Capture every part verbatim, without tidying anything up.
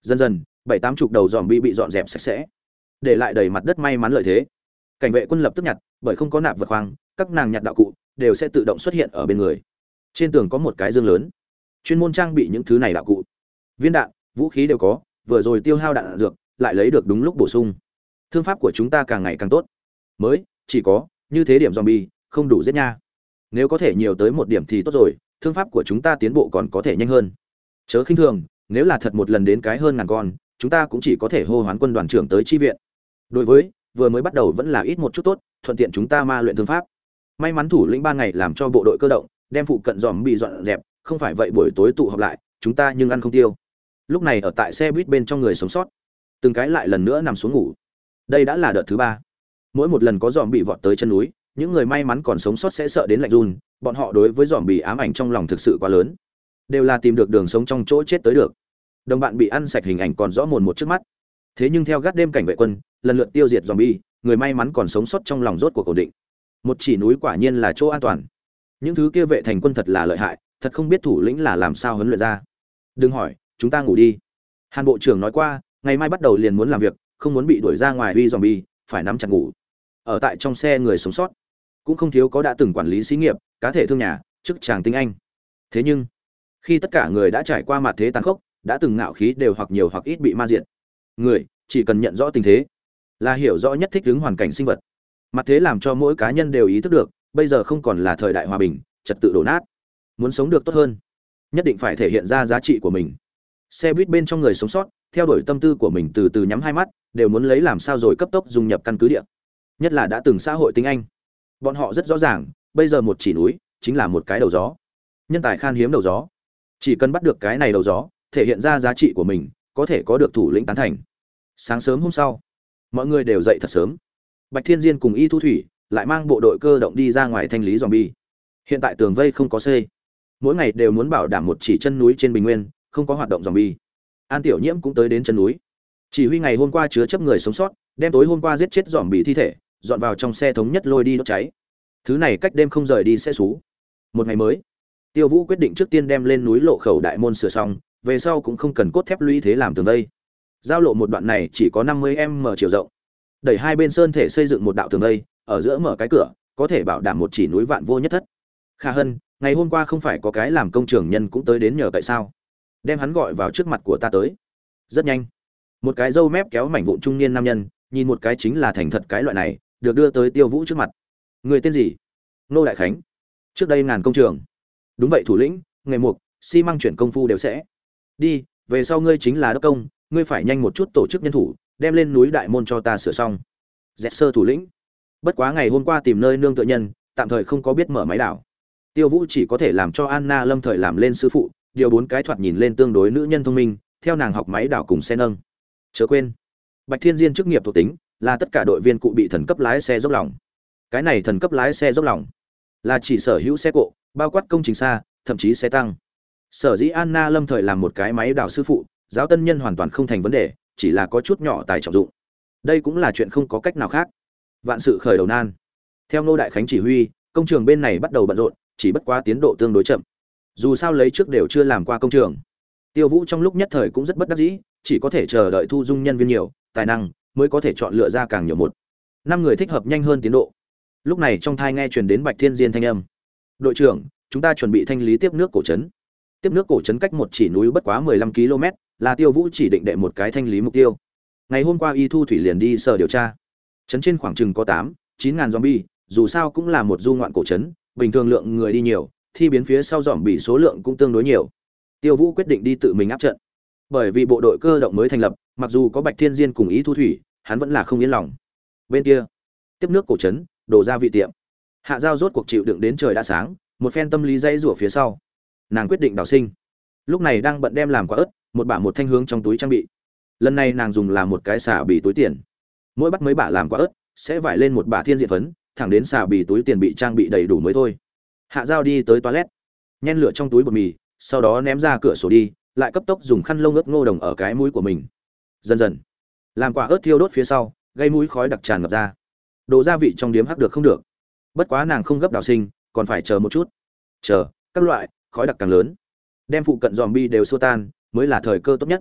Dần dần, bảy tám chục đầu dòm bị bị dọn dẹp sạch sẽ, để lại đầy mặt đất may mắn lợi thế. Cảnh vệ quân lập tức nhặt, bởi không có nạp vật khoang, các nàng nhặt đạo cụ đều sẽ tự động xuất hiện ở bên người. Trên tường có một cái dương lớn, chuyên môn trang bị những thứ này đạo cụ. Viên đạn, vũ khí đều có, vừa rồi tiêu hao đạn dược, lại lấy được đúng lúc bổ sung. Thương pháp của chúng ta càng ngày càng tốt. Mới, chỉ có như thế điểm zombie, không đủ giết nha. Nếu có thể nhiều tới một điểm thì tốt rồi, thương pháp của chúng ta tiến bộ còn có thể nhanh hơn. Chớ khinh thường, nếu là thật một lần đến cái hơn ngàn con, chúng ta cũng chỉ có thể hô hoán quân đoàn trưởng tới chi viện. Đối với, vừa mới bắt đầu vẫn là ít một chút tốt, thuận tiện chúng ta ma luyện thương pháp. May mắn thủ lĩnh ban ngày làm cho bộ đội cơ động, đem phụ cận dòm bị dọn dẹp, không phải vậy buổi tối tụ họp lại, chúng ta nhưng ăn không tiêu. Lúc này ở tại xe buýt bên trong người sống sót, từng cái lại lần nữa nằm xuống ngủ. Đây đã là đợt thứ ba. Mỗi một lần có dòm bị vọt tới chân núi, những người may mắn còn sống sót sẽ sợ đến lạnh run, bọn họ đối với dòm bị ám ảnh trong lòng thực sự quá lớn, đều là tìm được đường sống trong chỗ chết tới được. Đồng bạn bị ăn sạch hình ảnh còn rõ mồn một trước mắt. Thế nhưng theo gác đêm cảnh vệ quân, lần lượt tiêu diệt zombie, người may mắn còn sống sót trong lòng rốt cuộc ổn định. Một chỉ núi quả nhiên là chỗ an toàn. Những thứ kia vệ thành quân thật là lợi hại, thật không biết thủ lĩnh là làm sao huấn luyện ra. Đừng hỏi, chúng ta ngủ đi. Hàn bộ trưởng nói qua, ngày mai bắt đầu liền muốn làm việc, không muốn bị đuổi ra ngoài uy zombie, phải nắm chặt ngủ. Ở tại trong xe người sống sót, cũng không thiếu có đã từng quản lý xí nghiệp, cá thể thương nhà, chức chàng tinh anh. Thế nhưng, khi tất cả người đã trải qua mặt thế tàn khốc, đã từng ngạo khí đều hoặc nhiều hoặc ít bị ma diệt. Người chỉ cần nhận rõ tình thế, là hiểu rõ nhất thích ứng hoàn cảnh sinh vật. Mặt thế làm cho mỗi cá nhân đều ý thức được, bây giờ không còn là thời đại hòa bình, trật tự đổ nát. Muốn sống được tốt hơn, nhất định phải thể hiện ra giá trị của mình. Xe buýt bên trong người sống sót, theo đuổi tâm tư của mình từ từ nhắm hai mắt, đều muốn lấy làm sao rồi cấp tốc dung nhập căn cứ địa. Nhất là đã từng xã hội tinh anh, bọn họ rất rõ ràng, bây giờ một chỉ núi chính là một cái đầu gió. Nhân tài khan hiếm đầu gió, chỉ cần bắt được cái này đầu gió, thể hiện ra giá trị của mình, có thể có được thủ lĩnh tán thành. Sáng sớm hôm sau, mọi người đều dậy thật sớm. Bạch Thiên Diên cùng Y Thu Thủy lại mang bộ đội cơ động đi ra ngoài thanh lý zombie. Hiện tại tường vây không có xây, mỗi ngày đều muốn bảo đảm một chỉ chân núi trên bình nguyên không có hoạt động zombie. An Tiểu Nhiễm cũng tới đến chân núi, chỉ huy ngày hôm qua chứa chấp người sống sót, đem tối hôm qua giết chết zombie thi thể dọn vào trong xe thống nhất lôi đi đốt cháy. Thứ này cách đêm không rời đi sẽ xú. Một ngày mới, Tiêu Vũ quyết định trước tiên đem lên núi lộ khẩu đại môn sửa xong, về sau cũng không cần cốt thép lũy thế làm tường vây. Giao lộ một đoạn này chỉ có năm mươi m chiều rộng, đẩy hai bên sơn thể xây dựng một đạo tường vây, ở giữa mở cái cửa, có thể bảo đảm một chỉ núi vạn vô nhất thất. Kha Hân, ngày hôm qua không phải có cái làm công trường nhân cũng tới đến nhờ tại sao? Đem hắn gọi vào trước mặt của ta tới. Rất nhanh, một cái râu mép kéo mảnh vụn trung niên nam nhân, nhìn một cái chính là thành thật cái loại này, được đưa tới Tiêu Vũ trước mặt. Người tên gì? Nô Đại Khánh. Trước đây ngàn công trường. Đúng vậy thủ lĩnh, nghề mục, xi măng chuyển công phu đều sẽ. Đi, về sau ngươi chính là đốc công, ngươi phải nhanh một chút tổ chức nhân thủ, đem lên núi đại môn cho ta sửa xong. Dẹt sơ thủ lĩnh. Bất quá ngày hôm qua tìm nơi nương tựa nhân, tạm thời không có biết mở máy đảo. Tiêu Vũ chỉ có thể làm cho Anna Lâm thời làm lên sư phụ, điều bốn cái thoạt nhìn lên tương đối nữ nhân thông minh, theo nàng học máy đảo cùng xe nâng. Chớ quên, Bạch Thiên Diên chức nghiệp thuộc tính là tất cả đội viên cụ bị thần cấp lái xe dốc lòng. Cái này thần cấp lái xe dốc lòng là chỉ sở hữu xe cộ, bao quát công trình xa, thậm chí xe tăng. Sở dĩ Anna Lâm thời làm một cái máy đào sư phụ, giáo tân nhân hoàn toàn không thành vấn đề, chỉ là có chút nhỏ tài trọng dụng. Đây cũng là chuyện không có cách nào khác. Vạn sự khởi đầu nan. Theo Ngô Đại Khánh chỉ huy, công trường bên này bắt đầu bận rộn, chỉ bất quá tiến độ tương đối chậm. Dù sao lấy trước đều chưa làm qua công trường. Tiêu Vũ trong lúc nhất thời cũng rất bất đắc dĩ, chỉ có thể chờ đợi thu dung nhân viên nhiều, tài năng mới có thể chọn lựa ra càng nhiều một. Năm người thích hợp nhanh hơn tiến độ. Lúc này trong thai nghe truyền đến Bạch Thiên Diên thanh âm. Đội trưởng, chúng ta chuẩn bị thanh lý tiếp nước cổ trấn. Tiếp nước cổ trấn cách một chỉ núi bất quá mười lăm ki lô mét, là Tiêu Vũ chỉ định đệ một cái thanh lý mục tiêu. Ngày hôm qua Y Thu Thủy liền đi sở điều tra. Trấn trên khoảng chừng có tám, chín ngàn zombie, dù sao cũng là một du ngoạn cổ trấn, bình thường lượng người đi nhiều, thi biến phía sau zombie số lượng cũng tương đối nhiều. Tiêu Vũ quyết định đi tự mình áp trận. Bởi vì bộ đội cơ động mới thành lập, mặc dù có Bạch Thiên Diên cùng Y Thu Thủy, hắn vẫn là không yên lòng. Bên kia, tiếp nước cổ trấn, đổ ra vị tiệm. Hạ Giao rốt cuộc chịu đựng đến trời đã sáng, một phen tâm lý dây rủa phía sau, nàng quyết định đào sinh. Lúc này đang bận đem làm quả ớt, một bả một thanh hướng trong túi trang bị. Lần này nàng dùng làm một cái xà bì túi tiền. Mỗi bắt mấy bả làm quả ớt, sẽ vải lên một bả thiên diện phấn, thẳng đến xà bì túi tiền bị trang bị đầy đủ mới thôi. Hạ Giao đi tới toilet, nhen lửa trong túi bột mì, sau đó ném ra cửa sổ đi, lại cấp tốc dùng khăn lông ướt ngô đồng ở cái mũi của mình. Dần dần, làm quả ớt thiêu đốt phía sau, gây mũi khói đặc tràn ngập ra. Đồ gia vị trong điếm hắc được không được. Bất quá nàng không gấp đào sinh, còn phải chờ một chút. Chờ, các loại khói đặc càng lớn, đem phụ cận zombie đều xua tan, mới là thời cơ tốt nhất.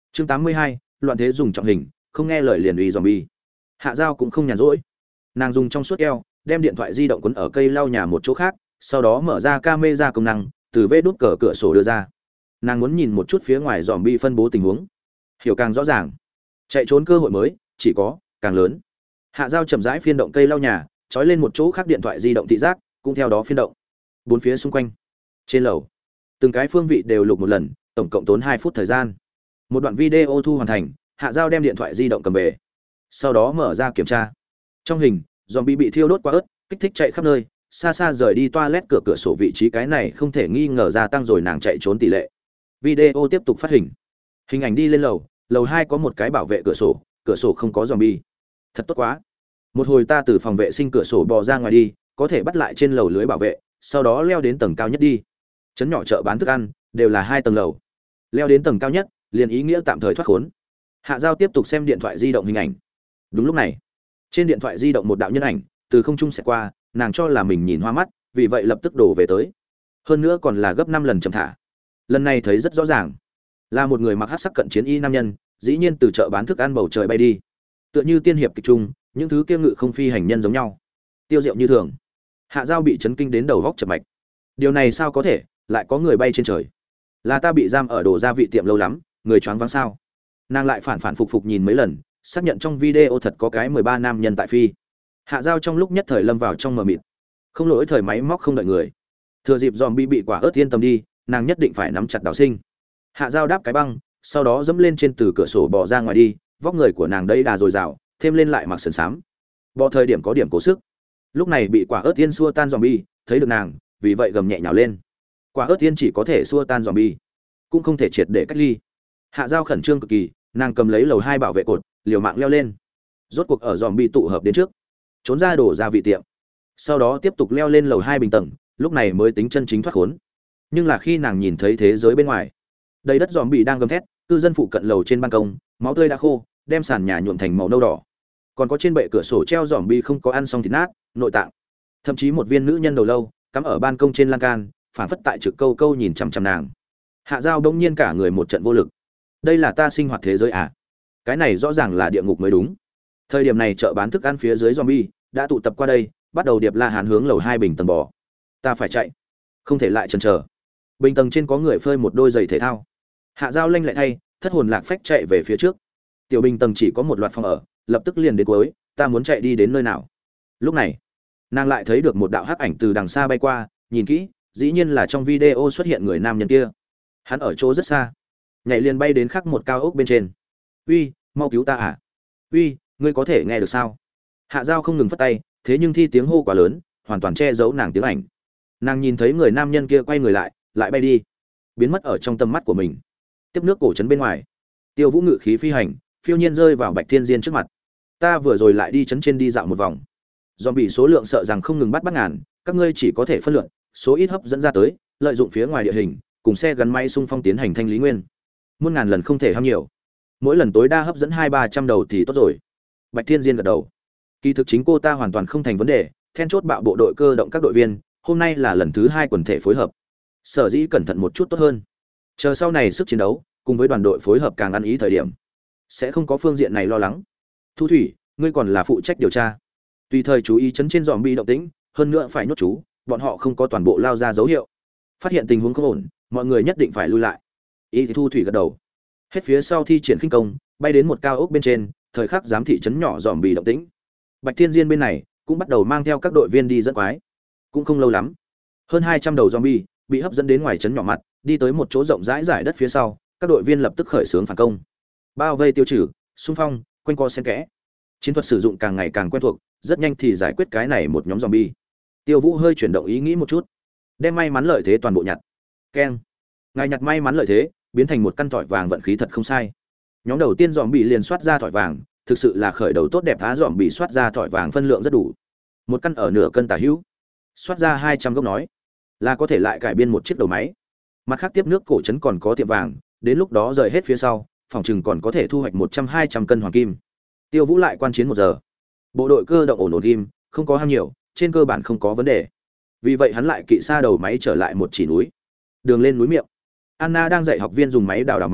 Chương tám mươi hai, loạn thế dùng trọng hình, không nghe lời liền uy zombie. Hạ Giao cũng không nhàn rỗi. Nàng dùng trong suốt eo, đem điện thoại di động quấn ở cây lau nhà một chỗ khác, sau đó mở ra camera công năng, từ vết đút cờ cửa sổ đưa ra. Nàng muốn nhìn một chút phía ngoài zombie phân bố tình huống, hiểu càng rõ ràng. Chạy trốn cơ hội mới, chỉ có càng lớn. Hạ Giao chậm rãi phiên động cây lau nhà, trói lên một chỗ khác điện thoại di động thị giác, cũng theo đó phiên động. Bốn phía xung quanh, trên lầu, từng cái phương vị đều lục một lần, tổng cộng tốn hai phút thời gian. Một đoạn video thu hoàn thành, Hạ Giao đem điện thoại di động cầm về, sau đó mở ra kiểm tra. Trong hình, zombie bị thiêu đốt quá ớt, kích thích chạy khắp nơi, xa xa rời đi toilet cửa cửa sổ vị trí, cái này không thể nghi ngờ gia tăng rồi nàng chạy trốn tỷ lệ. Video tiếp tục phát hình. Hình ảnh đi lên lầu, lầu hai có một cái bảo vệ cửa sổ, cửa sổ không có zombie. Thật tốt quá. Một hồi ta từ phòng vệ sinh cửa sổ bò ra ngoài đi, có thể bắt lại trên lầu lưới bảo vệ, sau đó leo đến tầng cao nhất đi. Trấn nhỏ chợ bán thức ăn đều là hai tầng lầu. Leo đến tầng cao nhất, liền ý nghĩa tạm thời thoát khốn. Hạ Giao tiếp tục xem điện thoại di động hình ảnh. Đúng lúc này, trên điện thoại di động một đạo nhân ảnh từ không trung xẹt qua, nàng cho là mình nhìn hoa mắt, vì vậy lập tức đổ về tới. Hơn nữa còn là gấp năm lần chậm thả. Lần này thấy rất rõ ràng, là một người mặc hắc sắc cận chiến y nam nhân, dĩ nhiên từ chợ bán thức ăn bầu trời bay đi. Tựa như tiên hiệp kịch trung, những thứ kia ngự không phi hành nhân giống nhau, tiêu diệu như thường. Hạ Giao bị chấn kinh đến đầu góc chập mạch. Điều này sao có thể, lại có người bay trên trời? Là ta bị giam ở đồ gia vị tiệm lâu lắm, người choáng váng sao? Nàng lại phản phản phục phục nhìn mấy lần, xác nhận trong video thật có cái mười ba nam nhân tại phi. Hạ Giao trong lúc nhất thời lâm vào trong mờ mịt. Không lỗi thời máy móc không đợi người. Thừa dịp zombie bị quả ớt yên tâm đi, nàng nhất định phải nắm chặt đào sinh. Hạ Giao đáp cái băng, sau đó dẫm lên trên từ cửa sổ bò ra ngoài đi, vóc người của nàng đây đà dồi dào, thêm lên lại mặc sườn xám. Bò thời điểm có điểm cố sức. Lúc này bị quả ớt tiên xua tan zombie, thấy được nàng, vì vậy gầm nhẹ nhào lên. Quả ớt tiên chỉ có thể xua tan zombie, cũng không thể triệt để cách ly. Hạ Giao khẩn trương cực kỳ, nàng cầm lấy lầu hai bảo vệ cột, liều mạng leo lên. Rốt cuộc ở zombie tụ hợp đến trước, trốn ra đổ ra vị tiệm. Sau đó tiếp tục leo lên lầu hai bình tầng, lúc này mới tính chân chính thoát khốn. Nhưng là khi nàng nhìn thấy thế giới bên ngoài, đầy đất zombie đang gầm thét, cư dân phụ cận lầu trên ban công, máu tươi đã khô, đem sàn nhà nhuộm thành màu nâu đỏ. Còn có trên bệ cửa sổ treo zombie không có ăn xong thịt nát, nội tạng. Thậm chí một viên nữ nhân đầu lâu cắm ở ban công trên lan can, phản phất tại trực câu câu nhìn chằm chằm nàng. Hạ Giao bỗng nhiên cả người một trận vô lực. Đây là ta sinh hoạt thế giới à? Cái này rõ ràng là địa ngục mới đúng. Thời điểm này chợ bán thức ăn phía dưới zombie đã tụ tập qua đây, bắt đầu điệp la hán hướng lầu hai bình tầng bò. Ta phải chạy, không thể lại chần chờ. Bình tầng trên có người phơi một đôi giày thể thao. Hạ Giao lanh lại thay, thất hồn lạc phách chạy về phía trước. Tiểu bình tầng chỉ có một loạt phòng ở, lập tức liền đến cuối, ta muốn chạy đi đến nơi nào? Lúc này, nàng lại thấy được một đạo hắc ảnh từ đằng xa bay qua, nhìn kỹ, dĩ nhiên là trong video xuất hiện người nam nhân kia. Hắn ở chỗ rất xa, nhảy liền bay đến khắc một cao ốc bên trên. Uy, mau cứu ta à? Uy, ngươi có thể nghe được sao? Hạ Giao không ngừng phất tay, thế nhưng thi tiếng hô quá lớn, hoàn toàn che giấu nàng tiếng ảnh. Nàng nhìn thấy người nam nhân kia quay người lại, lại bay đi, biến mất ở trong tầm mắt của mình. Tiếp nước cổ trấn bên ngoài, Tiêu Vũ ngự khí phi hành, phiêu nhiên rơi vào Bạch Thiên Diên trước mặt. Ta vừa rồi lại đi trấn trên đi dạo một vòng. Zombie số lượng sợ rằng không ngừng bắt bắt ngàn, các ngươi chỉ có thể phân lượng, số ít hấp dẫn ra tới, lợi dụng phía ngoài địa hình, cùng xe gắn máy xung phong tiến hành thanh lý nguyên. Muôn ngàn lần không thể ham nhiều. Mỗi lần tối đa hấp dẫn hai ba trăm đầu thì tốt rồi. Bạch Thiên Diên gật đầu. Kỳ thực chính cô ta hoàn toàn không thành vấn đề, then chốt bạo bộ đội cơ động các đội viên, hôm nay là lần thứ hai quần thể phối hợp. Sở dĩ cẩn thận một chút tốt hơn. Chờ sau này sức chiến đấu, cùng với đoàn đội phối hợp càng ăn ý thời điểm, sẽ không có phương diện này lo lắng. Thu Thủy, ngươi còn là phụ trách điều tra, tùy thời chú ý chấn trên zombie động tĩnh, hơn nữa phải nhốt chú, bọn họ không có toàn bộ lao ra dấu hiệu. Phát hiện tình huống không ổn, mọi người nhất định phải lui lại. Ý thì Thu Thủy gật đầu. Hết phía sau thi triển khinh công, bay đến một cao ốc bên trên, thời khắc giám thị trấn nhỏ zombie động tĩnh. Bạch Thiên Diên bên này cũng bắt đầu mang theo các đội viên đi dẫn quái. Cũng không lâu lắm, hơn hai trăm đầu zombie bị hấp dẫn đến ngoài trấn nhỏ mặt, đi tới một chỗ rộng rãi giải đất phía sau, các đội viên lập tức khởi xướng phản công. Bao vây tiêu trừ, xung phong, quanh co xen kẽ. Chiến thuật sử dụng càng ngày càng quen thuộc, rất nhanh thì giải quyết cái này một nhóm zombie. Tiêu Vũ hơi chuyển động ý nghĩ một chút, đem may mắn lợi thế toàn bộ nhặt. Keng. Ngài nhặt may mắn lợi thế, biến thành một căn thỏi vàng vận khí thật không sai. Nhóm đầu tiên zombie liền soát ra thỏi vàng, thực sự là khởi đầu tốt đẹp, á zombie soát ra thỏi vàng phân lượng rất đủ. Một căn ở nửa cân tả hữu. Soát ra hai trăm gốc nói, là có thể lại cải biên một chiếc đầu máy. Mặt khác tiếp nước cổ trấn còn có tiệm vàng, đến lúc đó rời hết phía sau, phòng trừng còn có thể thu hoạch một trăm hai trăm cân hoàng kim. Tiêu Vũ lại quan chiến một giờ. Bộ đội cơ động ổn ổn kim, không có ham nhiều, trên cơ bản không có vấn đề. Vì vậy hắn lại kỵ xa đầu máy trở lại một chỉ núi. Đường lên núi miệng. Anna đang dạy học viên dùng máy đào đào móng,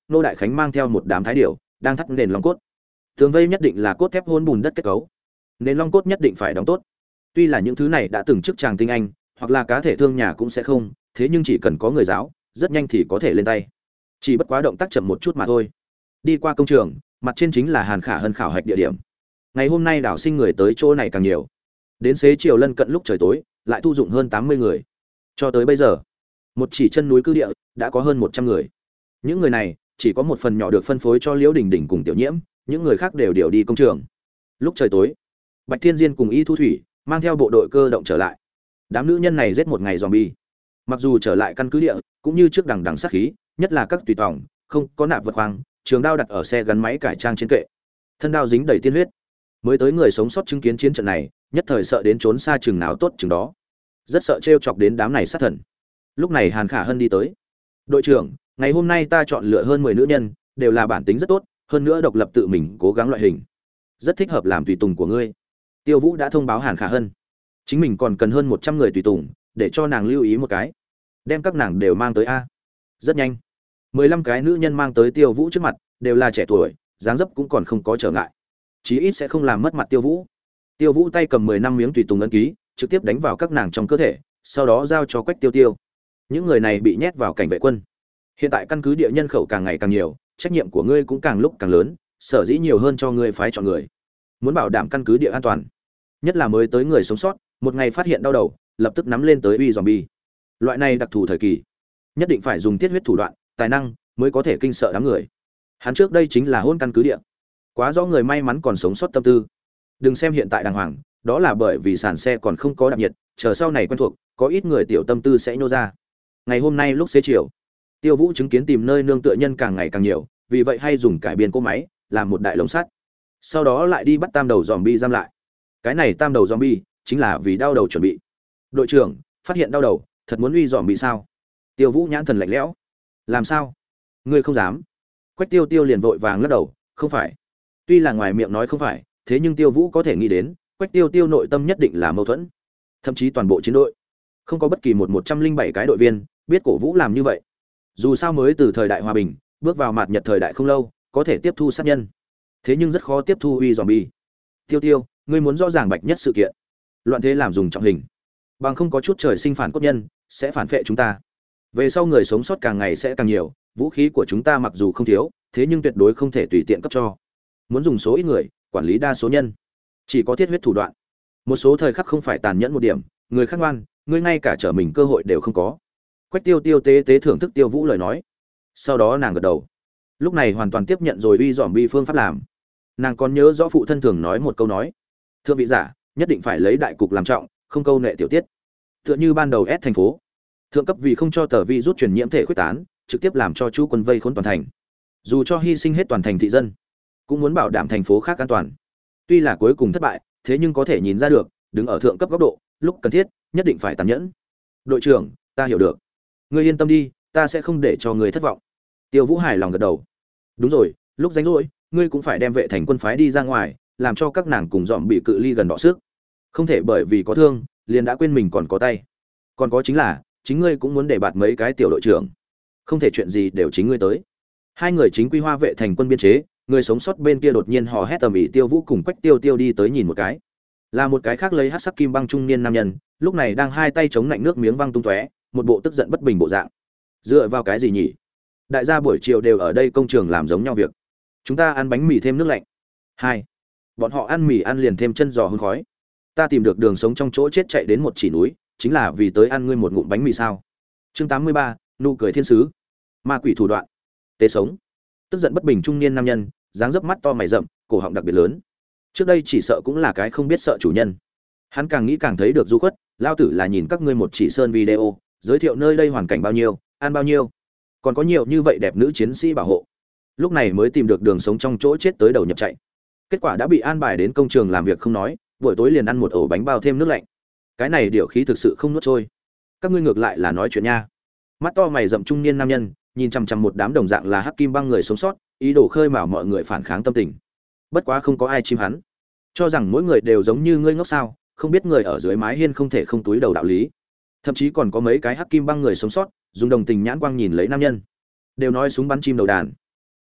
Nô Đại Khánh mang theo một đám thái điểu đang thắt nền long cốt. Tường vây nhất định là cốt thép hôn bùn đất kết cấu, nền long cốt nhất định phải đóng tốt. Tuy là những thứ này đã từng chức chàng tinh anh hoặc là cá thể thương nhà cũng sẽ không, thế nhưng chỉ cần có người giáo, rất nhanh thì có thể lên tay. Chỉ bất quá động tác chậm một chút mà thôi. Đi qua công trường, mặt trên chính là Hàn Khả Hân khảo hạch địa điểm. Ngày hôm nay đảo sinh người tới chỗ này càng nhiều. Đến xế chiều lân cận lúc trời tối, lại thu dụng hơn tám mươi người. Cho tới bây giờ, một chỉ chân núi cư địa đã có hơn một trăm người. Những người này chỉ có một phần nhỏ được phân phối cho Liễu Đình Đình cùng Tiểu Nhiễm, những người khác đều điều đi công trường. Lúc trời tối, Bạch Thiên Diên cùng Y Thu Thủy mang theo bộ đội cơ động trở lại. Đám nữ nhân này giết một ngày zombie. Mặc dù trở lại căn cứ địa, cũng như trước đằng đằng sát khí, nhất là các tùy tòng, không có nạp vật khoang, trường đao đặt ở xe gắn máy cải trang trên kệ. Thân đao dính đầy tiên huyết. Mới tới người sống sót chứng kiến chiến trận này, nhất thời sợ đến trốn xa chừng nào tốt chừng đó. Rất sợ trêu chọc đến đám này sát thần. Lúc này Hàn Khả Hân đi tới. "Đội trưởng, ngày hôm nay ta chọn lựa hơn mười nữ nhân, đều là bản tính rất tốt, hơn nữa độc lập tự mình cố gắng loại hình. Rất thích hợp làm tùy tùng của ngươi." Tiêu Vũ đã thông báo Hàn Khả Hân. Chính mình còn cần hơn một trăm người tùy tùng, để cho nàng lưu ý một cái. Đem các nàng đều mang tới a. Rất nhanh. mười lăm cái nữ nhân mang tới Tiêu Vũ trước mặt, đều là trẻ tuổi, dáng dấp cũng còn không có trở ngại. Chí ít sẽ không làm mất mặt Tiêu Vũ. Tiêu Vũ tay cầm mười năm miếng tùy tùng ấn ký, trực tiếp đánh vào các nàng trong cơ thể, sau đó giao cho Quách Tiêu Tiêu. Những người này bị nhét vào cảnh vệ quân. Hiện tại căn cứ địa nhân khẩu càng ngày càng nhiều, trách nhiệm của ngươi cũng càng lúc càng lớn, sở dĩ nhiều hơn cho ngươi phái chọn người. Muốn bảo đảm căn cứ địa an toàn, nhất là mới tới người sống sót, một ngày phát hiện đau đầu, lập tức nắm lên tới uy zombie. Loại này đặc thù thời kỳ, nhất định phải dùng tiết huyết thủ đoạn, tài năng mới có thể kinh sợ đám người. Hắn trước đây chính là hôn căn cứ địa, quá rõ người may mắn còn sống sót tâm tư. Đừng xem hiện tại đàng hoàng, đó là bởi vì sàn xe còn không có đạp nhiệt, chờ sau này quen thuộc, có ít người tiểu tâm tư sẽ nhô ra. Ngày hôm nay lúc xế chiều, Tiêu Vũ chứng kiến tìm nơi nương tựa nhân càng ngày càng nhiều, vì vậy hay dùng cải biên cỗ máy làm một đại lồng sắt, sau đó lại đi bắt tam đầu zombie giam lại. Cái này tam đầu zombie chính là vì đau đầu chuẩn bị. "Đội trưởng, phát hiện đau đầu, thật muốn uy zombie sao?" Tiêu Vũ nhãn thần lạnh lẽo. "Làm sao? Ngươi không dám?" Quách Tiêu Tiêu liền vội vàng lắc đầu, "Không phải." Tuy là ngoài miệng nói không phải, thế nhưng Tiêu Vũ có thể nghĩ đến, Quách Tiêu Tiêu nội tâm nhất định là mâu thuẫn. Thậm chí toàn bộ chiến đội, không có bất kỳ một một trăm linh bảy cái đội viên biết cổ Vũ làm như vậy. Dù sao mới từ thời đại hòa bình, bước vào mạt nhật thời đại không lâu, có thể tiếp thu sát nhân. Thế nhưng rất khó tiếp thu uy zombie. "Tiêu Tiêu, ngươi muốn rõ ràng bạch nhất sự kiện. Loạn thế làm dùng trọng hình. Bằng không có chút trời sinh phản cốt nhân, sẽ phản phệ chúng ta. Về sau người sống sót càng ngày sẽ càng nhiều, vũ khí của chúng ta mặc dù không thiếu, thế nhưng tuyệt đối không thể tùy tiện cấp cho. Muốn dùng số ít người, quản lý đa số nhân. Chỉ có thiết huyết thủ đoạn. Một số thời khắc không phải tàn nhẫn một điểm, người khác ngoan, ngươi ngay cả trở mình cơ hội đều không có." Quách Tiêu Tiêu tế tế thưởng thức Tiêu Vũ lời nói. Sau đó nàng gật đầu. Lúc này hoàn toàn tiếp nhận rồi uy zombie phương pháp làm. Nàng còn nhớ rõ phụ thân thường nói một câu nói: "Thượng vị giả, nhất định phải lấy đại cục làm trọng, không câu nệ tiểu tiết." Tựa như ban đầu S thành phố, thượng cấp vì không cho tờ vi rút truyền nhiễm thể khuếch tán, trực tiếp làm cho chú quân vây khốn toàn thành. Dù cho hy sinh hết toàn thành thị dân, cũng muốn bảo đảm thành phố khác an toàn. Tuy là cuối cùng thất bại, thế nhưng có thể nhìn ra được, đứng ở thượng cấp góc độ, lúc cần thiết, nhất định phải tàn nhẫn. "Đội trưởng, ta hiểu được. Ngươi yên tâm đi, ta sẽ không để cho ngươi thất vọng." Tiêu Vũ hài lòng gật đầu. "Đúng rồi, lúc rảnh rỗi, ngươi cũng phải đem vệ thành quân phái đi ra ngoài, làm cho các nàng cùng dòm bị cự ly gần đọ sức. Không thể bởi vì có thương, liền đã quên mình còn có tay. Còn có chính là, chính ngươi cũng muốn để bạt mấy cái tiểu đội trưởng. Không thể chuyện gì đều chính ngươi tới." Hai người chính quy hoa vệ thành quân biên chế, người sống sót bên kia đột nhiên hò hét tầm ĩ. Tiêu Vũ cùng Quách Tiêu Tiêu đi tới nhìn một cái. Là một cái khác lấy hắc sắc kim băng trung niên nam nhân, lúc này đang hai tay chống lạnh nước miếng văng tung tóe, một bộ tức giận bất bình bộ dạng. "Dựa vào cái gì nhỉ? Đại gia buổi chiều đều ở đây công trường làm giống nhau việc. Chúng ta ăn bánh mì thêm nước lạnh." Hai, bọn họ ăn mì ăn liền thêm chân giò hun khói. "Ta tìm được đường sống trong chỗ chết chạy đến một chỉ núi, chính là vì tới ăn ngươi một ngụm bánh mì sao?" Chương tám mươi ba, nụ cười thiên sứ. Ma quỷ thủ đoạn. Tế sống. Tức giận bất bình trung niên nam nhân, dáng dấp mắt to mày rậm, cổ họng đặc biệt lớn. Trước đây chỉ sợ cũng là cái không biết sợ chủ nhân. Hắn càng nghĩ càng thấy được du khuất, lao tử là nhìn các ngươi một chỉ sơn video, giới thiệu nơi đây hoàn cảnh bao nhiêu, ăn bao nhiêu, còn có nhiều như vậy đẹp nữ chiến sĩ bảo hộ. Lúc này mới tìm được đường sống trong chỗ chết tới đầu nhập chạy. Kết quả đã bị an bài đến công trường làm việc không nói, buổi tối liền ăn một ổ bánh bao thêm nước lạnh. Cái này điều khí thực sự không nuốt trôi. Các ngươi ngược lại là nói chuyện nha. Mắt to mày rậm trung niên nam nhân, nhìn chằm chằm một đám đồng dạng là hắc kim băng người sống sót, ý đồ khơi mào mọi người phản kháng tâm tình. Bất quá không có ai chim hắn, cho rằng mỗi người đều giống như ngươi ngốc sao, không biết người ở dưới mái hiên không thể không túi đầu đạo lý. Thậm chí còn có mấy cái hắc kim băng người sống sót, dùng đồng tình nhãn quang nhìn lấy nam nhân, đều nói súng bắn chim đầu đàn.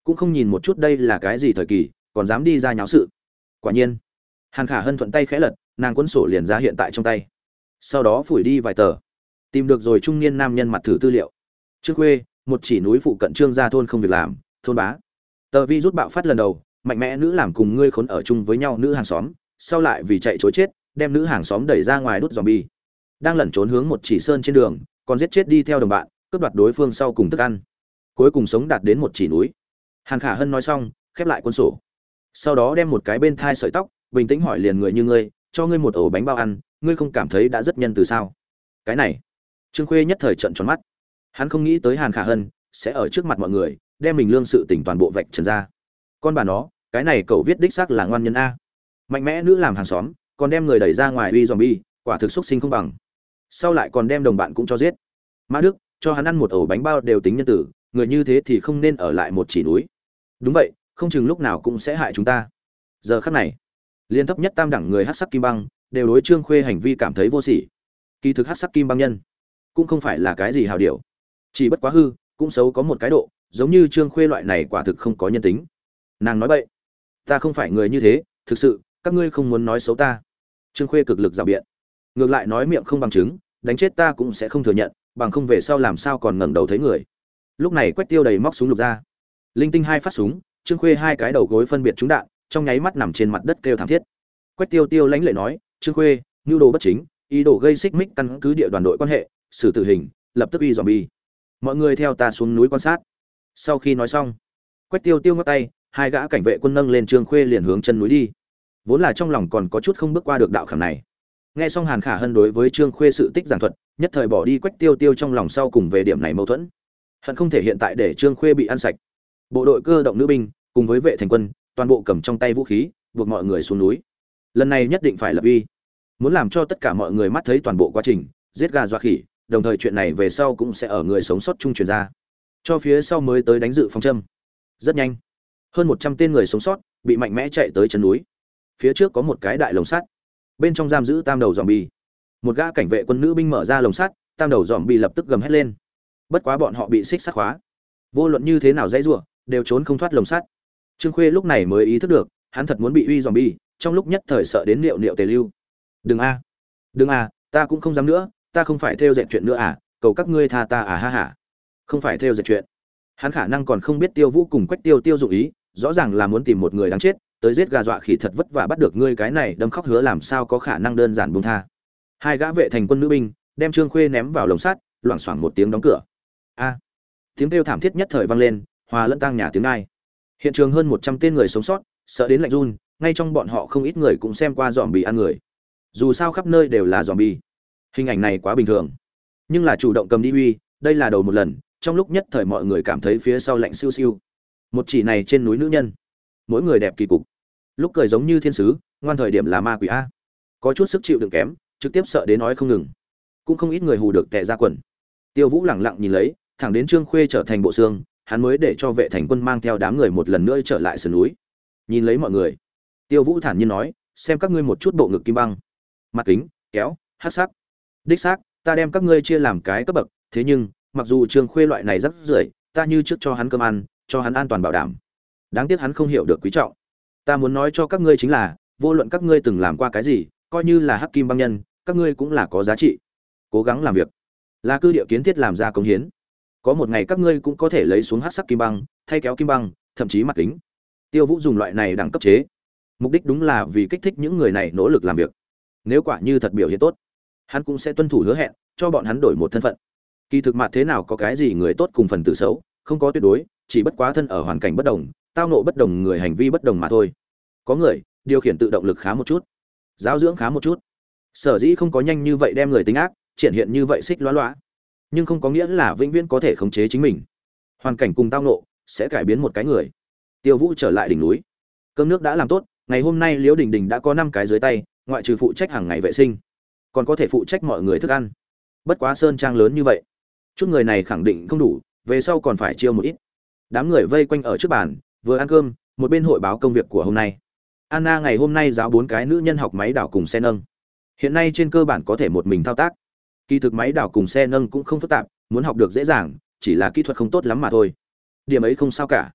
cũng không nhìn một chút đây là cái gì thời kỳ, còn dám đi ra nháo sự. Quả nhiên, Hàn Khả Hân thuận tay khẽ lật, nàng cuốn sổ liền ra hiện tại trong tay. Sau đó phủi đi vài tờ, tìm được rồi trung niên nam nhân mặt thử tư liệu. Trương Khuê, một chỉ núi phụ cận Trương gia thôn không việc làm, thôn bá. Tờ vi rút bạo phát lần đầu, mạnh mẽ nữ làm cùng ngươi khốn ở chung với nhau nữ hàng xóm, sau lại vì chạy trối chết, đem nữ hàng xóm đẩy ra ngoài đút zombie. Đang lẩn trốn hướng một chỉ sơn trên đường, còn giết chết đi theo đồng bạn, cướp đoạt đối phương sau cùng thức ăn. Cuối cùng sống đạt đến một chỉ núi. Hàn Khả Hân nói xong, khép lại cuốn sổ. Sau đó đem một cái bên thai sợi tóc, bình tĩnh hỏi liền người như ngươi, cho ngươi một ổ bánh bao ăn, ngươi không cảm thấy đã rất nhân từ sao? Cái này, Trương Khuê nhất thời trợn tròn mắt. Hắn không nghĩ tới Hàn Khả Hân sẽ ở trước mặt mọi người đem mình lương sự tình toàn bộ vạch trần ra. Con bà nó, cái này cậu viết đích xác là ngoan nhân a. Mạnh mẽ nữ làm hàng xóm, còn đem người đẩy ra ngoài uy zombie, quả thực xúc sinh không bằng. Sau lại còn đem đồng bạn cũng cho giết. Mã Đức, cho hắn ăn một ổ bánh bao đều tính nhân tử, người như thế thì không nên ở lại một chỉ núi. Đúng vậy, không chừng lúc nào cũng sẽ hại chúng ta. Giờ khắc này, liên thấp nhất tam đẳng người hắc sắc kim băng đều đối Trương Khuê hành vi cảm thấy vô sỉ. Kỳ thực hắc sắc kim băng nhân cũng không phải là cái gì hào điều, chỉ bất quá hư, cũng xấu có một cái độ, giống như Trương Khuê loại này quả thực không có nhân tính. Nàng nói bậy, ta không phải người như thế, thực sự, các ngươi không muốn nói xấu ta. Trương Khuê cực lực rào biện, ngược lại nói miệng không bằng chứng, đánh chết ta cũng sẽ không thừa nhận, bằng không về sau làm sao còn ngẩng đầu thấy người. Lúc này Quách Tiêu đầy móc súng lục ra, linh tinh hai phát súng, Trương Khuê hai cái đầu gối phân biệt trúng đạn, trong nháy mắt nằm trên mặt đất kêu thảm thiết. Quách Tiêu Tiêu lãnh lệ nói, Trương Khuê, nhu đồ bất chính, ý đồ gây xích mích căn cứ địa đoàn đội quan hệ, xử tử hình, lập tức uy zombie. Mọi người theo ta xuống núi quan sát. Sau khi nói xong, Quách Tiêu Tiêu ngắt tay, hai gã cảnh vệ quân nâng lên Trương Khuê liền hướng chân núi đi. Vốn là trong lòng còn có chút không bước qua được đạo khảm này. Nghe xong Hàn Khả Hân đối với Trương Khuê sự tích giảng thuật, nhất thời bỏ đi Quách Tiêu Tiêu trong lòng sau cùng về điểm này mâu thuẫn. Hận không thể hiện tại để Trương Khuê bị ăn sạch. Bộ đội cơ động nữ binh cùng với vệ thành quân, toàn bộ cầm trong tay vũ khí, buộc mọi người xuống núi. Lần này nhất định phải lập uy, muốn làm cho tất cả mọi người mắt thấy toàn bộ quá trình, giết gà dọa khỉ, đồng thời chuyện này về sau cũng sẽ ở người sống sót chung truyền ra, cho phía sau mới tới đánh dự phòng châm. Rất nhanh, hơn một trăm tên người sống sót bị mạnh mẽ chạy tới chân núi. Phía trước có một cái đại lồng sắt, bên trong giam giữ tam đầu zombie. Một gã cảnh vệ quân nữ binh mở ra lồng sắt, tam đầu zombie lập tức gầm hét lên. Bất quá bọn họ bị xích sắt khóa, vô luận như thế nào dãy rủa, đều trốn không thoát lồng sắt. Trương Khuê lúc này mới ý thức được, hắn thật muốn bị uy zombie, trong lúc nhất thời sợ đến liệu liệu tề lưu. Đừng a, đừng a, ta cũng không dám nữa, ta không phải theo dệt chuyện nữa à, cầu các ngươi tha ta à ha ha. Không phải theo dệt chuyện. Hắn khả năng còn không biết Tiêu Vũ cùng Quách Tiêu Tiêu dụng ý, rõ ràng là muốn tìm một người đáng chết, tới giết gà dọa khỉ thật vất vả bắt được ngươi cái này đâm khóc hứa làm sao có khả năng đơn giản buông tha. Hai gã vệ thành quân nữ binh đem Trương Khuê ném vào lồng sắt, loảng xoảng một tiếng đóng cửa. A, tiếng kêu thảm thiết nhất thời vang lên, hòa lẫn tang nhà tiếng ai. Hiện trường hơn một trăm tên người sống sót, sợ đến lạnh run, ngay trong bọn họ không ít người cũng xem qua zombie ăn người. Dù sao khắp nơi đều là zombie, hình ảnh này quá bình thường. Nhưng là chủ động cầm đi uy, đây là đầu một lần, trong lúc nhất thời mọi người cảm thấy phía sau lạnh siêu siêu. Một chỉ này trên núi nữ nhân, mỗi người đẹp kỳ cục, lúc cười giống như thiên sứ, ngoan thời điểm là ma quỷ a. Có chút sức chịu đựng kém, trực tiếp sợ đến nói không ngừng. Cũng không ít người hù được tè ra quần. Tiêu Vũ lẳng lặng nhìn lấy, thẳng đến Trương Khuê trở thành bộ xương, hắn mới để cho vệ thành quân mang theo đám người một lần nữa trở lại sườn núi. Nhìn lấy mọi người, Tiêu Vũ thản nhiên nói, xem các ngươi một chút bộ ngực kim băng, mặt kính, kéo, hắc sắc. Đích xác, ta đem các ngươi chia làm cái cấp bậc, thế nhưng, mặc dù Trương Khuê loại này rất rưởi, ta như trước cho hắn cơm ăn, cho hắn an toàn bảo đảm. Đáng tiếc hắn không hiểu được quý trọng. Ta muốn nói cho các ngươi chính là, vô luận các ngươi từng làm qua cái gì, coi như là hắc kim băng nhân, các ngươi cũng là có giá trị. Cố gắng làm việc, là cư địa kiến thiết làm ra công hiến. Có một ngày các ngươi cũng có thể lấy xuống hắc sắc kim băng, thay kéo kim băng, thậm chí mặt kính. Tiêu Vũ dùng loại này đẳng cấp chế, mục đích đúng là vì kích thích những người này nỗ lực làm việc. Nếu quả như thật biểu hiện tốt, hắn cũng sẽ tuân thủ hứa hẹn, cho bọn hắn đổi một thân phận. Kỳ thực mặt thế nào có cái gì người tốt cùng phần tử xấu, không có tuyệt đối, chỉ bất quá thân ở hoàn cảnh bất đồng, tao nộ bất đồng người hành vi bất đồng mà thôi. Có người điều khiển tự động lực khá một chút, giáo dưỡng khá một chút, sở dĩ không có nhanh như vậy đem người tính ác triển hiện như vậy xích loá loá, nhưng không có nghĩa là vĩnh viễn có thể khống chế chính mình. Hoàn cảnh cùng tao nộ sẽ cải biến một cái người. Tiêu Vũ trở lại đỉnh núi, cơm nước đã làm tốt, ngày hôm nay Liễu Đình Đình đã có năm cái dưới tay, ngoại trừ phụ trách hàng ngày vệ sinh, còn có thể phụ trách mọi người thức ăn. Bất quá sơn trang lớn như vậy, chút người này khẳng định không đủ, về sau còn phải chiêu một ít. Đám người vây quanh ở trước bàn, vừa ăn cơm, một bên hội báo công việc của hôm nay. Anna ngày hôm nay giáo bốn cái nữ nhân học máy đào cùng xe nâng. Hiện nay trên cơ bản có thể một mình thao tác. Kỳ thực máy đào cùng xe nâng cũng không phức tạp, muốn học được dễ dàng, chỉ là kỹ thuật không tốt lắm mà thôi. Điểm ấy không sao cả.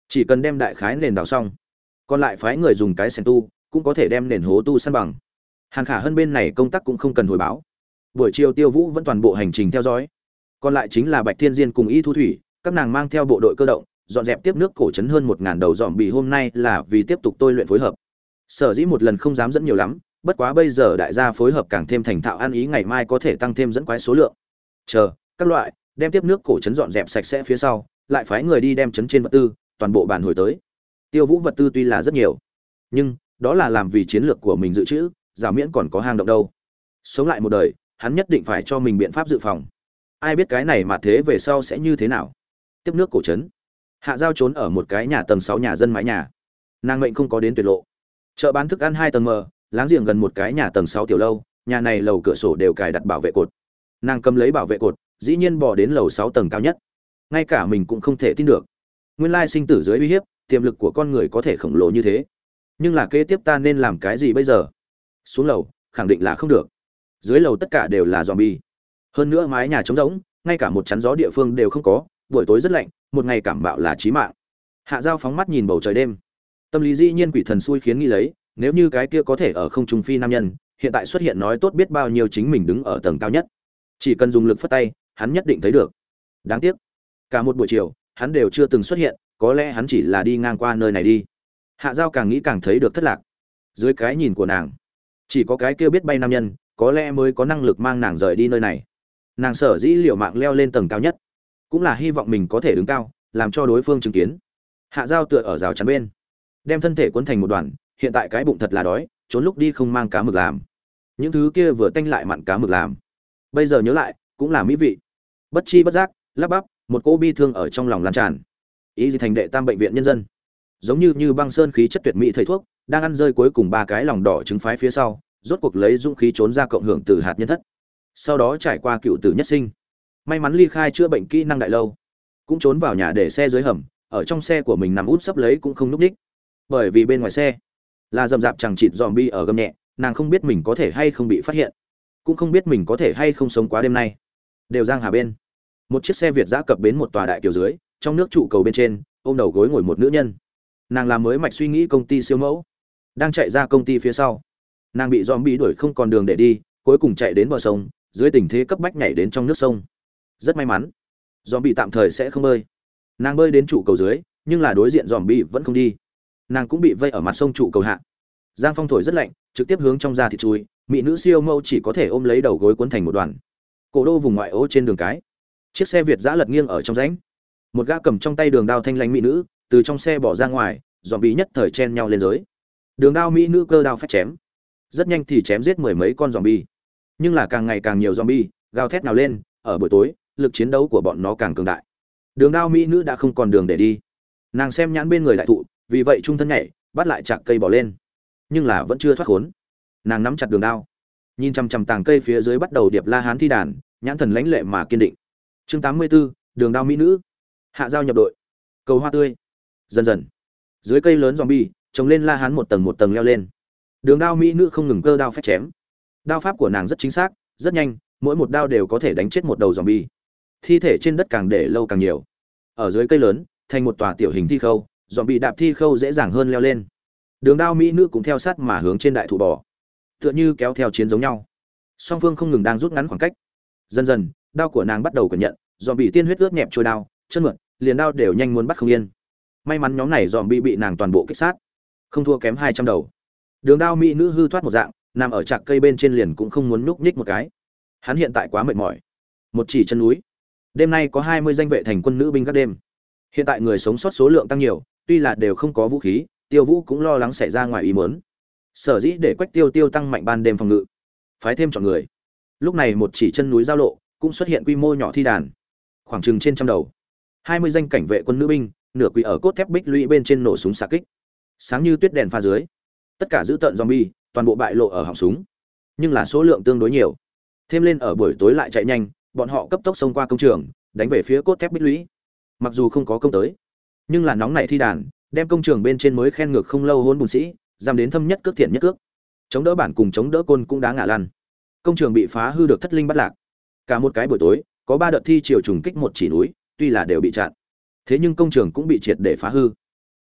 Chỉ cần đem đại khái nền đào xong, còn lại phái người dùng cái sẻn tu, cũng có thể đem nền hố tu săn bằng. Hàn Khả Hân bên này công tác cũng không cần hồi báo. Buổi chiều Tiêu Vũ vẫn toàn bộ hành trình theo dõi. Còn lại chính là Bạch Thiên Diên cùng Y Thu Thủy, các nàng mang theo bộ đội cơ động, dọn dẹp tiếp nước cổ trấn hơn một ngàn đầu dòm bị hôm nay là vì tiếp tục tôi luyện phối hợp. Sở dĩ một lần không dám dẫn nhiều lắm, bất quá bây giờ đại gia phối hợp càng thêm thành thạo, ăn ý ngày mai có thể tăng thêm dẫn quái số lượng. Chờ, các loại, đem tiếp nước cổ trấn dọn dẹp sạch sẽ phía sau, lại phái người đi đem trấn trên vật tư, toàn bộ bàn hồi tới. Tiêu Vũ vật tư tuy là rất nhiều, nhưng đó là làm vì chiến lược của mình dự trữ, giả miễn còn có hang động đâu. Sống lại một đời, hắn nhất định phải cho mình biện pháp dự phòng. Ai biết cái này mà thế về sau sẽ như thế nào. Tiếp nước cổ trấn, Hạ Giao trốn ở một cái nhà tầng sáu nhà dân mái nhà. Nàng mệnh không có đến tuyệt lộ. Chợ bán thức ăn hai tầng mờ, láng giềng gần một cái nhà tầng sáu tiểu lâu, nhà này lầu cửa sổ đều cài đặt bảo vệ cột. Nàng cầm lấy bảo vệ cột, dĩ nhiên bò đến lầu sáu tầng cao nhất. Ngay cả mình cũng không thể tin được. Nguyên lai sinh tử dưới uy hiếp, tiềm lực của con người có thể khổng lồ như thế. Nhưng là kế tiếp ta nên làm cái gì bây giờ? Xuống lầu, khẳng định là không được. Dưới lầu tất cả đều là zombie. Hơn nữa mái nhà trống rỗng, ngay cả một chắn gió địa phương đều không có, buổi tối rất lạnh, một ngày cảm bạo là chí mạng. Hạ Giao phóng mắt nhìn bầu trời đêm. Tâm lý dĩ nhiên quỷ thần xui khiến nghĩ lấy, nếu như cái kia có thể ở không trung phi nam nhân, hiện tại xuất hiện nói tốt biết bao nhiêu chính mình đứng ở tầng cao nhất. Chỉ cần dùng lực phất tay, hắn nhất định thấy được. Đáng tiếc, cả một buổi chiều, hắn đều chưa từng xuất hiện, có lẽ hắn chỉ là đi ngang qua nơi này đi. Hạ Giao càng nghĩ càng thấy được thất lạc. Dưới cái nhìn của nàng, chỉ có cái kia biết bay nam nhân, có lẽ mới có năng lực mang nàng rời đi nơi này. Nàng sở dĩ liều mạng leo lên tầng cao nhất, cũng là hy vọng mình có thể đứng cao, làm cho đối phương chứng kiến. Hạ Giao tựa ở rào chắn bên, đem thân thể cuốn thành một đoàn, hiện tại cái bụng thật là đói, trốn lúc đi không mang cá mực làm. Những thứ kia vừa tanh lại mặn cá mực làm, bây giờ nhớ lại, cũng là mỹ vị. Bất chi bất giác, lắp bắp, một cỗ bi thương ở trong lòng lan tràn. Ý gì thành đệ tam bệnh viện nhân dân, giống như như băng sơn khí chất tuyệt mỹ thầy thuốc, đang ăn rơi cuối cùng ba cái lòng đỏ trứng phái phía sau, rốt cuộc lấy dũng khí trốn ra cộng hưởng từ hạt nhân thất. Sau đó trải qua cựu tử nhất sinh, may mắn ly khai chữa bệnh kỹ năng đại lâu, cũng trốn vào nhà để xe dưới hầm, ở trong xe của mình nằm út sấp lấy cũng không núp đích, bởi vì bên ngoài xe là rầm rạp chẳng chịt zombie ở gầm nhẹ, nàng không biết mình có thể hay không bị phát hiện, cũng không biết mình có thể hay không sống quá đêm nay. Đều giang hà bên, một chiếc xe Việt dã cập bến một tòa đại kiều dưới, trong nước trụ cầu bên trên, ôm đầu gối ngồi một nữ nhân. Nàng là mới mạch suy nghĩ công ty siêu mẫu, đang chạy ra công ty phía sau, nàng bị zombie đuổi không còn đường để đi, cuối cùng chạy đến bờ sông, dưới tình thế cấp bách nhảy đến trong nước sông. Rất may mắn, zombie tạm thời sẽ không bơi. Nàng bơi đến trụ cầu dưới, nhưng là đối diện zombie vẫn không đi. Nàng cũng bị vây ở mặt sông trụ cầu hạ. Giang phong thổi rất lạnh, trực tiếp hướng trong da thịt chui, mỹ nữ siêu mẫu chỉ có thể ôm lấy đầu gối cuốn thành một đoàn. Cổ đô vùng ngoại ô trên đường cái, chiếc xe Việt dã lật nghiêng ở trong rãnh. Một gã cầm trong tay đường đao thanh lãnh mỹ nữ từ trong xe bỏ ra ngoài, zombie nhất thời chen nhau lên giới. Đường đao mỹ nữ cơ đao phách chém, rất nhanh thì chém giết mười mấy con zombie. Nhưng là càng ngày càng nhiều zombie gào thét nào lên, ở buổi tối, lực chiến đấu của bọn nó càng cường đại. Đường đao mỹ nữ đã không còn đường để đi. Nàng xem nhãn bên người đại thụ, vì vậy trung thân nhảy, bắt lại chạc cây bỏ lên. Nhưng là vẫn chưa thoát khốn. Nàng nắm chặt đường đao, nhìn chằm chằm tàng cây phía dưới bắt đầu điệp la hán thi đàn, nhãn thần lãnh lệ mà kiên định. Chương tám mươi 84, đường đao mỹ nữ. Hạ Giao nhập đội. Cầu hoa tươi. Dần dần, dưới cây lớn zombie trồng lên la hán một tầng một tầng leo lên. Đường đao mỹ nữ không ngừng cơ đao phép chém. Đao pháp của nàng rất chính xác, rất nhanh, mỗi một đao đều có thể đánh chết một đầu zombie. Thi thể trên đất càng để lâu càng nhiều. Ở dưới cây lớn, thành một tòa tiểu hình thi khâu, zombie đạp thi khâu dễ dàng hơn leo lên. Đường đao mỹ nữ cũng theo sát mà hướng trên đại thụ bò, tựa như kéo theo chiến giống nhau. Song phương không ngừng đang rút ngắn khoảng cách. Dần dần, đao của nàng bắt đầu cẩn nhận, zombie tiên huyết ướt nhẹp trôi đao, chân mượt, liền đao đều nhanh muốn bắt không yên. May mắn nhóm này zombie bị nàng toàn bộ kích sát, không thua kém hai trăm đầu. Đường đao mỹ nữ hư thoát một dạng, nằm ở trạc cây bên trên liền cũng không muốn nhúc nhích một cái. Hắn hiện tại quá mệt mỏi. Một chỉ chân núi. Đêm nay có hai mươi danh vệ thành quân nữ binh các đêm. Hiện tại người sống sót số lượng tăng nhiều, tuy là đều không có vũ khí, Tiêu Vũ cũng lo lắng xảy ra ngoài ý muốn. Sở dĩ để Quách Tiêu Tiêu tăng mạnh ban đêm phòng ngự, phái thêm chọn người. Lúc này một chỉ chân núi giao lộ cũng xuất hiện quy mô nhỏ thi đàn, khoảng chừng trên trăm đầu. hai mươi danh cảnh vệ quân nữ binh, nửa quỳ ở cốt thép bích lũy bên trên nổ súng xạ kích. Sáng như tuyết đèn pha dưới, tất cả giữ tận zombie, toàn bộ bại lộ ở họng súng. Nhưng là số lượng tương đối nhiều. Thêm lên ở buổi tối lại chạy nhanh, bọn họ cấp tốc xông qua công trường, đánh về phía cốt thép bích lũy. Mặc dù không có công tới, nhưng là nóng nảy thi đàn, đem công trường bên trên mới khen ngược không lâu hôn bùn sĩ, giam đến thâm nhất cước thiện nhất cước. Chống đỡ bản cùng chống đỡ côn cũng đá ngã lăn. Công trường bị phá hư được thất linh bắt lạc. Cả một cái buổi tối, có ba đợt thi chiều trùng kích một chỉ núi, tuy là đều bị chặn, thế nhưng công trường cũng bị triệt để phá hư.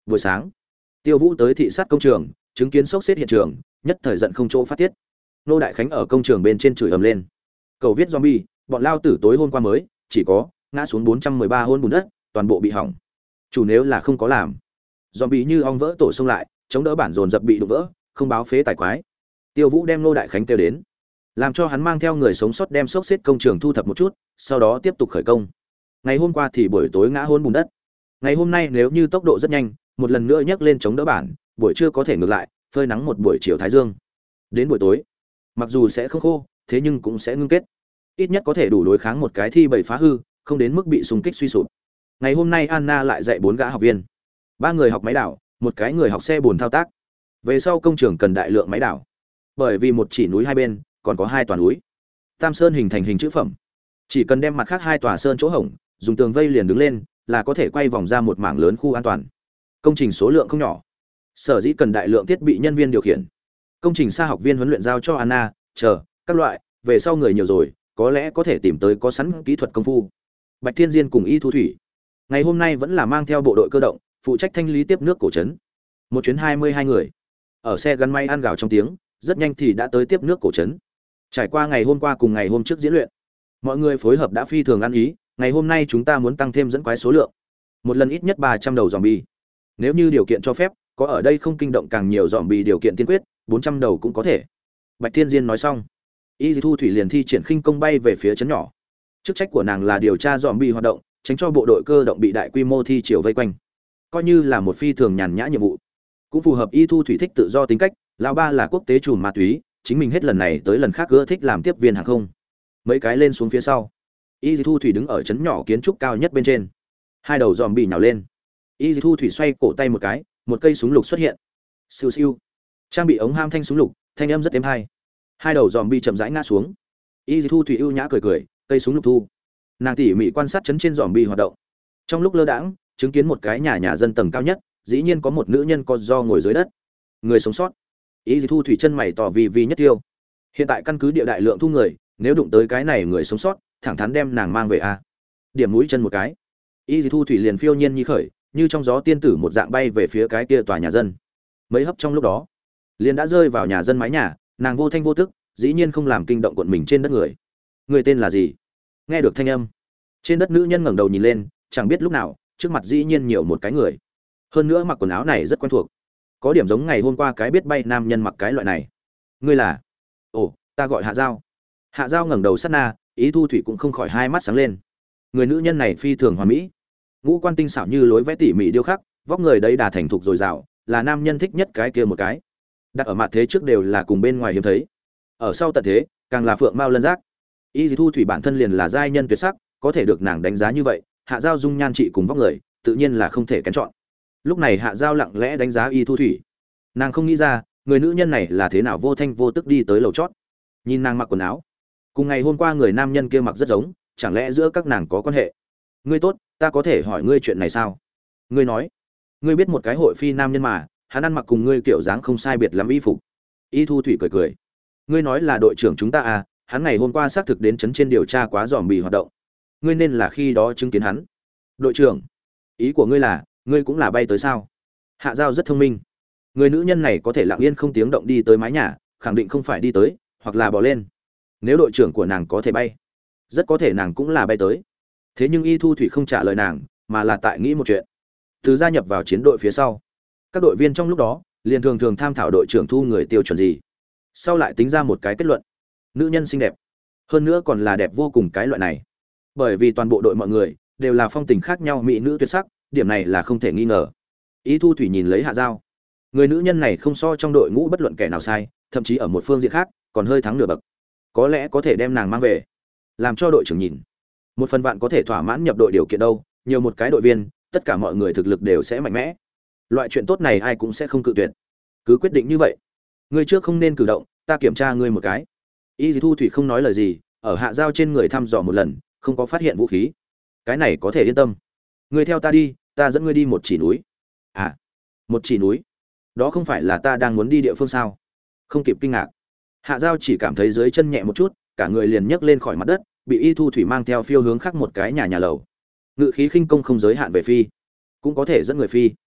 Buổi sáng, Tiêu Vũ tới thị sát công trường, chứng kiến sốc xếp hiện trường, nhất thời giận không chỗ phát tiết. Nô Đại Khánh ở công trường bên trên chửi ầm lên. Cầu viết zombie, bọn lao tử tối hôm qua mới, chỉ có ngã xuống bốn trăm mười ba hôn bùn đất, toàn bộ bị hỏng. Chủ nếu là không có làm. Zombie như ong vỡ tổ xông lại, chống đỡ bản dồn dập bị đụng vỡ, không báo phế tài quái. Tiêu Vũ đem Nô Đại Khánh kêu đến, làm cho hắn mang theo người sống sót đem sốc xếp công trường thu thập một chút, sau đó tiếp tục khởi công. Ngày hôm qua thì buổi tối ngã hôn bùn đất. Ngày hôm nay nếu như tốc độ rất nhanh, một lần nữa nhấc lên chống đỡ bản, buổi trưa có thể ngược lại, phơi nắng một buổi chiều thái dương. Đến buổi tối, mặc dù sẽ không khô, thế nhưng cũng sẽ ngưng kết. Ít nhất có thể đủ đối kháng một cái thi bầy phá hư, không đến mức bị xung kích suy sụp. Ngày hôm nay Anna lại dạy bốn gã học viên. Ba người học máy đảo, một cái người học xe bồn thao tác. Về sau công trường cần đại lượng máy đảo. Bởi vì một chỉ núi hai bên, còn có hai tòa núi. Tam sơn hình thành hình chữ phẩm. Chỉ cần đem mặt khác hai tòa sơn chỗ hổng, dùng tường vây liền đứng lên, là có thể quay vòng ra một mảng lớn khu an toàn. Công trình số lượng không nhỏ, sở dĩ cần đại lượng thiết bị nhân viên điều khiển. Công trình xa học viên huấn luyện giao cho Anna, chờ các loại, về sau người nhiều rồi, có lẽ có thể tìm tới có sẵn kỹ thuật công phu. Bạch Thiên Diên cùng Y Thu Thủy, ngày hôm nay vẫn là mang theo bộ đội cơ động, phụ trách thanh lý tiếp nước cổ trấn. Một chuyến hai mươi hai người, ở xe gắn máy ăn gạo trong tiếng, rất nhanh thì đã tới tiếp nước cổ trấn. Trải qua ngày hôm qua cùng ngày hôm trước diễn luyện, mọi người phối hợp đã phi thường ăn ý, ngày hôm nay chúng ta muốn tăng thêm dẫn quái số lượng. Một lần ít nhất ba trăm đầu zombie. Nếu như điều kiện cho phép, có ở đây không kinh động càng nhiều zombie điều kiện tiên quyết, bốn trăm đầu cũng có thể. Bạch Thiên Diên nói xong, Y Thu Thủy liền thi triển khinh công bay về phía trấn nhỏ. Chức trách của nàng là điều tra zombie hoạt động, tránh cho bộ đội cơ động bị đại quy mô thi triều vây quanh. Coi như là một phi thường nhàn nhã nhiệm vụ. Cũng phù hợp Y Thu Thủy thích tự do tính cách, lão ba là quốc tế trùm ma túy, chính mình hết lần này tới lần khác ưa thích làm tiếp viên hàng không. Mấy cái lên xuống phía sau, Y Thu Thủy đứng ở trấn nhỏ kiến trúc cao nhất bên trên. Hai đầu zombie nhào lên. Y Thu Thủy xoay cổ tay một cái, một cây súng lục xuất hiện. Siêu siêu. Trang bị ống ham thanh súng lục, thanh âm rất êm hay. Hai đầu zombie chậm rãi ngã xuống. Y Thu Thủy ưu nhã cười cười, cây súng lục thu. Nàng tỉ mỉ quan sát trấn trên zombie hoạt động. Trong lúc lơ đãng, chứng kiến một cái nhà nhà dân tầng cao nhất, dĩ nhiên có một nữ nhân co do ngồi dưới đất. Người sống sót. Y Thu Thủy chân mày tỏ vì vì nhất tiêu. Hiện tại căn cứ địa đại lượng thu người, nếu đụng tới cái này người sống sót, thẳng thắn đem nàng mang về a. Điểm mũi chân một cái. Y Thu Thủy liền phiêu nhiên như khởi, như trong gió tiên tử một dạng bay về phía cái kia tòa nhà dân. Mấy hấp trong lúc đó, liền đã rơi vào nhà dân mái nhà, nàng vô thanh vô tức, dĩ nhiên không làm kinh động quận mình trên đất người. Người tên là gì? Nghe được thanh âm, trên đất nữ nhân ngẩng đầu nhìn lên, chẳng biết lúc nào, trước mặt dĩ nhiên nhiều một cái người. Hơn nữa mặc quần áo này rất quen thuộc, có điểm giống ngày hôm qua cái biết bay nam nhân mặc cái loại này. Ngươi là? Ồ, ta gọi Hạ Giao. Hạ Giao ngẩng đầu sát na, Y Thu Thủy cũng không khỏi hai mắt sáng lên. Người nữ nhân này phi thường hoàn mỹ, ngũ quan tinh xảo như lối vẽ tỉ mỉ điêu khắc, vóc người đấy đà thành thục dồi dào, là nam nhân thích nhất cái kia một cái. Đặt ở mặt thế trước đều là cùng bên ngoài hiếm thấy, ở sau tận thế càng là phượng mao lân giác. Y Thu Thủy bản thân liền là giai nhân tuyệt sắc, có thể được nàng đánh giá như vậy, Hạ Giao dung nhan trị cùng vóc người, tự nhiên là không thể kén chọn. Lúc này Hạ Giao lặng lẽ đánh giá Y Thu Thủy, nàng không nghĩ ra người nữ nhân này là thế nào vô thanh vô tức đi tới lầu chót. Nhìn nàng mặc quần áo, cùng ngày hôm qua người nam nhân kia mặc rất giống, chẳng lẽ giữa các nàng có quan hệ? Ngươi tốt, ta có thể hỏi ngươi chuyện này sao? Ngươi nói, ngươi biết một cái hội phi nam nhân mà, hắn ăn mặc cùng ngươi kiểu dáng không sai biệt lắm y phục. Y Thu Thủy cười cười. Ngươi nói là đội trưởng chúng ta à? Hắn ngày hôm qua xác thực đến trấn trên điều tra quá dòm bì hoạt động. Ngươi nên là khi đó chứng kiến hắn. Đội trưởng, ý của ngươi là, ngươi cũng là bay tới sao? Hạ Giao rất thông minh. Người nữ nhân này có thể lặng yên không tiếng động đi tới mái nhà, khẳng định không phải đi tới, hoặc là bò lên. Nếu đội trưởng của nàng có thể bay, rất có thể nàng cũng là bay tới. Thế nhưng Y Thu Thủy không trả lời nàng, mà là tại nghĩ một chuyện. Từ gia nhập vào chiến đội phía sau, các đội viên trong lúc đó liền thường thường tham thảo đội trưởng thu người tiêu chuẩn gì, sau lại tính ra một cái kết luận: nữ nhân xinh đẹp, hơn nữa còn là đẹp vô cùng cái loại này. Bởi vì toàn bộ đội mọi người đều là phong tình khác nhau mỹ nữ tuyệt sắc, điểm này là không thể nghi ngờ. Y Thu Thủy nhìn lấy Hạ Giao, người nữ nhân này không so trong đội ngũ bất luận kẻ nào sai, thậm chí ở một phương diện khác còn hơi thắng nửa bậc, có lẽ có thể đem nàng mang về, làm cho đội trưởng nhìn. Một phần vạn có thể thỏa mãn nhập đội điều kiện đâu, nhiều một cái đội viên, tất cả mọi người thực lực đều sẽ mạnh mẽ. Loại chuyện tốt này ai cũng sẽ không cự tuyệt. Cứ quyết định như vậy. Ngươi trước không nên cử động, ta kiểm tra ngươi một cái. Y Thu Thủy không nói lời gì, ở Hạ Giao trên người thăm dò một lần, không có phát hiện vũ khí. Cái này có thể yên tâm. Ngươi theo ta đi, ta dẫn ngươi đi một chỉ núi. À, một chỉ núi? Đó không phải là ta đang muốn đi địa phương sao? Không kịp kinh ngạc, Hạ Giao chỉ cảm thấy dưới chân nhẹ một chút, cả người liền nhấc lên khỏi mặt đất, bị Y Thu Thủy mang theo phiêu hướng khác một cái nhà nhà lầu. Ngự khí khinh công không giới hạn về phi, cũng có thể dẫn người phi.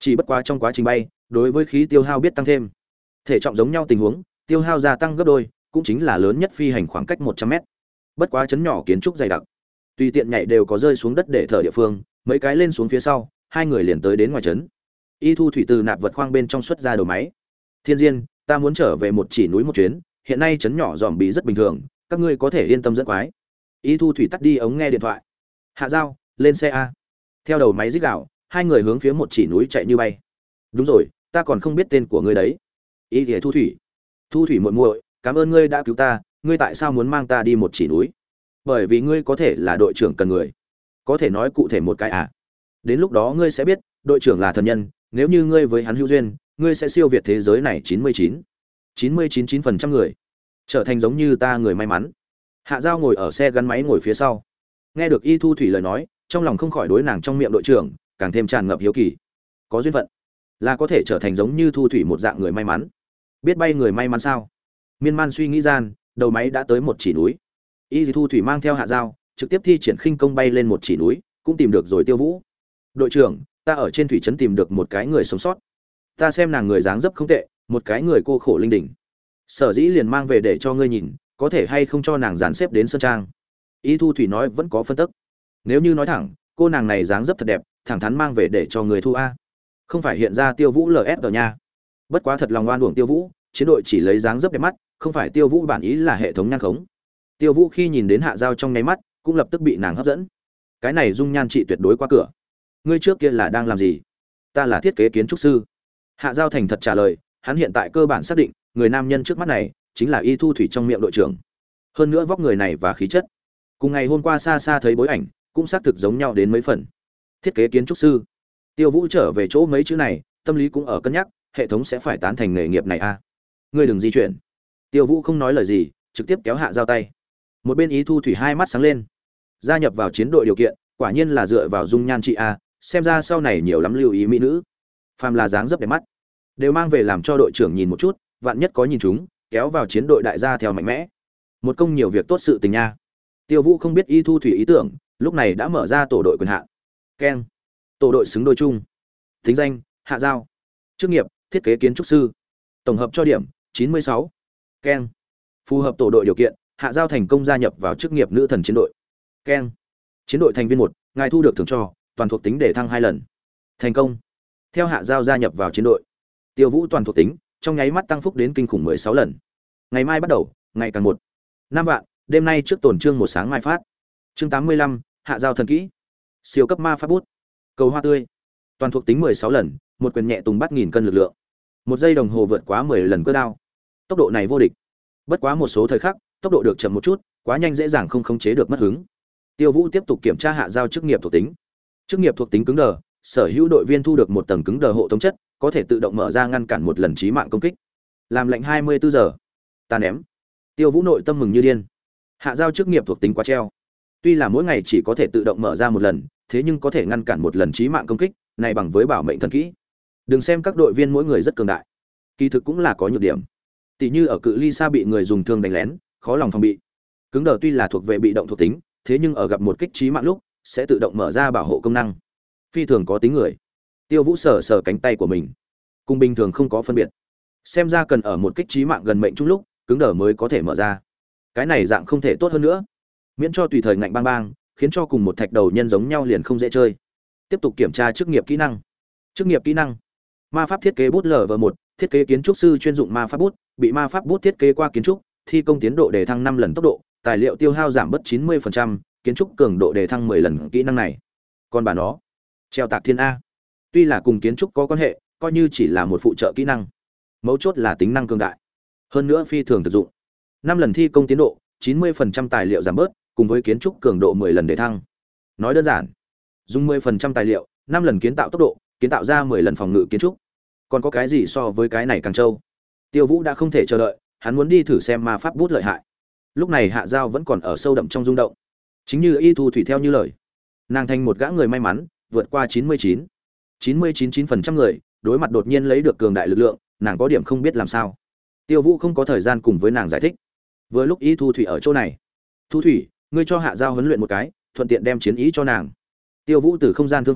Chỉ bất quá trong quá trình bay, đối với khí tiêu hao biết tăng thêm. Thể trọng giống nhau tình huống, tiêu hao gia tăng gấp đôi, cũng chính là lớn nhất phi hành khoảng cách một trăm mét. Bất quá chấn nhỏ kiến trúc dày đặc, tùy tiện nhảy đều có rơi xuống đất để thở địa phương, mấy cái lên xuống phía sau, hai người liền tới đến ngoài trấn. Y Thu Thủy từ nạp vật khoang bên trong xuất ra đầu máy. Thiên Diên, ta muốn trở về một chỉ núi một chuyến, hiện nay trấn nhỏ dòm bị rất bình thường, các ngươi có thể yên tâm dẫn quái. Y Thu Thủy tắt đi ống nghe điện thoại. Hạ Giao, lên xe a. Theo đầu máy rít gào, hai người hướng phía một chỉ núi chạy như bay. Đúng rồi, ta còn không biết tên của ngươi đấy. Y Liễu Thu Thủy. Thu Thủy muội muội, cảm ơn ngươi đã cứu ta, ngươi tại sao muốn mang ta đi một chỉ núi? Bởi vì ngươi có thể là đội trưởng cần người. Có thể nói cụ thể một cái à? Đến lúc đó ngươi sẽ biết, đội trưởng là thần nhân, nếu như ngươi với hắn hữu duyên, ngươi sẽ siêu việt thế giới này chín mươi chín, chín mươi chín chín phần trăm người, trở thành giống như ta người may mắn. Hạ Giao ngồi ở xe gắn máy ngồi phía sau, nghe được Y Thu Thủy lời nói, trong lòng không khỏi đối nàng trong miệng đội trưởng càng thêm tràn ngập hiếu kỳ. Có duyên phận, là có thể trở thành giống như Thu Thủy một dạng người may mắn. Biết bay người may mắn sao? Miên man suy nghĩ gian, đầu máy đã tới một chỉ núi. Y Thu Thủy mang theo Hạ Giao, trực tiếp thi triển khinh công bay lên một chỉ núi, cũng tìm được rồi Tiêu Vũ. Đội trưởng, ta ở trên thủy trấn tìm được một cái người sống sót. Ta xem nàng người dáng dấp không tệ, một cái người cô khổ linh đỉnh. Sở dĩ liền mang về để cho ngươi nhìn, có thể hay không cho nàng dàn xếp đến sơn trang. Y Thu Thủy nói vẫn có phân tức. Nếu như nói thẳng, cô nàng này dáng dấp thật đẹp, thẳng thắn mang về để cho người thu a. Không phải hiện ra Tiêu Vũ lờ ét ở nhà. Bất quá thật lòng oan uổng Tiêu Vũ, chiến đội chỉ lấy dáng dấp đẹp mắt, không phải Tiêu Vũ bản ý là hệ thống nhan khống. Tiêu Vũ khi nhìn đến Hạ Giao trong nháy mắt, cũng lập tức bị nàng hấp dẫn. Cái này dung nhan trị tuyệt đối qua cửa. Ngươi trước kia là đang làm gì? Ta là thiết kế kiến trúc sư. Hạ Giao thành thật trả lời, hắn hiện tại cơ bản xác định, người nam nhân trước mắt này chính là Y Thu Thủy trong miệng đội trưởng. Hơn nữa vóc người này và khí chất, cùng ngày hôm qua xa xa thấy bối ảnh, cũng xác thực giống nhau đến mấy phần. Thiết kế kiến trúc sư. Tiêu Vũ trở về chỗ mấy chữ này, tâm lý cũng ở cân nhắc, hệ thống sẽ phải tán thành nghề nghiệp này a. À? Ngươi đừng di chuyển. Tiêu Vũ không nói lời gì, trực tiếp kéo Hạ Giao tay. Một bên Y Thu Thủy hai mắt sáng lên. Gia nhập vào chiến đội điều kiện, quả nhiên là dựa vào dung nhan trị a, xem ra sau này nhiều lắm lưu ý mỹ nữ. Phàm là dáng dấp đẹp mắt, đều mang về làm cho đội trưởng nhìn một chút, vạn nhất có nhìn chúng, kéo vào chiến đội đại gia theo mạnh mẽ. Một công nhiều việc tốt sự tình nha. Tiêu Vũ không biết Y Thu Thủy ý tưởng, lúc này đã mở ra tổ đội quyền hạn. Keng. Tổ đội xứng đôi chung. Tính danh: Hạ Giao. Chức nghiệp: thiết kế kiến trúc sư. Tổng hợp cho điểm: chín mươi sáu. Keng. Phù hợp tổ đội điều kiện, Hạ Giao thành công gia nhập vào chức nghiệp nữ thần chiến đội. Keng. Chiến đội thành viên một, ngài thu được thưởng cho toàn thuộc tính để thăng hai lần. Thành công. Theo Hạ Giao gia nhập vào chiến đội, Tiêu Vũ toàn thuộc tính trong nháy mắt tăng phúc đến kinh khủng mười sáu lần. Ngày mai bắt đầu, ngày càng một. năm vạn, đêm nay trước tổn chương một sáng mai phát. Chương tám mươi lăm, Hạ Giao thần kỹ. Siêu cấp ma pháp bút. Cầu hoa tươi. Toàn thuộc tính mười sáu lần, một quyền nhẹ tùng bắt nghìn cân lực lượng. Một giây đồng hồ vượt quá mười lần cơ đao. Tốc độ này vô địch. Bất quá một số thời khắc, tốc độ được chậm một chút, quá nhanh dễ dàng không khống chế được mất hứng. Tiêu Vũ tiếp tục kiểm tra Hạ Giao chức nghiệp thuộc tính. Chức nghiệp thuộc tính cứng đờ, sở hữu đội viên thu được một tầng cứng đờ hộ tống chất, có thể tự động mở ra ngăn cản một lần chí mạng công kích. Làm lệnh hai mươi bốn giờ. Ta ném. Tiêu Vũ nội tâm mừng như điên. Hạ Giao chức nghiệp thuộc tính quá treo. Tuy là mỗi ngày chỉ có thể tự động mở ra một lần, thế nhưng có thể ngăn cản một lần chí mạng công kích, này bằng với bảo mệnh thần kỹ. Đừng xem các đội viên mỗi người rất cường đại, kỳ thực cũng là có nhược điểm. Tỷ như ở cự ly xa bị người dùng thương đánh lén, khó lòng phòng bị. Cứng đờ tuy là thuộc về bị động thuộc tính, thế nhưng ở gặp một kích chí mạng lúc, sẽ tự động mở ra bảo hộ công năng. Phi thường có tính người. Tiêu Vũ sờ sờ cánh tay của mình, cùng bình thường không có phân biệt. Xem ra cần ở một kích chí mạng gần mệnh chung lúc, cứng đờ mới có thể mở ra. Cái này dạng không thể tốt hơn nữa, miễn cho tùy thời ngạnh bang bang, khiến cho cùng một thạch đầu nhân giống nhau liền không dễ chơi. Tiếp tục kiểm tra chức nghiệp kỹ năng. Chức nghiệp kỹ năng: ma pháp thiết kế bút lở vờ một, thiết kế kiến trúc sư chuyên dụng ma pháp bút, bị ma pháp bút thiết kế qua kiến trúc, thi công tiến độ đề thăng năm lần tốc độ, tài liệu tiêu hao giảm bớt chín mươi phần trăm, kiến trúc cường độ đề thăng mười lần. Kỹ năng này, còn bà nó, treo tạc thiên a. Tuy là cùng kiến trúc có quan hệ, coi như chỉ là một phụ trợ kỹ năng, mấu chốt là tính năng cường đại, hơn nữa phi thường thực dụng. năm lần thi công tiến độ, chín mươi phần trăm tài liệu giảm bớt, cùng với kiến trúc cường độ mười lần đề thăng. Nói đơn giản, dùng mười phần trăm tài liệu, năm lần kiến tạo tốc độ, kiến tạo ra mười lần phòng ngự kiến trúc. Còn có cái gì so với cái này càng trâu? Tiêu Vũ đã không thể chờ đợi, hắn muốn đi thử xem ma pháp bút lợi hại. Lúc này Hạ Giao vẫn còn ở sâu đậm trong rung động. Chính như Y Thu Thủy theo như lời, nàng thành một gã người may mắn, vượt qua chín mươi chín, chín mươi chín chín phần trăm người, đối mặt đột nhiên lấy được cường đại lực lượng, nàng có điểm không biết làm sao. Tiêu Vũ không có thời gian cùng với nàng giải thích. Vừa lúc Y Thu Thủy ở chỗ này, Thu Thủy, ngươi cho Hạ Giao huấn luyện một cái, thuận tiện đem chiến ý cho nàng. Tiêu Vũ từ không gian thương khố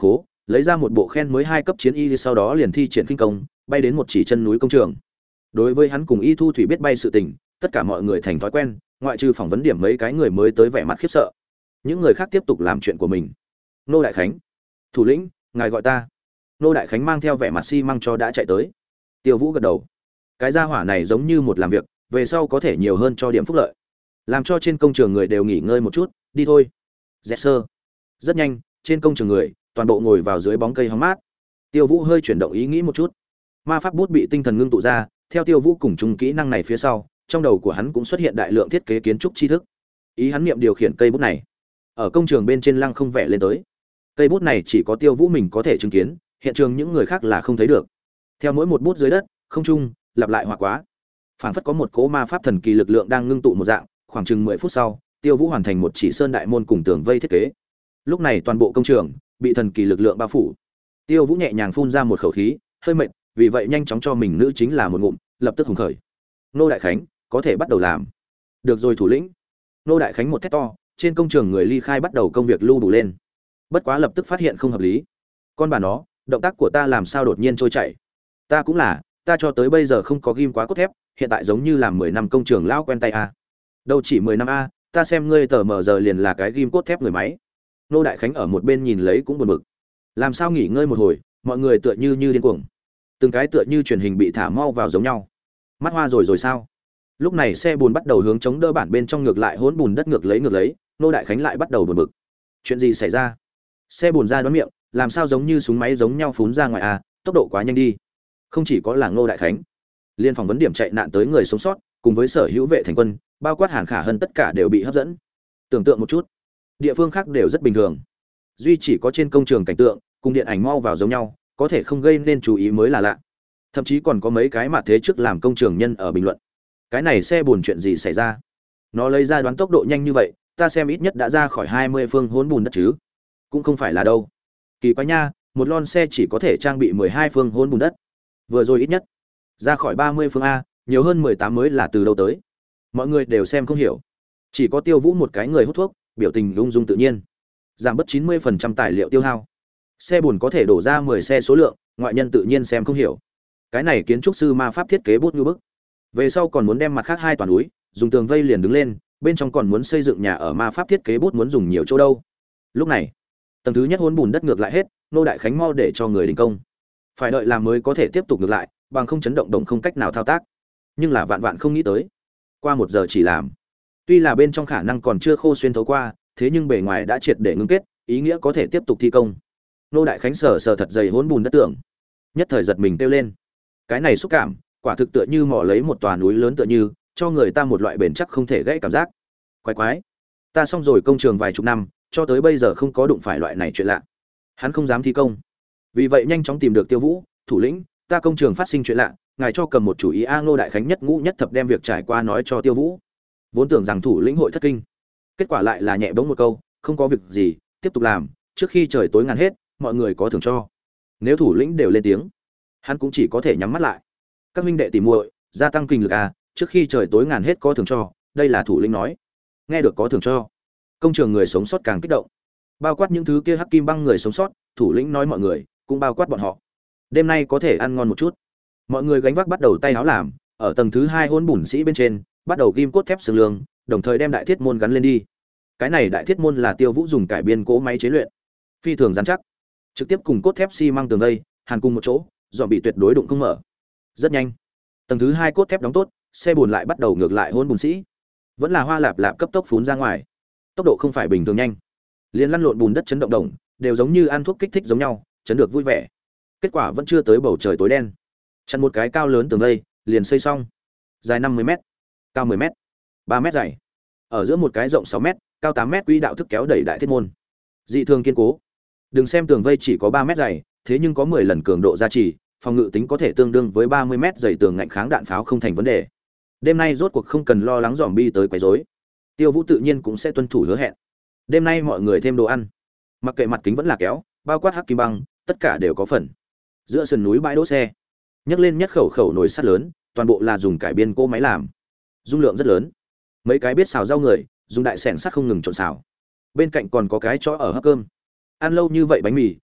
lấy ra một bộ khen mới hai cấp chiến y, sau đó liền thi triển kinh công bay đến một chỉ chân núi công trường. Đối với hắn cùng Y Thu Thủy biết bay sự tình, tất cả mọi người thành thói quen, ngoại trừ phỏng vấn điểm mấy cái người mới tới vẻ mặt khiếp sợ. Những người khác tiếp tục làm chuyện của mình. Nô Đại Khánh, thủ lĩnh, ngài gọi ta. Nô Đại Khánh mang theo vẻ mặt xi măng cho đã chạy tới. Tiêu Vũ gật đầu. Cái gia hỏa này giống như một làm việc, về sau có thể nhiều hơn cho điểm phúc lợi, làm cho trên công trường người đều nghỉ ngơi một chút. Đi thôi. Dẹt sơ. Rất nhanh, trên công trường người toàn bộ ngồi vào dưới bóng cây hóng mát. Tiêu Vũ hơi chuyển động ý nghĩ một chút. Ma pháp bút bị tinh thần ngưng tụ ra, theo Tiêu Vũ cùng chung kỹ năng này phía sau, trong đầu của hắn cũng xuất hiện đại lượng thiết kế kiến trúc tri thức. Ý hắn niệm điều khiển cây bút này, ở công trường bên trên lăng không vẽ lên tới. Cây bút này chỉ có Tiêu Vũ mình có thể chứng kiến, hiện trường những người khác là không thấy được. Theo mỗi một bút dưới đất, không trung lặp lại hòa quá, phảng phất có một cỗ ma pháp thần kỳ lực lượng đang ngưng tụ một dạng. Khoảng chừng mười phút sau, Tiêu Vũ hoàn thành một chỉ sơn đại môn cùng tường vây thiết kế. Lúc này toàn bộ công trường bị thần kỳ lực lượng bao phủ. Tiêu Vũ nhẹ nhàng phun ra một khẩu khí, hơi mệt, vì vậy nhanh chóng cho mình nữ chính là một ngụm, lập tức hùng khởi. Nô Đại Khánh, có thể bắt đầu làm. Được rồi thủ lĩnh. Nô Đại Khánh một thét to, trên công trường người ly khai bắt đầu công việc lưu đủ lên. Bất quá lập tức phát hiện không hợp lý. Con bà nó, động tác của ta làm sao đột nhiên trôi chảy? Ta cũng là, ta cho tới bây giờ không có ghim quá cốt thép, hiện tại giống như làm mười năm công trường lão quen tay a. Đâu chỉ mười năm a, ta xem ngươi tờ mờ giờ liền là cái ghim cốt thép người máy. Nô Đại Khánh ở một bên nhìn lấy cũng buồn bực. Làm sao nghỉ ngơi một hồi, mọi người tựa như như điên cuồng. Từng cái tựa như truyền hình bị thả mau vào giống nhau. Mắt hoa rồi rồi sao? Lúc này xe bùn bắt đầu hướng chống đỡ bản bên trong ngược lại hỗn bùn đất ngược lấy ngược lấy, Nô Đại Khánh lại bắt đầu buồn bực. Chuyện gì xảy ra? Xe bùn ra đoán miệng, làm sao giống như súng máy giống nhau phún ra ngoài à, tốc độ quá nhanh đi. Không chỉ có là Nô Đại Khánh, liên phỏng vấn điểm chạy nạn tới người sống sót, cùng với sở hữu vệ thành quân, bao quát Hàn Khả Hân tất cả đều bị hấp dẫn. Tưởng tượng một chút, địa phương khác đều rất bình thường, duy chỉ có trên công trường cảnh tượng cùng điện ảnh mau vào giống nhau, có thể không gây nên chú ý mới là lạ. Thậm chí còn có mấy cái mà thế trước làm công trường nhân ở bình luận, cái này xe buồn chuyện gì xảy ra, nó lấy ra đoán tốc độ nhanh như vậy, ta xem ít nhất đã ra khỏi hai mươi phương hỗn bùn đất chứ. Cũng không phải là đâu, kỳ quái nha, một lon xe chỉ có thể trang bị mười hai phương hỗn bùn đất, vừa rồi ít nhất ra khỏi ba mươi phương a, nhiều hơn mười tám mới là từ đâu tới. Mọi người đều xem không hiểu, chỉ có Tiêu Vũ một cái người hút thuốc, biểu tình ung dung tự nhiên. Giảm bớt chín mươi phần trăm tài liệu tiêu hao, xe buồn có thể đổ ra mười xe số lượng, ngoại nhân tự nhiên xem không hiểu. Cái này kiến trúc sư ma pháp thiết kế bút như bức. Về sau còn muốn đem mặt khác hai toàn núi dùng tường vây liền đứng lên, bên trong còn muốn xây dựng nhà ở, ma pháp thiết kế bút muốn dùng nhiều chỗ đâu. Lúc này tầng thứ nhất hỗn bùn đất ngược lại hết, Nô Đại Khánh mau để cho người đình công, phải đợi làm mới có thể tiếp tục ngược lại, bằng không chấn động đồng không cách nào thao tác. Nhưng là vạn vạn không nghĩ tới, qua một giờ chỉ làm, tuy là bên trong khả năng còn chưa khô xuyên thấu qua, thế nhưng bề ngoài đã triệt để ngưng kết, ý nghĩa có thể tiếp tục thi công. Nô Đại Khánh sờ sờ thật dày hỗn bùn đất tưởng, nhất thời giật mình kêu lên. Cái này xúc cảm, quả thực tựa như mò lấy một tòa núi lớn, tựa như cho người ta một loại bền chắc không thể gãy cảm giác. Quái quái, ta xong rồi công trường vài chục năm, cho tới bây giờ không có đụng phải loại này chuyện lạ. Hắn không dám thi công, vì vậy nhanh chóng tìm được Tiêu Vũ, thủ lĩnh, ta công trường phát sinh chuyện lạ, ngài cho cầm một chủ ý a. Ngô Đại Khánh nhất ngũ nhất thập đem việc trải qua nói cho Tiêu Vũ, vốn tưởng rằng thủ lĩnh hội thất kinh, kết quả lại là nhẹ bỗng một câu, không có việc gì, tiếp tục làm, trước khi trời tối ngàn hết, mọi người có thưởng cho. Nếu thủ lĩnh đều lên tiếng, hắn cũng chỉ có thể nhắm mắt lại. Các huynh đệ tỉ muội, gia tăng kinh lực a, trước khi trời tối ngàn hết có thưởng cho, đây là thủ lĩnh nói. Nghe được có thưởng cho, công trường người sống sót càng kích động, bao quát những thứ kia hắc kim băng người sống sót, thủ lĩnh nói mọi người, cũng bao quát bọn họ. Đêm nay có thể ăn ngon một chút. Mọi người gánh vác bắt đầu tay áo làm, ở tầng thứ hai hỗn bùn sĩ bên trên, bắt đầu ghim cốt thép xương lương, đồng thời đem đại thiết môn gắn lên đi. Cái này đại thiết môn là Tiêu Vũ dùng cải biên cỗ máy chế luyện, phi thường rắn chắc, trực tiếp cùng cốt thép xi măng tường vây hàn cùng một chỗ, dọn bị tuyệt đối đụng không mở. Rất nhanh, tầng thứ hai cốt thép đóng tốt, xe buồn lại bắt đầu ngược lại hỗn bùn sĩ, vẫn là hoa lạp lạp cấp tốc phún ra ngoài, tốc độ không phải bình thường nhanh, liền lăn lộn bùn đất chấn động đồng, đều giống như ăn thuốc kích thích giống nhau, chấn được vui vẻ. Kết quả vẫn chưa tới bầu trời tối đen, chặn một cái cao lớn tường vây liền xây xong, dài năm mươi mét, cao mười mét, ba mét dày, ở giữa một cái rộng sáu mét, cao tám mét quỹ đạo thức kéo đẩy đại thiết môn, dị thường kiên cố. Đừng xem tường vây chỉ có ba mét dày, thế nhưng có mười lần cường độ gia trì, phòng ngự tính có thể tương đương với ba mươi mét dày tường ngạnh kháng đạn pháo không thành vấn đề. Đêm nay rốt cuộc không cần lo lắng zombie tới quấy rối. Tiêu Vũ tự nhiên cũng sẽ tuân thủ hứa hẹn. Đêm nay mọi người thêm đồ ăn, mặc kệ mặt kính vẫn là kéo, bao quát hắc kim băng, tất cả đều có phần. Giữa sườn núi bãi đỗ xe, nhấc lên nhất khẩu khẩu nồi sắt lớn, toàn bộ là dùng cải biên cỗ máy làm, dung lượng rất lớn. Mấy cái biết xào rau người, dùng đại xẻng sắt không ngừng trộn xào. Bên cạnh còn có cái chó ở hấp cơm. Ăn lâu như vậy bánh mì,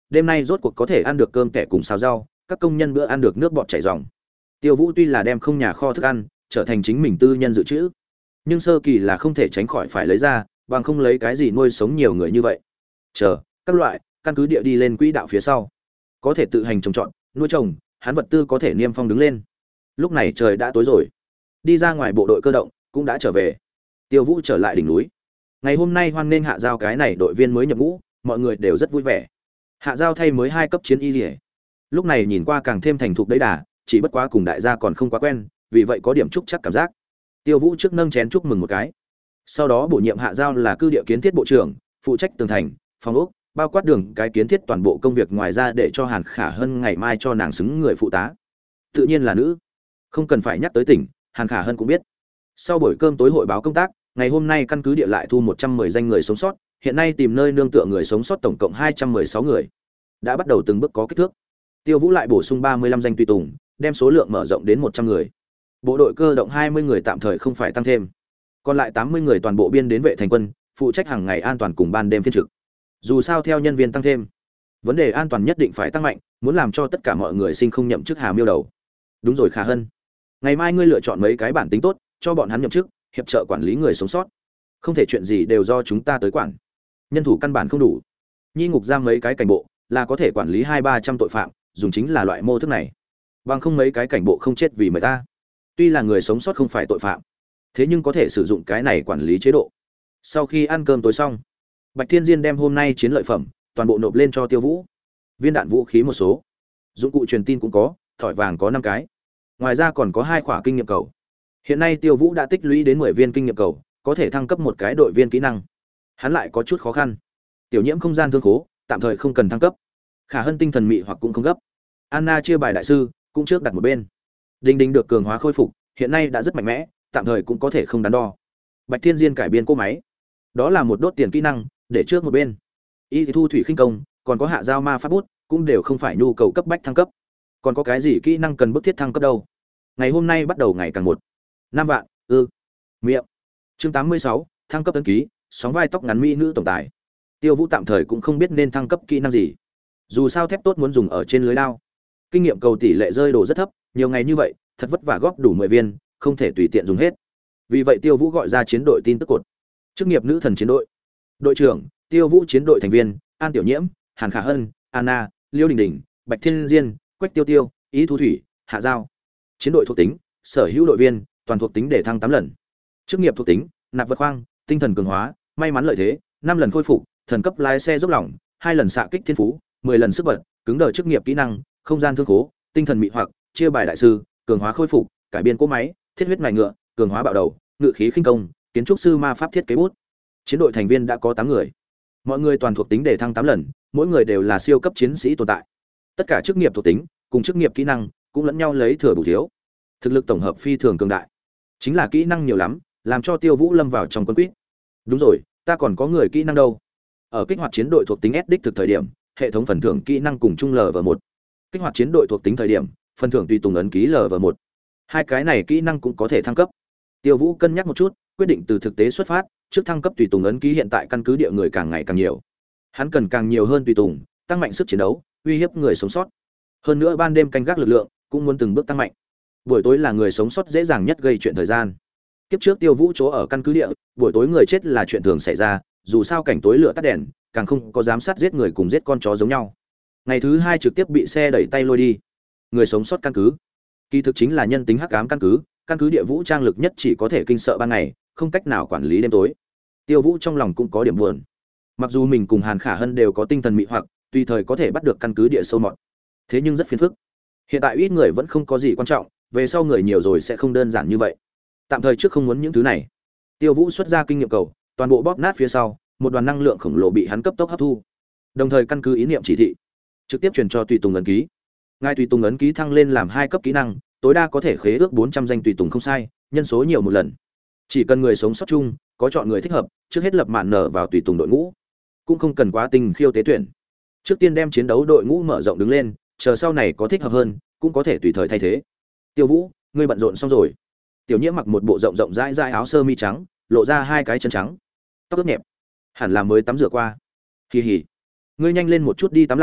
đêm nay rốt cuộc có thể ăn được cơm kẻ cùng xào rau, các công nhân bữa ăn được nước bọt chảy ròng. Tiêu Vũ tuy là đem không nhà kho thức ăn trở thành chính mình tư nhân dự trữ, nhưng sơ kỳ là không thể tránh khỏi phải lấy ra, bằng không lấy cái gì nuôi sống nhiều người như vậy. Chờ, các loại căn cứ địa đi lên quỹ đạo phía sau, có thể tự hành trồng trọt, nuôi trồng, hắn vật tư có thể niêm phong đứng lên. Lúc này trời đã tối rồi, đi ra ngoài bộ đội cơ động cũng đã trở về. Tiêu Vũ trở lại đỉnh núi. Ngày hôm nay hoan nghênh Hạ Giao cái này đội viên mới nhập ngũ, mọi người đều rất vui vẻ. Hạ Giao thay mới hai cấp chiến y liễu, lúc này nhìn qua càng thêm thành thục đấy đà, chỉ bất quá cùng đại gia còn không quá quen, vì vậy có điểm chúc chắc cảm giác. Tiêu Vũ trước nâng chén chúc mừng một cái, sau đó bổ nhiệm Hạ Giao là cư địa kiến thiết bộ trưởng, phụ trách tường thành, phòng ốc, bao quát đường cái kiến thiết toàn bộ công việc, ngoài ra để cho Hàn Khả Hân ngày mai cho nàng xứng người phụ tá. Tự nhiên là nữ, không cần phải nhắc tới tỉnh, Hàn Khả Hân cũng biết. Sau buổi cơm tối hội báo công tác, ngày hôm nay căn cứ địa lại thu một trăm mười danh người sống sót, hiện nay tìm nơi nương tựa người sống sót tổng cộng hai trăm mười sáu người, đã bắt đầu từng bước có kích thước. Tiêu Vũ lại bổ sung ba mươi lăm danh tùy tùng, đem số lượng mở rộng đến một trăm người. Bộ đội cơ động hai mươi người tạm thời không phải tăng thêm, còn lại tám mươi người toàn bộ biên đến vệ thành quân, phụ trách hàng ngày an toàn cùng ban đêm phiên trực. Dù sao theo nhân viên tăng thêm, vấn đề an toàn nhất định phải tăng mạnh, muốn làm cho tất cả mọi người sinh không nhậm chức hà miêu đầu. Đúng rồi Khả Hân, ngày mai ngươi lựa chọn mấy cái bản tính tốt, cho bọn hắn nhậm chức, hiệp trợ quản lý người sống sót. Không thể chuyện gì đều do chúng ta tới quản, nhân thủ căn bản không đủ. Nhi ngục giam mấy cái cảnh bộ là có thể quản lý hai ba trăm tội phạm, dùng chính là loại mô thức này. Bằng không mấy cái cảnh bộ không chết vì người ta. Tuy là người sống sót không phải tội phạm, thế nhưng có thể sử dụng cái này quản lý chế độ. Sau khi ăn cơm tối xong, Bạch Thiên Diên đem hôm nay chiến lợi phẩm toàn bộ nộp lên cho Tiêu Vũ. Viên đạn vũ khí một số, dụng cụ truyền tin cũng có, thỏi vàng có năm cái. Ngoài ra còn có hai khỏa kinh nghiệm cầu. Hiện nay Tiêu Vũ đã tích lũy đến mười viên kinh nghiệm cầu, có thể thăng cấp một cái đội viên kỹ năng. Hắn lại có chút khó khăn. Tiểu Nhiễm không gian thương khố, tạm thời không cần thăng cấp. Khả Hân tinh thần mị hoặc cũng không gấp. Anna chia bài đại sư, cũng trước đặt một bên. Đinh Đinh được cường hóa khôi phục, hiện nay đã rất mạnh mẽ, tạm thời cũng có thể không đắn đo. Bạch Thiên Diên cải biên cỗ máy, đó là một đốt tiền kỹ năng, để trước một bên. Y thu thủy khinh công, còn có Hạ Giao ma pháp bút, cũng đều không phải nhu cầu cấp bách thăng cấp. Còn có cái gì kỹ năng cần bức thiết thăng cấp đâu? Ngày hôm nay bắt đầu ngày càng một. Năm vạn, ư. Miệng. Chương tám mươi sáu, thăng cấp tấn ký, sóng vai tóc ngắn mỹ nữ tổng tài. Tiêu Vũ tạm thời cũng không biết nên thăng cấp kỹ năng gì. Dù sao thép tốt muốn dùng ở trên lưới đao. Kinh nghiệm cầu tỷ lệ rơi đồ rất thấp, nhiều ngày như vậy, thật vất vả góp đủ mười viên, không thể tùy tiện dùng hết. Vì vậy Tiêu Vũ gọi ra chiến đội tin tức cột. Chức nghiệp nữ thần chiến đội. Đội trưởng, Tiêu Vũ chiến đội thành viên, An Tiểu Nhiễm, Hàn Khả Hân, Anna, Liêu Đình Đình, Bạch Thiên Diên, Quách Tiêu Tiêu, Ý Thu Thủy, Hạ Giao. Chiến đội thuộc tính, sở hữu đội viên, toàn thuộc tính để thăng tám lần. Chức nghiệp thuộc tính, nạp vật khoang, tinh thần cường hóa, may mắn lợi thế, năm lần khôi phục, thần cấp lái xe dốc lỏng, hai lần xạ kích thiên phú, mười lần sức bật, cứng đờ chức nghiệp kỹ năng, không gian thương khố, tinh thần mị hoặc, chia bài đại sư, cường hóa khôi phục, cải biên cỗ máy, thiết huyết ngài ngựa, cường hóa bạo đầu, ngự khí khinh công, kiến trúc sư ma pháp thiết kế bút. Chiến đội thành viên đã có tám người. Mọi người toàn thuộc tính để thăng tám lần, mỗi người đều là siêu cấp chiến sĩ tồn tại. Tất cả chức nghiệp thuộc tính cùng chức nghiệp kỹ năng cũng lẫn nhau lấy thừa bù thiếu. Thực lực tổng hợp phi thường cường đại. Chính là kỹ năng nhiều lắm, làm cho Tiêu Vũ lâm vào trong quân quýt. Đúng rồi, ta còn có người kỹ năng đâu? Ở kích hoạt chiến đội thuộc tính S đích thực thời điểm, hệ thống phần thưởng kỹ năng cùng chung L V một. Kích hoạt chiến đội thuộc tính thời điểm, phần thưởng tùy tùng ấn ký L V một. Hai cái này kỹ năng cũng có thể thăng cấp. Tiêu Vũ cân nhắc một chút, quyết định từ thực tế xuất phát, trước thăng cấp tùy tùng ấn ký hiện tại căn cứ địa người càng ngày càng nhiều. Hắn cần càng nhiều hơn tùy tùng, tăng mạnh sức chiến đấu, uy hiếp người sống sót. Hơn nữa ban đêm canh gác lực lượng cũng muốn từng bước tăng mạnh. Buổi tối là người sống sót dễ dàng nhất gây chuyện thời gian. Kiếp trước Tiêu Vũ chỗ ở căn cứ địa, buổi tối người chết là chuyện thường xảy ra, dù sao cảnh tối lửa tắt đèn, càng không có giám sát giết người cùng giết con chó giống nhau. Ngày thứ hai trực tiếp bị xe đẩy tay lôi đi. Người sống sót căn cứ, kỳ thực chính là nhân tính hắc ám căn cứ, căn cứ địa vũ trang lực nhất chỉ có thể kinh sợ ban ngày, không cách nào quản lý đêm tối. Tiêu Vũ trong lòng cũng có điểm buồn. Mặc dù mình cùng Hàn Khả Hân đều có tinh thần mị hoặc, tùy thời có thể bắt được căn cứ địa sâu mọt, thế nhưng rất phiền phức. Hiện tại ít người vẫn không có gì quan trọng, về sau người nhiều rồi sẽ không đơn giản như vậy. Tạm thời trước không muốn những thứ này. Tiêu Vũ xuất ra kinh nghiệm cầu, toàn bộ bóp nát phía sau, một đoàn năng lượng khổng lồ bị hắn cấp tốc hấp thu. Đồng thời căn cứ ý niệm chỉ thị, trực tiếp truyền cho tùy tùng ấn ký. Ngài tùy tùng ấn ký thăng lên làm hai cấp kỹ năng, tối đa có thể khế ước bốn trăm danh tùy tùng không sai, nhân số nhiều một lần. Chỉ cần người sống sót chung, có chọn người thích hợp, trước hết lập màn nở vào tùy tùng đội ngũ, cũng không cần quá tinh khiêu tế tuyển. Trước tiên đem chiến đấu đội ngũ mở rộng đứng lên, chờ sau này có thích hợp hơn, cũng có thể tùy thời thay thế. Tiêu Vũ, ngươi bận rộn xong rồi. Tiểu Nhiễm mặc một bộ rộng rộng rãi rãi áo sơ mi trắng, lộ ra hai cái chân trắng, tóc ướt nhẹp, hẳn là mới tắm rửa qua. Kỳ hỉ, ngươi nhanh lên một chút đi tắm lạp,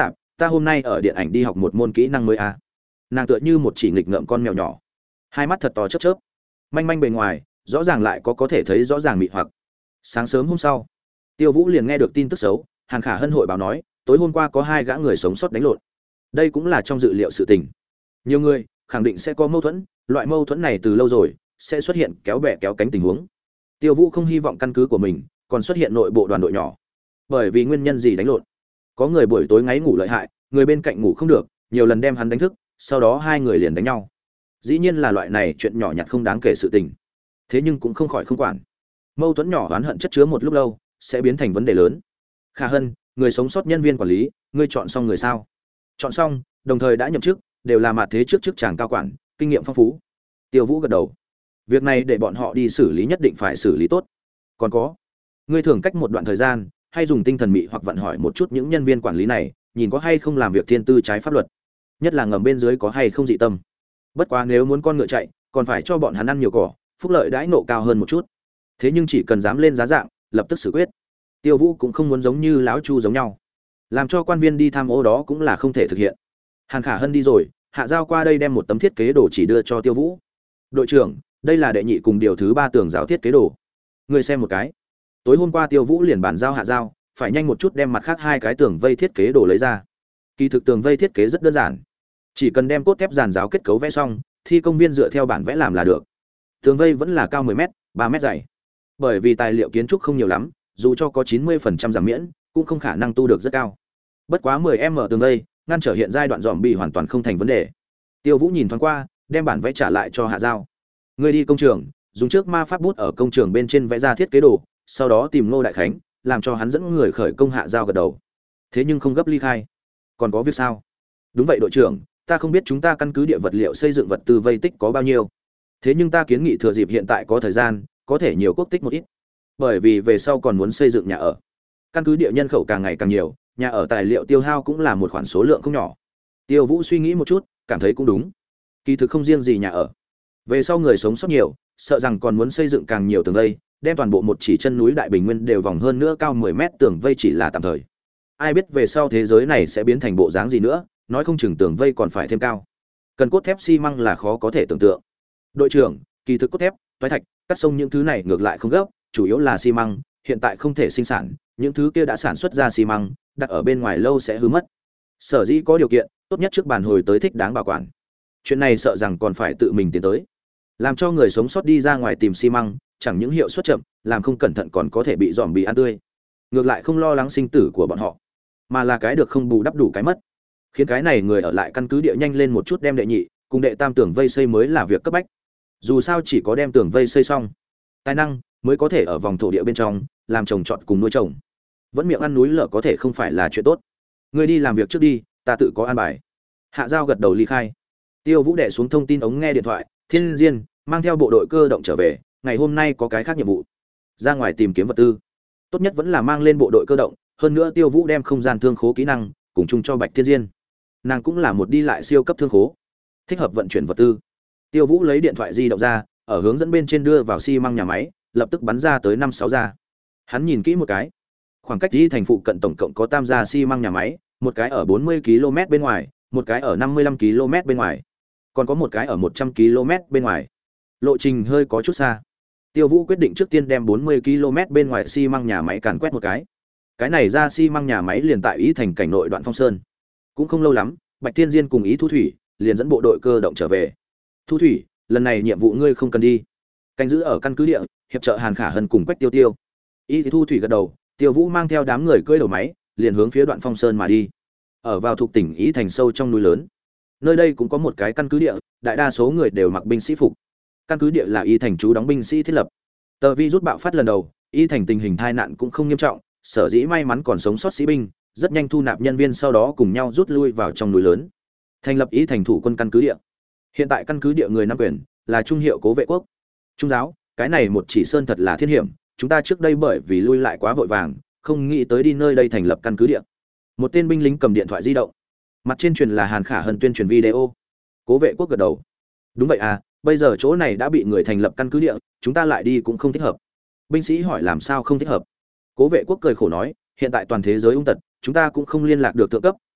ta hôm nay ở điện ảnh đi học một môn kỹ năng mới à. Nàng tựa như một chỉ nghịch ngợm con mèo nhỏ, hai mắt thật to chớp chớp, manh manh bề ngoài rõ ràng lại có có thể thấy rõ ràng mị hoặc. Sáng sớm hôm sau, Tiêu Vũ liền nghe được tin tức xấu, Hàn Khả Hân hội báo nói tối hôm qua có hai gã người sống sót đánh lộn. Đây cũng là trong dự liệu sự tình. Nhiều người khẳng định sẽ có mâu thuẫn, loại mâu thuẫn này từ lâu rồi sẽ xuất hiện kéo bè kéo cánh tình huống. Tiêu Vũ không hy vọng căn cứ của mình còn xuất hiện nội bộ đoàn đội nhỏ. Bởi vì nguyên nhân gì đánh lộn? Có người buổi tối ngáy ngủ lợi hại, người bên cạnh ngủ không được, nhiều lần đem hắn đánh thức, sau đó hai người liền đánh nhau. Dĩ nhiên là loại này chuyện nhỏ nhặt không đáng kể sự tình. Thế nhưng cũng không khỏi không quản. Mâu thuẫn nhỏ oán hận chất chứa một lúc lâu, sẽ biến thành vấn đề lớn. Khả Hân, người sống sót nhân viên quản lý, ngươi chọn xong người sao? Chọn xong, đồng thời đã nhậm chức, đều là mặt thế trước chức chàng cao quản, kinh nghiệm phong phú. Tiêu Vũ gật đầu. Việc này để bọn họ đi xử lý nhất định phải xử lý tốt. Còn có, ngươi thường cách một đoạn thời gian, hay dùng tinh thần mị hoặc vận hỏi một chút những nhân viên quản lý này, nhìn có hay không làm việc thiên tư trái pháp luật, nhất là ngầm bên dưới có hay không dị tâm. Bất quá nếu muốn con ngựa chạy, còn phải cho bọn hắn ăn nhiều cỏ, phúc lợi đãi nộ cao hơn một chút. Thế nhưng chỉ cần dám lên giá dạng, lập tức xử quyết. Tiêu Vũ cũng không muốn giống như lão Chu giống nhau, làm cho quan viên đi tham ô đó cũng là không thể thực hiện. Hàn Khả Hân đi rồi, Hạ Giao qua đây đem một tấm thiết kế đồ chỉ đưa cho Tiêu Vũ. Đội trưởng, đây là đệ nhị cùng điều thứ ba tường giáo thiết kế đồ, ngươi xem một cái. Tối hôm qua Tiêu Vũ liền bàn giao Hạ Giao, phải nhanh một chút đem mặt khác hai cái tường vây thiết kế đồ lấy ra. Kỳ thực tường vây thiết kế rất đơn giản, chỉ cần đem cốt thép giàn giáo kết cấu vẽ xong, thi công viên dựa theo bản vẽ làm là được. Tường vây vẫn là cao mười mét, ba mét dày. Bởi vì tài liệu kiến trúc không nhiều lắm, dù cho có chín mươi phần trăm giảm miễn, cũng không khả năng tu được rất cao. Bất quá mười mét tường vây, ngăn trở hiện giai đoạn zombie hoàn toàn không thành vấn đề. Tiêu Vũ nhìn thoáng qua, đem bản vẽ trả lại cho Hạ Giao. Ngươi đi công trường, dùng trước ma pháp bút ở công trường bên trên vẽ ra thiết kế đồ, sau đó tìm Ngô Đại Khánh, làm cho hắn dẫn người khởi công. Hạ Giao gật đầu. Thế nhưng không gấp ly khai. Còn có việc sao? Đúng vậy đội trưởng, ta không biết chúng ta căn cứ địa vật liệu xây dựng vật tư vây tích có bao nhiêu. Thế nhưng ta kiến nghị thừa dịp hiện tại có thời gian, có thể nhiều quốc tích một ít. Bởi vì về sau còn muốn xây dựng nhà ở. Căn cứ địa nhân khẩu càng ngày càng nhiều, nhà ở tài liệu tiêu hao cũng là một khoản số lượng không nhỏ. Tiêu Vũ suy nghĩ một chút, cảm thấy cũng đúng. Kỳ thực không riêng gì nhà ở, về sau người sống sót nhiều, sợ rằng còn muốn xây dựng càng nhiều tường vây, đem toàn bộ một chỉ chân núi Đại Bình Nguyên đều vòng hơn nữa cao mười mét tường vây chỉ là tạm thời. Ai biết về sau thế giới này sẽ biến thành bộ dáng gì nữa, nói không chừng tường vây còn phải thêm cao. Cần cốt thép xi măng là khó có thể tưởng tượng. Đội trưởng, kỳ thực cốt thép, toái thạch, cắt sông những thứ này ngược lại không gấp, chủ yếu là xi măng, hiện tại không thể sinh sản, những thứ kia đã sản xuất ra xi măng, đặt ở bên ngoài lâu sẽ hư mất. Sở dĩ có điều kiện, tốt nhất trước bàn hồi tới thích đáng bảo quản. Chuyện này sợ rằng còn phải tự mình tiến tới, làm cho người sống sót đi ra ngoài tìm xi măng, chẳng những hiệu suất chậm, làm không cẩn thận còn có thể bị dòm bị ăn tươi. Ngược lại không lo lắng sinh tử của bọn họ, mà là cái được không bù đắp đủ cái mất, khiến cái này người ở lại căn cứ địa nhanh lên một chút đem đệ nhị cùng đệ tam tường vây xây mới là việc cấp bách. Dù sao chỉ có đem tường vây xây xong, tài năng mới có thể ở vòng thổ địa bên trong làm trồng trọt cùng nuôi trồng. Vẫn miệng ăn núi lở có thể không phải là chuyện tốt. Ngươi đi làm việc trước đi, ta tự có an bài. Hạ Giao gật đầu ly khai. Tiêu Vũ đè xuống thông tin ống nghe điện thoại, Thiên Diên mang theo bộ đội cơ động trở về, ngày hôm nay có cái khác nhiệm vụ, ra ngoài tìm kiếm vật tư. Tốt nhất vẫn là mang lên bộ đội cơ động, hơn nữa Tiêu Vũ đem không gian thương khố kỹ năng cùng chung cho Bạch Thiên Diên. Nàng cũng là một đi lại siêu cấp thương khố, thích hợp vận chuyển vật tư. Tiêu Vũ lấy điện thoại di động ra, ở hướng dẫn bên trên đưa vào xi măng nhà máy, lập tức bắn ra tới năm sáu gia. Hắn nhìn kỹ một cái, khoảng cách đi thành phụ cận tổng cộng có tam gia xi măng nhà máy, một cái ở bốn mươi ki lô mét bên ngoài, một cái ở năm mươi lăm ki lô mét bên ngoài, còn có một cái ở một trăm ki lô mét bên ngoài. Lộ trình hơi có chút xa. Tiêu Vũ quyết định trước tiên đem bốn mươi ki lô mét bên ngoài xi măng nhà máy càn quét một cái. Cái này ra xi măng nhà máy liền tại Ý Thành cảnh nội đoạn Phong Sơn. Cũng không lâu lắm, Bạch Thiên Diên cùng Ý Thu Thủy liền dẫn bộ đội cơ động trở về. Thu Thủy, lần này nhiệm vụ ngươi không cần đi, canh giữ ở căn cứ địa, hiệp trợ Hàn Khả Hân cùng Quách Tiêu Tiêu. Ý Thu Thủy gật đầu. Tiêu Vũ mang theo đám người cưỡi đầu máy, liền hướng phía đoạn Phong Sơn mà đi. Ở vào thuộc tỉnh Ý Thành sâu trong núi lớn, nơi đây cũng có một cái căn cứ địa, đại đa số người đều mặc binh sĩ phục. Căn cứ địa là Ý Thành trú đóng binh sĩ thiết lập. Tờ vi rút bạo phát lần đầu, Ý Thành tình hình tai nạn cũng không nghiêm trọng, sở dĩ may mắn còn sống sót sĩ binh, rất nhanh thu nạp nhân viên, sau đó cùng nhau rút lui vào trong núi lớn, thành lập Ý Thành thủ quân căn cứ địa. Hiện tại căn cứ địa người nắm quyền là Trung Hiệu Cố Vệ Quốc. Trung giáo, cái này một chỉ sơn thật là thiên hiểm, chúng ta trước đây bởi vì lui lại quá vội vàng, không nghĩ tới đi nơi đây thành lập căn cứ địa. Một tên binh lính cầm điện thoại di động, mặt trên truyền là Hàn Khả Hân tuyên truyền video. Cố Vệ Quốc gật đầu. Đúng vậy à, bây giờ chỗ này đã bị người thành lập căn cứ địa, chúng ta lại đi cũng không thích hợp. Binh sĩ hỏi làm sao không thích hợp. Cố Vệ Quốc cười khổ nói, hiện tại toàn thế giới ung tật, chúng ta cũng không liên lạc được thượng cấp,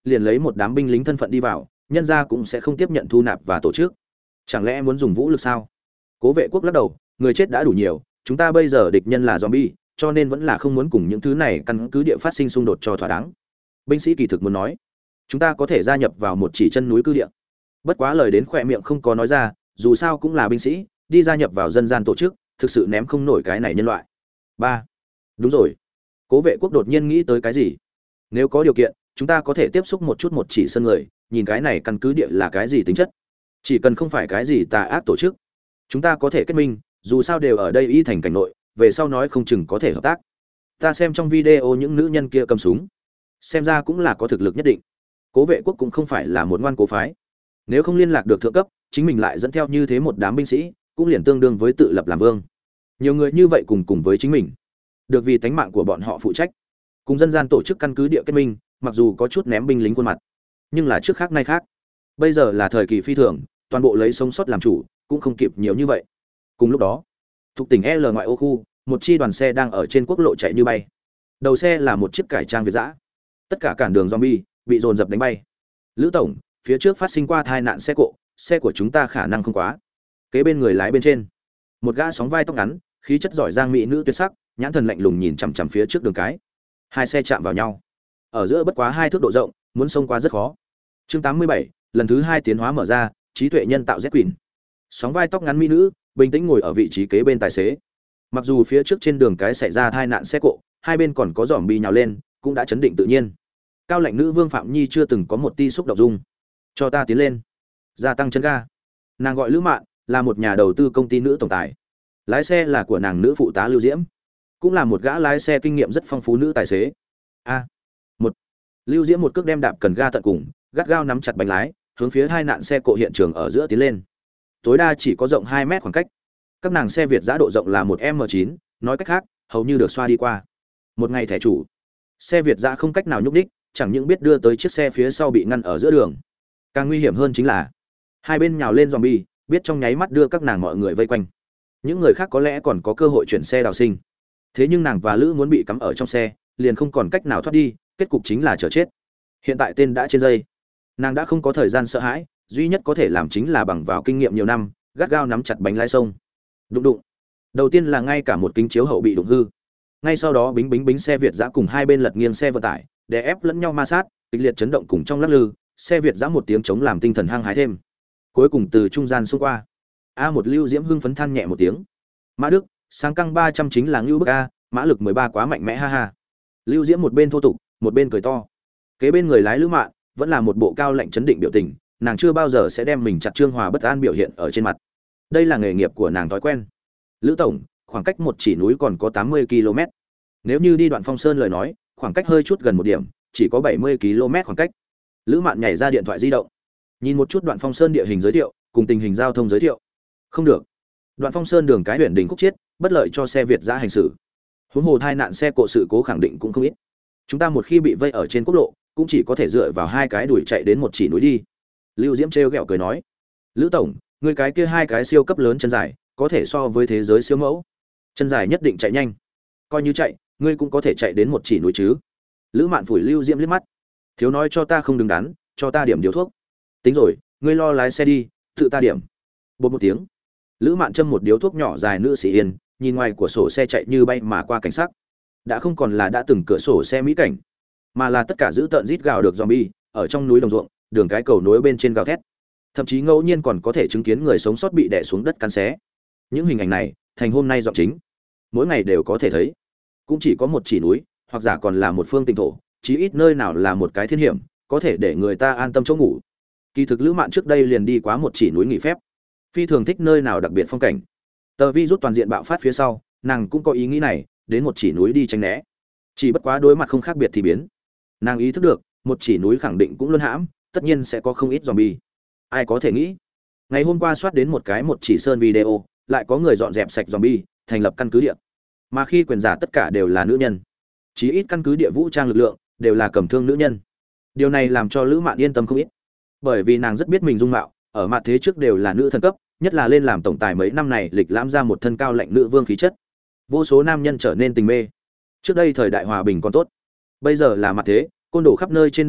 liền lấy một đám binh lính thân phận đi vào, nhân gia cũng sẽ không tiếp nhận thu nạp và tổ chức. Chẳng lẽ muốn dùng vũ lực sao? Cố Vệ Quốc lắc đầu, người chết đã đủ nhiều, chúng ta bây giờ địch nhân là zombie, cho nên vẫn là không muốn cùng những thứ này căn cứ địa phát sinh xung đột cho thỏa đáng. Binh sĩ kỳ thực muốn nói, chúng ta có thể gia nhập vào một chỉ chân núi cư địa. Bất quá lời đến khỏe miệng không có nói ra, dù sao cũng là binh sĩ, đi gia nhập vào dân gian tổ chức, thực sự ném không nổi cái này nhân loại. Ba, đúng rồi. Cố Vệ Quốc đột nhiên nghĩ tới cái gì? Nếu có điều kiện, chúng ta có thể tiếp xúc một chút một chỉ sân người, nhìn cái này căn cứ địa là cái gì tính chất. Chỉ cần không phải cái gì tà ác tổ chức, chúng ta có thể kết minh, dù sao đều ở đây y thành cảnh nội, về sau nói không chừng có thể hợp tác. Ta xem trong video những nữ nhân kia cầm súng, xem ra cũng là có thực lực nhất định. Cố Vệ Quốc cũng không phải là một ngoan cố phái, nếu không liên lạc được thượng cấp, chính mình lại dẫn theo như thế một đám binh sĩ, cũng liền tương đương với tự lập làm vương. Nhiều người như vậy cùng cùng với chính mình, được vì tánh mạng của bọn họ phụ trách. Cùng dân gian tổ chức căn cứ địa kết minh, mặc dù có chút ném binh lính khuôn mặt, nhưng là trước khác nay khác. Bây giờ là thời kỳ phi thường, toàn bộ lấy sống sót làm chủ, cũng không kịp nhiều như vậy. Cùng lúc đó, thuộc tỉnh L ngoại ô khu, một chi đoàn xe đang ở trên quốc lộ chạy như bay. Đầu xe là một chiếc cải trang Việt dã. Tất cả cản đường zombie bị dồn dập đánh bay. Lữ tổng, phía trước phát sinh qua tai nạn xe cộ, xe của chúng ta khả năng không quá. Kế bên người lái bên trên, một gã sóng vai tóc ngắn, khí chất giỏi giang mỹ nữ tuyệt sắc, nhãn thần lạnh lùng nhìn chằm chằm phía trước đường cái. Hai xe chạm vào nhau, ở giữa bất quá hai thước độ rộng, muốn xông qua rất khó. Chương tám mươi bảy, lần thứ hai tiến hóa mở ra, trí tuệ nhân tạo Z Queen. Sóng vai tóc ngắn mỹ nữ, bình tĩnh ngồi ở vị trí kế bên tài xế. Mặc dù phía trước trên đường cái xảy ra tai nạn xe cộ, hai bên còn có zombie nhào lên, cũng đã chấn định tự nhiên. Cao lãnh nữ Vương Phạm Nhi chưa từng có một ti xúc động dung. Cho ta tiến lên, gia tăng chân ga. Nàng gọi Lữ Mạn, là một nhà đầu tư công ty nữ tổng tài. Lái xe là của nàng nữ phụ tá Lưu Diễm, cũng là một gã lái xe kinh nghiệm rất phong phú nữ tài xế. A, một Lưu Diễm một cước đem đạp cần ga tận cùng, gắt gao nắm chặt bánh lái, hướng phía hai nạn xe cộ hiện trường ở giữa tiến lên. Tối đa chỉ có rộng hai mét khoảng cách. Các nàng xe Việt giã độ rộng là một M chín, nói cách khác, hầu như được xoa đi qua. Một ngày thẻ chủ, xe Việt giã không cách nào nhúc đích, chẳng những biết đưa tới chiếc xe phía sau bị ngăn ở giữa đường. Càng nguy hiểm hơn chính là hai bên nhào lên zombie, biết trong nháy mắt đưa các nàng mọi người vây quanh. Những người khác có lẽ còn có cơ hội chuyển xe đào sinh. Thế nhưng nàng và Lữ muốn bị cắm ở trong xe, liền không còn cách nào thoát đi, kết cục chính là chờ chết. Hiện tại tên đã trên dây, nàng đã không có thời gian sợ hãi, duy nhất có thể làm chính là bằng vào kinh nghiệm nhiều năm, gắt gao nắm chặt bánh lái sông. Đụng đụng. Đầu tiên là ngay cả một kính chiếu hậu bị đụng hư. Ngay sau đó bính bính bính xe Việt giã cùng hai bên lật nghiêng xe vận tải, đè ép lẫn nhau ma sát, kịch liệt chấn động cùng trong lắc lư, xe Việt giã một tiếng chống làm tinh thần hăng hái thêm. Cuối cùng từ trung gian xông qua. A một Lưu Diễm hưng phấn than nhẹ một tiếng. Mã Đức, sáng căng ba trăm chính là ngưu bức a, mã lực mười ba quá mạnh mẽ ha ha. Lưu Diễm một bên thô tục, một bên cười to. Kế bên người lái Lữ Mạn, vẫn là một bộ cao lạnh chấn định biểu tình, nàng chưa bao giờ sẽ đem mình chặt trương hòa bất an biểu hiện ở trên mặt. Đây là nghề nghiệp của nàng thói quen. Lữ tổng, khoảng cách một chỉ núi còn có tám mươi ki lô mét. Nếu như đi đoạn Phong Sơn lời nói, khoảng cách hơi chút gần một điểm, chỉ có bảy mươi ki lô mét khoảng cách. Lữ Mạn nhảy ra điện thoại di động, nhìn một chút đoạn Phong Sơn địa hình giới thiệu, cùng tình hình giao thông giới thiệu. Không được. Đoạn Phong Sơn đường cái huyện đỉnh khúc chiết, bất lợi cho xe Việt giã hành xử. Huống hồ tai nạn xe cộ sự cố khẳng định cũng không ít. Chúng ta một khi bị vây ở trên quốc lộ, cũng chỉ có thể dựa vào hai cái đuổi chạy đến một chỉ núi đi. Lưu Diễm trêu ghẹo cười nói, Lữ tổng, người cái kia hai cái siêu cấp lớn chân dài, có thể so với thế giới siêu mẫu. Chân dài nhất định chạy nhanh. Coi như chạy, ngươi cũng có thể chạy đến một chỉ núi chứ. Lữ Mạn phủi Lưu Diễm liếc mắt, thiếu nói cho ta không đứng đắn, cho ta điểm điều thuốc. Tính rồi, ngươi lo lái xe đi, tự ta điểm. Bột một tiếng, Lữ Mạn châm một điếu thuốc nhỏ dài nữ sĩ yên, nhìn ngoài của sổ xe chạy như bay mà qua cảnh sắc, đã không còn là đã từng cửa sổ xe mỹ cảnh, mà là tất cả giữ tợn rít gào được zombie ở trong núi đồng ruộng, đường cái cầu nối bên trên gào thét, thậm chí ngẫu nhiên còn có thể chứng kiến người sống sót bị đè xuống đất cắn xé. Những hình ảnh này thành hôm nay giọng chính, mỗi ngày đều có thể thấy. Cũng chỉ có một chỉ núi, hoặc giả còn là một phương tỉnh thổ, chí ít nơi nào là một cái thiên hiểm, có thể để người ta an tâm chỗ ngủ. Kỳ thực Lữ Mạn trước đây liền đi quá một chỉ núi nghỉ phép, phi thường thích nơi nào đặc biệt phong cảnh. Tờ vi rút toàn diện bạo phát phía sau, nàng cũng có ý nghĩ này, đến một chỉ núi đi tránh né. Chỉ bất quá đối mặt không khác biệt thì biến. Nàng ý thức được, một chỉ núi khẳng định cũng luân hãm, tất nhiên sẽ có không ít zombie. Ai có thể nghĩ? Ngày hôm qua soát đến một cái một chỉ sơn video, lại có người dọn dẹp sạch zombie, thành lập căn cứ địa. Mà khi quyền giả tất cả đều là nữ nhân, chí ít căn cứ địa vũ trang lực lượng đều là cầm thương nữ nhân. Điều này làm cho Lữ Mạn yên tâm không ít, bởi vì nàng rất biết mình dung mạo, ở mặt thế trước đều là nữ thần cấp, nhất là lên làm tổng tài mấy năm này lịch lãm ra một thân cao lạnh nữ vương khí chất. Vô số nam nhân trở nên tình mê. Trước đây thời đại hòa bình còn tốt, bây giờ là mặt thế, côn đồ khắp nơi trên đất đi,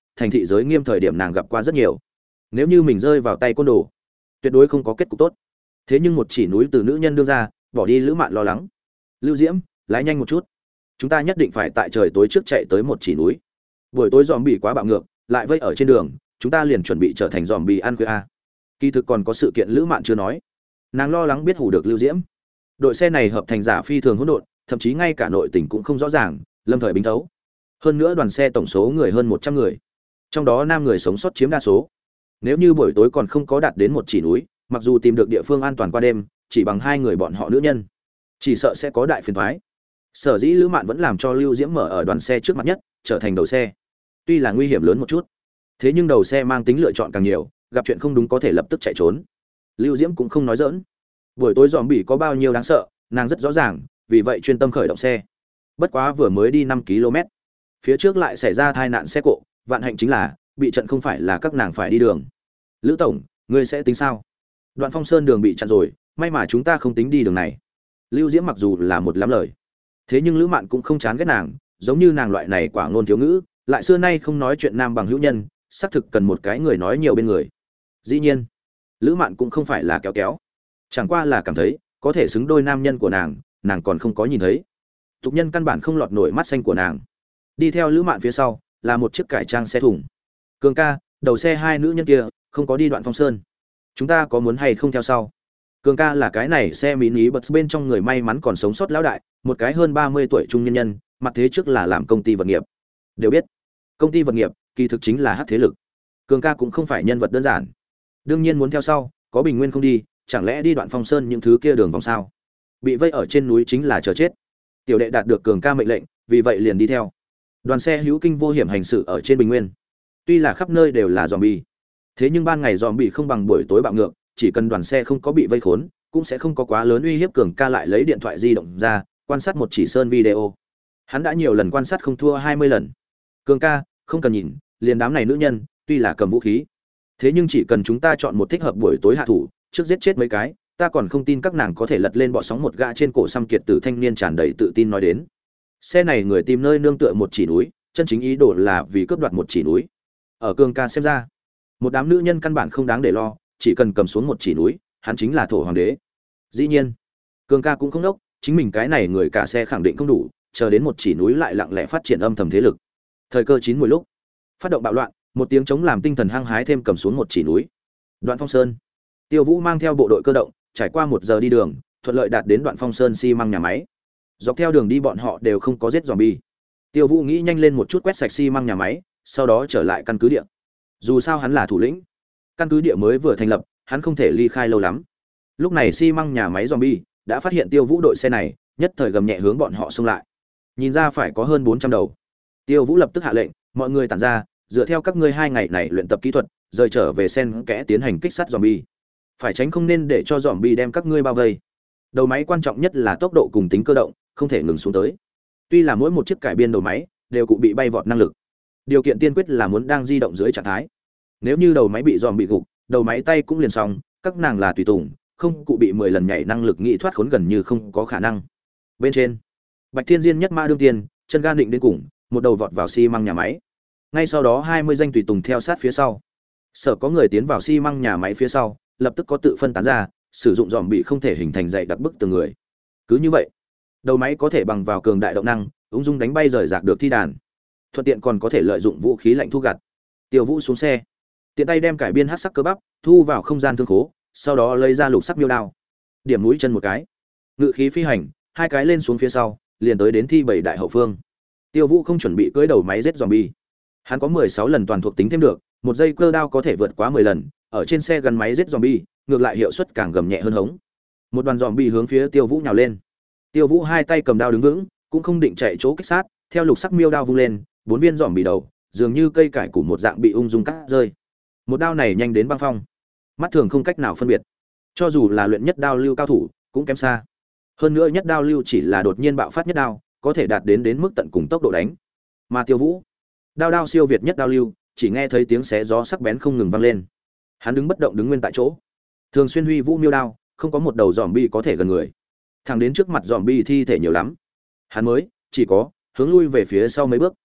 thành thị giới nghiêm thời điểm nàng gặp qua rất nhiều. Nếu như mình rơi vào tay côn đồ, tuyệt đối không có kết cục tốt. Thế nhưng một chỉ núi từ nữ nhân đưa ra, bỏ đi Lữ Mạn lo lắng. Lưu Diễm, lái nhanh một chút, chúng ta nhất định phải tại trời tối trước chạy tới một chỉ núi. Buổi tối dòm bị quá bạo ngược, lại vây ở trên đường, chúng ta liền chuẩn bị trở thành dòm bị ăn khuya a. Kỳ thực còn có sự kiện Lữ Mạn chưa nói, nàng lo lắng biết hù được Lưu Diễm. Đội xe này hợp thành giả phi thường hỗn độn, thậm chí ngay cả nội tình cũng không rõ ràng, lâm thời bính thấu. Hơn nữa đoàn xe tổng số người hơn một trăm người, trong đó nam người sống sót chiếm đa số. Nếu như buổi tối còn không có đạt đến một chỉ núi, mặc dù tìm được địa phương an toàn qua đêm, chỉ bằng hai người bọn họ nữ nhân, chỉ sợ sẽ có đại phiền toái. Sở dĩ Lữ Mạn vẫn làm cho Lưu Diễm mở ở đoàn xe trước mặt nhất, trở thành đầu xe. Tuy là nguy hiểm lớn một chút, thế nhưng đầu xe mang tính lựa chọn càng nhiều, gặp chuyện không đúng có thể lập tức chạy trốn. Lưu Diễm cũng không nói giỡn. Buổi tối dòm bị có bao nhiêu đáng sợ, nàng rất rõ ràng, vì vậy chuyên tâm khởi động xe. Bất quá vừa mới đi năm ki lô mét, phía trước lại xảy ra tai nạn xe cộ, vạn hạnh chính là bị chặn không phải là các nàng phải đi đường. Lữ tổng, ngươi sẽ tính sao? Đoạn Phong Sơn đường bị chặn rồi, may mà chúng ta không tính đi đường này. Lưu Diễm mặc dù là một lắm lời, thế nhưng Lữ Mạn cũng không chán ghét nàng, giống như nàng loại này quả ngôn thiếu ngữ, lại xưa nay không nói chuyện nam bằng hữu nhân, xác thực cần một cái người nói nhiều bên người. Dĩ nhiên, Lữ Mạn cũng không phải là kéo kéo, chẳng qua là cảm thấy có thể xứng đôi nam nhân của nàng, nàng còn không có nhìn thấy. Tục nhân căn bản không lọt nổi mắt xanh của nàng. Đi theo Lữ Mạn phía sau là một chiếc cải trang xe thùng. Cường ca, đầu xe hai nữ nhân kia không có đi Đoạn Phong Sơn, chúng ta có muốn hay không theo sau? Cường ca là cái này xe mini bus bên trong người may mắn còn sống sót lão đại, một cái hơn ba mươi tuổi trung nhân nhân, mặt thế trước là làm công ty vật nghiệp. Đều biết, công ty vật nghiệp kỳ thực chính là hắc thế lực. Cường ca cũng không phải nhân vật đơn giản, đương nhiên muốn theo sau, có Bình Nguyên không đi, chẳng lẽ đi Đoạn Phong Sơn những thứ kia đường vòng sao? Bị vây ở trên núi chính là chờ chết. Tiểu đệ đạt được Cường ca mệnh lệnh, vì vậy liền đi theo. Đoàn xe hữu kinh vô hiểm hành xử ở trên Bình Nguyên. Tuy là khắp nơi đều là zombie, thế nhưng ban ngày zombie không bằng buổi tối bạo ngược, chỉ cần đoàn xe không có bị vây khốn, cũng sẽ không có quá lớn uy hiếp. Cường ca lại lấy điện thoại di động ra, quan sát một chỉ sơn video. Hắn đã nhiều lần quan sát không thua hai mươi lần. Cường ca, không cần nhìn, liền đám này nữ nhân, tuy là cầm vũ khí, thế nhưng chỉ cần chúng ta chọn một thích hợp buổi tối hạ thủ, trước giết chết mấy cái, ta còn không tin các nàng có thể lật lên bọ sóng. Một gã trên cổ xăm kiệt tử thanh niên tràn đầy tự tin nói đến. Xe này người tìm nơi nương tựa một chỉ núi, chân chính ý đồ là vì cướp đoạt một chỉ núi. Ở Cường ca xem ra, một đám nữ nhân căn bản không đáng để lo, chỉ cần cầm xuống một chỉ núi, hắn chính là thổ hoàng đế. Dĩ nhiên, Cường ca cũng không đốc, chính mình cái này người cả xe khẳng định không đủ, chờ đến một chỉ núi lại lặng lẽ phát triển âm thầm thế lực. Thời cơ chín mùi lúc, phát động bạo loạn, một tiếng chống làm tinh thần hăng hái thêm cầm xuống một chỉ núi. Đoạn Phong Sơn, Tiêu Vũ mang theo bộ đội cơ động, trải qua một giờ đi đường, thuận lợi đạt đến Đoạn Phong Sơn xi măng nhà máy. Dọc theo đường đi bọn họ đều không có giết zombie. Tiêu Vũ nghĩ nhanh lên một chút quét sạch xi măng nhà máy, sau đó trở lại căn cứ địa. Dù sao hắn là thủ lĩnh, căn cứ địa mới vừa thành lập, hắn không thể ly khai lâu lắm. Lúc này xi măng nhà máy zombie đã phát hiện Tiêu Vũ đội xe này, nhất thời gầm nhẹ hướng bọn họ xông lại. Nhìn ra phải có hơn bốn trăm đầu. Tiêu Vũ lập tức hạ lệnh, mọi người tản ra, dựa theo các ngươi hai ngày này luyện tập kỹ thuật, rời trở về sen kẽ tiến hành kích sát zombie. Phải tránh không nên để cho zombie đem các ngươi bao vây. Đầu máy quan trọng nhất là tốc độ cùng tính cơ động, không thể ngừng xuống tới. Tuy là mỗi một chiếc cải biên đầu máy đều cụ bị bay vọt năng lực, điều kiện tiên quyết là muốn đang di động dưới trạng thái. Nếu như đầu máy bị dòm bị gục, đầu máy tay cũng liền xong, các nàng là tùy tùng, không cụ bị mười lần nhảy năng lực nghĩ thoát khốn gần như không có khả năng. Bên trên, Bạch Thiên Diên nhất mã đương tiên, chân ga định đến cùng, một đầu vọt vào xi măng nhà máy. Ngay sau đó hai mươi danh tùy tùng theo sát phía sau. Sở có người tiến vào xi măng nhà máy phía sau, lập tức có tự phân tán ra, sử dụng dòm bị không thể hình thành dày đặc bức từng người. Cứ như vậy, đầu máy có thể bằng vào cường đại động năng, ung dung đánh bay rời rạc được thi đàn. Thuận tiện còn có thể lợi dụng vũ khí lạnh thu gặt. Tiêu Vũ xuống xe, tiện tay đem cải biên hắc sắc cơ bắp thu vào không gian thương khố, sau đó lấy ra lục sắc miêu đao, điểm mũi chân một cái, ngự khí phi hành, hai cái lên xuống phía sau, liền tới đến thi bảy đại hậu phương. Tiêu Vũ không chuẩn bị cưỡi đầu máy giết zombie. Hắn có mười sáu lần toàn thuộc tính thêm được, một giây cơ đao có thể vượt quá mười lần, ở trên xe gắn máy giết zombie, ngược lại hiệu suất càng gầm nhẹ hơn hống. Một đoàn zombie hướng phía Tiêu Vũ nhào lên. Tiêu Vũ hai tay cầm đao đứng vững, cũng không định chạy chỗ kích sát, theo lục sắc miêu đao vung lên, bốn viên zombie đầu, dường như cây cải củ một dạng bị ung dung cắt rơi. Một đao này nhanh đến băng phong, mắt thường không cách nào phân biệt. Cho dù là luyện nhất đao lưu cao thủ, cũng kém xa. Hơn nữa nhất đao lưu chỉ là đột nhiên bạo phát nhất đao, có thể đạt đến đến mức tận cùng tốc độ đánh. Mà Tiêu Vũ, đao đao siêu việt nhất đao lưu, chỉ nghe thấy tiếng xé gió sắc bén không ngừng vang lên. Hắn đứng bất động đứng nguyên tại chỗ, thường xuyên huy vũ miêu đao, không có một đầu zombie có thể gần người. Thẳng đến trước mặt zombie thi thể nhiều lắm, hắn mới chỉ có hướng lui về phía sau mấy bước.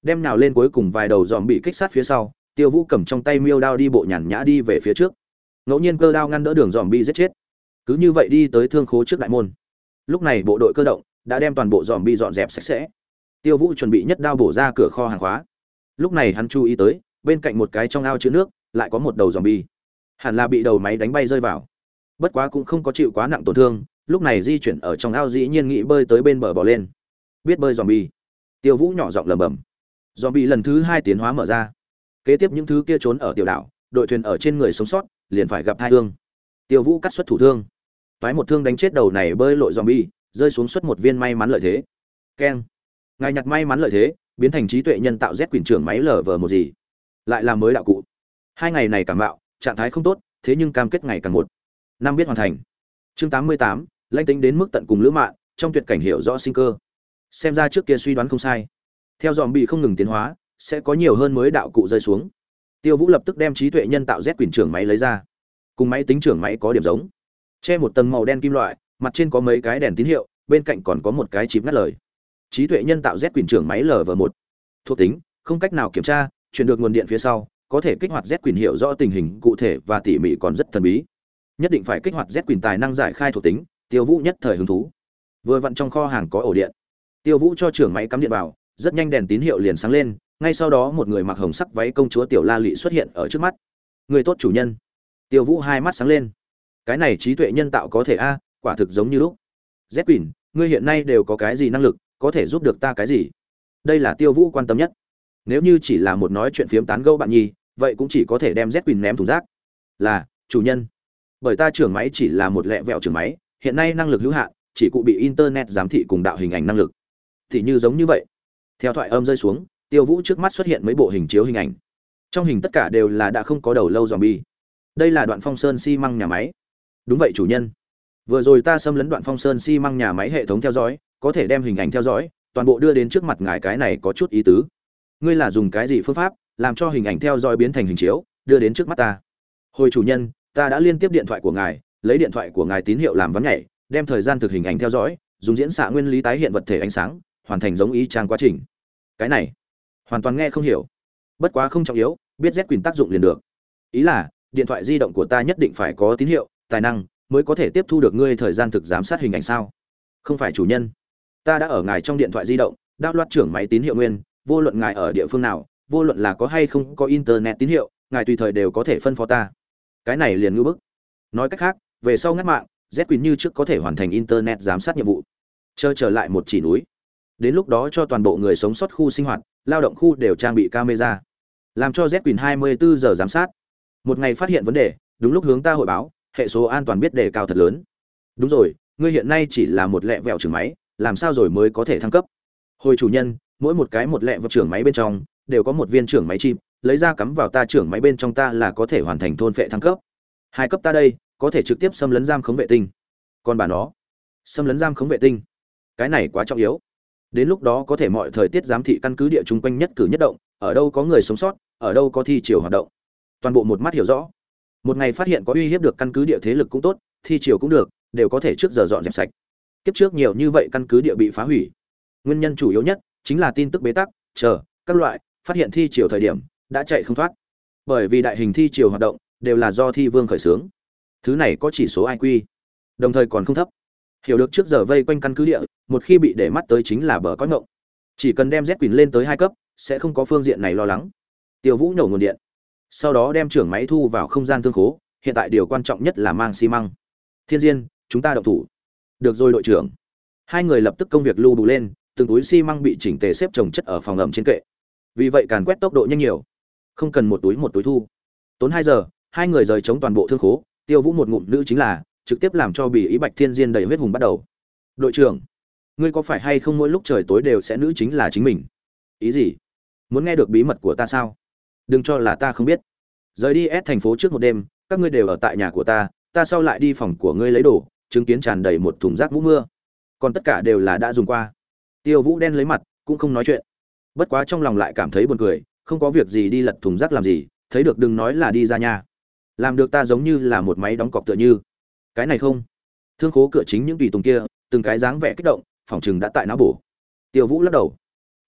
đem nhào lên cuối cùng vài đầu dòm bị kích sát phía sau. Tiêu Vũ cầm trong tay miêu đao đi bộ nhàn nhã đi về phía trước, ngẫu nhiên cơ đao ngăn đỡ đường dòm bị giết chết. Cứ như vậy đi tới thương khố trước đại môn. Lúc này bộ đội cơ động đã đem toàn bộ dòm bị dọn dẹp sạch sẽ. Tiêu Vũ chuẩn bị nhất đao bổ ra cửa kho hàng khóa. Lúc này hắn chú ý tới, bên cạnh một cái trong ao chứa nước, lại có một đầu dòm bi. Hẳn là bị đầu máy đánh bay rơi vào. Bất quá cũng không có chịu quá nặng tổn thương, lúc này di chuyển ở trong ao dĩ nhiên nghĩ bơi tới bên bờ bò lên. Biết bơi dòm bi. Tiêu Vũ nhỏ giọng lẩm bẩm. Dòm bi lần thứ hai tiến hóa mở ra. Kế tiếp những thứ kia trốn ở tiểu đảo, đội thuyền ở trên người sống sót, liền phải gặp tai thương. Tiêu Vũ cắt xuất thủ thương, toái một thương đánh chết đầu này bơi lội zombie, rơi xuống xuất một viên may mắn lợi thế. Keng. Ngài nhặt may mắn lợi thế, biến thành trí tuệ nhân tạo Z quyền trưởng máy lờ vờ một gì. Lại là mới đạo cụ. Hai ngày này cảm mạo, trạng thái không tốt, thế nhưng cam kết ngày càng một. Năm biết hoàn thành. Chương tám mươi tám, lãnh tính đến mức tận cùng lữ mạn, trong tuyệt cảnh hiểu rõ sinh cơ. Xem ra trước kia suy đoán không sai. Theo zombie không ngừng tiến hóa, sẽ có nhiều hơn mới đạo cụ rơi xuống. Tiêu Vũ lập tức đem trí tuệ nhân tạo Z quyền trưởng máy lấy ra. Cùng máy tính trưởng máy có điểm giống. Che một tầng màu đen kim loại, mặt trên có mấy cái đèn tín hiệu, bên cạnh còn có một cái chip ngắt lời. Trí tuệ nhân tạo Z quyền trưởng máy lờ vờ một. Thuộc tính, không cách nào kiểm tra, truyền được nguồn điện phía sau, có thể kích hoạt Z quyền hiểu rõ tình hình cụ thể và tỉ mỉ còn rất thần bí. Nhất định phải kích hoạt Z quyền tài năng giải khai thuộc tính, Tiêu Vũ nhất thời hứng thú. Vừa vặn trong kho hàng có ổ điện. Tiêu Vũ cho trưởng máy cắm điện vào, rất nhanh đèn tín hiệu liền sáng lên, ngay sau đó một người mặc hồng sắc váy công chúa tiểu La Lị xuất hiện ở trước mắt. Người tốt chủ nhân. Tiêu Vũ hai mắt sáng lên. Cái này trí tuệ nhân tạo có thể a, quả thực giống như lúc. Z Quỷ, ngươi hiện nay đều có cái gì năng lực, có thể giúp được ta cái gì? Đây là Tiêu Vũ quan tâm nhất. Nếu như chỉ là một nói chuyện phiếm tán gẫu bạn nhi, vậy cũng chỉ có thể đem Z Quỷ ném thùng rác. Là, chủ nhân. Bởi ta trưởng máy chỉ là một lẹ vẹo trưởng máy, hiện nay năng lực hữu hạn, chỉ cụ bị internet giám thị cùng đạo hình ảnh năng lực. Thì như giống như vậy. Theo thoại âm rơi xuống, Tiêu Vũ trước mắt xuất hiện mấy bộ hình chiếu hình ảnh. Trong hình tất cả đều là đã không có đầu lâu zombie. Đây là Đoạn Phong Sơn xi măng nhà máy. Đúng vậy chủ nhân. Vừa rồi ta xâm lấn Đoạn Phong Sơn xi măng nhà máy hệ thống theo dõi, có thể đem hình ảnh theo dõi, toàn bộ đưa đến trước mặt ngài, cái này có chút ý tứ. Ngươi là dùng cái gì phương pháp làm cho hình ảnh theo dõi biến thành hình chiếu, đưa đến trước mắt ta? Hồi chủ nhân, ta đã liên tiếp điện thoại của ngài, lấy điện thoại của ngài tín hiệu làm vắn nhảy, đem thời gian thực hình ảnh theo dõi, dùng diễn xạ nguyên lý tái hiện vật thể ánh sáng, hoàn thành giống ý trang quá trình. Cái này hoàn toàn nghe không hiểu, bất quá không trọng yếu, biết Z quyền tác dụng liền được. Ý là điện thoại di động của ta nhất định phải có tín hiệu tài năng mới có thể tiếp thu được ngươi thời gian thực giám sát hình ảnh sao? Không phải chủ nhân, ta đã ở ngài trong điện thoại di động đao loạt trưởng máy tín hiệu nguyên, vô luận ngài ở địa phương nào, vô luận là có hay không có internet tín hiệu, ngài tùy thời đều có thể phân phó ta. Cái này liền ngư bức. Nói cách khác, về sau ngắt mạng, Z quyền như trước có thể hoàn thành internet giám sát nhiệm vụ. Chờ trở lại một chỉ núi, đến lúc đó cho toàn bộ người sống sót khu sinh hoạt, lao động khu đều trang bị camera, làm cho Z quyền hai mươi bốn giờ giám sát. Một ngày phát hiện vấn đề, đúng lúc hướng ta hội báo, hệ số an toàn biết đề cao thật lớn. Đúng rồi, ngươi hiện nay chỉ là một lẹ vẹo trưởng máy, làm sao rồi mới có thể thăng cấp? Hồi chủ nhân, mỗi một cái một lẹ vẹo trưởng máy bên trong đều có một viên trưởng máy chip, lấy ra cắm vào ta trưởng máy bên trong ta là có thể hoàn thành thôn phệ thăng cấp. Hai cấp ta đây, có thể trực tiếp xâm lấn giam khống vệ tinh. Còn bà nó, xâm lấn giam khống vệ tinh, cái này quá trọng yếu. Đến lúc đó có thể mọi thời tiết giám thị căn cứ địa chung quanh nhất cử nhất động, ở đâu có người sống sót, ở đâu có thi triều hoạt động, toàn bộ một mắt hiểu rõ. Một ngày phát hiện có uy hiếp được căn cứ địa thế lực cũng tốt, thi triều cũng được, đều có thể trước giờ dọn dẹp sạch. Kiếp trước nhiều như vậy căn cứ địa bị phá hủy, nguyên nhân chủ yếu nhất chính là tin tức bế tắc, chờ các loại phát hiện thi triều thời điểm đã chạy không thoát. Bởi vì đại hình thi triều hoạt động đều là do thi vương khởi xướng, thứ này có chỉ số i kiu, đồng thời còn không thấp. Hiểu được trước giờ vây quanh căn cứ địa, một khi bị để mắt tới chính là bờ có ngộng. Chỉ cần đem Z Quỳnh lên tới hai cấp, sẽ không có phương diện này lo lắng. Tiêu Vũ nổ nguồn điện, sau đó đem trưởng máy thu vào không gian thương khố, hiện tại điều quan trọng nhất là mang xi măng. Thiên Diên, chúng ta động thủ. Được rồi đội trưởng. Hai người lập tức công việc lưu bù lên, từng túi xi măng bị chỉnh tề xếp chồng chất ở phòng ẩm trên kệ. Vì vậy càn quét tốc độ nhanh nhiều, không cần một túi một túi thu. Tốn hai giờ, hai người rời chống toàn bộ thương khố, Tiêu Vũ một ngụm nữ chính là trực tiếp làm cho Bỉ Ý Bạch Thiên Diên đầy huyết hùng bắt đầu. Đội trưởng, ngươi có phải hay không mỗi lúc trời tối đều sẽ nữ chính là chính mình? Ý gì? Muốn nghe được bí mật của ta sao? Đừng cho là ta không biết. Rời đi S thành phố trước một đêm, các ngươi đều ở tại nhà của ta, ta sau lại đi phòng của ngươi lấy đồ, chứng kiến tràn đầy một thùng rác mũ mưa. Còn tất cả đều là đã dùng qua. Tiêu Vũ đen lấy mặt, cũng không nói chuyện. Bất quá trong lòng lại cảm thấy buồn cười, không có việc gì đi lật thùng rác làm gì, thấy được đừng nói là đi ra nhà. Làm được ta giống như là một máy đóng cọc tựa như. Cái này không. Thương khố cửa chính những tùy tùng kia, từng cái dáng vẻ kích động, phòng trừng đã tại não bổ. Tiêu Vũ lắc đầu. Đi,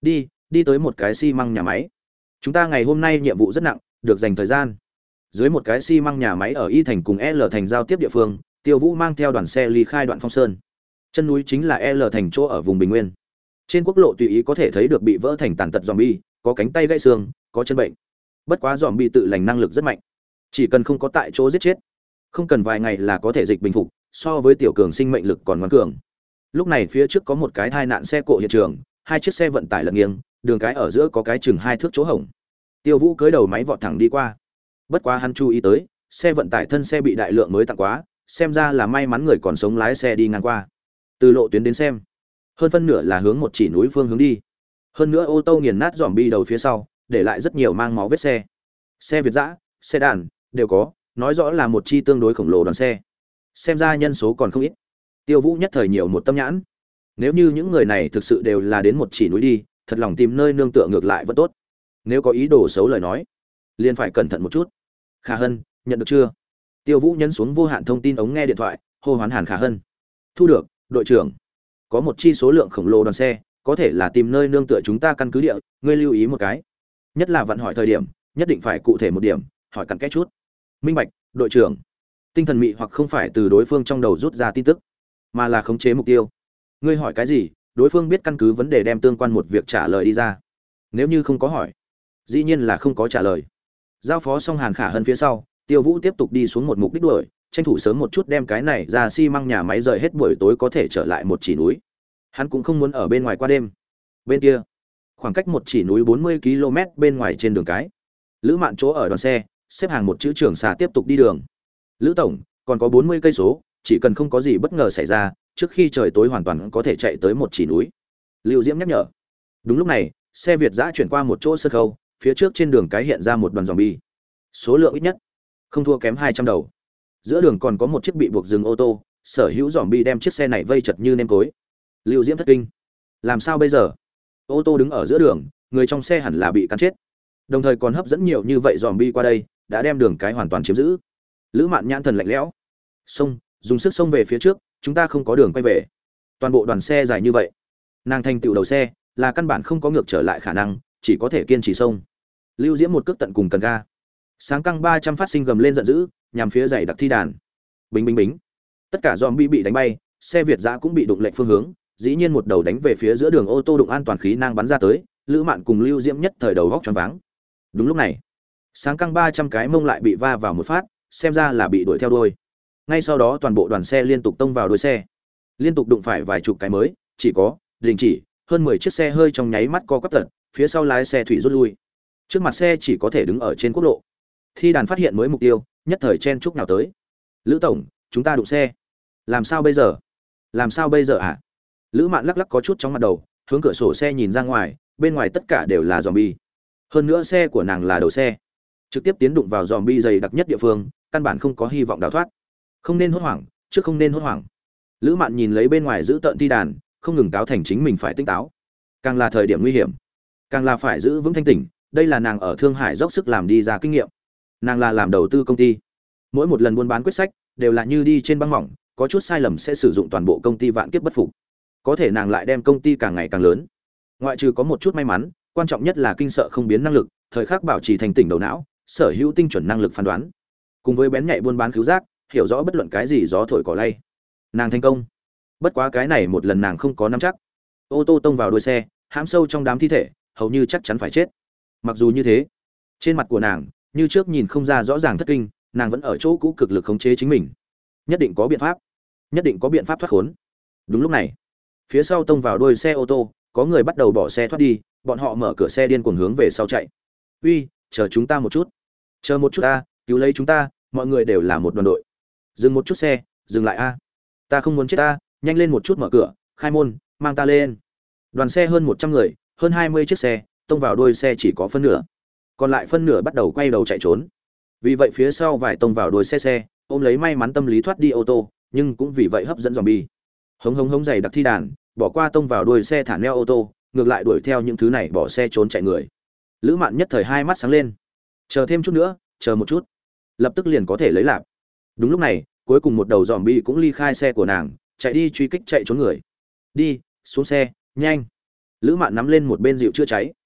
đi tới một cái xi măng nhà máy. Chúng ta ngày hôm nay nhiệm vụ rất nặng, được dành thời gian. Dưới một cái xi măng nhà máy ở Y thành cùng L thành giao tiếp địa phương, Tiêu Vũ mang theo đoàn xe ly khai Đoạn Phong Sơn. Chân núi chính là L thành chỗ ở vùng Bình Nguyên. Trên quốc lộ tùy ý có thể thấy được bị vỡ thành tàn tật zombie, có cánh tay gãy xương, có chân bệnh. Bất quá zombie tự lành năng lực rất mạnh, chỉ cần không có tại chỗ giết chết, không cần vài ngày là có thể dịch bình phục, so với tiểu cường sinh mệnh lực còn ngoan cường. Lúc này phía trước có một cái tai nạn xe cộ hiện trường, hai chiếc xe vận tải lật nghiêng, đường cái ở giữa có cái chừng hai thước chỗ hổng. Tiêu Vũ cưỡi đầu máy vọt thẳng đi qua. Bất quá hắn chú ý tới, xe vận tải thân xe bị đại lượng mới tặng quá, xem ra là may mắn người còn sống lái xe đi ngang qua. Từ lộ tuyến đến xem, hơn phân nửa là hướng một chỉ núi phương hướng đi. Hơn nữa ô tô nghiền nát zombie đầu phía sau, để lại rất nhiều mang máu vết xe. Xe Việt dã, xe đàn đều có, nói rõ là một chi tương đối khổng lồ đoàn xe. Xem ra nhân số còn không ít. Tiêu Vũ nhất thời nhiều một tâm nhãn. Nếu như những người này thực sự đều là đến một chỉ núi đi, thật lòng tìm nơi nương tựa ngược lại vẫn tốt. Nếu có ý đồ xấu lời nói, liền phải cẩn thận một chút. Khả Hân, nhận được chưa? Tiêu Vũ nhấn xuống vô hạn thông tin ống nghe điện thoại, hô hoán Hàn Khả Hân. Thu được, đội trưởng. Có một chi số lượng khổng lồ đoàn xe, có thể là tìm nơi nương tựa chúng ta căn cứ địa, ngươi lưu ý một cái. Nhất là vận hỏi thời điểm, nhất định phải cụ thể một điểm, hỏi cặn kẽ chút. Minh bạch, đội trưởng. Tinh thần mị hoặc không phải từ đối phương trong đầu rút ra tin tức, mà là khống chế mục tiêu. Ngươi hỏi cái gì, đối phương biết căn cứ vấn đề đem tương quan một việc trả lời đi ra. Nếu như không có hỏi, dĩ nhiên là không có trả lời. Giao phó xong Hàn Khả Hân phía sau, Tiêu Vũ tiếp tục đi xuống một mục đích đuổi, tranh thủ sớm một chút đem cái này ra xi măng nhà máy rời hết, buổi tối có thể trở lại một chỉ núi. Hắn cũng không muốn ở bên ngoài qua đêm. Bên kia, khoảng cách một chỉ núi bốn mươi ki lô mét bên ngoài trên đường cái, Lữ Mạn chỗ ở đoàn xe, xếp hàng một chữ trưởng xà tiếp tục đi đường. Lữ tổng, còn có bốn mươi cây số, chỉ cần không có gì bất ngờ xảy ra, trước khi trời tối hoàn toàn có thể chạy tới một chỉ núi. Lưu Diễm nhắc nhở. Đúng lúc này, xe Việt dã chuyển qua một chỗ sân khấu, phía trước trên đường cái hiện ra một đoàn zombie. Số lượng ít nhất không thua kém hai trăm đầu. Giữa đường còn có một chiếc bị buộc dừng ô tô, sở hữu zombie đem chiếc xe này vây chật như nêm cối. Lưu Diễm thất kinh. Làm sao bây giờ? Ô tô đứng ở giữa đường, người trong xe hẳn là bị cắn chết. Đồng thời còn hấp dẫn nhiều như vậy zombie qua đây, đã đem đường cái hoàn toàn chiếm giữ. Lữ Mạn nhãn thần lạnh lẽo. Xông, dùng sức xông về phía trước, chúng ta không có đường quay về. Toàn bộ đoàn xe dài như vậy, nàng thành tựu đầu xe, là căn bản không có ngược trở lại khả năng, chỉ có thể kiên trì xông. Lưu Diễm một cước tận cùng cần ga. Sáng căng ba trăm phát sinh gầm lên giận dữ, nhằm phía dày đặc thi đàn. Bính bính bính. Tất cả zombie bị đánh bay, xe Việt dã cũng bị đụng lệch phương hướng, dĩ nhiên một đầu đánh về phía giữa đường, ô tô đụng an toàn khí năng bắn ra tới, Lữ Mạn cùng Lưu Diễm nhất thời đầu góc choáng váng. Đúng lúc này, sáng căng ba trăm cái mông lại bị va vào một phát, xem ra là bị đuổi theo đuôi. Ngay sau đó toàn bộ đoàn xe liên tục tông vào đuôi xe, liên tục đụng phải vài chục cái mới, chỉ có đình chỉ, hơn mười chiếc xe hơi trong nháy mắt co quắp tật, phía sau lái xe thủy rút lui. Trước mặt xe chỉ có thể đứng ở trên quốc lộ. Thi đàn phát hiện mới mục tiêu, nhất thời chen chúc nào tới. Lữ tổng, chúng ta đụng xe, làm sao bây giờ? Làm sao bây giờ ạ? À? Lữ Mạn lắc lắc có chút trong mặt đầu, hướng cửa sổ xe nhìn ra ngoài, bên ngoài tất cả đều là zombie. Hơn nữa xe của nàng là đầu xe, trực tiếp tiến đụng vào zombie dày đặc nhất địa phương, căn bản không có hy vọng đào thoát. Không nên hốt hoảng, trước không nên hốt hoảng. Lữ Mạn nhìn lấy bên ngoài giữ tợn thi đàn, không ngừng cáo thành chính mình phải tỉnh táo. Càng là thời điểm nguy hiểm, càng là phải giữ vững thanh tỉnh, đây là nàng ở Thương Hải dốc sức làm đi ra kinh nghiệm. Nàng là làm đầu tư công ty, mỗi một lần buôn bán quyết sách đều là như đi trên băng mỏng, có chút sai lầm sẽ sử dụng toàn bộ công ty vạn kiếp bất phục. Có thể nàng lại đem công ty càng ngày càng lớn. Ngoại trừ có một chút may mắn, quan trọng nhất là kinh sợ không biến năng lực, thời khắc bảo trì thành tỉnh đầu não, sở hữu tinh chuẩn năng lực phán đoán, cùng với bén nhạy buôn bán cứu giác, hiểu rõ bất luận cái gì gió thổi cỏ lay. Nàng thành công. Bất quá cái này một lần nàng không có nắm chắc. Ô tô tông vào đuôi xe, hãm sâu trong đám thi thể, hầu như chắc chắn phải chết. Mặc dù như thế, trên mặt của nàng như trước nhìn không ra rõ ràng thất kinh, nàng vẫn ở chỗ cũ cực lực khống chế chính mình. Nhất định có biện pháp, nhất định có biện pháp thoát khốn. Đúng lúc này, phía sau tông vào đuôi xe ô tô, có người bắt đầu bỏ xe thoát đi, bọn họ mở cửa xe điên cuồng hướng về sau chạy. "Uy, chờ chúng ta một chút. Chờ một chút ta, cứu lấy chúng ta, mọi người đều là một đoàn đội. Dừng một chút xe, dừng lại a. Ta không muốn chết ta, nhanh lên một chút mở cửa, khai môn, mang ta lên." Đoàn xe hơn một trăm người, hơn hai mươi chiếc xe, tông vào đuôi xe chỉ có phân nửa. Còn lại phân nửa bắt đầu quay đầu chạy trốn. Vì vậy phía sau vài tông vào đuôi xe xe, ôm lấy may mắn tâm lý thoát đi ô tô, nhưng cũng vì vậy hấp dẫn zombie. Hống hống hống dày đặc thi đàn, bỏ qua tông vào đuôi xe thả neo ô tô, ngược lại đuổi theo những thứ này bỏ xe trốn chạy người. Lữ Mạn nhất thời hai mắt sáng lên. Chờ thêm chút nữa, chờ một chút, lập tức liền có thể lấy lạp. Đúng lúc này, cuối cùng một đầu zombie cũng ly khai xe của nàng, chạy đi truy kích chạy trốn người. Đi, xuống xe, nhanh. Lữ Mạn nắm lên một bên dịu chữa cháy.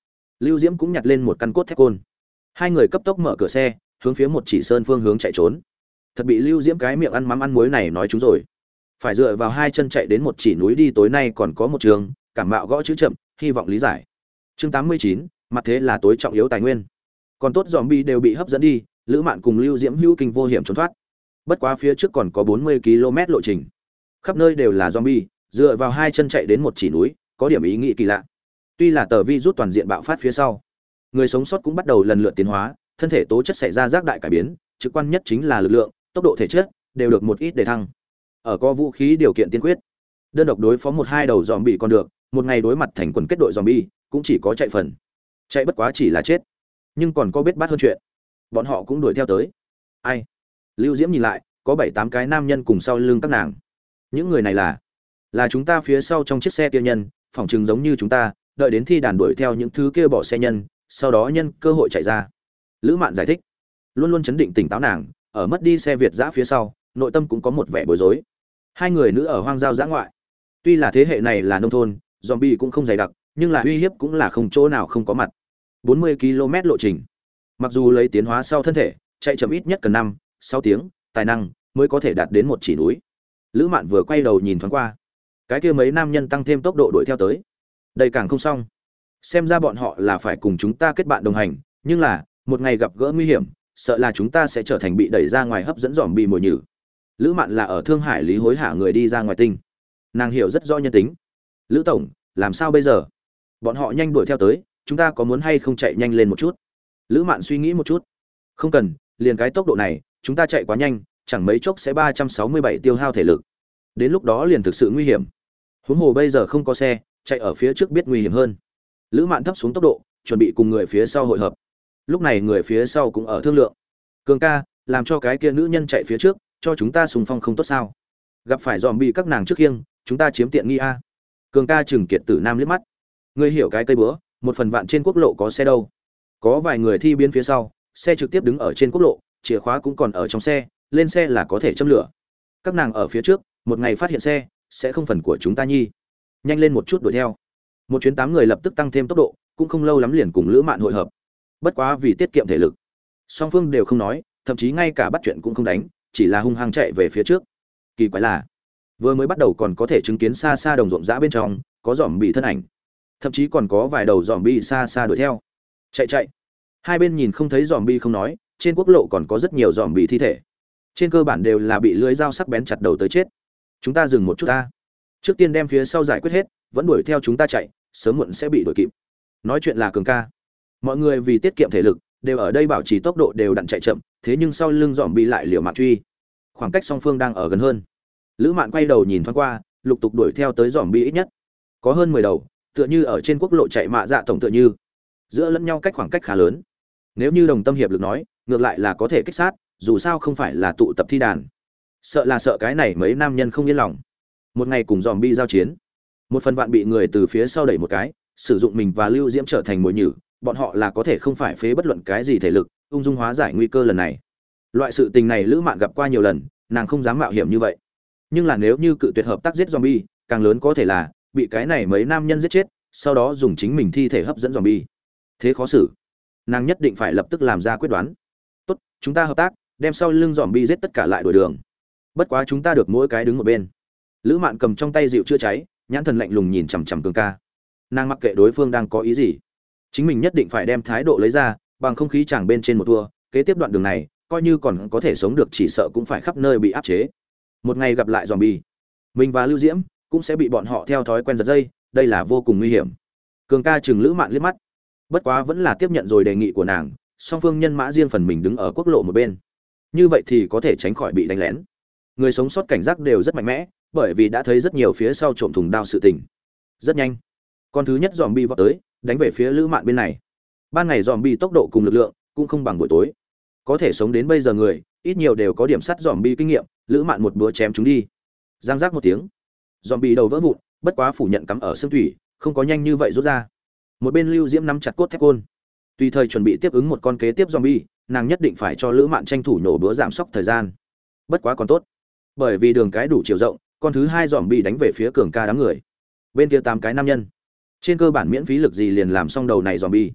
Lưu Diễm cũng nhặt lên một căn cốt thép côn. Hai người cấp tốc mở cửa xe, hướng phía một chỉ sơn phương hướng chạy trốn. Thật bị Lưu Diễm cái miệng ăn mắm ăn muối này nói chúng rồi. Phải dựa vào hai chân chạy đến một chỉ núi đi, tối nay còn có một trường, cảm mạo gõ chữ chậm, hy vọng lý giải. Chương tám mươi chín, mặt thế là tối trọng yếu tài nguyên. Còn tốt zombie đều bị hấp dẫn đi, Lữ Mạn cùng Lưu Diễm hữu kinh vô hiểm trốn thoát. Bất quá phía trước còn có bốn mươi ki lô mét lộ trình. Khắp nơi đều là zombie, dựa vào hai chân chạy đến một chỉ núi, có điểm ý nghĩ kỳ lạ. Tuy là tờ virus toàn diện bạo phát phía sau, người sống sót cũng bắt đầu lần lượt tiến hóa, thân thể tố chất xảy ra giác đại cải biến, trực quan nhất chính là lực lượng, tốc độ thể chất đều được một ít đề thăng. Ở có vũ khí điều kiện tiên quyết, đơn độc đối phó một hai đầu zombie còn được, một ngày đối mặt thành quần kết đội zombie, cũng chỉ có chạy phần. Chạy bất quá chỉ là chết, nhưng còn có biết bát hơn chuyện. Bọn họ cũng đuổi theo tới. Ai? Lưu Diễm nhìn lại, có bảy tám cái nam nhân cùng sau lưng các nàng. Những người này là là chúng ta phía sau trong chiếc xe kia nhân, phỏng chừng giống như chúng ta, đợi đến thi đàn đuổi theo những thứ kia bỏ xe nhân, sau đó nhân cơ hội chạy ra. Lữ Mạn giải thích, luôn luôn chấn định tỉnh táo nàng, ở mất đi xe Việt dã phía sau, nội tâm cũng có một vẻ bối rối. Hai người nữ ở hoang giao dã ngoại, tuy là thế hệ này là nông thôn, zombie cũng không dày đặc, nhưng là uy hiếp cũng là không chỗ nào không có mặt. bốn mươi ki lô mét lộ trình, mặc dù lấy tiến hóa sau thân thể, chạy chậm ít nhất cần năm, sáu tiếng, tài năng mới có thể đạt đến một chỉ núi. Lữ Mạn vừa quay đầu nhìn thoáng qua, cái kia mấy nam nhân tăng thêm tốc độ đuổi theo tới. Đây càng không xong. Xem ra bọn họ là phải cùng chúng ta kết bạn đồng hành, nhưng là, một ngày gặp gỡ nguy hiểm, sợ là chúng ta sẽ trở thành bị đẩy ra ngoài hấp dẫn zombie mồi nhử. Lữ Mạn là ở Thương Hải Lý hối hả người đi ra ngoài tinh. Nàng hiểu rất rõ nhân tính. Lữ tổng, làm sao bây giờ? Bọn họ nhanh đuổi theo tới, chúng ta có muốn hay không chạy nhanh lên một chút? Lữ Mạn suy nghĩ một chút. Không cần, liền cái tốc độ này, chúng ta chạy quá nhanh, chẳng mấy chốc sẽ ba trăm sáu mươi bảy tiêu hao thể lực. Đến lúc đó liền thực sự nguy hiểm. Huống hồ bây giờ không có xe, chạy ở phía trước biết nguy hiểm hơn. Lữ Mạn thấp xuống tốc độ, chuẩn bị cùng người phía sau hội hợp. Lúc này người phía sau cũng ở thương lượng. Cường ca, làm cho cái kia nữ nhân chạy phía trước, cho chúng ta xung phong không tốt sao? Gặp phải zombie các nàng trước khiêng, chúng ta chiếm tiện nghi a. Cường ca chừng Kiệt Tử Nam liếc mắt. Ngươi hiểu cái cây búa, một phần vạn trên quốc lộ có xe đâu? Có vài người thi biến phía sau, xe trực tiếp đứng ở trên quốc lộ, chìa khóa cũng còn ở trong xe, lên xe là có thể châm lửa. Các nàng ở phía trước, một ngày phát hiện xe, sẽ không phần của chúng ta nhi. Nhanh lên một chút đuổi theo. Một chuyến tám người lập tức tăng thêm tốc độ, cũng không lâu lắm liền cùng Lữ Mạn hội hợp. Bất quá vì tiết kiệm thể lực, song phương đều không nói, thậm chí ngay cả bắt chuyện cũng không đánh, chỉ là hung hăng chạy về phía trước. Kỳ quái là, vừa mới bắt đầu còn có thể chứng kiến xa xa đồng ruộng dã bên trong có zombie thân ảnh, thậm chí còn có vài đầu zombie xa xa đuổi theo. Chạy chạy. Hai bên nhìn không thấy zombie không nói, trên quốc lộ còn có rất nhiều zombie thi thể. Trên cơ bản đều là bị lưỡi dao sắc bén chặt đầu tới chết. Chúng ta dừng một chút ta. Trước tiên đem phía sau giải quyết hết, vẫn đuổi theo chúng ta chạy, sớm muộn sẽ bị đuổi kịp. Nói chuyện là Cường ca. Mọi người vì tiết kiệm thể lực, đều ở đây bảo trì tốc độ đều đặn chạy chậm, thế nhưng sau lưng zombie lại liều mạng truy. Khoảng cách song phương đang ở gần hơn. Lữ Mạn quay đầu nhìn thoáng qua, lục tục đuổi theo tới zombie ít nhất có hơn mười đầu, tựa như ở trên quốc lộ chạy mạ dạ tổng tựa như. Giữa lẫn nhau cách khoảng cách khá lớn. Nếu như đồng tâm hiệp lực nói, ngược lại là có thể kích sát, dù sao không phải là tụ tập thi đàn. Sợ là sợ cái này mấy nam nhân không yên lòng. Một ngày cùng zombie giao chiến, một phần vạn bị người từ phía sau đẩy một cái, sử dụng mình và Lưu Diễm trở thành mồi nhử, bọn họ là có thể không phải phế bất luận cái gì thể lực, ung dung hóa giải nguy cơ lần này. Loại sự tình này Lữ Mạn gặp qua nhiều lần, nàng không dám mạo hiểm như vậy. Nhưng là nếu như cự tuyệt hợp tác giết zombie, càng lớn có thể là bị cái này mấy nam nhân giết chết, sau đó dùng chính mình thi thể hấp dẫn zombie. Thế khó xử. Nàng nhất định phải lập tức làm ra quyết đoán. Tốt, chúng ta hợp tác, đem sau lưng zombie giết tất cả lại đuổi đường. Bất quá chúng ta được mỗi cái đứng một bên. Lữ Mạn cầm trong tay dịu chữa cháy, nhãn thần lạnh lùng nhìn chằm chằm Cường ca. Nàng mặc kệ đối phương đang có ý gì, chính mình nhất định phải đem thái độ lấy ra, bằng không khí chẳng bên trên một thua, kế tiếp đoạn đường này, coi như còn có thể sống được chỉ sợ cũng phải khắp nơi bị áp chế. Một ngày gặp lại zombie, mình và Lưu Diễm cũng sẽ bị bọn họ theo thói quen giật dây, đây là vô cùng nguy hiểm. Cường ca chừng Lữ Mạn liếc mắt, bất quá vẫn là tiếp nhận rồi đề nghị của nàng, song phương nhân mã riêng phần mình đứng ở quốc lộ một bên. Như vậy thì có thể tránh khỏi bị đánh lén. Người sống sót cảnh giác đều rất mạnh mẽ, bởi vì đã thấy rất nhiều phía sau trộm thùng đao sự tình. Rất nhanh, con thứ nhất zombie vọt tới, đánh về phía Lữ Mạn bên này. Ban ngày zombie tốc độ cùng lực lượng cũng không bằng buổi tối. Có thể sống đến bây giờ người, ít nhiều đều có điểm sắt zombie kinh nghiệm, Lữ Mạn một búa chém chúng đi. Giang giác một tiếng, zombie đầu vỡ vụn, bất quá phủ nhận cắm ở xương thủy, không có nhanh như vậy rút ra. Một bên Lưu Diễm nắm chặt cốt thép côn, tùy thời chuẩn bị tiếp ứng một con kế tiếp zombie, nàng nhất định phải cho Lữ Mạn tranh thủ nổ búa giảm sốc thời gian. Bất quá còn tốt, bởi vì đường cái đủ chiều rộng, con thứ hai zombie đánh về phía Cường ca đám người. Bên kia tám cái nam nhân, trên cơ bản miễn phí lực gì liền làm xong đầu này zombie.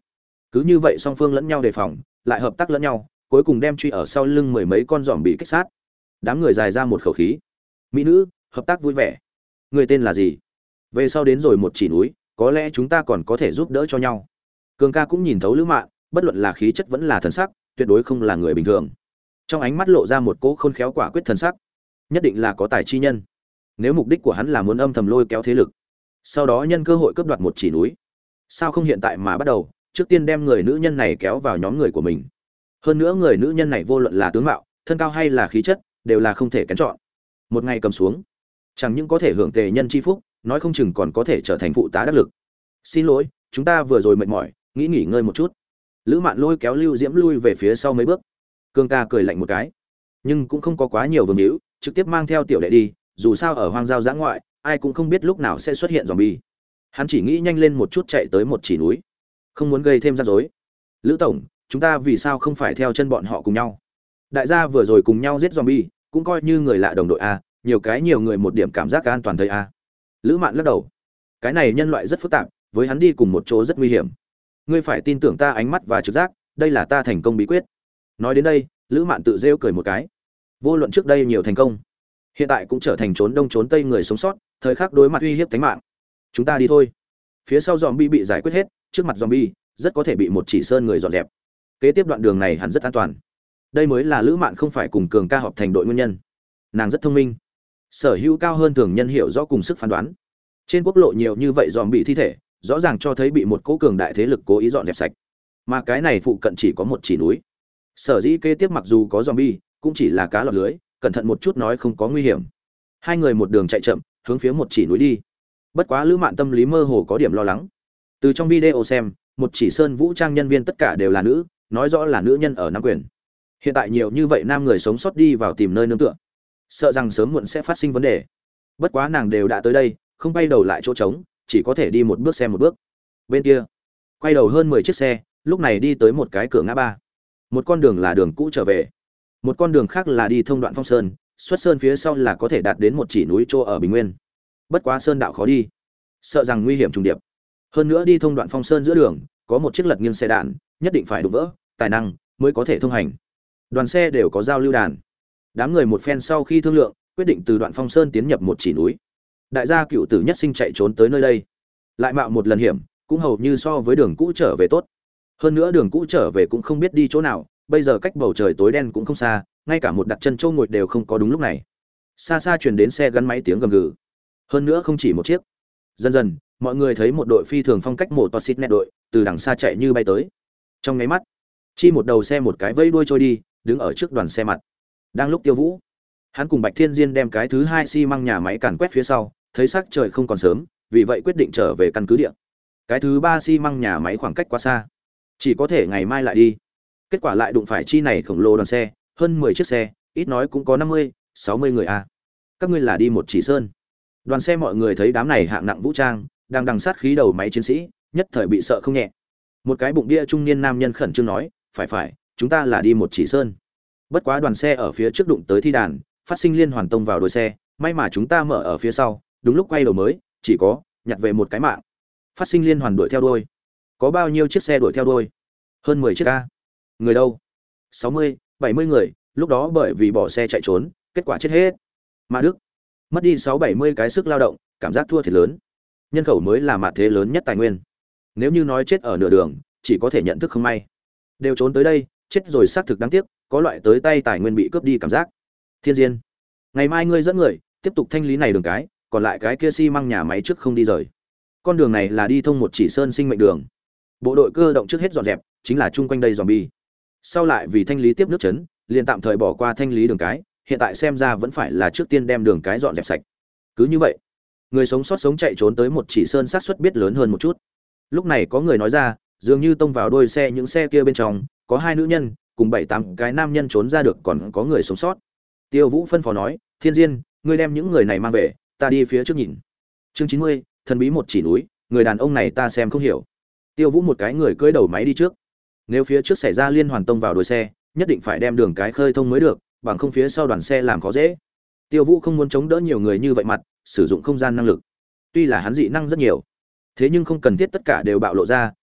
Cứ như vậy song phương lẫn nhau đề phòng, lại hợp tác lẫn nhau, cuối cùng đem truy ở sau lưng mười mấy con giòm bị kích sát. Đám người dài ra một khẩu khí. Mỹ nữ, hợp tác vui vẻ. Người tên là gì? Về sau đến rồi một chỉ núi, có lẽ chúng ta còn có thể giúp đỡ cho nhau. Cường ca cũng nhìn thấu Lữ Mạn, bất luận là khí chất vẫn là thần sắc, tuyệt đối không là người bình thường. Trong ánh mắt lộ ra một cỗ khôn khéo quả quyết thần sắc, nhất định là có tài chi nhân. Nếu mục đích của hắn là muốn âm thầm lôi kéo thế lực, sau đó nhân cơ hội cướp đoạt một chỉ núi, sao không hiện tại mà bắt đầu, trước tiên đem người nữ nhân này kéo vào nhóm người của mình. Hơn nữa người nữ nhân này vô luận là tướng mạo, thân cao hay là khí chất, đều là không thể kén chọn. Một ngày cầm xuống, chẳng những có thể hưởng tề nhân chi phúc, nói không chừng còn có thể trở thành phụ tá đắc lực. Xin lỗi, chúng ta vừa rồi mệt mỏi, nghĩ nghỉ ngơi một chút. Lữ Mạn lôi kéo Lưu Diễm lui về phía sau mấy bước. Cương ca cười lạnh một cái, nhưng cũng không có quá nhiều vương hữu, trực tiếp mang theo tiểu đệ đi, dù sao ở hoang giao giã ngoại, ai cũng không biết lúc nào sẽ xuất hiện zombie. Hắn chỉ nghĩ nhanh lên một chút chạy tới một chỉ núi, không muốn gây thêm rắc rối. Lữ tổng, chúng ta vì sao không phải theo chân bọn họ cùng nhau? Đại gia vừa rồi cùng nhau giết zombie, cũng coi như người lạ đồng đội a, nhiều cái nhiều người một điểm cảm giác an toàn thấy a. Lữ Mạn lắc đầu. Cái này nhân loại rất phức tạp, với hắn đi cùng một chỗ rất nguy hiểm. Ngươi phải tin tưởng ta ánh mắt và trực giác, đây là ta thành công bí quyết. Nói đến đây, Lữ Mạn tự rêu cười một cái. Vô luận trước đây nhiều thành công, hiện tại cũng trở thành trốn đông trốn tây người sống sót, thời khắc đối mặt uy hiếp tính mạng. Chúng ta đi thôi. Phía sau zombie bị giải quyết hết, trước mặt zombie rất có thể bị một chỉ sơn người dọn dẹp. Kế tiếp đoạn đường này hẳn rất an toàn. Đây mới là Lữ Mạn không phải cùng Cường ca họp thành đội nguyên nhân. Nàng rất thông minh, sở hữu cao hơn thường nhân hiểu rõ cùng sức phán đoán. Trên quốc lộ nhiều như vậy zombie thi thể, rõ ràng cho thấy bị một cỗ cường đại thế lực cố ý dọn dẹp sạch. Mà cái này phụ cận chỉ có một chỉ núi. Sở dĩ kế tiếp mặc dù có zombie, cũng chỉ là cá lọt lưới, cẩn thận một chút nói không có nguy hiểm. Hai người một đường chạy chậm, hướng phía một chỉ núi đi. Bất quá Lữ Mạn tâm lý mơ hồ có điểm lo lắng. Từ trong video xem, một chỉ sơn vũ trang nhân viên tất cả đều là nữ, nói rõ là nữ nhân ở nắm quyền. Hiện tại nhiều như vậy nam người sống sót đi vào tìm nơi nương tựa, sợ rằng sớm muộn sẽ phát sinh vấn đề. Bất quá nàng đều đã tới đây, không bay đầu lại chỗ trống, chỉ có thể đi một bước xem một bước. Bên kia, quay đầu hơn mười chiếc xe, lúc này đi tới một cái cửa ngã ba. Một con đường là đường cũ trở về, một con đường khác là đi thông đoạn Phong Sơn, xuất sơn phía sau là có thể đạt đến một chỉ núi chỗ ở Bình Nguyên. Bất quá sơn đạo khó đi, sợ rằng nguy hiểm trùng điệp. Hơn nữa đi thông đoạn Phong Sơn giữa đường, có một chiếc lật nghiêng xe đạn, nhất định phải đụng vỡ, tài năng mới có thể thông hành. Đoàn xe đều có giao lưu đàn. Đám người một phen sau khi thương lượng, quyết định từ đoạn Phong Sơn tiến nhập một chỉ núi. Đại gia cựu tử nhất sinh chạy trốn tới nơi đây, lại mạo một lần hiểm, cũng hầu như so với đường cũ trở về tốt. Hơn nữa đường cũ trở về cũng không biết đi chỗ nào, bây giờ cách bầu trời tối đen cũng không xa, ngay cả một đặt chân châu ngồi đều không có đúng lúc này. Xa xa truyền đến xe gắn máy tiếng gầm gừ. Hơn nữa không chỉ một chiếc. Dần dần, mọi người thấy một đội phi thường phong cách mổ toa xịt nét đội từ đằng xa chạy như bay tới. Trong nháy mắt, chi một đầu xe một cái vây đuôi trôi đi, đứng ở trước đoàn xe mặt. Đang lúc Tiêu Vũ, hắn cùng Bạch Thiên Diên đem cái thứ hai xi măng nhà máy càn quét phía sau, thấy sắc trời không còn sớm, vì vậy quyết định trở về căn cứ địa. Cái thứ ba xi măng nhà máy khoảng cách quá xa, chỉ có thể ngày mai lại đi. Kết quả lại đụng phải chi này khổng lồ đoàn xe, hơn mười chiếc xe, ít nói cũng có năm mươi, sáu mươi người a. Các ngươi là đi một chỉ sơn. Đoàn xe mọi người thấy đám này hạng nặng vũ trang, đang đằng sát khí đầu máy chiến sĩ, nhất thời bị sợ không nhẹ. Một cái bụng bia trung niên nam nhân khẩn trương nói, "Phải phải, chúng ta là đi một chỉ sơn." Bất quá đoàn xe ở phía trước đụng tới thi đàn, phát sinh liên hoàn tông vào đuôi xe, may mà chúng ta mở ở phía sau, đúng lúc quay đầu mới, chỉ có nhặt về một cái mạng. Phát sinh liên hoàn đuổi theo đuôi. Có bao nhiêu chiếc xe đuổi theo đuôi? Hơn mười chiếc a. Người đâu? sáu mươi, bảy mươi người, lúc đó bởi vì bỏ xe chạy trốn, kết quả chết hết. Mà Đức, mất đi sáu bảy mươi cái sức lao động, cảm giác thua thiệt lớn. Nhân khẩu mới là mạt thế lớn nhất tài nguyên. Nếu như nói chết ở nửa đường, chỉ có thể nhận thức không may. Đều trốn tới đây, chết rồi xác thực đáng tiếc, có loại tới tay tài nguyên bị cướp đi cảm giác. Thiên Diên, ngày mai ngươi dẫn người tiếp tục thanh lý này đường cái, còn lại cái kia xi măng nhà máy trước không đi rời. Con đường này là đi thông một chỉ sơn sinh mệnh đường. Bộ đội cơ động trước hết dọn dẹp, chính là chung quanh đây zombie. Sau lại vì thanh lý tiếp nước chấn, liền tạm thời bỏ qua thanh lý đường cái, hiện tại xem ra vẫn phải là trước tiên đem đường cái dọn dẹp sạch. Cứ như vậy, người sống sót sống chạy trốn tới một chỉ sơn xác suất biết lớn hơn một chút. Lúc này có người nói ra, dường như tông vào đuôi xe những xe kia bên trong, có hai nữ nhân, cùng bảy tám cái nam nhân trốn ra được, còn có người sống sót. Tiêu Vũ phân phó nói, Thiên Diên, ngươi đem những người này mang về, ta đi phía trước nhìn. Chương chín mươi, thần bí một chỉ núi, người đàn ông này ta xem không hiểu. Tiêu Vũ một cái người cưỡi đầu máy đi trước. Nếu phía trước xảy ra liên hoàn tông vào đuôi xe, nhất định phải đem đường cái khơi thông mới được, bằng không phía sau đoàn xe làm khó dễ. Tiêu Vũ không muốn chống đỡ nhiều người như vậy mặt, sử dụng không gian năng lực. Tuy là hắn dị năng rất nhiều, thế nhưng không cần thiết tất cả đều bạo lộ ra,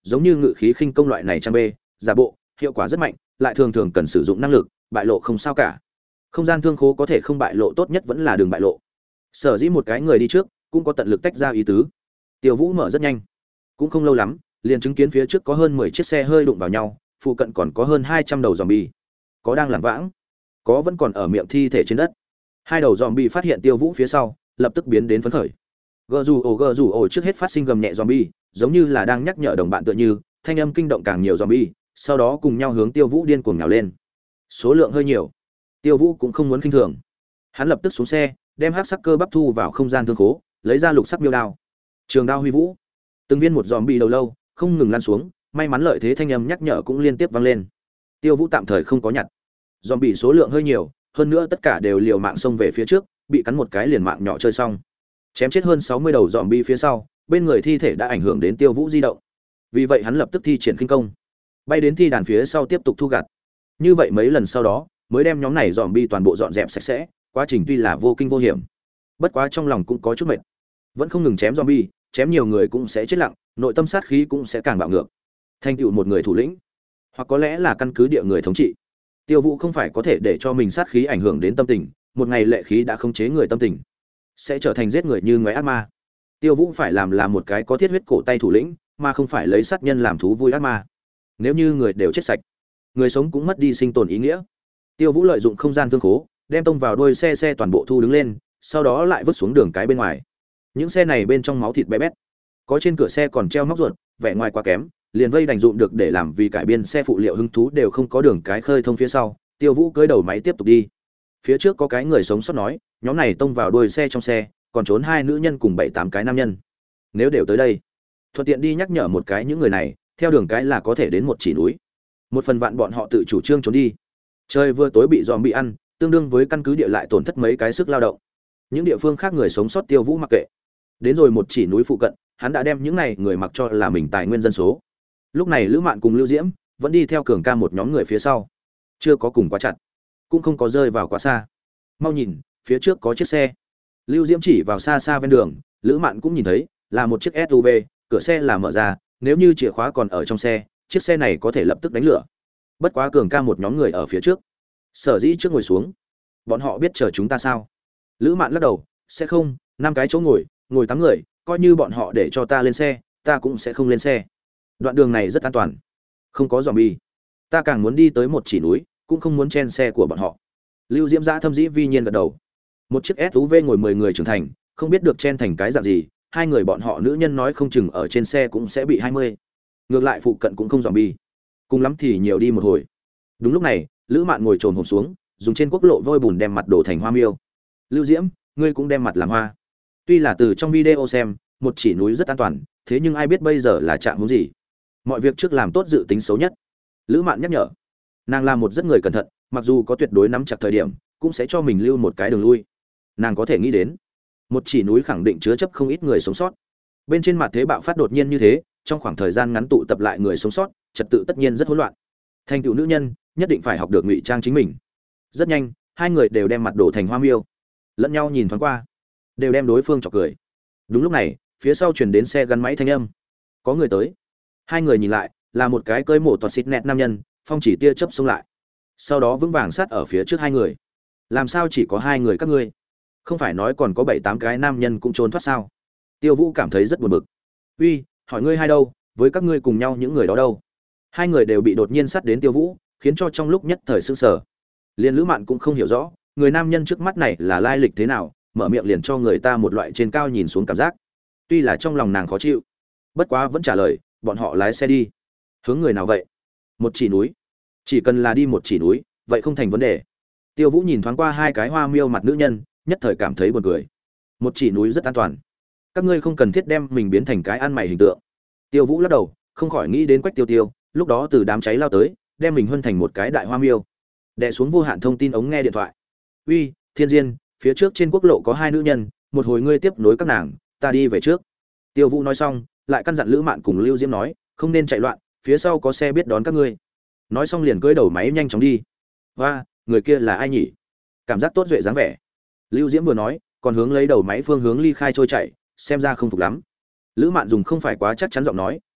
giống như ngự khí khinh công loại này trang bê giả bộ hiệu quả rất mạnh, lại thường thường cần sử dụng năng lực bại lộ không sao cả. Không gian thương khố có thể không bại lộ tốt nhất vẫn là đường bại lộ. Sở dĩ một cái người đi trước cũng có tận lực tách ra ý tứ. Tiêu Vũ mở rất nhanh, cũng không lâu lắm, liền chứng kiến phía trước có hơn mười chiếc xe hơi đụng vào nhau, phụ cận còn có hơn hai trăm đầu zombie, có đang lảng vãng, có vẫn còn ở miệng thi thể trên đất. Hai đầu zombie phát hiện Tiêu Vũ phía sau, lập tức biến đến phấn khởi. Gờ rủ ồ gờ rủ ồ trước hết phát sinh gầm nhẹ zombie, giống như là đang nhắc nhở đồng bạn tựa như, thanh âm kinh động càng nhiều zombie, sau đó cùng nhau hướng Tiêu Vũ điên cuồng nhào lên. Số lượng hơi nhiều, Tiêu Vũ cũng không muốn khinh thường. Hắn lập tức xuống xe, đem hắc sắc cơ bắp thu vào không gian thương khố, lấy ra lục sắc miêu đao. Trường đao huy vũ, từng viên một zombie đầu lâu không ngừng lăn xuống, may mắn lợi thế thanh âm nhắc nhở cũng liên tiếp vang lên. Tiêu Vũ tạm thời không có nhặt. Zombie số lượng hơi nhiều, hơn nữa tất cả đều liều mạng xông về phía trước, bị cắn một cái liền mạng nhỏ chơi xong. Chém chết hơn sáu mươi đầu zombie phía sau, bên người thi thể đã ảnh hưởng đến Tiêu Vũ di động. Vì vậy hắn lập tức thi triển khinh công, bay đến thi đàn phía sau tiếp tục thu gặt. Như vậy mấy lần sau đó, mới đem nhóm này zombie toàn bộ dọn dẹp sạch sẽ, quá trình tuy là vô kinh vô hiểm. Bất quá trong lòng cũng có chút mệt. Vẫn không ngừng chém zombie, chém nhiều người cũng sẽ chết lặng, nội tâm sát khí cũng sẽ càng bạo ngược. Thành tựu một người thủ lĩnh, hoặc có lẽ là căn cứ địa người thống trị. Tiêu Vũ không phải có thể để cho mình sát khí ảnh hưởng đến tâm tình, một ngày lệ khí đã khống chế người tâm tình, sẽ trở thành giết người như ngoé ác ma. Tiêu Vũ phải làm là một cái có thiết huyết cổ tay thủ lĩnh, mà không phải lấy sát nhân làm thú vui ác ma. Nếu như người đều chết sạch, người sống cũng mất đi sinh tồn ý nghĩa. Tiêu Vũ lợi dụng không gian thương khố, đem tông vào đuôi xe xe toàn bộ thu đứng lên, sau đó lại vứt xuống đường cái bên ngoài. Những xe này bên trong máu thịt bé bét, có trên cửa xe còn treo móc ruột, vẻ ngoài quá kém, liền vây đành dụng được để làm vì cải biên xe phụ liệu hứng thú đều không có đường cái khơi thông phía sau. Tiêu Vũ cưỡi đầu máy tiếp tục đi. Phía trước có cái người sống sót nói, nhóm này tông vào đuôi xe trong xe, còn trốn hai nữ nhân cùng bảy tám cái nam nhân. Nếu đều tới đây, thuận tiện đi nhắc nhở một cái những người này, theo đường cái là có thể đến một chỉ núi. Một phần vạn bọn họ tự chủ trương trốn đi. Trời vừa tối bị dòm bị ăn, tương đương với căn cứ địa lại tổn thất mấy cái sức lao động. Những địa phương khác người sống sót Tiêu Vũ mặc kệ. Đến rồi một chỉ núi phụ cận, hắn đã đem những này người mặc cho là mình tài nguyên dân số. Lúc này Lữ Mạn cùng Lưu Diễm vẫn đi theo Cường Ca một nhóm người phía sau, chưa có cùng quá chặt, cũng không có rơi vào quá xa. Mau nhìn, phía trước có chiếc xe. Lưu Diễm chỉ vào xa xa ven đường, Lữ Mạn cũng nhìn thấy, là một chiếc ét u vê, cửa xe là mở ra, nếu như chìa khóa còn ở trong xe, chiếc xe này có thể lập tức đánh lửa. Bất quá Cường Ca một nhóm người ở phía trước, sở dĩ trước ngồi xuống. Bọn họ biết chờ chúng ta sao? Lữ Mạn lắc đầu, sẽ không, năm cái chỗ ngồi, ngồi tám người, coi như bọn họ để cho ta lên xe, ta cũng sẽ không lên xe. Đoạn đường này rất an toàn, không có zombie. Ta càng muốn đi tới một chỉ núi, cũng không muốn chen xe của bọn họ. Lưu Diễm Dã thâm dĩ vi nhiên gật đầu. Một chiếc ét u vê ngồi mười người trưởng thành, không biết được chen thành cái dạng gì, hai người bọn họ nữ nhân nói không chừng ở trên xe cũng sẽ bị hai mươi. Ngược lại phụ cận cũng không zombie. Cùng lắm thì nhiều đi một hồi. Đúng lúc này, Lữ Mạn ngồi trồn hổm xuống, dùng trên quốc lộ vôi bùn đem mặt đổ thành hoa miêu. Lưu Diễm, ngươi cũng đem mặt làm hoa. Tuy là từ trong video xem, một chỉ núi rất an toàn, thế nhưng ai biết bây giờ là trạng huống gì. Mọi việc trước làm tốt dự tính xấu nhất. Lữ Mạn nhắc nhở. Nàng là một rất người cẩn thận, mặc dù có tuyệt đối nắm chặt thời điểm, cũng sẽ cho mình lưu một cái đường lui. Nàng có thể nghĩ đến, một chỉ núi khẳng định chứa chấp không ít người sống sót. Bên trên mặt thế bạo phát đột nhiên như thế, trong khoảng thời gian ngắn tụ tập lại người sống sót, trật tự tất nhiên rất hỗn loạn. Thành tựu nữ nhân, nhất định phải học được ngụy trang chính mình. Rất nhanh, hai người đều đem mặt đổ thành hoa miêu, lẫn nhau nhìn thoáng qua, đều đem đối phương chọc cười. Đúng lúc này, phía sau truyền đến xe gắn máy thanh âm, có người tới. Hai người nhìn lại, là một cái cơi mổ toàn xịt nẹt nam nhân, phong chỉ tia chớp xông lại, sau đó vững vàng sát ở phía trước hai người. Làm sao chỉ có hai người các ngươi? Không phải nói còn có bảy tám cái nam nhân cũng trốn thoát sao? Tiêu Vũ cảm thấy rất buồn bực. Uy, hỏi ngươi hai đâu, với các ngươi cùng nhau những người đó đâu? Hai người đều bị đột nhiên sát đến Tiêu Vũ, khiến cho trong lúc nhất thời sững sờ. Liên Lữ Mạn cũng không hiểu rõ, người nam nhân trước mắt này là lai lịch thế nào, mở miệng liền cho người ta một loại trên cao nhìn xuống cảm giác. Tuy là trong lòng nàng khó chịu, bất quá vẫn trả lời, bọn họ lái xe đi. Hướng người nào vậy? Một chỉ núi. Chỉ cần là đi một chỉ núi, vậy không thành vấn đề. Tiêu Vũ nhìn thoáng qua hai cái hoa miêu mặt nữ nhân, nhất thời cảm thấy buồn cười. Một chỉ núi rất an toàn, các ngươi không cần thiết đem mình biến thành cái ăn mày hình tượng. Tiêu Vũ lắc đầu, không khỏi nghĩ đến Quách Tiêu Tiêu, lúc đó từ đám cháy lao tới, đem mình huân thành một cái đại hoa miêu. Đè xuống vô hạn thông tin ống nghe điện thoại. Uy, Thiên Diên, phía trước trên quốc lộ có hai nữ nhân, một hồi ngươi tiếp nối các nàng, ta đi về trước. Tiêu Vũ nói xong, lại căn dặn Lữ Mạn cùng Lưu Diễm nói, không nên chạy loạn, phía sau có xe biết đón các ngươi. Nói xong liền cưỡi đầu máy nhanh chóng đi. Và, người kia là ai nhỉ? Cảm giác tốt duệ dáng vẻ. Lưu Diễm vừa nói, còn hướng lấy đầu máy phương hướng ly khai trôi chạy, xem ra không phục lắm. Lữ Mạn dùng không phải quá chắc chắn giọng nói,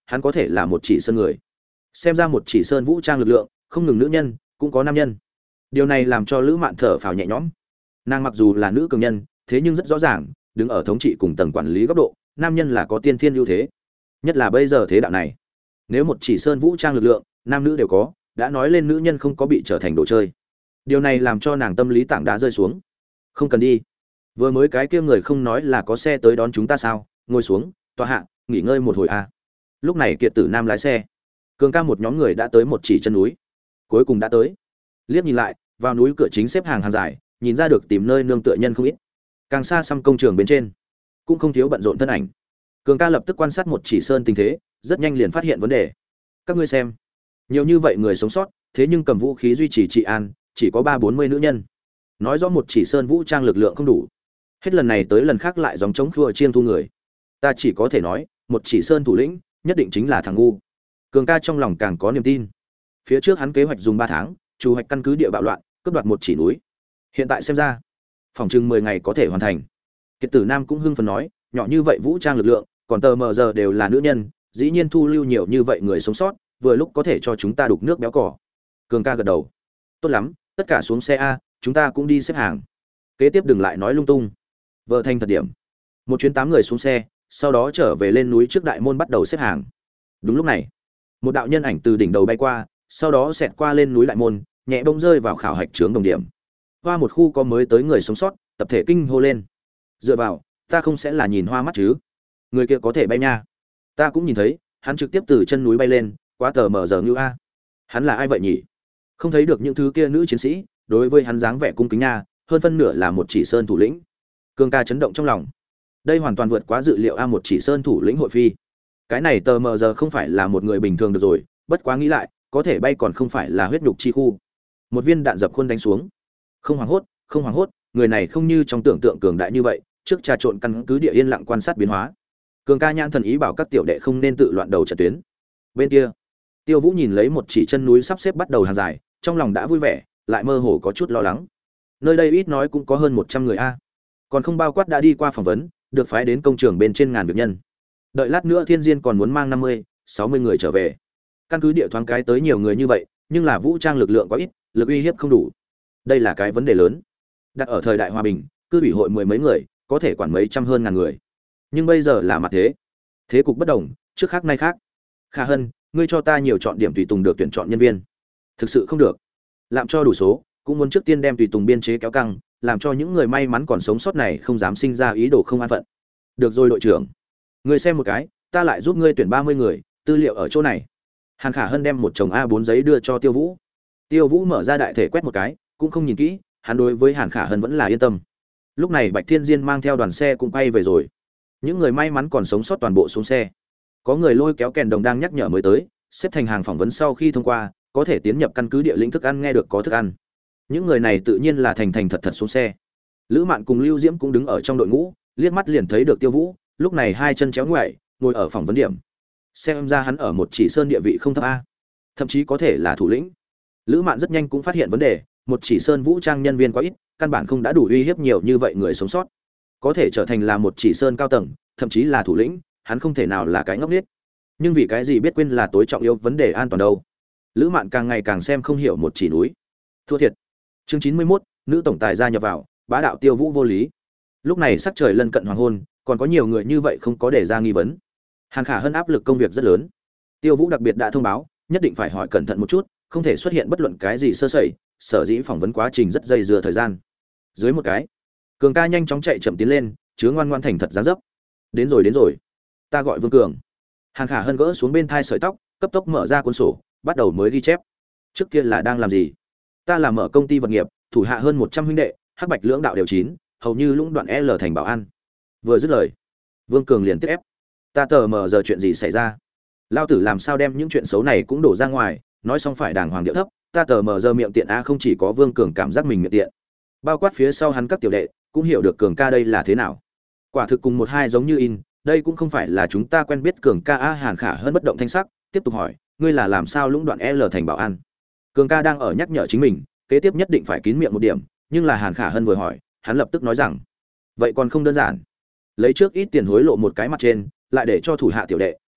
hắn có thể là một chỉ sơn người. Xem ra một chỉ sơn vũ trang lực lượng không ngừng nữ nhân cũng có nam nhân. Điều này làm cho Lữ Mạn thở phào nhẹ nhõm. Nàng mặc dù là nữ cường nhân, thế nhưng rất rõ ràng đứng ở thống trị cùng tầng quản lý góc độ, nam nhân là có tiên thiên ưu thế, nhất là bây giờ thế đạo này. Nếu một chỉ sơn vũ trang lực lượng nam nữ đều có, đã nói lên nữ nhân không có bị trở thành đồ chơi. Điều này làm cho nàng tâm lý tảng đá rơi xuống. Không cần đi, vừa mới cái kia người không nói là có xe tới đón chúng ta sao? Ngồi xuống, tọa hạ, nghỉ ngơi một hồi a. À. Lúc này Kiệt Tử Nam lái xe, Cường Ca một nhóm người đã tới một chỉ chân núi, cuối cùng đã tới. Liếc nhìn lại, vào núi cửa chính xếp hàng hàng dài, nhìn ra được tìm nơi nương tựa nhân không ít. Càng xa xăm công trường bên trên, cũng không thiếu bận rộn thân ảnh. Cường Ca lập tức quan sát một chỉ sơn tình thế, rất nhanh liền phát hiện vấn đề. Các ngươi xem, nhiều như vậy người sống sót, thế nhưng cầm vũ khí duy trì trị an, chỉ có ba bốn mươi nữ nhân. Nói rõ một chỉ sơn vũ trang lực lượng không đủ. Hết lần này tới lần khác lại dòng chống khua chiêng thu người. Ta chỉ có thể nói, một chỉ sơn thủ lĩnh, nhất định chính là thằng ngu. Cường Ca trong lòng càng có niềm tin. Phía trước hắn kế hoạch dùng ba tháng, chủ hoạch căn cứ địa bạo loạn, cướp đoạt một chỉ núi. Hiện tại xem ra, phòng chừng mười ngày có thể hoàn thành. Kiệt Tử Nam cũng hưng phấn nói, nhỏ như vậy vũ trang lực lượng, còn tờ mờ giờ đều là nữ nhân, dĩ nhiên thu lưu nhiều như vậy người sống sót, vừa lúc có thể cho chúng ta đục nước béo cỏ. Cường Ca gật đầu. Tốt lắm, tất cả xuống xe a, chúng ta cũng đi xếp hàng. Kế tiếp đừng lại nói lung tung. Vợ thành thật điểm. Một chuyến tám người xuống xe, sau đó trở về lên núi trước đại môn bắt đầu xếp hàng. Đúng lúc này, một đạo nhân ảnh từ đỉnh đầu bay qua, sau đó xẹt qua lên núi đại môn, nhẹ bông rơi vào khảo hạch trướng đồng điểm. Hoa một khu có mới tới người sống sót, tập thể kinh hô lên. Dựa vào, ta không sẽ là nhìn hoa mắt chứ? Người kia có thể bay nha. Ta cũng nhìn thấy, hắn trực tiếp từ chân núi bay lên, quá tờ mờ giờ như a. Hắn là ai vậy nhỉ? Không thấy được những thứ kia nữ chiến sĩ, đối với hắn dáng vẻ cung kính nha, hơn phân nửa là một chỉ sơn thủ lĩnh. Cường Ca chấn động trong lòng. Đây hoàn toàn vượt quá dự liệu a, một chỉ sơn thủ lĩnh hội phi. Cái này tờ mờ giờ không phải là một người bình thường được rồi, bất quá nghĩ lại, có thể bay còn không phải là huyết nhục chi khu. Một viên đạn dập khuôn đánh xuống. Không hoảng hốt, không hoảng hốt, người này không như trong tưởng tượng cường đại như vậy, trước trà trộn căn cứ địa yên lặng quan sát biến hóa. Cường Ca nhãn thần ý bảo các tiểu đệ không nên tự loạn đầu trận tuyến. Bên kia, Tiêu Vũ nhìn lấy một chỉ chân núi sắp xếp bắt đầu hàng dài, trong lòng đã vui vẻ, lại mơ hồ có chút lo lắng. Nơi đây ít nói cũng có hơn một trăm người a. Còn không bao quát đã đi qua phỏng vấn, được phái đến công trường bên trên ngàn việc nhân. Đợi lát nữa Thiên Diên còn muốn mang năm mươi, sáu mươi người trở về. Căn cứ địa thoáng cái tới nhiều người như vậy, nhưng là vũ trang lực lượng quá ít, lực uy hiếp không đủ. Đây là cái vấn đề lớn. Đặt ở thời đại hòa bình, cư ủy hội mười mấy người, có thể quản mấy trăm hơn ngàn người. Nhưng bây giờ là mặt thế. Thế cục bất đồng, trước khác nay khác. Khả Hân, ngươi cho ta nhiều chọn điểm tùy tùng được tuyển chọn nhân viên. Thực sự không được. Làm cho đủ số, cũng muốn trước tiên đem tùy tùng biên chế kéo căng, làm cho những người may mắn còn sống sót này không dám sinh ra ý đồ không an phận. Được rồi đội trưởng. Ngươi xem một cái, ta lại giúp ngươi tuyển ba mươi người, tư liệu ở chỗ này. Hàn Khả Hân đem một chồng a bốn giấy đưa cho Tiêu Vũ. Tiêu Vũ mở ra đại thể quét một cái, cũng không nhìn kỹ, hắn đối với Hàn Khả Hân vẫn là yên tâm. Lúc này Bạch Thiên Diên mang theo đoàn xe cũng quay về rồi. Những người may mắn còn sống sót toàn bộ xuống xe. Có người lôi kéo kèn đồng đang nhắc nhở mới tới, xếp thành hàng phỏng vấn sau khi thông qua, có thể tiến nhập căn cứ địa lĩnh thức ăn nghe được có thức ăn. Những người này tự nhiên là thành thành thật thật xuống xe. Lữ Mạn cùng Lưu Diễm cũng đứng ở trong đội ngũ, liếc mắt liền thấy được Tiêu Vũ, lúc này hai chân chéo ngoại, ngồi ở phỏng vấn điểm. Xem ra hắn ở một chỉ sơn địa vị không thấp a, thậm chí có thể là thủ lĩnh. Lữ Mạn rất nhanh cũng phát hiện vấn đề, một chỉ sơn vũ trang nhân viên quá ít, căn bản không đã đủ uy hiếp nhiều như vậy người sống sót. Có thể trở thành là một chỉ sơn cao tầng, thậm chí là thủ lĩnh, hắn không thể nào là cái ngốc nghếch. Nhưng vì cái gì biết quên là tối trọng yếu vấn đề an toàn đâu? Lữ Mạn càng ngày càng xem không hiểu một chỉ núi. Thua thiệt. Chương chín mươi mốt, nữ tổng tài gia nhập vào, bá đạo Tiêu Vũ vô lý. Lúc này sắc trời lân cận hoàng hôn, còn có nhiều người như vậy không có để ra nghi vấn. Hàn Khả Hân áp lực công việc rất lớn. Tiêu Vũ đặc biệt đã thông báo, nhất định phải hỏi cẩn thận một chút, không thể xuất hiện bất luận cái gì sơ sẩy, sở dĩ phỏng vấn quá trình rất dây dưa thời gian. Dưới một cái, Cường Ca nhanh chóng chạy chậm tiến lên, chứa ngoan ngoan thành thật dáng dấp. Đến rồi đến rồi, ta gọi Vương Cường. Hàn Khả Hân gỡ xuống bên thai sợi tóc, cấp tốc mở ra cuốn sổ, bắt đầu mới ghi chép. Trước kia là đang làm gì? Ta là mở công ty vật nghiệp, thủ hạ hơn một trăm huynh đệ, hắc bạch lưỡng đạo đều chín, hầu như lũng đoạn L thành bảo an. Vừa dứt lời, Vương Cường liền tiếp ép. Ta tờ mờ giờ chuyện gì xảy ra? Lao tử làm sao đem những chuyện xấu này cũng đổ ra ngoài, nói xong phải đàng hoàng điệu thấp, ta tờ mờ giờ miệng tiện a. Không chỉ có Vương Cường cảm giác mình miệng tiện, bao quát phía sau hắn các tiểu đệ cũng hiểu được Cường ca đây là thế nào. Quả thực cùng một hai giống như in, đây cũng không phải là chúng ta quen biết Cường ca a. Hàn Khả Hân bất động thanh sắc, tiếp tục hỏi, ngươi là làm sao lũng đoạn L thành bảo an? Cường ca đang ở nhắc nhở chính mình, kế tiếp nhất định phải kín miệng một điểm, nhưng là Hàn Khả Hân vừa hỏi, hắn lập tức nói rằng, vậy còn không đơn giản, lấy trước ít tiền hối lộ một cái mặt trên, lại để cho thủ hạ tiểu đệ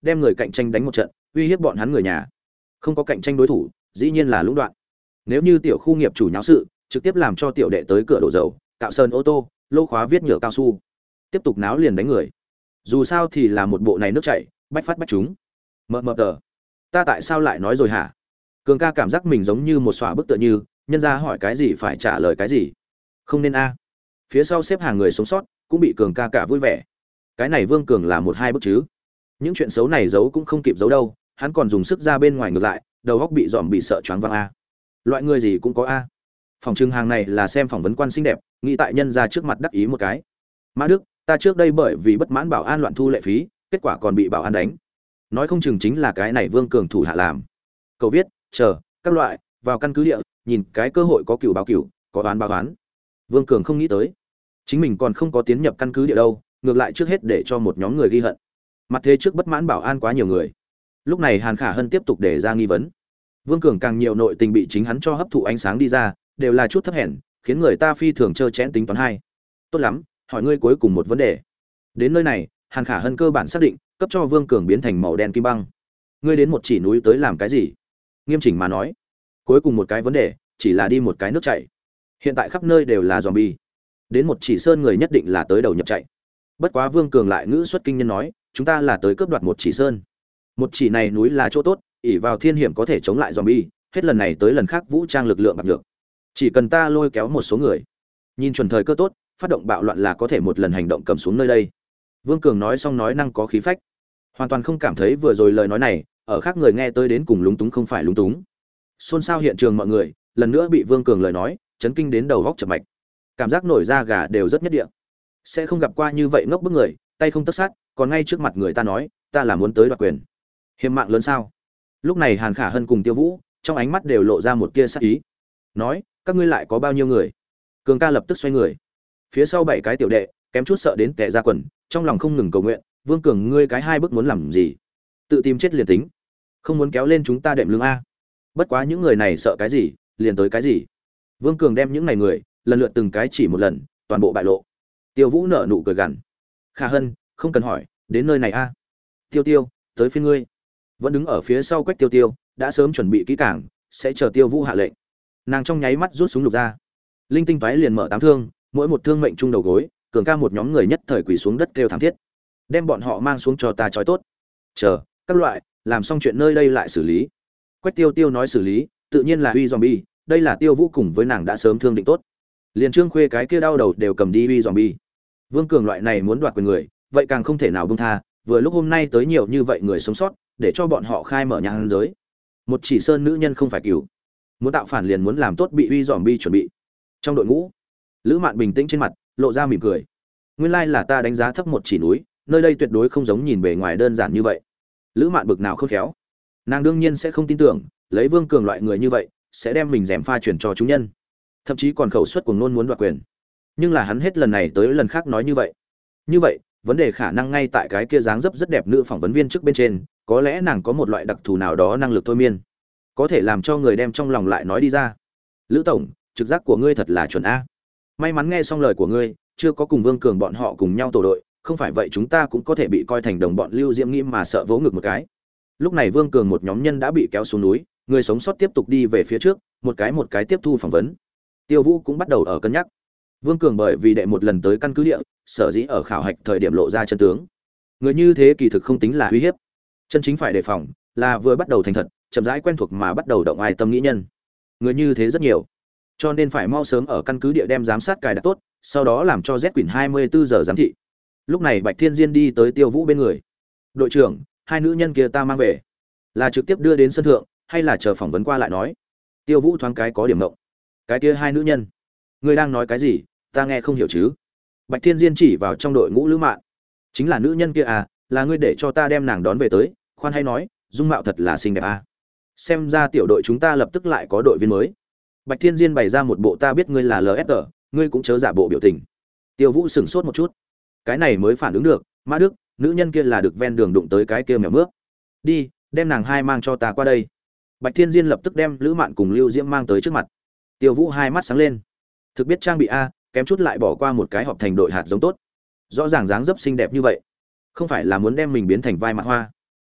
đem người cạnh tranh đánh một trận, uy hiếp bọn hắn người nhà. Không có cạnh tranh đối thủ, dĩ nhiên là lũng đoạn. Nếu như tiểu khu nghiệp chủ nháo sự, trực tiếp làm cho tiểu đệ tới cửa đổ dầu, cạo sơn ô tô, lô khóa viết nhựa cao su, tiếp tục náo liền đánh người. Dù sao thì là một bộ này nước chảy, bách phát bách chúng. Mờ mờ tờ, ta tại sao lại nói rồi hả? Cường ca cảm giác mình giống như một xóa bức tựa như, nhân ra hỏi cái gì phải trả lời cái gì. Không nên a. Phía sau xếp hàng người sống sót cũng bị Cường ca cả vui vẻ. Cái này Vương Cường là một hai bức chứ? Những chuyện xấu này giấu cũng không kịp giấu đâu, hắn còn dùng sức ra bên ngoài ngược lại, đầu óc bị dòm bị sợ choáng váng a. Loại người gì cũng có a. Phòng trưng hàng này là xem phỏng vấn quan xinh đẹp, nghĩ tại nhân ra trước mặt đắc ý một cái. Mã Đức, ta trước đây bởi vì bất mãn bảo an loạn thu lệ phí, kết quả còn bị bảo an đánh. Nói không chừng chính là cái này Vương Cường thủ hạ làm. Cầu viết, chờ, các loại, vào căn cứ địa, nhìn cái cơ hội có cửu báo cửu, có đoán báo đoán. Vương Cường không nghĩ tới, chính mình còn không có tiến nhập căn cứ địa đâu, ngược lại trước hết để cho một nhóm người ghi hận. Mặt thế trước bất mãn bảo an quá nhiều người. Lúc này Hàn Khả Hân tiếp tục để ra nghi vấn. Vương Cường càng nhiều nội tình bị chính hắn cho hấp thụ ánh sáng đi ra, đều là chút thấp hèn, khiến người ta phi thường trơ chẽn tính toán hai. Tốt lắm, hỏi ngươi cuối cùng một vấn đề. Đến nơi này, Hàn Khả Hân cơ bản xác định, cấp cho Vương Cường biến thành màu đen kim băng. Ngươi đến một chỉ núi tới làm cái gì? Nghiêm chỉnh mà nói, cuối cùng một cái vấn đề, chỉ là đi một cái nước chảy. Hiện tại khắp nơi đều là zombie. Đến một chỉ sơn người nhất định là tới đầu nhập chạy. Bất quá Vương Cường lại ngữ xuất kinh nhân nói, chúng ta là tới cướp đoạt một chỉ sơn. Một chỉ này núi là chỗ tốt, ỷ vào thiên hiểm có thể chống lại zombie, hết lần này tới lần khác vũ trang lực lượng bạc nhược. Chỉ cần ta lôi kéo một số người, nhìn chuẩn thời cơ tốt, phát động bạo loạn là có thể một lần hành động cầm xuống nơi đây. Vương Cường nói xong nói năng có khí phách, hoàn toàn không cảm thấy vừa rồi lời nói này ở khác người nghe tới đến cùng lúng túng không phải lúng túng. Xôn xao hiện trường mọi người lần nữa bị Vương Cường lời nói chấn kinh đến đầu góc chập mạch, cảm giác nổi da gà đều rất nhất địa. Sẽ không gặp qua như vậy ngốc bức người, tay không tất sát, còn ngay trước mặt người ta nói, ta là muốn tới đoạt quyền. Hiểm mạng lớn sao? Lúc này Hàn Khả Hân cùng Tiêu Vũ, trong ánh mắt đều lộ ra một tia sát ý. Nói, các ngươi lại có bao nhiêu người? Cường ca lập tức xoay người. Phía sau bảy cái tiểu đệ, kém chút sợ đến tè ra quần, trong lòng không ngừng cầu nguyện, Vương Cường ngươi cái hai bước muốn làm gì? Tự tìm chết liền tính, không muốn kéo lên chúng ta đệm lưng a. Bất quá những người này sợ cái gì, liền tới cái gì. Vương Cường đem những này người, lần lượt từng cái chỉ một lần, toàn bộ bại lộ. Tiêu Vũ nở nụ cười gằn. Khả Hân, không cần hỏi, đến nơi này a. Tiêu Tiêu, tới phiên ngươi. Vẫn đứng ở phía sau Quách Tiêu Tiêu, đã sớm chuẩn bị kỹ càng, sẽ chờ Tiêu Vũ hạ lệnh. Nàng trong nháy mắt rút súng lục ra. Linh tinh toái liền mở tám thương, mỗi một thương mệnh trung đầu gối, Cường ca một nhóm người nhất thời quỳ xuống đất kêu thảm thiết. Đem bọn họ mang xuống cho ta trói tốt. Chờ, các loại, làm xong chuyện nơi đây lại xử lý. Quách Tiêu Tiêu nói xử lý, tự nhiên là uy zombie, đây là Tiêu Vũ cùng với nàng đã sớm thương định tốt. Liền Trương Khuê cái kia đau đầu đều cầm đi uy zombie. Vương Cường loại này muốn đoạt quyền người, vậy càng không thể nào buông tha, vừa lúc hôm nay tới nhiều như vậy người sống sót, để cho bọn họ khai mở nhang giới. Một chỉ sơn nữ nhân không phải cứu, muốn tạo phản liền muốn làm tốt bị uy zombie chuẩn bị. Trong đội ngũ, Lữ Mạn bình tĩnh trên mặt, lộ ra mỉm cười. Nguyên lai là ta đánh giá thấp một chỉ núi, nơi đây tuyệt đối không giống nhìn bề ngoài đơn giản như vậy. Lữ Mạn bực nào khôn khéo, nàng đương nhiên sẽ không tin tưởng, lấy Vương Cường loại người như vậy, sẽ đem mình dèm pha truyền cho chúng nhân, thậm chí còn khẩu suất cuồng ngôn muốn đoạt quyền. Nhưng là hắn hết lần này tới lần khác nói như vậy. Như vậy, vấn đề khả năng ngay tại cái kia dáng dấp rất đẹp nữ phỏng vấn viên trước bên trên, có lẽ nàng có một loại đặc thù nào đó năng lực thôi miên, có thể làm cho người đem trong lòng lại nói đi ra. Lữ tổng, trực giác của ngươi thật là chuẩn a. May mắn nghe xong lời của ngươi, chưa có cùng Vương Cường bọn họ cùng nhau tổ đội, không phải vậy chúng ta cũng có thể bị coi thành đồng bọn Lưu Diễm Nghĩ mà sợ vỗ ngực một cái. Lúc này Vương Cường một nhóm nhân đã bị kéo xuống núi, người sống sót tiếp tục đi về phía trước, một cái một cái tiếp thu phỏng vấn. Tiêu Vũ cũng bắt đầu ở cân nhắc. Vương Cường bởi vì đệ một lần tới căn cứ địa, sở dĩ ở khảo hạch thời điểm lộ ra chân tướng. Người như thế kỳ thực không tính là uy hiếp, chân chính phải đề phòng là vừa bắt đầu thành thật, chậm rãi quen thuộc mà bắt đầu động ai tâm nghĩ nhân. Người như thế rất nhiều, cho nên phải mau sớm ở căn cứ địa đem giám sát cài đặt tốt, sau đó làm cho Z Quỷ hai mươi bốn giờ giám thị. Lúc này Bạch Thiên Diên đi tới Tiêu Vũ bên người. "Đội trưởng, hai nữ nhân kia ta mang về, là trực tiếp đưa đến sân thượng, hay là chờ phỏng vấn qua lại nói?" Tiêu Vũ thoáng cái có điểm ngộng. "Cái kia hai nữ nhân, ngươi đang nói cái gì, ta nghe không hiểu chứ?" Bạch Thiên Diên chỉ vào trong đội ngũ Lữ Mạn. "Chính là nữ nhân kia à, là ngươi để cho ta đem nàng đón về tới, khoan hay nói, dung mạo thật là xinh đẹp à. Xem ra tiểu đội chúng ta lập tức lại có đội viên mới." Bạch Thiên Diên bày ra một bộ ta biết ngươi là lờ ép tê, ngươi cũng chớ giả bộ biểu tình. Tiêu Vũ sững sốt một chút, cái này mới phản ứng được, Mã Đức, nữ nhân kia là được ven đường đụng tới cái kia mèo mướp. Đi, đem nàng hai mang cho ta qua đây. Bạch Thiên Diên lập tức đem Lữ Mạn cùng Lưu Diễm mang tới trước mặt. Tiêu Vũ hai mắt sáng lên, thực biết trang bị a, kém chút lại bỏ qua một cái họp thành đội hạt giống tốt. Rõ ràng dáng dấp xinh đẹp như vậy, không phải là muốn đem mình biến thành vai mặt hoa.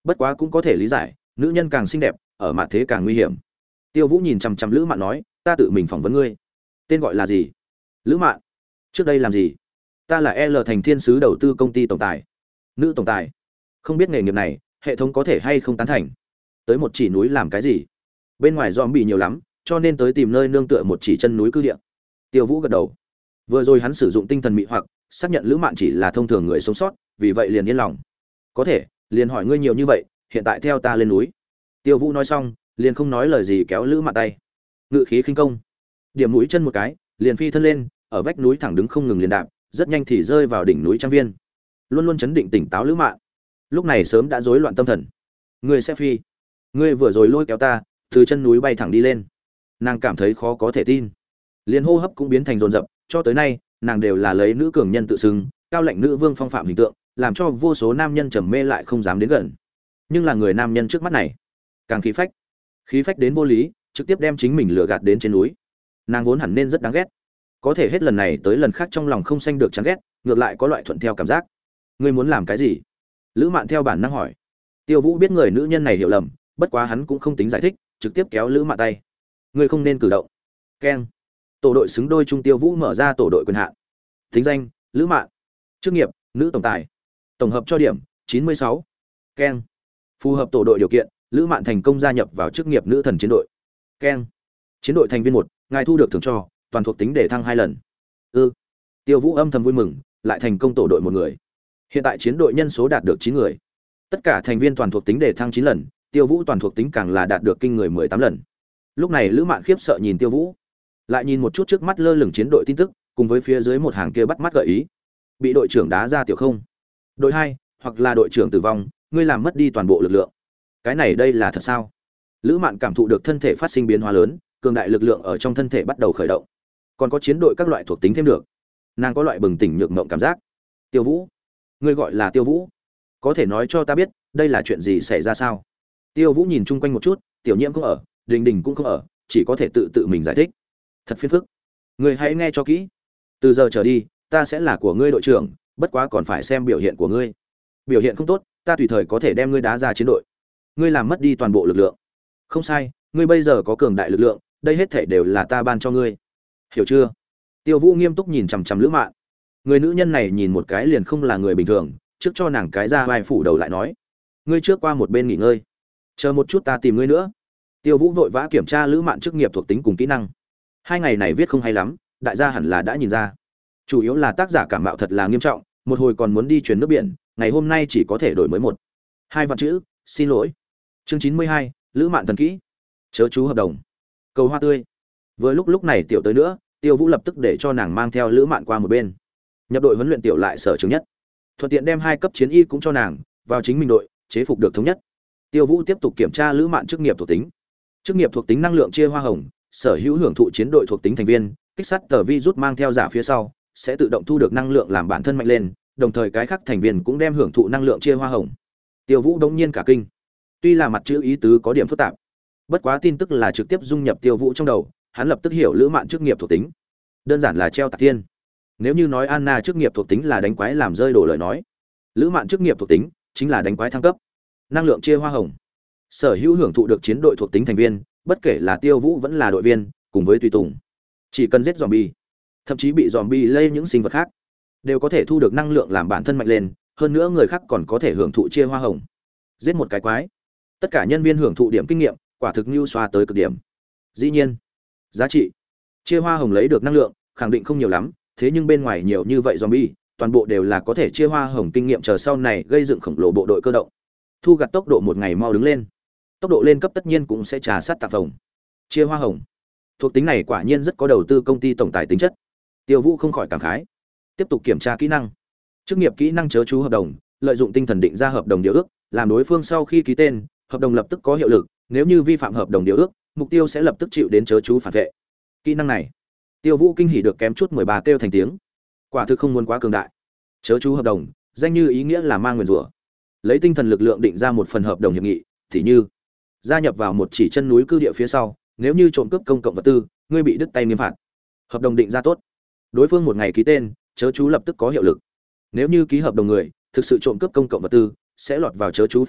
bất quá cũng có thể lý giải, nữ nhân càng xinh đẹp ở mặt thế càng nguy hiểm. Tiêu Vũ nhìn chằm chằm Lữ Mạn nói, ta tự mình phỏng vấn ngươi, tên gọi là gì? Lữ Mạn. Trước đây làm gì? Ta là L thành thiên sứ đầu tư công ty tổng tài. Nữ tổng tài? Không biết nghề nghiệp này hệ thống có thể hay không tán thành. Tới một chỉ núi làm cái gì? Bên ngoài zombie nhiều lắm, cho nên tới tìm nơi nương tựa một chỉ chân núi cư địa. Tiêu Vũ gật đầu. Vừa rồi hắn sử dụng tinh thần mị hoặc xác nhận Lữ Mạn chỉ là thông thường người sống sót, vì vậy liền yên lòng. Có thể, liền hỏi ngươi nhiều như vậy, hiện tại theo ta lên núi. Tiêu Vũ nói xong, liền không nói lời gì kéo Lữ Mạn tay. Ngự khí khinh công, điểm mũi chân một cái, liền phi thân lên, ở vách núi thẳng đứng không ngừng liền đạp, rất nhanh thì rơi vào đỉnh núi trang viên. Luôn luôn chấn định tỉnh táo Lữ Mạn, lúc này sớm đã rối loạn tâm thần. Ngươi sẽ phi? Ngươi vừa rồi lôi kéo ta, từ chân núi bay thẳng đi lên. Nàng cảm thấy khó có thể tin, liền hô hấp cũng biến thành dồn dập, cho tới nay, nàng đều là lấy nữ cường nhân tự xưng, cao lệnh nữ vương phong phạm hình tượng, làm cho vô số nam nhân trầm mê lại không dám đến gần. Nhưng là người nam nhân trước mắt này, càng khí phách, khí phách đến vô lý, trực tiếp đem chính mình lừa gạt đến trên núi. Nàng vốn hẳn nên rất đáng ghét, có thể hết lần này tới lần khác trong lòng không sanh được chán ghét, ngược lại có loại thuận theo cảm giác. Ngươi muốn làm cái gì? Lữ Mạn theo bản năng hỏi. Tiêu Vũ biết người nữ nhân này hiểu lầm, bất quá hắn cũng không tính giải thích, trực tiếp kéo Lữ Mạn tay. Ngươi không nên cử động. Keng. Tổ đội xứng đôi trung Tiêu Vũ mở ra tổ đội quyền hạn. Tính danh: Lữ Mạn. Chức nghiệp: nữ tổng tài. Tổng hợp cho điểm: chín mươi sáu. Keng. Phù hợp tổ đội điều kiện, Lữ Mạn thành công gia nhập vào chức nghiệp nữ thần chiến đội. Keng. Chiến đội thành viên một, ngài thu được thưởng cho, toàn thuộc tính để thăng hai lần. Ư. Ừ. Tiêu Vũ âm thầm vui mừng, lại thành công tổ đội một người. Hiện tại chiến đội nhân số đạt được chín người. Tất cả thành viên toàn thuộc tính để thăng chín lần, Tiêu Vũ toàn thuộc tính càng là đạt được kinh người mười tám lần. Lúc này Lữ Mạn khiếp sợ nhìn Tiêu Vũ, lại nhìn một chút trước mắt lơ lửng chiến đội tin tức, cùng với phía dưới một hàng kia bắt mắt gợi ý. Bị đội trưởng đá ra tiểu không. Đội hai, hoặc là đội trưởng tử vong, ngươi làm mất đi toàn bộ lực lượng. Cái này đây là thật sao? Lữ Mạn cảm thụ được thân thể phát sinh biến hóa lớn, cường đại lực lượng ở trong thân thể bắt đầu khởi động. Còn có chiến đội các loại thuộc tính thêm được. Nàng có loại bừng tỉnh nhược mộng cảm giác. Tiêu Vũ, ngươi gọi là Tiêu Vũ, có thể nói cho ta biết, đây là chuyện gì xảy ra sao? Tiêu Vũ nhìn chung quanh một chút, Tiểu Nhiễm cũng ở, Đình Đình cũng không ở, chỉ có thể tự tự mình giải thích. Thật phiền phức. Ngươi hãy nghe cho kỹ. Từ giờ trở đi, ta sẽ là của ngươi đội trưởng, bất quá còn phải xem biểu hiện của ngươi. Biểu hiện không tốt, ta tùy thời có thể đem ngươi đá ra chiến đội. Ngươi làm mất đi toàn bộ lực lượng. Không sai, ngươi bây giờ có cường đại lực lượng, đây hết thảy đều là ta ban cho ngươi. Hiểu chưa? Tiêu Vũ nghiêm túc nhìn chằm chằm Lữ Mạn. Người nữ nhân này nhìn một cái liền không là người bình thường, trước cho nàng cái ra vai phủ đầu lại nói, ngươi trước qua một bên nghỉ ngơi, chờ một chút ta tìm ngươi nữa. Tiêu Vũ vội vã kiểm tra Lữ Mạn chức nghiệp thuộc tính cùng kỹ năng. Hai ngày này viết không hay lắm, đại gia hẳn là đã nhìn ra. Chủ yếu là tác giả cảm mạo thật là nghiêm trọng, một hồi còn muốn đi truyền nước biển, ngày hôm nay chỉ có thể đổi mới một hai vạn chữ, xin lỗi. Chương chín mươi hai, Lữ Mạn thần kỹ. Chớ chú hợp đồng. Cầu hoa tươi. Vừa lúc lúc này tiểu tới nữa, Tiêu Vũ lập tức để cho nàng mang theo Lữ Mạn qua một bên. Nhập đội huấn luyện tiểu lại sở trường nhất. Thuận tiện đem hai cấp chiến y cũng cho nàng, vào chính mình đội, chế phục được thống nhất. Tiêu Vũ tiếp tục kiểm tra Lữ Mạn chức nghiệp thuộc tính. Chức nghiệp thuộc tính năng lượng chia hoa hồng, sở hữu hưởng thụ chiến đội thuộc tính thành viên, kích sát tờ vi rút mang theo giả phía sau, sẽ tự động thu được năng lượng làm bản thân mạnh lên, đồng thời cái khác thành viên cũng đem hưởng thụ năng lượng chia hoa hồng. Tiêu Vũ đống nhiên cả kinh. Tuy là mặt chữ ý tứ có điểm phức tạp, bất quá tin tức là trực tiếp dung nhập Tiêu Vũ trong đầu, hắn lập tức hiểu Lữ Mạn chức nghiệp thuộc tính. Đơn giản là treo tạc thiên. Nếu như nói Anna chức nghiệp thuộc tính là đánh quái làm rơi đổ lời nói, Lữ Mạn chức nghiệp thuộc tính chính là đánh quái thăng cấp. Năng lượng chia hoa hồng. Sở hữu hưởng thụ được chiến đội thuộc tính thành viên, bất kể là Tiêu Vũ vẫn là đội viên, cùng với tùy tùng, chỉ cần giết zombie, thậm chí bị zombie lây những sinh vật khác, đều có thể thu được năng lượng làm bản thân mạnh lên, hơn nữa người khác còn có thể hưởng thụ chia hoa hồng. Giết một cái quái, tất cả nhân viên hưởng thụ điểm kinh nghiệm, quả thực như xoa tới cực điểm. Dĩ nhiên, giá trị chia hoa hồng lấy được năng lượng khẳng định không nhiều lắm, thế nhưng bên ngoài nhiều như vậy zombie, toàn bộ đều là có thể chia hoa hồng kinh nghiệm chờ sau này gây dựng khổng lồ bộ đội cơ động. Thu gặt tốc độ một ngày mau đứng lên. Tốc độ lên cấp tất nhiên cũng sẽ trà sát tạp phồng. Chia hoa hồng. Thuộc tính này quả nhiên rất có đầu tư công ty tổng tài tính chất. Tiêu Vũ không khỏi cảm khái. Tiếp tục kiểm tra kỹ năng. Chức nghiệp kỹ năng chớ chú hợp đồng, lợi dụng tinh thần định ra hợp đồng điều ước, làm đối phương sau khi ký tên, hợp đồng lập tức có hiệu lực, nếu như vi phạm hợp đồng điều ước, mục tiêu sẽ lập tức chịu đến chớ chú phản vệ. Kỹ năng này, Tiêu Vũ kinh hỉ được kém chút mười ba kêu thành tiếng. Quả thực không muốn quá cường đại. Chớ chú hợp đồng, danh như ý nghĩa là mang nguyền rủa. Lấy tinh thần lực lượng định ra một phần hợp đồng hiệp nghị, thì như gia nhập vào một chỉ chân núi cư địa phía sau, nếu như trộm cướp công cộng vật tư, ngươi bị đứt tay nghiêm phạt. Hợp đồng định ra tốt, đối phương một ngày ký tên, chớ chú lập tức có hiệu lực. Nếu như ký hợp đồng người thực sự trộm cướp công cộng vật tư, sẽ lọt vào chớ chú phản vệ,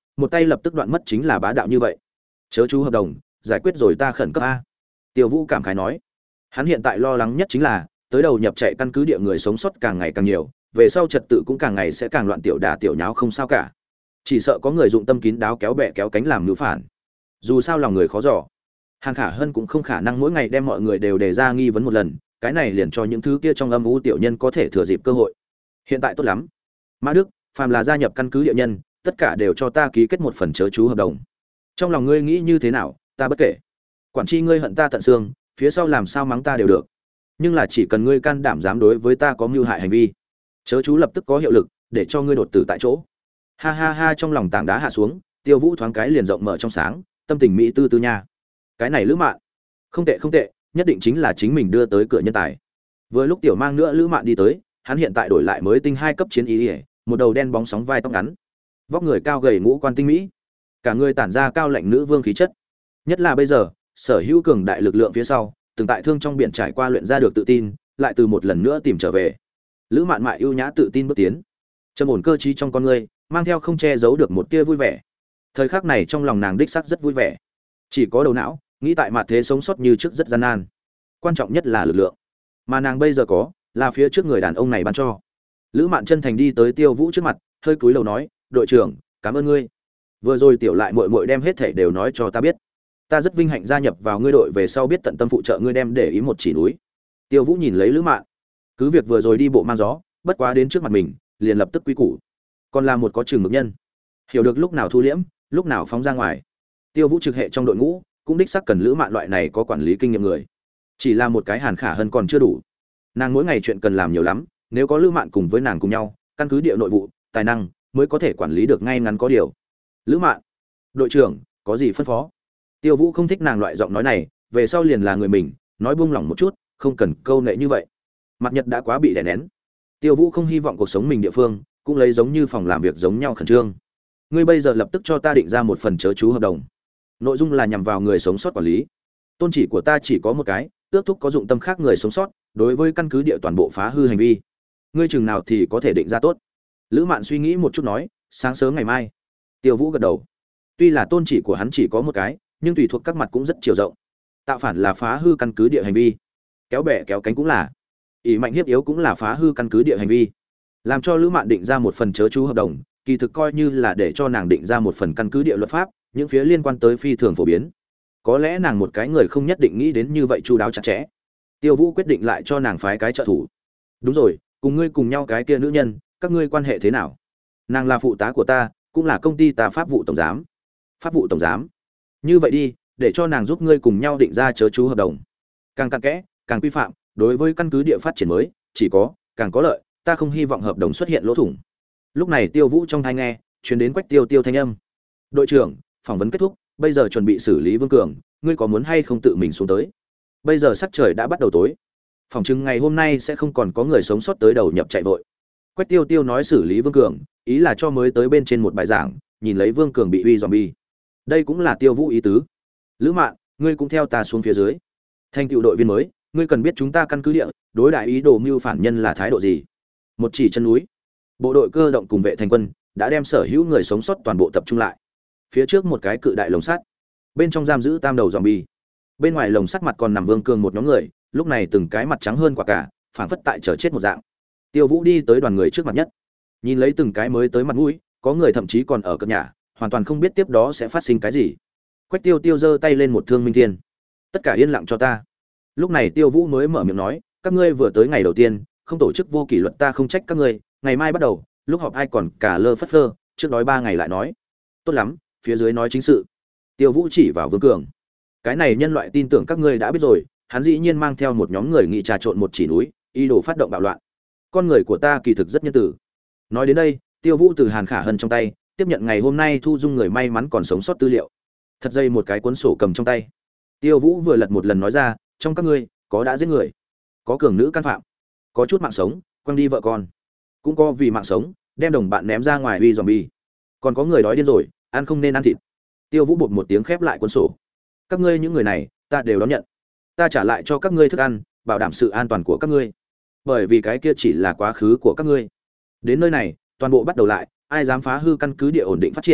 một tay lập tức đoạn mất chính là bá đạo như vậy. Chớ chú hợp đồng, giải quyết rồi ta khẩn cấp a. Tiêu Vũ cảm khái nói. Hắn hiện tại lo lắng nhất chính là tới đầu nhập chạy căn cứ địa người sống sót càng ngày càng nhiều, về sau trật tự cũng càng ngày sẽ càng loạn, tiểu đả tiểu nháo không sao cả. Chỉ sợ có người dụng tâm kín đáo kéo bè kéo cánh làm mưu phản. Dù sao lòng người khó dò, Hàn Khả Hân cũng không khả năng mỗi ngày đem mọi người đều đề ra nghi vấn một lần, cái này liền cho những thứ kia trong âm u tiểu nhân có thể thừa dịp cơ hội. Hiện tại tốt lắm. Mã Đức, phàm là gia nhập căn cứ địa nhân, tất cả đều cho ta ký kết một phần chớ chú hợp đồng. Trong lòng ngươi nghĩ như thế nào, ta bất kể. Quản tri ngươi hận ta tận xương, phía sau làm sao mắng ta đều được. Nhưng là chỉ cần ngươi can đảm dám đối với ta có mưu hại hành vi, chớ chú lập tức có hiệu lực, để cho ngươi đột tử tại chỗ. Ha ha ha, trong lòng tảng đá hạ xuống, Tiêu Vũ thoáng cái liền rộng mở trong sáng, tâm tình mỹ tư tư nha. Cái này Lữ Mạn, không tệ không tệ, nhất định chính là chính mình đưa tới cửa nhân tài. Vừa lúc Tiểu Mang nữa Lữ Mạn đi tới, hắn hiện tại đổi lại mới tinh hai cấp chiến ý, một đầu đen bóng sóng vai tóc ngắn, vóc người cao gầy, ngũ quan tinh mỹ, cả người tản ra cao lạnh nữ vương khí chất. Nhất là bây giờ, sở hữu cường đại lực lượng phía sau, từng tại thương trong biển trải qua luyện ra được tự tin, lại từ một lần nữa tìm trở về. Lữ Mạn mại ưu nhã tự tin bước tiến, trầm ổn cơ trí trong con người, mang theo không che giấu được một tia vui vẻ. Thời khắc này trong lòng nàng đích xác rất vui vẻ. Chỉ có đầu não, nghĩ tại mặt thế sống sót như trước rất gian nan. Quan trọng nhất là lực lượng, mà nàng bây giờ có, là phía trước người đàn ông này ban cho. Lữ Mạn chân thành đi tới Tiêu Vũ trước mặt, hơi cúi đầu nói, "Đội trưởng, cảm ơn ngươi. Vừa rồi tiểu lại muội muội đem hết thảy đều nói cho ta biết. Ta rất vinh hạnh gia nhập vào ngươi đội về sau biết tận tâm phụ trợ ngươi đem để ý một chỉ núi." Tiêu Vũ nhìn lấy Lữ Mạn, cứ việc vừa rồi đi bộ mang gió, bất quá đến trước mặt mình, liền lập tức quy củ. Còn là một có chừng mực nhân, hiểu được lúc nào thu liễm, lúc nào phóng ra ngoài. Tiêu Vũ trực hệ trong đội ngũ, cũng đích xác cần Lữ Mạn loại này có quản lý kinh nghiệm người. Chỉ là một cái Hàn Khả Hân còn chưa đủ. Nàng mỗi ngày chuyện cần làm nhiều lắm, nếu có Lữ Mạn cùng với nàng cùng nhau, căn cứ địa nội vụ, tài năng mới có thể quản lý được ngay ngắn có điều. Lữ Mạn, đội trưởng, có gì phân phó? Tiêu Vũ không thích nàng loại giọng nói này, về sau liền là người mình, nói buông lỏng một chút, không cần câu nệ như vậy. Mặt Nhật đã quá bị đè nén. Tiêu Vũ không hy vọng cuộc sống mình địa phương cũng lấy giống như phòng làm việc giống nhau khẩn trương. Ngươi bây giờ lập tức cho ta định ra một phần chớ chú hợp đồng. Nội dung là nhằm vào người sống sót quản lý. Tôn chỉ của ta chỉ có một cái, ước thúc có dụng tâm khác người sống sót, đối với căn cứ địa toàn bộ phá hư hành vi. Ngươi chừng nào thì có thể định ra tốt? Lữ Mạn suy nghĩ một chút nói, sáng sớm ngày mai. Tiêu Vũ gật đầu. Tuy là tôn chỉ của hắn chỉ có một cái, nhưng tùy thuộc các mặt cũng rất chiều rộng. Tạo phản là phá hư căn cứ địa hành vi, kéo bè kéo cánh cũng là, ỷ mạnh hiếp yếu cũng là phá hư căn cứ địa hành vi. Làm cho Lữ Mạn định ra một phần chớ chú hợp đồng, kỳ thực coi như là để cho nàng định ra một phần căn cứ địa luật pháp, những phía liên quan tới phi thường phổ biến. Có lẽ nàng một cái người không nhất định nghĩ đến như vậy chu đáo chặt chẽ. Tiêu Vũ quyết định lại cho nàng phái cái trợ thủ. Đúng rồi, cùng ngươi cùng nhau cái kia nữ nhân, các ngươi quan hệ thế nào? Nàng là phụ tá của ta, cũng là công ty ta pháp vụ tổng giám. Pháp vụ tổng giám? Như vậy đi, để cho nàng giúp ngươi cùng nhau định ra chớ chú hợp đồng. Càng cặn kẽ, càng quy phạm, đối với căn cứ địa phát triển mới, chỉ có càng có lợi, ta không hy vọng hợp đồng xuất hiện lỗ thủng. Lúc này Tiêu Vũ trong tai nghe, truyền đến Quách Tiêu Tiêu thanh âm. "Đội trưởng, phỏng vấn kết thúc, bây giờ chuẩn bị xử lý Vương Cường, ngươi có muốn hay không tự mình xuống tới? Bây giờ sắc trời đã bắt đầu tối, phỏng chừng ngày hôm nay sẽ không còn có người sống sót tới đầu nhập chạy vội." Quách Tiêu Tiêu nói xử lý Vương Cường, ý là cho mới tới bên trên một bài giảng, nhìn lấy Vương Cường bị uy zombie. Đây cũng là Tiêu Vũ ý tứ. "Lữ Mạn, ngươi cũng theo ta xuống phía dưới. Thành tựu đội viên mới, ngươi cần biết chúng ta căn cứ địa, đối đại ý đồ mưu phản nhân là thái độ gì." Một chỉ chân núi, bộ đội cơ động cùng vệ thành quân đã đem sở hữu người sống sót toàn bộ tập trung lại. Phía trước một cái cự đại lồng sắt, bên trong giam giữ tam đầu zombie. Bên ngoài lồng sắt mặt còn nằm Vương Cường một nhóm người, lúc này từng cái mặt trắng hơn quả cả, phảng phất tại chờ chết một dạng. Tiêu Vũ đi tới đoàn người trước mặt nhất, nhìn lấy từng cái mới tới mặt mũi, có người thậm chí còn ở cập nhà, hoàn toàn không biết tiếp đó sẽ phát sinh cái gì. Quách Tiêu Tiêu giơ tay lên một thương minh thiên. "Tất cả yên lặng cho ta." Lúc này Tiêu Vũ mới mở miệng nói, "Các ngươi vừa tới ngày đầu tiên, không tổ chức vô kỷ luật ta không trách các ngươi, ngày mai bắt đầu, lúc họp ai còn cả lơ phất phơ, trước đói ba ngày lại nói." "Tốt lắm, phía dưới nói chính sự." Tiêu Vũ chỉ vào Vương Cường. "Cái này nhân loại tin tưởng các ngươi đã biết rồi, hắn dĩ nhiên mang theo một nhóm người nghị trà trộn một chỉ núi, ý đồ phát động bạo loạn. Con người của ta kỳ thực rất nhân từ." Nói đến đây, Tiêu Vũ từ Hàn Khả Hân trong tay tiếp nhận ngày hôm nay thu dung người may mắn còn sống sót tư liệu. Thật dây một cái cuốn sổ cầm trong tay. Tiêu Vũ vừa lật một lần nói ra, "Trong các ngươi, có đã giết người, có cường nữ can phạm, có chút mạng sống, quăng đi vợ con, cũng có vì mạng sống, đem đồng bạn ném ra ngoài uy zombie, còn có người đói điên rồi, ăn không nên ăn thịt." Tiêu Vũ bột một tiếng khép lại cuốn sổ. "Các ngươi những người này, ta đều đón nhận. Ta trả lại cho các ngươi thức ăn, bảo đảm sự an toàn của các ngươi. Bởi vì cái kia chỉ là quá khứ của các ngươi. Đến nơi này, toàn bộ bắt đầu lại, ai dám phá hư căn cứ địa ổn định phát triển,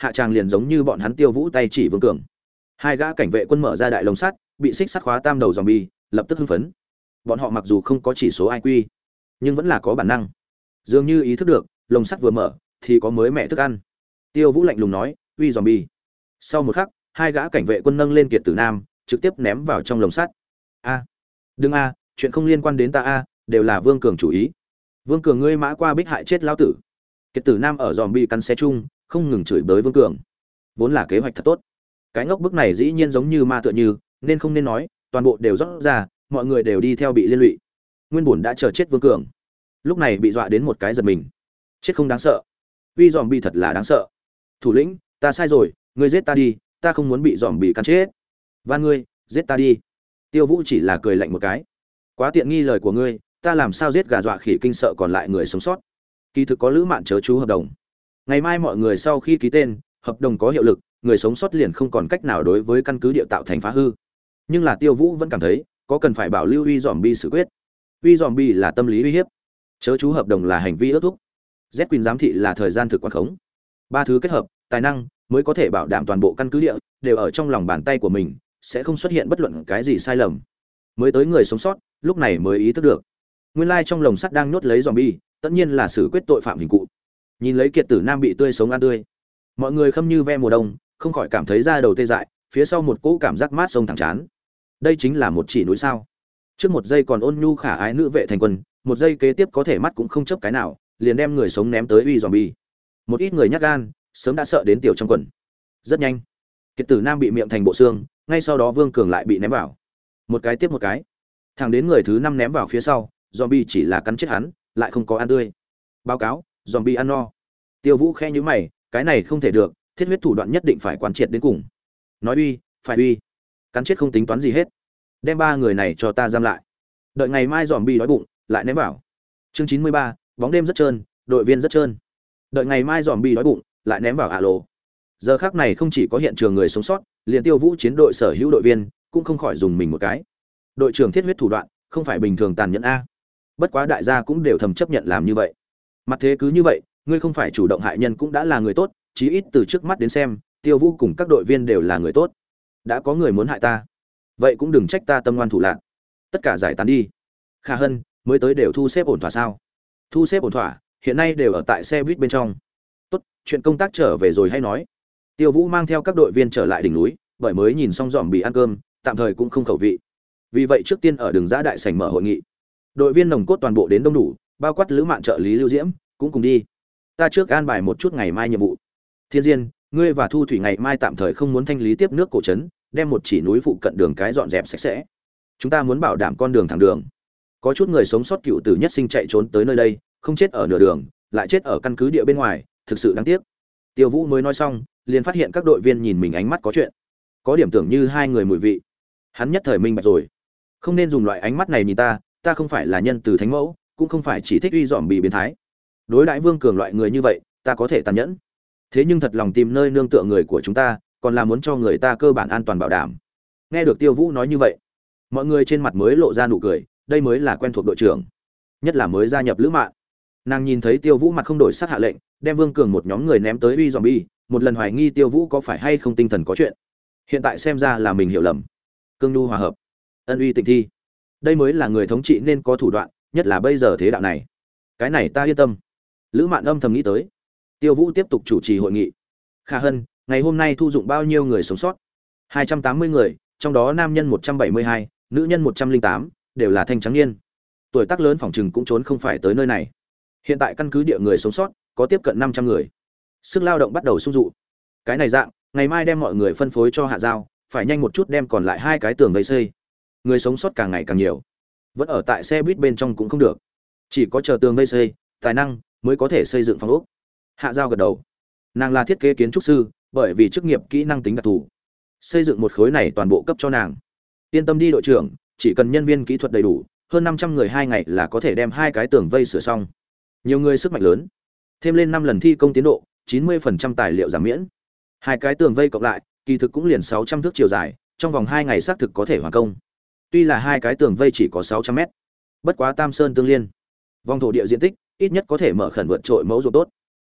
hạ tràng liền giống như bọn hắn Tiêu Vũ tay chỉ Vương Cường. Hai gã cảnh vệ quân mở ra đại lồng sắt, bị xích sắt khóa tam đầu zombie, lập tức hưng phấn. Bọn họ mặc dù không có chỉ số i kiu, nhưng vẫn là có bản năng. Dường như ý thức được, lồng sắt vừa mở thì có mới mẹ thức ăn. Tiêu Vũ lạnh lùng nói, "Uy zombie." Sau một khắc, hai gã cảnh vệ quân nâng lên Kiệt Tử Nam, trực tiếp ném vào trong lồng sắt. "A, đừng a, chuyện không liên quan đến ta a, đều là Vương Cường chủ ý." "Vương Cường ngươi mã qua bích hại chết lão tử." Kiệt Tử Nam ở zombie cắn xe chung, không ngừng chửi bới Vương Cường. Vốn là kế hoạch thật tốt. Cái ngốc bức này dĩ nhiên giống như ma tựa như, nên không nên nói, toàn bộ đều rót ra, mọi người đều đi theo bị liên lụy. Nguyên bổn đã chờ chết Vương Cường, lúc này bị dọa đến một cái giật mình. Chết không đáng sợ, uy zombie thật là đáng sợ. "Thủ lĩnh, ta sai rồi, ngươi giết ta đi, ta không muốn bị zombie cắn chết." "Van ngươi, giết ta đi." Tiêu Vũ chỉ là cười lạnh một cái. "Quá tiện nghi lời của ngươi, ta làm sao giết gà dọa khỉ kinh sợ còn lại người sống sót?" Kỳ thực có lữ mạn chớ chú hợp đồng. Ngày mai mọi người sau khi ký tên, hợp đồng có hiệu lực, người sống sót liền không còn cách nào đối với căn cứ địa tạo thành phá hư. Nhưng là Tiêu Vũ vẫn cảm thấy có cần phải bảo lưu uy zombie xử quyết. Uy zombie là tâm lý uy hiếp, chớ chú hợp đồng là hành vi ước thúc, Z Queen giám thị là thời gian thực quản khống. Ba thứ kết hợp, tài năng mới có thể bảo đảm toàn bộ căn cứ địa đều ở trong lòng bàn tay của mình, sẽ không xuất hiện bất luận cái gì sai lầm. Mới tới người sống sót, lúc này mới ý thức được, nguyên lai trong lồng sắt đang nhốt lấy zombie, tất nhiên là xử quyết tội phạm hình cụ. Nhìn lấy Kiệt Tử Nam bị tươi sống ăn tươi, mọi người khâm như ve mùa đông, không khỏi cảm thấy da đầu tê dại, phía sau một cỗ cảm giác mát sông thẳng chán. Đây chính là một chỉ núi sao? Trước một giây còn ôn nhu khả ái nữ vệ thành quân, một giây kế tiếp có thể mắt cũng không chớp cái nào, liền đem người sống ném tới uy zombie. Một ít người nhát gan, sớm đã sợ đến tiểu trong quần. Rất nhanh, Kiệt Tử Nam bị miệng thành bộ xương, ngay sau đó Vương Cường lại bị ném vào. Một cái tiếp một cái, thẳng đến người thứ năm ném vào phía sau, zombie chỉ là cắn chết hắn, lại không có ăn tươi. Báo cáo, zombie ăn no. Tiêu Vũ khẽ nhíu mày, cái này không thể được, thiết huyết thủ đoạn nhất định phải quán triệt đến cùng. Nói uy, phải uy. Cắn chết không tính toán gì hết. Đem ba người này cho ta giam lại. Đợi ngày mai zombie đói bụng, lại ném vào. Chương chín mươi ba, bóng đêm rất trơn, đội viên rất trơn. Đợi ngày mai zombie đói bụng, lại ném vào alo. Giờ khắc này không chỉ có hiện trường người sống sót, liền Tiêu Vũ chiến đội sở hữu đội viên cũng không khỏi dùng mình một cái. Đội trưởng thiết huyết thủ đoạn, không phải bình thường tàn nhẫn a. Bất quá đại gia cũng đều thầm chấp nhận làm như vậy. Mặt thế cứ như vậy, ngươi không phải chủ động hại nhân cũng đã là người tốt, chí ít từ trước mắt đến xem, Tiêu Vũ cùng các đội viên đều là người tốt. Đã có người muốn hại ta, vậy cũng đừng trách ta tâm ngoan thủ lạn. Tất cả giải tán đi. Khả Hân, mới tới đều thu xếp ổn thỏa sao? Thu xếp ổn thỏa, hiện nay đều ở tại xe buýt bên trong. Tốt, chuyện công tác trở về rồi hay nói. Tiêu Vũ mang theo các đội viên trở lại đỉnh núi, bởi mới nhìn xong dòm bị ăn cơm, tạm thời cũng không khẩu vị. Vì vậy trước tiên ở đường Giã đại sảnh mở hội nghị. Đội viên nồng cốt toàn bộ đến đông đủ, bao quát lữ mạn trợ lý Lưu Diễm cũng cùng đi. Ta trước an bài một chút ngày mai nhiệm vụ. Thiên Diên, ngươi và Thu Thủy ngày mai tạm thời không muốn thanh lý tiếp nước cổ trấn, đem một chỉ núi phụ cận đường cái dọn dẹp sạch sẽ. Chúng ta muốn bảo đảm con đường thẳng đường. Có chút người sống sót cựu tử nhất sinh chạy trốn tới nơi đây, không chết ở nửa đường, lại chết ở căn cứ địa bên ngoài, thực sự đáng tiếc. Tiêu Vũ mới nói xong, liền phát hiện các đội viên nhìn mình ánh mắt có chuyện, có điểm tưởng như hai người mùi vị. Hắn nhất thời minh bạch rồi, không nên dùng loại ánh mắt này nhìn ta, ta không phải là nhân từ thánh mẫu, cũng không phải chỉ thích uy dòm bị biến thái. Đối đãi Vương Cường loại người như vậy, ta có thể tàn nhẫn, thế nhưng thật lòng tìm nơi nương tựa người của chúng ta, còn là muốn cho người ta cơ bản an toàn bảo đảm. Nghe được Tiêu Vũ nói như vậy, mọi người trên mặt mới lộ ra nụ cười, đây mới là quen thuộc đội trưởng, nhất là mới gia nhập Lữ Mạn. Nàng nhìn thấy Tiêu Vũ mặt không đổi sắc hạ lệnh, đem Vương Cường một nhóm người ném tới uy zombie, một lần hoài nghi Tiêu Vũ có phải hay không tinh thần có chuyện. Hiện tại xem ra là mình hiểu lầm. Cương nhu hòa hợp, ân uy tịnh thi, đây mới là người thống trị nên có thủ đoạn, nhất là bây giờ thế đạo này. Cái này ta yên tâm. Lữ Mạn âm thầm nghĩ tới. Tiêu Vũ tiếp tục chủ trì hội nghị. Khả Hân, ngày hôm nay thu dụng bao nhiêu người sống sót? hai trăm tám mươi người, trong đó nam nhân một trăm bảy mươi hai, nữ nhân một trăm lẻ tám, đều là thanh trắng niên. Tuổi tác lớn phòng trừng cũng trốn không phải tới nơi này. Hiện tại căn cứ địa người sống sót có tiếp cận năm trăm người. Sức lao động bắt đầu sung dụ. Cái này dạng, ngày mai đem mọi người phân phối cho Hạ Giao, phải nhanh một chút đem còn lại hai cái tường vây xây. Người sống sót càng ngày càng nhiều. Vẫn ở tại xe buýt bên trong cũng không được. Chỉ có chờ tường vây xây, tài năng mới có thể xây dựng phòng ốc. Hạ Giao gật đầu. Nàng là thiết kế kiến trúc sư, bởi vì chức nghiệp kỹ năng tính đặc thù. Xây dựng một khối này toàn bộ cấp cho nàng. Yên tâm đi đội trưởng, chỉ cần nhân viên kỹ thuật đầy đủ, hơn năm trăm người hai ngày là có thể đem hai cái tường vây sửa xong. Nhiều người sức mạnh lớn, thêm lên năm lần thi công tiến độ, chín mươi phần trăm tài liệu giảm miễn. Hai cái tường vây cộng lại, kỳ thực cũng liền sáu trăm thước chiều dài, trong vòng hai ngày xác thực có thể hoàn công. Tuy là hai cái tường vây chỉ có sáu trăm mét, bất quá tam sơn tương liên. Vòng thổ địa diện tích ít nhất có thể mở khẩn vượt trội mẫu ruộng tốt.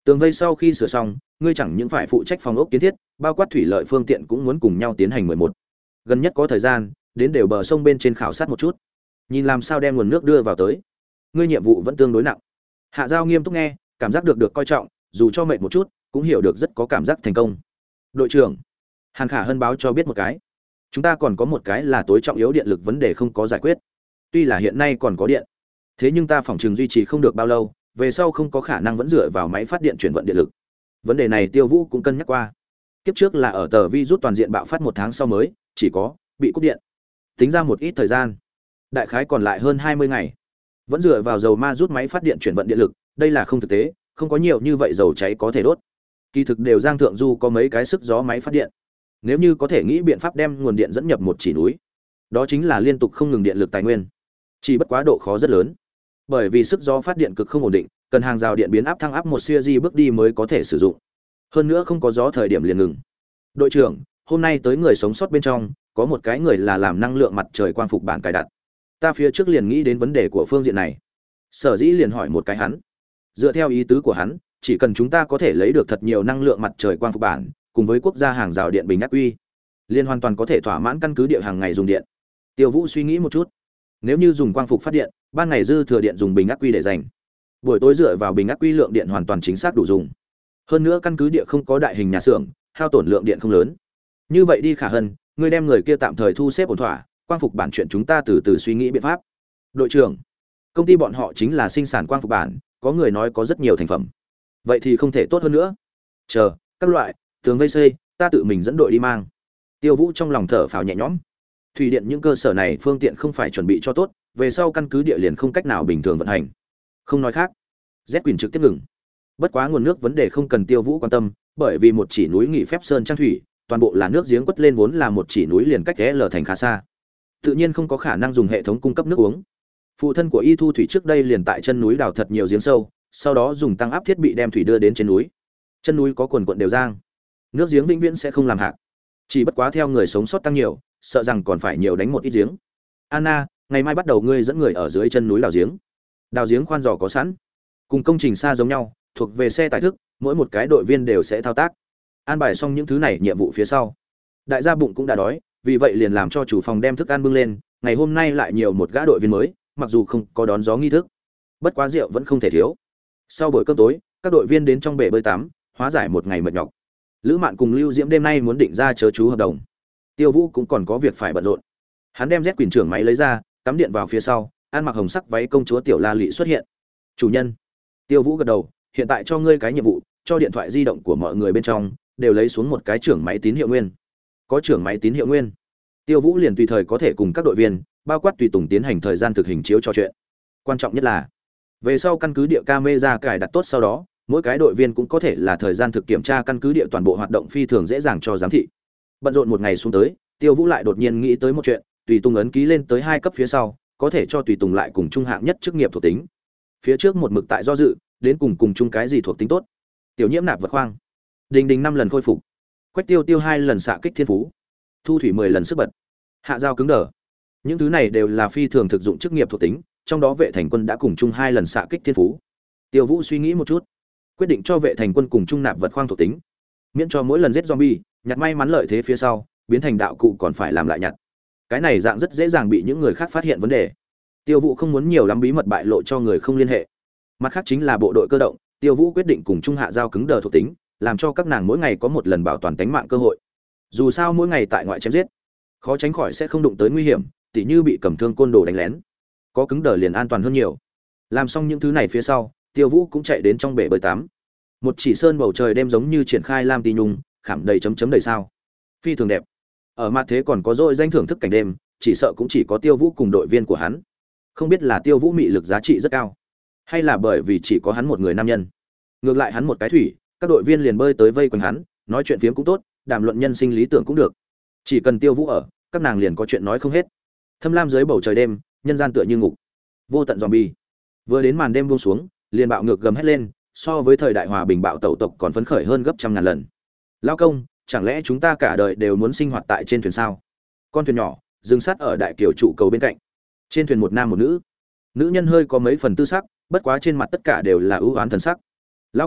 Tường vây sau khi sửa xong, ngươi chẳng những phải phụ trách phòng ốc kiến thiết, bao quát thủy lợi phương tiện cũng muốn cùng nhau tiến hành mười một. Gần nhất có thời gian, đến đều bờ sông bên trên khảo sát một chút. Nhìn làm sao đem nguồn nước đưa vào tới. Ngươi nhiệm vụ vẫn tương đối nặng. Hạ Giao nghiêm túc nghe, cảm giác được được coi trọng, dù cho mệt một chút, cũng hiểu được rất có cảm giác thành công. Đội trưởng, Hàn Khả Hân báo cho biết một cái. Chúng ta còn có một cái là tối trọng yếu điện lực vấn đề không có giải quyết. Tuy là hiện nay còn có điện, thế nhưng ta phòng trường duy trì không được bao lâu, về sau không có khả năng vẫn dựa vào máy phát điện chuyển vận điện lực. Vấn đề này Tiêu Vũ cũng cân nhắc qua. Kiếp trước là ở tờ vi rút toàn diện bạo phát một tháng sau mới chỉ có bị cúp điện. Tính ra một ít thời gian, đại khái còn lại hơn hai mươi ngày. Vẫn dựa vào dầu ma rút máy phát điện chuyển vận điện lực, đây là không thực tế, không có nhiều như vậy dầu cháy có thể đốt. Kỳ thực đều Giang Thượng Du có mấy cái sức gió máy phát điện. Nếu như có thể nghĩ biện pháp đem nguồn điện dẫn nhập một chỉ núi, đó chính là liên tục không ngừng điện lực tài nguyên. Chỉ bất quá độ khó rất lớn. Bởi vì sức gió phát điện cực không ổn định, cần hàng rào điện biến áp thăng áp một series bước đi mới có thể sử dụng. Hơn nữa không có gió thời điểm liền ngừng. Đội trưởng, hôm nay tới người sống sót bên trong, có một cái người là làm năng lượng mặt trời quang phục bản cài đặt. Ta phía trước liền nghĩ đến vấn đề của phương diện này. Sở dĩ liền hỏi một cái hắn. Dựa theo ý tứ của hắn, chỉ cần chúng ta có thể lấy được thật nhiều năng lượng mặt trời quang phục bản, cùng với quốc gia hàng rào điện bình ắc quy, liên hoàn toàn có thể thỏa mãn căn cứ địa hàng ngày dùng điện. Tiêu Vũ suy nghĩ một chút. Nếu như dùng quang phục phát điện, ban ngày dư thừa điện dùng bình ắc quy để dành. Buổi tối dựa vào bình ắc quy lượng điện hoàn toàn chính xác đủ dùng. Hơn nữa căn cứ địa không có đại hình nhà xưởng, hao tổn lượng điện không lớn. Như vậy đi Khả Hân, ngươi đem người kia tạm thời thu xếp ổn thỏa, quang phục bản chuyện chúng ta từ từ suy nghĩ biện pháp. Đội trưởng, công ty bọn họ chính là sinh sản quang phục bản, có người nói có rất nhiều thành phẩm. Vậy thì không thể tốt hơn nữa. Chờ, các loại, tường vây xây, ta tự mình dẫn đội đi mang. Tiêu Vũ trong lòng thở phào nhẹ nhõm. Thủy điện những cơ sở này phương tiện không phải chuẩn bị cho tốt, về sau căn cứ địa liền không cách nào bình thường vận hành. Không nói khác, Z quyền trực tiếp ngừng. Bất quá nguồn nước vấn đề không cần Tiêu Vũ quan tâm, bởi vì một chỉ núi Nghị Phép Sơn trang thủy, toàn bộ là nước giếng quất lên vốn là một chỉ núi liền cách L thành khá xa. Tự nhiên không có khả năng dùng hệ thống cung cấp nước uống. Phụ thân của Y Thu Thủy trước đây liền tại chân núi đào thật nhiều giếng sâu, sau đó dùng tăng áp thiết bị đem thủy đưa đến trên núi. Chân núi có quần quần đều giang, nước giếng vĩnh viễn sẽ không làm hạc. Chỉ bất quá theo người sống sót tăng nhiều, sợ rằng còn phải nhiều đánh một ít giếng. Anna, ngày mai bắt đầu ngươi dẫn người ở dưới chân núi đào giếng. Đào giếng khoan dò có sẵn, cùng công trình xa giống nhau, thuộc về xe tải thức, mỗi một cái đội viên đều sẽ thao tác. An bài xong những thứ này nhiệm vụ phía sau, đại gia bụng cũng đã đói, vì vậy liền làm cho chủ phòng đem thức ăn bưng lên. Ngày hôm nay lại nhiều một gã đội viên mới, mặc dù không có đón gió nghi thức, bất quá rượu vẫn không thể thiếu. Sau buổi cơm tối, các đội viên đến trong bể bơi tắm, hóa giải một ngày mệt nhọc. Lữ Mạn cùng Lưu Diễm đêm nay muốn định ra chớ chú hợp đồng. Tiêu Vũ cũng còn có việc phải bận rộn. Hắn đem Z quyền trưởng máy lấy ra, cắm điện vào phía sau, ăn mặc hồng sắc váy công chúa tiểu La Lị xuất hiện. "Chủ nhân." Tiêu Vũ gật đầu, "Hiện tại cho ngươi cái nhiệm vụ, cho điện thoại di động của mọi người bên trong đều lấy xuống một cái trưởng máy tín hiệu nguyên." Có trưởng máy tín hiệu nguyên, Tiêu Vũ liền tùy thời có thể cùng các đội viên, bao quát tùy tùng tiến hành thời gian thực hình chiếu trò chuyện. Quan trọng nhất là, về sau căn cứ địa camera cài đặt tốt sau đó, mỗi cái đội viên cũng có thể là thời gian thực kiểm tra căn cứ địa toàn bộ hoạt động phi thường dễ dàng cho giám thị. Bận rộn một ngày xuống tới, Tiêu Vũ lại đột nhiên nghĩ tới một chuyện, tùy tùng ấn ký lên tới hai cấp phía sau, có thể cho tùy tùng lại cùng trung hạng nhất chức nghiệp thuộc tính. Phía trước một mực tại do dự, đến cùng cùng chung cái gì thuộc tính tốt. Tiểu Nhiễm nạp vật khoang, Đình Đình năm lần khôi phục, Quách Tiêu Tiêu hai lần xạ kích thiên phú, Thu Thủy mười lần sức bật, Hạ Giao cứng đờ. Những thứ này đều là phi thường thực dụng chức nghiệp thuộc tính, trong đó Vệ Thành Quân đã cùng chung hai lần xạ kích thiên phú. Tiêu Vũ suy nghĩ một chút, quyết định cho Vệ Thành Quân cùng chung nạp vật khoang thuộc tính, miễn cho mỗi lần giết zombie, nhặt may mắn lợi thế phía sau, biến thành đạo cụ còn phải làm lại nhặt. Cái này dạng rất dễ dàng bị những người khác phát hiện vấn đề. Tiêu Vũ không muốn nhiều lắm bí mật bại lộ cho người không liên hệ. Mặt khác chính là bộ đội cơ động, Tiêu Vũ quyết định cùng chung Hạ Giao cứng đờ thuộc tính, làm cho các nàng mỗi ngày có một lần bảo toàn tính mạng cơ hội. Dù sao mỗi ngày tại ngoại chém giết, khó tránh khỏi sẽ không đụng tới nguy hiểm, tỉ như bị cầm thương côn đồ đánh lén. Có cứng đờ liền an toàn hơn nhiều. Làm xong những thứ này phía sau, Tiêu Vũ cũng chạy đến trong bể bơi tắm. Một chỉ sơn bầu trời đêm giống như triển khai lam tì nhung, khảm đầy chấm chấm đầy sao, phi thường đẹp. Ở mặt thế còn có dội danh thưởng thức cảnh đêm, chỉ sợ cũng chỉ có Tiêu Vũ cùng đội viên của hắn. Không biết là Tiêu Vũ mị lực giá trị rất cao, hay là bởi vì chỉ có hắn một người nam nhân. Ngược lại hắn một cái thủy, các đội viên liền bơi tới vây quanh hắn, nói chuyện phiếm cũng tốt, đàm luận nhân sinh lý tưởng cũng được. Chỉ cần Tiêu Vũ ở, các nàng liền có chuyện nói không hết. Thâm lam dưới bầu trời đêm, nhân gian tựa như ngục. Vô tận zombie. Vừa đến màn đêm buông xuống, liền bạo ngược gầm hết lên, so với thời đại hòa bình bạo tẩu tộc còn phấn khởi hơn gấp trăm ngàn lần. Lao công, chẳng lẽ chúng ta cả đời đều muốn sinh hoạt tại trên thuyền sao? Con thuyền nhỏ dừng sát ở đại kiều trụ cầu bên cạnh. Trên thuyền một nam một nữ. Nữ nhân hơi có mấy phần tư sắc, bất quá trên mặt tất cả đều là ưu oán thần sắc. Lao công,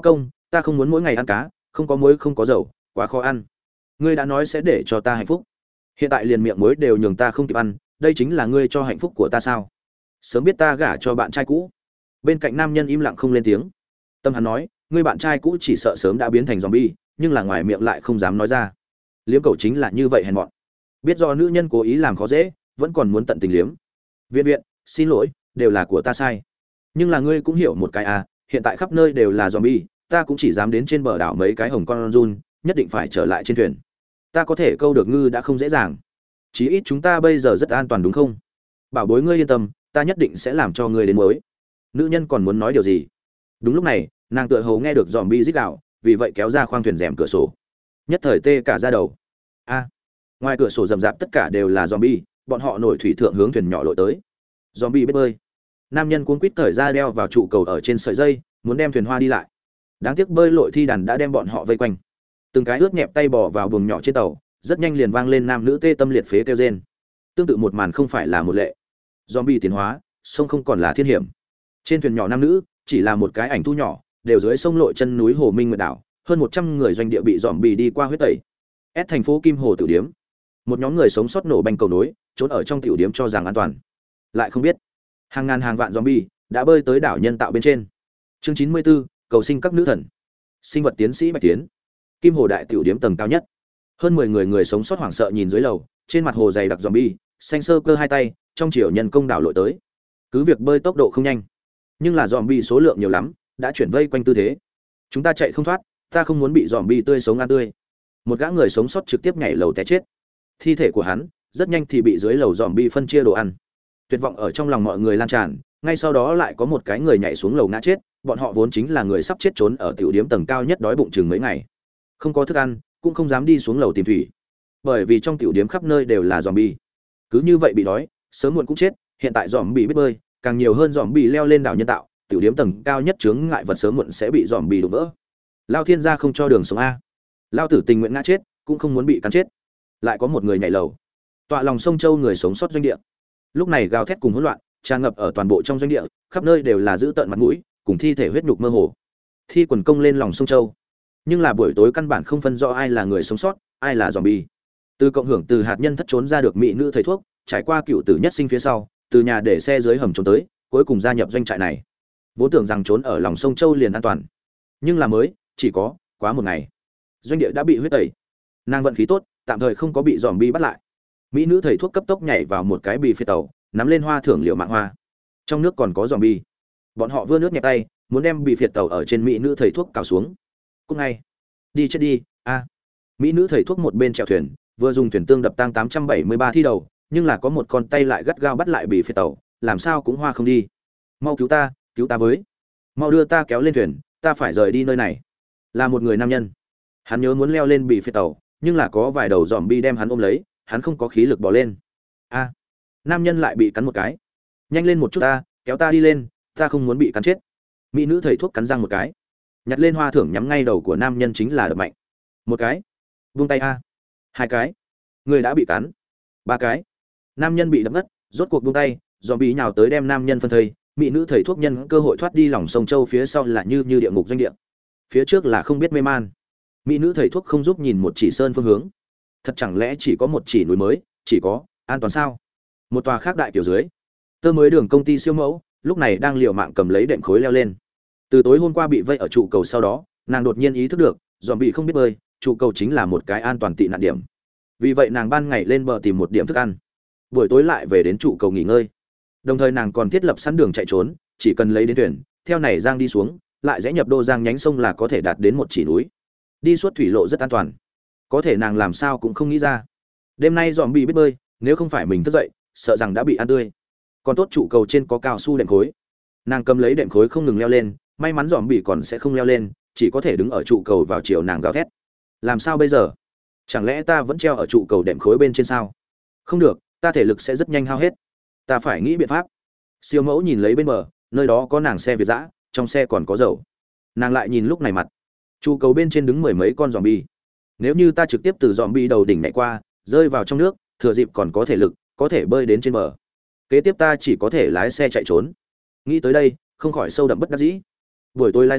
Ta không muốn mỗi ngày ăn cá, không có muối không có dầu, quá khó ăn. Ngươi đã nói sẽ để cho ta hạnh phúc, hiện tại liền miệng muối đều nhường ta không kịp ăn, đây chính là ngươi cho hạnh phúc của ta sao? Sớm biết ta gả cho bạn trai cũ. Bên cạnh nam nhân im lặng không lên tiếng. Tâm hắn nói, ngươi bạn trai cũ chỉ sợ sớm đã biến thành zombie, nhưng là ngoài miệng lại không dám nói ra. Liếm cầu chính là như vậy hèn mọn. Biết do nữ nhân cố ý làm khó dễ, vẫn còn muốn tận tình liếm. Viện viện, xin lỗi, đều là của ta sai. Nhưng là ngươi cũng hiểu một cái à, hiện tại khắp nơi đều là zombie, ta cũng chỉ dám đến trên bờ đảo mấy cái hồng con run, nhất định phải trở lại trên thuyền. Ta có thể câu được ngư đã không dễ dàng. Chí ít chúng ta bây giờ rất an toàn đúng không? Bảo bối ngươi yên tâm, ta nhất định sẽ làm cho ngươi đến mới. Nữ nhân còn muốn nói điều gì? Đúng lúc này, nàng tựa hồ nghe được zombie rít gào, vì vậy kéo ra khoang thuyền rèm cửa sổ. Nhất thời tê cả da đầu. A, ngoài cửa sổ rầm rạp tất cả đều là zombie, bọn họ nổi thủy thượng hướng thuyền nhỏ lội tới. Zombie biết bơi. Nam nhân cuống quýt cởi ra đeo vào trụ cầu ở trên sợi dây, muốn đem thuyền hoa đi lại. Đáng tiếc bơi lội thi đàn đã đem bọn họ vây quanh. Từng cái ướt nhẹp tay bò vào buồng nhỏ trên tàu, rất nhanh liền vang lên nam nữ tê tâm liệt phế kêu rên. Tương tự một màn không phải là một lệ. Zombie tiến hóa, sông không còn là thiên hiểm. Trên thuyền nhỏ nam nữ, chỉ là một cái ảnh thu nhỏ, đều dưới sông lội chân núi Hồ Minh Nguyệt đảo, hơn một trăm người doanh địa bị zombie đi qua huyết tẩy. S thành phố Kim Hồ tiểu điếm. Một nhóm người sống sót nổ banh cầu nối, trốn ở trong tiểu điếm cho rằng an toàn. Lại không biết, hàng ngàn hàng vạn zombie đã bơi tới đảo nhân tạo bên trên. Chương chín mươi tư, cầu sinh các nữ thần. Sinh vật tiến sĩ Bạch Tiến. Kim Hồ đại tiểu điếm tầng cao nhất. Hơn mười người người sống sót hoảng sợ nhìn dưới lầu, trên mặt hồ dày đặc zombie, xanh sơ cơ hai tay, trong chiều nhân công đảo lội tới. Cứ việc bơi tốc độ không nhanh, nhưng là zombie số lượng nhiều lắm, đã chuyển vây quanh tư thế. Chúng ta chạy không thoát, ta không muốn bị zombie tươi sống ăn tươi. Một gã người sống sót trực tiếp nhảy lầu té chết. Thi thể của hắn rất nhanh thì bị dưới lầu zombie phân chia đồ ăn. Tuyệt vọng ở trong lòng mọi người lan tràn, ngay sau đó lại có một cái người nhảy xuống lầu ngã chết, bọn họ vốn chính là người sắp chết trốn ở tiểu điếm tầng cao nhất đói bụng chừng mấy ngày. Không có thức ăn, cũng không dám đi xuống lầu tìm thủy. Bởi vì trong tiểu điếm khắp nơi đều là zombie. Cứ như vậy bị đói, sớm muộn cũng chết, hiện tại zombie biết bơi, càng nhiều hơn zombie leo lên đảo nhân tạo, tiểu điếm tầng cao nhất chướng ngại vật sớm muộn sẽ bị zombie đổ vỡ. Lao thiên gia không cho đường sống a. Lao tử tình nguyện ngã chết, cũng không muốn bị cắn chết. Lại có một người nhảy lầu. Tọa lòng sông Châu người sống sót doanh địa. Lúc này gào thét cùng hỗn loạn, tràn ngập ở toàn bộ trong doanh địa, khắp nơi đều là dữ tợn mặt mũi, cùng thi thể huyết nhục mơ hồ. Thi quần công lên lòng sông Châu. Nhưng là buổi tối căn bản không phân rõ ai là người sống sót, ai là zombie. Từ cộng hưởng từ hạt nhân thất trốn ra được mỹ nữ thầy thuốc, trải qua cựu tử nhất sinh phía sau, từ nhà để xe dưới hầm trốn tới, cuối cùng gia nhập doanh trại này. Vốn tưởng rằng trốn ở lòng sông Châu liền an toàn, nhưng là mới chỉ có quá một ngày, doanh địa đã bị huyết tẩy. Nàng vận khí tốt, tạm thời không có bị zombie bắt lại. Mỹ nữ thầy thuốc cấp tốc nhảy vào một cái bì phi tàu, nắm lên hoa thưởng liệu mạng hoa. Trong nước còn có zombie, bọn họ vươn nước nhẹ tay, muốn đem bì phiệt tàu ở trên mỹ nữ thầy thuốc cào xuống. Cút ngay, đi chết đi a. Mỹ nữ thầy thuốc một bên chèo thuyền, vừa dùng thuyền tương đập tăng tám trăm bảy mươi ba thi đầu, nhưng là có một con tay lại gắt gao bắt lại bì phiệt tàu, làm sao cũng hoa không đi. Mau cứu ta, cứu ta với, mau đưa ta kéo lên thuyền, ta phải rời đi nơi này. Là một người nam nhân, hắn nhớ muốn leo lên bì phiệt tàu, nhưng là có vài đầu zombie đem hắn ôm lấy, hắn không có khí lực bò lên. A, nam nhân lại bị cắn một cái. Nhanh lên một chút ta, kéo ta đi lên, ta không muốn bị cắn chết. Mỹ nữ thầy thuốc cắn răng một cái, nhặt lên hoa thưởng nhắm ngay đầu của nam nhân chính là đập mạnh. Một cái, vung tay a. Hai cái, người đã bị cắn. Ba cái, nam nhân bị đập ngất, rốt cuộc buông tay, zombie nhào tới đem nam nhân phân thây. Mỹ nữ thầy thuốc nhân cơ hội thoát đi lòng sông Châu, phía sau là như như địa ngục doanh địa, phía trước là không biết mê man. Mỹ nữ thầy thuốc không giúp nhìn một chỉ sơn phương hướng, thật chẳng lẽ chỉ có một chỉ núi mới, chỉ có an toàn sao? Một tòa khác đại kiểu dưới tơ mới đường công ty siêu mẫu lúc này đang liều mạng cầm lấy đệm khối leo lên. Từ tối hôm qua bị vây ở trụ cầu sau đó, nàng đột nhiên ý thức được zombie không biết bơi, trụ cầu chính là một cái an toàn tị nạn điểm. Vì vậy nàng ban ngày lên bờ tìm một điểm thức ăn, buổi tối lại về đến trụ cầu nghỉ ngơi. Đồng thời nàng còn thiết lập sẵn đường chạy trốn, chỉ cần lấy đến thuyền, theo này giang đi xuống, lại rẽ nhập đô giang nhánh sông là có thể đạt đến một chỉ núi. Đi suốt thủy lộ rất an toàn. Có thể nàng làm sao cũng không nghĩ ra, đêm nay zombie biết bơi, nếu không phải mình thức dậy, sợ rằng đã bị ăn tươi. Còn tốt trụ cầu trên có cao su đệm khối, nàng cầm lấy đệm khối không ngừng leo lên, may mắn zombie còn sẽ không leo lên, chỉ có thể đứng ở trụ cầu vào chiều nàng gào thét. Làm sao bây giờ? Chẳng lẽ ta vẫn treo ở trụ cầu đệm khối bên trên sao? Không được, ta thể lực sẽ rất nhanh hao hết. Ta phải nghĩ biện pháp. Siêu mẫu nhìn lấy bên bờ, nơi đó có nàng xe Việt dã, trong xe còn có dầu. Nàng lại nhìn lúc này mặt, trụ cầu bên trên đứng mười mấy con zombie. Nếu như ta trực tiếp từ zombie đầu đỉnh nhảy qua, rơi vào trong nước, thừa dịp còn có thể lực, có thể bơi đến trên bờ. Kế tiếp ta chỉ có thể lái xe chạy trốn. Nghĩ tới đây, không khỏi sâu đậm bất đắc dĩ. Buổi tối lái xe,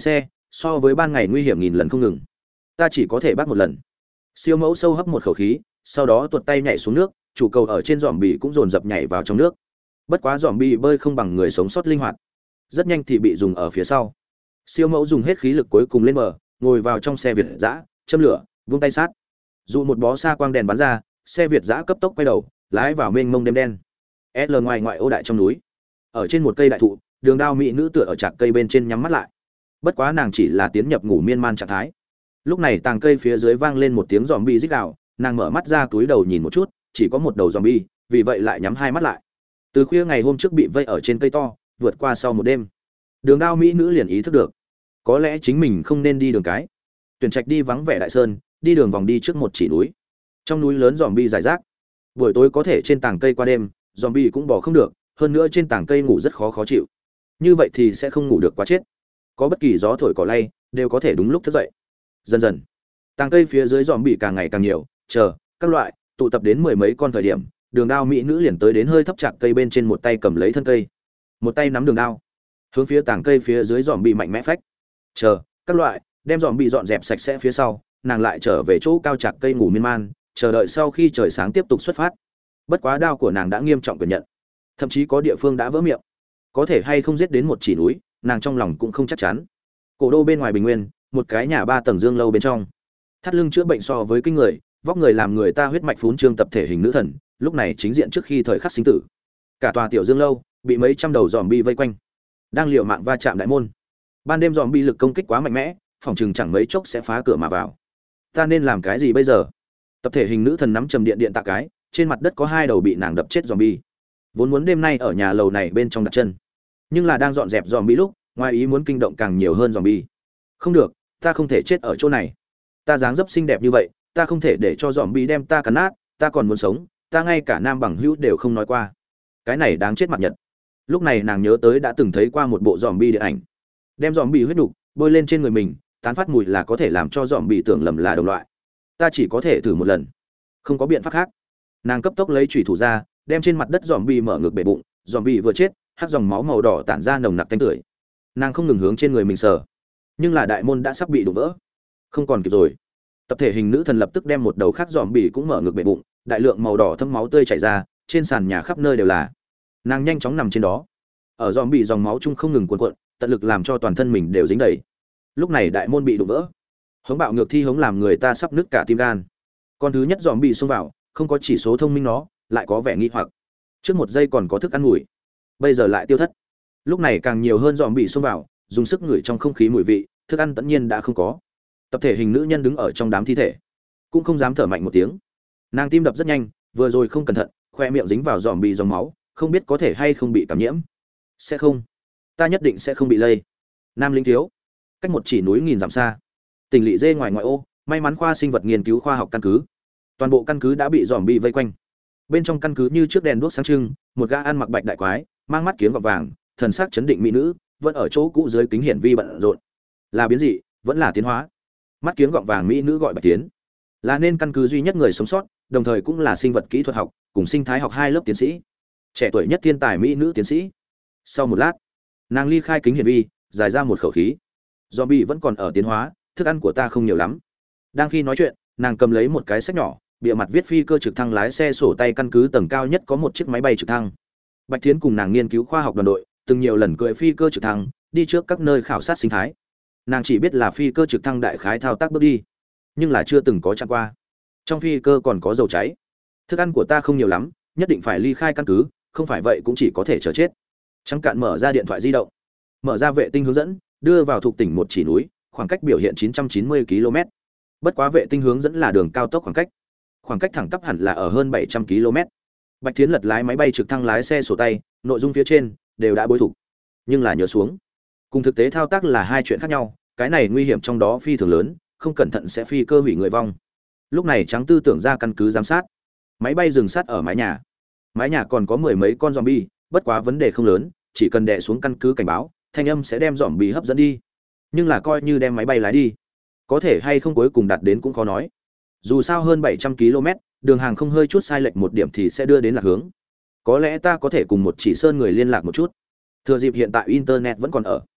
so với ban ngày nguy hiểm nghìn lần không ngừng. Ta chỉ có thể bắt một lần. Siêu mẫu sâu hấp một khẩu khí, sau đó tuột tay nhảy xuống nước, chủ cầu ở trên dòm bì cũng dồn dập nhảy vào trong nước. Bất quá dòm bì bơi không bằng người sống sót linh hoạt, rất nhanh thì bị dùng ở phía sau. Siêu mẫu dùng hết khí lực cuối cùng lên bờ, ngồi vào trong xe Việt dã, châm lửa, vung tay sát. Dù một bó xa quang đèn bắn ra, xe Việt dã cấp tốc quay đầu, lái vào mênh mông đêm đen. L ngoài ngoại ô đại trong núi, ở trên một cây đại thụ, Đường Đao mỹ nữ tựa ở trạc cây bên trên nhắm mắt lại. Bất quá nàng chỉ là tiến nhập ngủ miên man trạng thái. Lúc này tàng cây phía dưới vang lên một tiếng zombie rít gào, nàng mở mắt ra túi đầu nhìn một chút, chỉ có một đầu zombie, vì vậy lại nhắm hai mắt lại. Từ khuya ngày hôm trước bị vây ở trên cây to, vượt qua sau một đêm, Đường Đao mỹ nữ liền ý thức được, có lẽ chính mình không nên đi đường cái. Tuyển trạch đi vắng vẻ đại sơn, đi đường vòng đi trước một chỉ núi. Trong núi lớn zombie rải rác. Buổi tối có thể trên tàng cây qua đêm, zombie cũng bỏ không được, hơn nữa trên tàng cây ngủ rất khó khó chịu. Như vậy thì sẽ không ngủ được quá chết. Có bất kỳ gió thổi cỏ lay, đều có thể đúng lúc thức dậy. Dần dần, tàng cây phía dưới zombie càng ngày càng nhiều, chờ các loại tụ tập đến mười mấy con thời điểm, Đường Đao mỹ nữ liền tới đến hơi thấp chạc cây bên trên, một tay cầm lấy thân cây, một tay nắm đường đao, hướng phía tàng cây phía dưới zombie mạnh mẽ phách. Chờ các loại đem zombie dọn dẹp sạch sẽ phía sau, nàng lại trở về chỗ cao chạc cây ngủ miên man, chờ đợi sau khi trời sáng tiếp tục xuất phát. Bất quá đao của nàng đã nghiêm trọng quyền nhận, thậm chí có địa phương đã vỡ miệng. Có thể hay không giết đến một chỉ núi, nàng trong lòng cũng không chắc chắn. Cổ đô bên ngoài bình nguyên, một cái nhà ba tầng dương lâu bên trong, thắt lưng chữa bệnh so với kinh người, vóc người làm người ta huyết mạch phún trương tập thể hình nữ thần, lúc này chính diện trước khi thời khắc sinh tử. Cả tòa tiểu dương lâu bị mấy trăm đầu zombie vây quanh, đang liều mạng va chạm đại môn. Ban đêm zombie lực công kích quá mạnh mẽ, phòng chừng chẳng mấy chốc sẽ phá cửa mà vào. Ta nên làm cái gì bây giờ? Tập thể hình nữ thần nắm trầm điện điện tạ cái, trên mặt đất có hai đầu bị nàng đập chết zombie. Vốn muốn đêm nay ở nhà lầu này bên trong đặt chân, nhưng là đang dọn dẹp zombie lúc, ngoài ý muốn kinh động càng nhiều hơn zombie. Không được, ta không thể chết ở chỗ này. Ta dáng dấp xinh đẹp như vậy, ta không thể để cho zombie đem ta cắn nát, ta còn muốn sống, ta ngay cả nam bằng hữu đều không nói qua. Cái này đáng chết mặt nhật. Lúc này nàng nhớ tới đã từng thấy qua một bộ zombie điện ảnh. Đem zombie huyết nục bôi lên trên người mình, tán phát mùi là có thể làm cho zombie tưởng lầm là đồng loại. Ta chỉ có thể thử một lần, không có biện pháp khác. Nàng cấp tốc lấy chủy thủ ra, đem trên mặt đất zombie mở ngược bể bụng, zombie vừa chết, hắc dòng máu màu đỏ tản ra nồng nặc tanh tưởi. Nàng không ngừng hướng trên người mình sờ, nhưng là đại môn đã sắp bị đổ vỡ, không còn kịp rồi. Tập thể hình nữ thần lập tức đem một đầu khác zombie cũng mở ngược bể bụng, đại lượng màu đỏ thấm máu tươi chảy ra, trên sàn nhà khắp nơi đều là. Nàng nhanh chóng nằm trên đó, ở zombie dòng máu chung không ngừng cuộn cuộn, tận lực làm cho toàn thân mình đều dính đầy. Lúc này đại môn bị đổ vỡ, hống bạo ngược thi hống làm người ta sắp nứt cả tim gan. Con thứ nhất zombie xông vào, không có chỉ số thông minh nó, lại có vẻ nghi hoặc. Trước một giây còn có thức ăn mùi, bây giờ lại tiêu thất. Lúc này càng nhiều hơn zombie xông vào, dùng sức ngửi trong không khí mùi vị, thức ăn tất nhiên đã không có. Tập thể hình nữ nhân đứng ở trong đám thi thể, cũng không dám thở mạnh một tiếng. Nàng tim đập rất nhanh, vừa rồi không cẩn thận, khoe miệng dính vào zombie dòng máu, không biết có thể hay không bị cảm nhiễm. Sẽ không, ta nhất định sẽ không bị lây. Nam Linh thiếu, cách một chỉ núi nghìn dặm xa, tỉnh lỵ dê ngoài ngoại ô, may mắn khoa sinh vật nghiên cứu khoa học căn cứ. Toàn bộ căn cứ đã bị zombie vây quanh. Bên trong căn cứ như trước đèn đuốc sáng trưng, một gã ăn mặc bạch đại quái, mang mắt kiếng gọng vàng, thần sắc chấn định mỹ nữ, vẫn ở chỗ cũ dưới kính hiển vi bận rộn. Là biến dị, vẫn là tiến hóa. Mắt kiếng gọng vàng mỹ nữ gọi Bạch Tiến, là nên căn cứ duy nhất người sống sót, đồng thời cũng là sinh vật kỹ thuật học cùng sinh thái học hai lớp tiến sĩ, trẻ tuổi nhất thiên tài mỹ nữ tiến sĩ. Sau một lát, nàng ly khai kính hiển vi, dài ra một khẩu khí. Zombie vẫn còn ở tiến hóa, thức ăn của ta không nhiều lắm. Đang khi nói chuyện, nàng cầm lấy một cái sách nhỏ, bìa mặt viết phi cơ trực thăng lái xe sổ tay căn cứ tầng cao nhất có một chiếc máy bay trực thăng. Bạch Thiến cùng nàng nghiên cứu khoa học đoàn đội, từng nhiều lần cưỡi phi cơ trực thăng, đi trước các nơi khảo sát sinh thái. Nàng chỉ biết là phi cơ trực thăng đại khái thao tác bước đi, nhưng là chưa từng có chạm qua. Trong phi cơ còn có dầu cháy. Thức ăn của ta không nhiều lắm, nhất định phải ly khai căn cứ, không phải vậy cũng chỉ có thể chờ chết. Trắng Cạn mở ra điện thoại di động, mở ra vệ tinh hướng dẫn, đưa vào thuộc tỉnh một chỉ núi, khoảng cách biểu hiện chín trăm chín mươi ki lô mét. Bất quá vệ tinh hướng dẫn là đường cao tốc khoảng cách. Khoảng cách thẳng tắp hẳn là ở hơn bảy trăm ki lô mét. Bạch Thiến lật lái máy bay trực thăng lái xe sổ tay, nội dung phía trên đều đã bối thủ, nhưng là nhớ xuống, cùng thực tế thao tác là hai chuyện khác nhau, cái này nguy hiểm trong đó phi thường lớn, không cẩn thận sẽ phi cơ hủy người vong. Lúc này Trắng Tư tưởng ra căn cứ giám sát, máy bay dừng sát ở mái nhà. Mái nhà còn có mười mấy con zombie, bất quá vấn đề không lớn, chỉ cần đè xuống căn cứ cảnh báo, thanh âm sẽ đem zombie hấp dẫn đi. Nhưng là coi như đem máy bay lái đi, có thể hay không cuối cùng đạt đến cũng khó nói. Dù sao hơn bảy trăm ki lô mét, đường hàng không hơi chút sai lệch một điểm thì sẽ đưa đến lạc hướng. Có lẽ ta có thể cùng một chỉ sơn người liên lạc một chút. Thừa dịp hiện tại internet vẫn còn ở,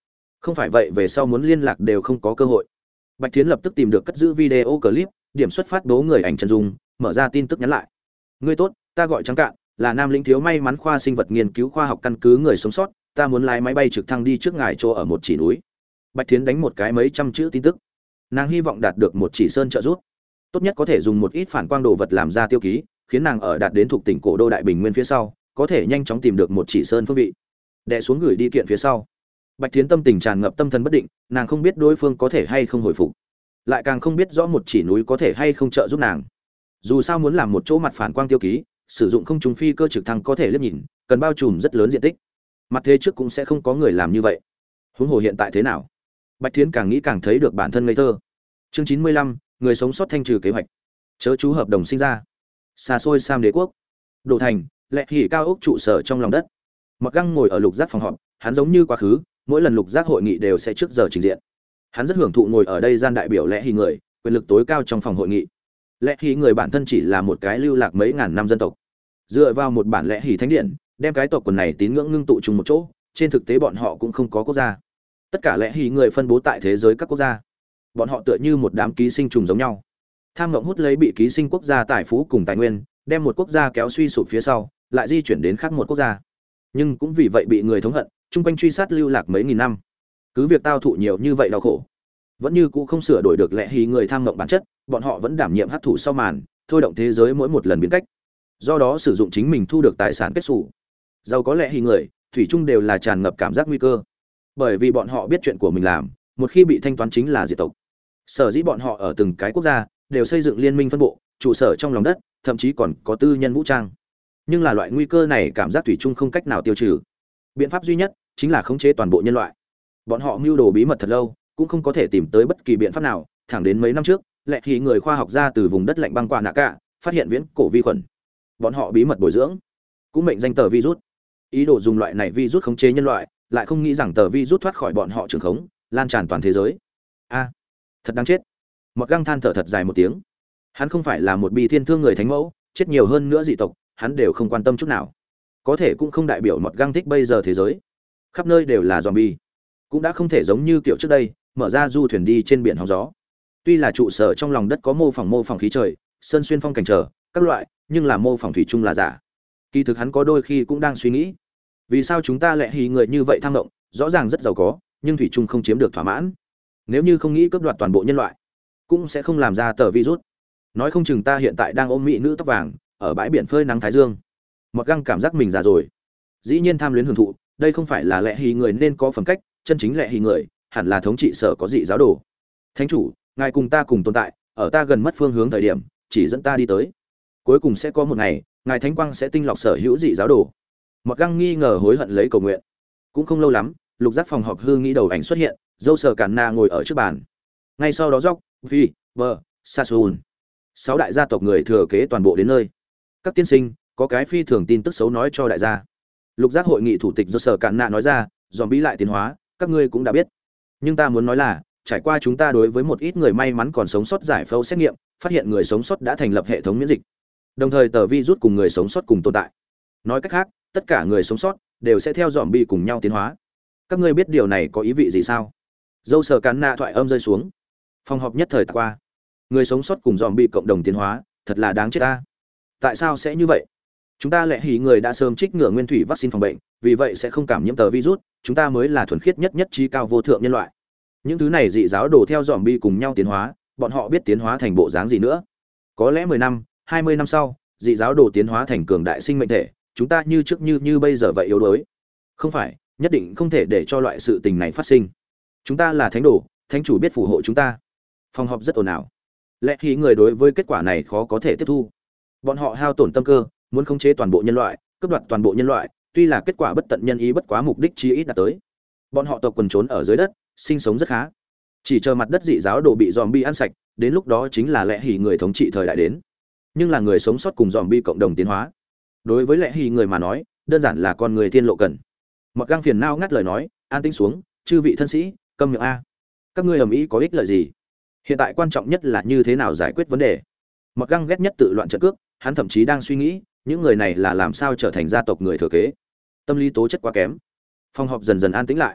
Không phải vậy về sau muốn liên lạc đều không có cơ hội. Bạch Thiến lập tức tìm được cất giữ video clip, điểm xuất phát đố người ảnh chân dung, mở ra tin tức nhắn lại. Ngươi tốt, ta gọi Trắng Cạn, là Nam Lĩnh thiếu may mắn khoa sinh vật nghiên cứu khoa học căn cứ người sống sót, ta muốn lái máy bay trực thăng đi trước ngài chỗ ở một chỉ núi. Bạch Thiến đánh một cái mấy trăm chữ tin tức. Nàng hy vọng đạt được một chỉ sơn trợ giúp. Tốt nhất có thể dùng một ít phản quang đồ vật làm ra tiêu ký, khiến nàng ở đạt đến thuộc tỉnh cổ đô đại bình nguyên phía sau, có thể nhanh chóng tìm được một chỉ sơn phương vị. Đè xuống gửi đi kiện phía sau. Bạch Thiến tâm tình tràn ngập tâm thần bất định, nàng không biết đối phương có thể hay không hồi phục, lại càng không biết rõ một chỉ núi có thể hay không trợ giúp nàng. Dù sao muốn làm một chỗ mặt phản quang tiêu ký, sử dụng không trùng phi cơ trực thăng có thể liếc nhìn, cần bao trùm rất lớn diện tích. Mặt thế trước cũng sẽ không có người làm như vậy. Huống hồ hiện tại thế nào? Bạch Thiến càng nghĩ càng thấy được bản thân ngây thơ. Chương chín mươi lăm, người sống sót thanh trừ kế hoạch. Chớ chú hợp đồng sinh ra. Xa xôi Sam Đế quốc. Đô thành, lệ hỉ cao ốc trụ sở trong lòng đất. Mạc Găng ngồi ở lục giác phòng họp, hắn giống như quá khứ, mỗi lần lục giác hội nghị đều sẽ trước giờ trình diện. Hắn rất hưởng thụ ngồi ở đây gian đại biểu lệ hỉ người, quyền lực tối cao trong phòng hội nghị. Lệ hỉ người bản thân chỉ là một cái lưu lạc mấy ngàn năm dân tộc. Dựa vào một bản lệ hỉ thánh điện, đem cái tộc quần này tín ngưỡng ngưng tụ chung một chỗ, trên thực tế bọn họ cũng không có quốc gia. Tất cả lệ hỉ người phân bố tại thế giới các quốc gia. Bọn họ tựa như một đám ký sinh trùng giống nhau. Tham ngộng hút lấy bị ký sinh quốc gia tài phú cùng tài nguyên, đem một quốc gia kéo suy sụp phía sau, lại di chuyển đến khác một quốc gia. Nhưng cũng vì vậy bị người thống hận, chung quanh truy sát lưu lạc mấy nghìn năm. Cứ việc tao thụ nhiều như vậy đau khổ, vẫn như cũ không sửa đổi được lẽ hí người tham ngộng bản chất, bọn họ vẫn đảm nhiệm hấp thụ sau màn, thôi động thế giới mỗi một lần biến cách. Do đó sử dụng chính mình thu được tài sản kết sủ. Giàu có lẽ hí người, thủy chung đều là tràn ngập cảm giác nguy cơ. Bởi vì bọn họ biết chuyện của mình làm, một khi bị thanh toán chính là diệt tộc. Sở dĩ bọn họ ở từng cái quốc gia đều xây dựng liên minh phân bộ, trụ sở trong lòng đất, thậm chí còn có tư nhân vũ trang. Nhưng là loại nguy cơ này cảm giác thủy chung không cách nào tiêu trừ. Biện pháp duy nhất chính là khống chế toàn bộ nhân loại. Bọn họ mưu đồ bí mật thật lâu, cũng không có thể tìm tới bất kỳ biện pháp nào, thẳng đến mấy năm trước, lẽ thì người khoa học gia từ vùng đất lạnh băng qua nạ cả, phát hiện viễn cổ vi khuẩn. Bọn họ bí mật bồi dưỡng, cũng mệnh danh tờ virus. Ý đồ dùng loại này virus khống chế nhân loại, lại không nghĩ rằng tờ virus thoát khỏi bọn họ trường khống, lan tràn toàn thế giới. A, thật đáng chết. Một găng than thở thật dài một tiếng. Hắn không phải là một bi thiên thương người thánh mẫu, chết nhiều hơn nữa dị tộc, hắn đều không quan tâm chút nào. Có thể cũng không đại biểu một găng thích bây giờ thế giới. Khắp nơi đều là zombie. Cũng đã không thể giống như kiểu trước đây, mở ra du thuyền đi trên biển hóng gió. Tuy là trụ sở trong lòng đất có mô phỏng mô phỏng khí trời, sơn xuyên phong cảnh trở, các loại, nhưng là mô phỏng thủy chung là giả. Kỳ thực hắn có đôi khi cũng đang suy nghĩ, vì sao chúng ta lại hì người như vậy tham động, rõ ràng rất giàu có, nhưng thủy chung không chiếm được thỏa mãn. Nếu như không nghĩ cướp đoạt toàn bộ nhân loại, cũng sẽ không làm ra tờ virus. Nói không chừng ta hiện tại đang ôm mỹ nữ tóc vàng, ở bãi biển phơi nắng thái dương. Một găng cảm giác mình già rồi. Dĩ nhiên tham luyến hưởng thụ, đây không phải là lẽ hì người nên có phẩm cách, chân chính lẽ hì người, hẳn là thống trị sở có dị giáo đồ. Thánh chủ, ngài cùng ta cùng tồn tại, ở ta gần mất phương hướng thời điểm, chỉ dẫn ta đi tới. Cuối cùng sẽ có một ngày, ngài thánh quang sẽ tinh lọc sở hữu dị giáo đồ. Một găng nghi ngờ hối hận lấy cầu nguyện. Cũng không lâu lắm, lục giác phòng họp hư nghĩ đầu ảnh xuất hiện, dâu sờ cản na ngồi ở trước bàn. Ngay sau đó Dốc, Phi, Vợ, Sasun, sáu đại gia tộc người thừa kế toàn bộ đến nơi. Các tiên sinh, có cái phi thường tin tức xấu nói cho đại gia. Lục giác hội nghị thủ tịch do sở cản nạ nói ra, dòm bí lại tiến hóa, các ngươi cũng đã biết. Nhưng ta muốn nói là, trải qua chúng ta đối với một ít người may mắn còn sống sót giải phẫu xét nghiệm, phát hiện người sống sót đã thành lập hệ thống miễn dịch. Đồng thời tờ virus cùng người sống sót cùng tồn tại. Nói cách khác, tất cả người sống sót đều sẽ theo dòm bi cùng nhau tiến hóa. Các ngươi biết điều này có ý vị gì sao? Dâu sở cản nạ thoại âm rơi xuống. Phòng họp nhất thời qua. Người sống sót cùng dòm bi cộng đồng tiến hóa, thật là đáng chết ta. Tại sao sẽ như vậy? Chúng ta lẽ hỉ người đã sớm trích ngừa nguyên thủy vaccine phòng bệnh, vì vậy sẽ không cảm nhiễm tờ virus, chúng ta mới là thuần khiết nhất nhất trí cao vô thượng nhân loại. Những thứ này dị giáo đồ theo dòm bi cùng nhau tiến hóa, bọn họ biết tiến hóa thành bộ dáng gì nữa. Có lẽ mười năm, hai mươi năm sau, dị giáo đồ tiến hóa thành cường đại sinh mệnh thể, chúng ta như trước như như bây giờ vậy yếu đuối. Không phải, nhất định không thể để cho loại sự tình này phát sinh. Chúng ta là thánh đồ, thánh chủ biết phù hộ chúng ta. Phòng họp rất ồn ào. Lẽ hỉ người đối với kết quả này khó có thể tiếp thu. Bọn họ hao tổn tâm cơ, muốn khống chế toàn bộ nhân loại, cướp đoạt toàn bộ nhân loại, tuy là kết quả bất tận nhân ý bất quá mục đích chí ít đạt tới. Bọn họ tộc quần trốn ở dưới đất, sinh sống rất khá. Chỉ chờ mặt đất dị giáo đồ bị zombie ăn sạch, đến lúc đó chính là lẽ hỉ người thống trị thời đại đến. Nhưng là người sống sót cùng zombie cộng đồng tiến hóa. Đối với lẽ hỉ người mà nói, đơn giản là con người thiên lộ cần. Mặc Gang phiền não ngắt lời nói, an tĩnh xuống, chư vị thân sĩ, câm miệng a. Các ngươi ầm ĩ có ích lợi gì? Hiện tại quan trọng nhất là như thế nào giải quyết vấn đề. Mặc Gang ghét nhất tự loạn trận cước, hắn thậm chí đang suy nghĩ, những người này là làm sao trở thành gia tộc người thừa kế. Tâm lý tố chất quá kém. Phòng họp dần dần an tĩnh lại.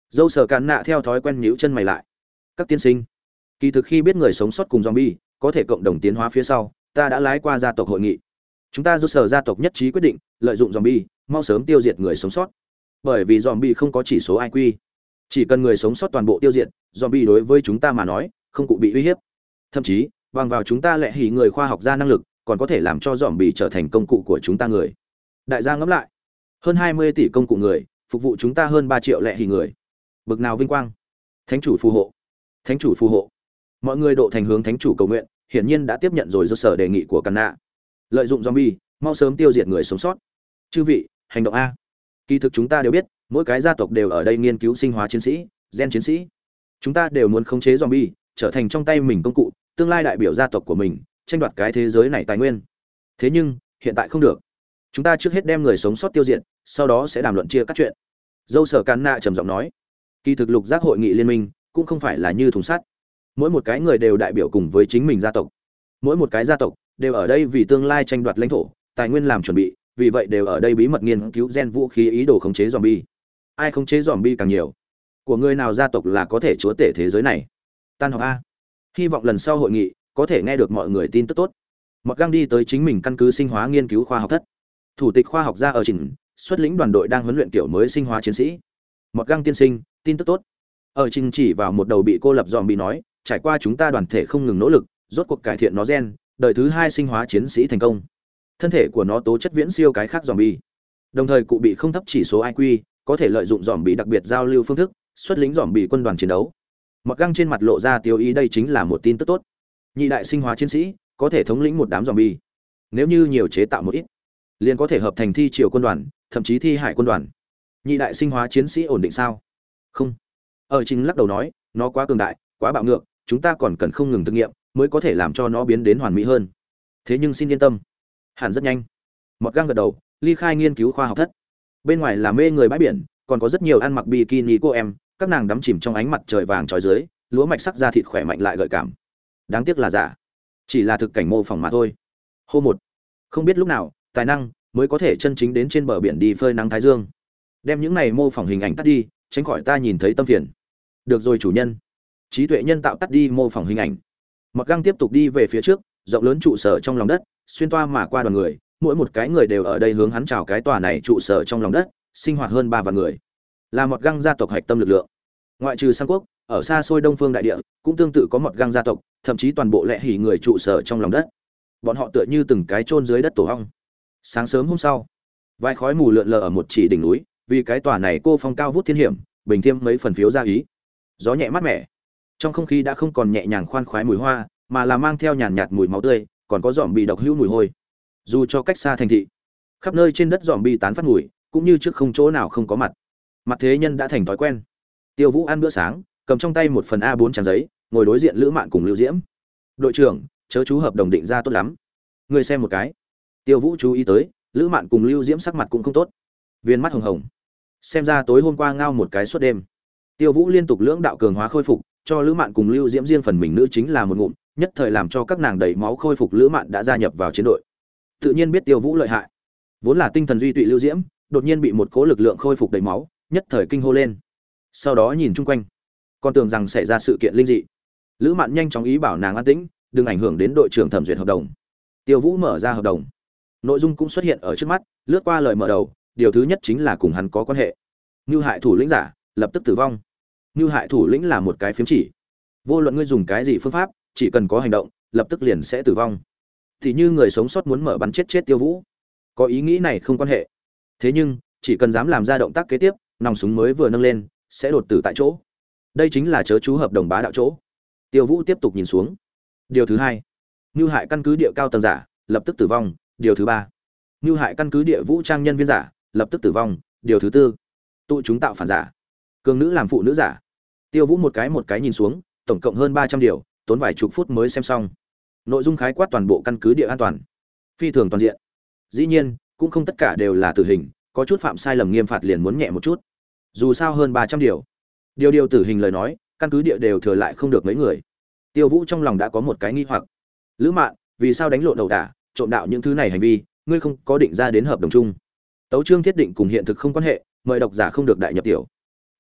Dâu sở cạn nạ theo thói quen nhíu chân mày lại. Các tiên sinh, kỳ thực khi biết người sống sót cùng zombie có thể cộng đồng tiến hóa phía sau, ta đã lái qua gia tộc hội nghị. Chúng ta do sở gia tộc nhất trí quyết định, lợi dụng zombie, mau sớm tiêu diệt người sống sót. Bởi vì zombie không có chỉ số i kiu, chỉ cần người sống sót toàn bộ tiêu diệt, zombie đối với chúng ta mà nói, không cụ bị uy hiếp. Thậm chí, bằng vào chúng ta lệ hỉ người khoa học gia năng lực, còn có thể làm cho zombie trở thành công cụ của chúng ta người. Đại gia ngẫm lại, hơn hai mươi tỷ công cụ người, phục vụ chúng ta hơn ba triệu lệ hỉ người. Bực nào vinh quang. Thánh chủ phù hộ. Thánh chủ phù hộ. Mọi người độ thành hướng thánh chủ cầu nguyện, hiển nhiên đã tiếp nhận rồi do sở đề nghị của Càn Nạ. Lợi dụng zombie, mau sớm tiêu diệt người sống sót. Chư vị, hành động a. Kỳ thực chúng ta đều biết, mỗi cái gia tộc đều ở đây nghiên cứu sinh hóa chiến sĩ, gen chiến sĩ. Chúng ta đều muốn khống chế zombie, trở thành trong tay mình công cụ, tương lai đại biểu gia tộc của mình, tranh đoạt cái thế giới này tài nguyên. Thế nhưng, hiện tại không được. Chúng ta trước hết đem người sống sót tiêu diệt, sau đó sẽ đàm luận chia các chuyện. Dâu sở Càn Nạ trầm giọng nói. Kỳ thực lục giác hội nghị liên minh cũng không phải là như thùng sắt. Mỗi một cái người đều đại biểu cùng với chính mình gia tộc. Mỗi một cái gia tộc đều ở đây vì tương lai tranh đoạt lãnh thổ, tài nguyên làm chuẩn bị, vì vậy đều ở đây bí mật nghiên cứu gen vũ khí ý đồ khống chế zombie. Ai khống chế zombie càng nhiều, của người nào gia tộc là có thể chúa tể thế giới này. Tan họp a. Hy vọng lần sau hội nghị có thể nghe được mọi người tin tức tốt. Mọt Găng đi tới chính mình căn cứ sinh hóa nghiên cứu khoa học thất. Thủ tịch khoa học gia ở trình xuất lĩnh đoàn đội đang huấn luyện kiểu mới sinh hóa chiến sĩ. Mọt Găng tiên sinh, tin tức tốt. Ở trình chỉ vào một đầu bị cô lập zombie nói, trải qua chúng ta đoàn thể không ngừng nỗ lực, rốt cuộc cải thiện nó gen, đời thứ hai sinh hóa chiến sĩ thành công. Thân thể của nó tố chất viễn siêu cái khác zombie. Đồng thời cụ bị không thấp chỉ số i kiu, có thể lợi dụng zombie đặc biệt giao lưu phương thức, xuất lĩnh zombie quân đoàn chiến đấu. Mọt Găng trên mặt lộ ra tiêu ý, đây chính là một tin tức tốt. Nhị đại sinh hóa chiến sĩ có thể thống lĩnh một đám zombie. Nếu như nhiều chế tạo một ít, liền có thể hợp thành thi triều quân đoàn, thậm chí thi hải quân đoàn. Nhị đại sinh hóa chiến sĩ ổn định sao? Không. Ở chính lắc đầu nói, nó quá cường đại, quá bạo ngược, chúng ta còn cần không ngừng thử nghiệm mới có thể làm cho nó biến đến hoàn mỹ hơn. Thế nhưng xin yên tâm, hẳn rất nhanh. Mọt Găng gật đầu, ly khai nghiên cứu khoa học thất. Bên ngoài là mê người bãi biển, còn có rất nhiều ăn mặc bikini cô em, các nàng đắm chìm trong ánh mặt trời vàng trói dưới, lúa mạch sắc da thịt khỏe mạnh lại gợi cảm. Đáng tiếc là giả, chỉ là thực cảnh mô phỏng mà thôi. Hô một, không biết lúc nào, tài năng mới có thể chân chính đến trên bờ biển đi phơi nắng thái dương. Đem những này mô phỏng hình ảnh tắt đi, tránh khỏi ta nhìn thấy tâm phiền. Được rồi chủ nhân. Trí tuệ nhân tạo tắt đi mô phỏng hình ảnh. Mọt Găng tiếp tục đi về phía trước, rộng lớn trụ sở trong lòng đất, xuyên toa mà qua đoàn người, mỗi một cái người đều ở đây hướng hắn chào cái tòa này trụ sở trong lòng đất, sinh hoạt hơn ba vạn người. Là Mọt Găng gia tộc hạch tâm lực lượng. Ngoại trừ Sang Quốc, ở xa xôi Đông Phương đại địa, cũng tương tự có Mọt Găng gia tộc, thậm chí toàn bộ lệ hỉ người trụ sở trong lòng đất. Bọn họ tựa như từng cái chôn dưới đất tổ ong. Sáng sớm hôm sau, vài khói mù lượn lờ ở một chỉ đỉnh núi, vì cái tòa này cô phong cao vút thiên hiểm, bình thêm mấy phần phiếu ra ý. Gió nhẹ mát mẻ, trong không khí đã không còn nhẹ nhàng khoan khoái mùi hoa, mà là mang theo nhàn nhạt mùi máu tươi, còn có dòm bị độc hữu mùi hôi. Dù cho cách xa thành thị, khắp nơi trên đất dòm bị tán phát mùi, cũng như trước không chỗ nào không có mặt. Mặt thế nhân đã thành thói quen. Tiêu Vũ ăn bữa sáng, cầm trong tay một phần a bốn trang giấy, ngồi đối diện Lữ Mạn cùng Lưu Diễm. "Đội trưởng, chớ chú hợp đồng định ra tốt lắm. Ngươi xem một cái." Tiêu Vũ chú ý tới, Lữ Mạn cùng Lưu Diễm sắc mặt cũng không tốt, viên mắt hồng hồng. Xem ra tối hôm qua ngao một cái suốt đêm. Tiêu Vũ liên tục lưỡng đạo cường hóa khôi phục, cho Lữ Mạn cùng Lưu Diễm riêng phần mình nữ chính là một ngụm, nhất thời làm cho các nàng đầy máu khôi phục. Lữ Mạn đã gia nhập vào chiến đội, tự nhiên biết Tiêu Vũ lợi hại. Vốn là tinh thần duy tụy Lưu Diễm, đột nhiên bị một cỗ lực lượng khôi phục đầy máu, nhất thời kinh hô lên. Sau đó nhìn chung quanh, còn tưởng rằng xảy ra sự kiện linh dị. Lữ Mạn nhanh chóng ý bảo nàng an tĩnh, đừng ảnh hưởng đến đội trưởng thẩm duyệt hợp đồng. Tiêu Vũ mở ra hợp đồng, nội dung cũng xuất hiện ở trước mắt, lướt qua lời mở đầu, điều thứ nhất chính là cùng hắn có quan hệ. Như hại thủ lĩnh giả, lập tức tử vong. Như hại thủ lĩnh là một cái phiếm chỉ, vô luận ngươi dùng cái gì phương pháp, chỉ cần có hành động, lập tức liền sẽ tử vong. Thì như người sống sót muốn mở bắn chết chết Tiêu Vũ, có ý nghĩ này không quan hệ. Thế nhưng, chỉ cần dám làm ra động tác kế tiếp, nòng súng mới vừa nâng lên, sẽ đột tử tại chỗ. Đây chính là chớ chú hợp đồng bá đạo chỗ. Tiêu Vũ tiếp tục nhìn xuống. Điều thứ hai, như hại căn cứ địa cao tầng giả, lập tức tử vong. Điều thứ ba, như hại căn cứ địa vũ trang nhân viên giả, lập tức tử vong. Điều thứ tư, tụ chúng tạo phản giả, cường nữ làm phụ nữ giả. Tiêu Vũ một cái một cái nhìn xuống, tổng cộng hơn ba trăm điều, tốn vài chục phút mới xem xong. Nội dung khái quát toàn bộ căn cứ địa an toàn, phi thường toàn diện. Dĩ nhiên, cũng không tất cả đều là tử hình, có chút phạm sai lầm nghiêm phạt liền muốn nhẹ một chút. Dù sao hơn ba trăm điều, điều điều tử hình lời nói, căn cứ địa đều thừa lại không được mấy người. Tiêu Vũ trong lòng đã có một cái nghi hoặc. Lữ Mạn, vì sao đánh lộn đầu đả, trộm đạo những thứ này hành vi, ngươi không có định ra đến hợp đồng chung? Tấu chương thiết định cùng hiện thực không quan hệ, mời độc giả không được đại nhập tiểu.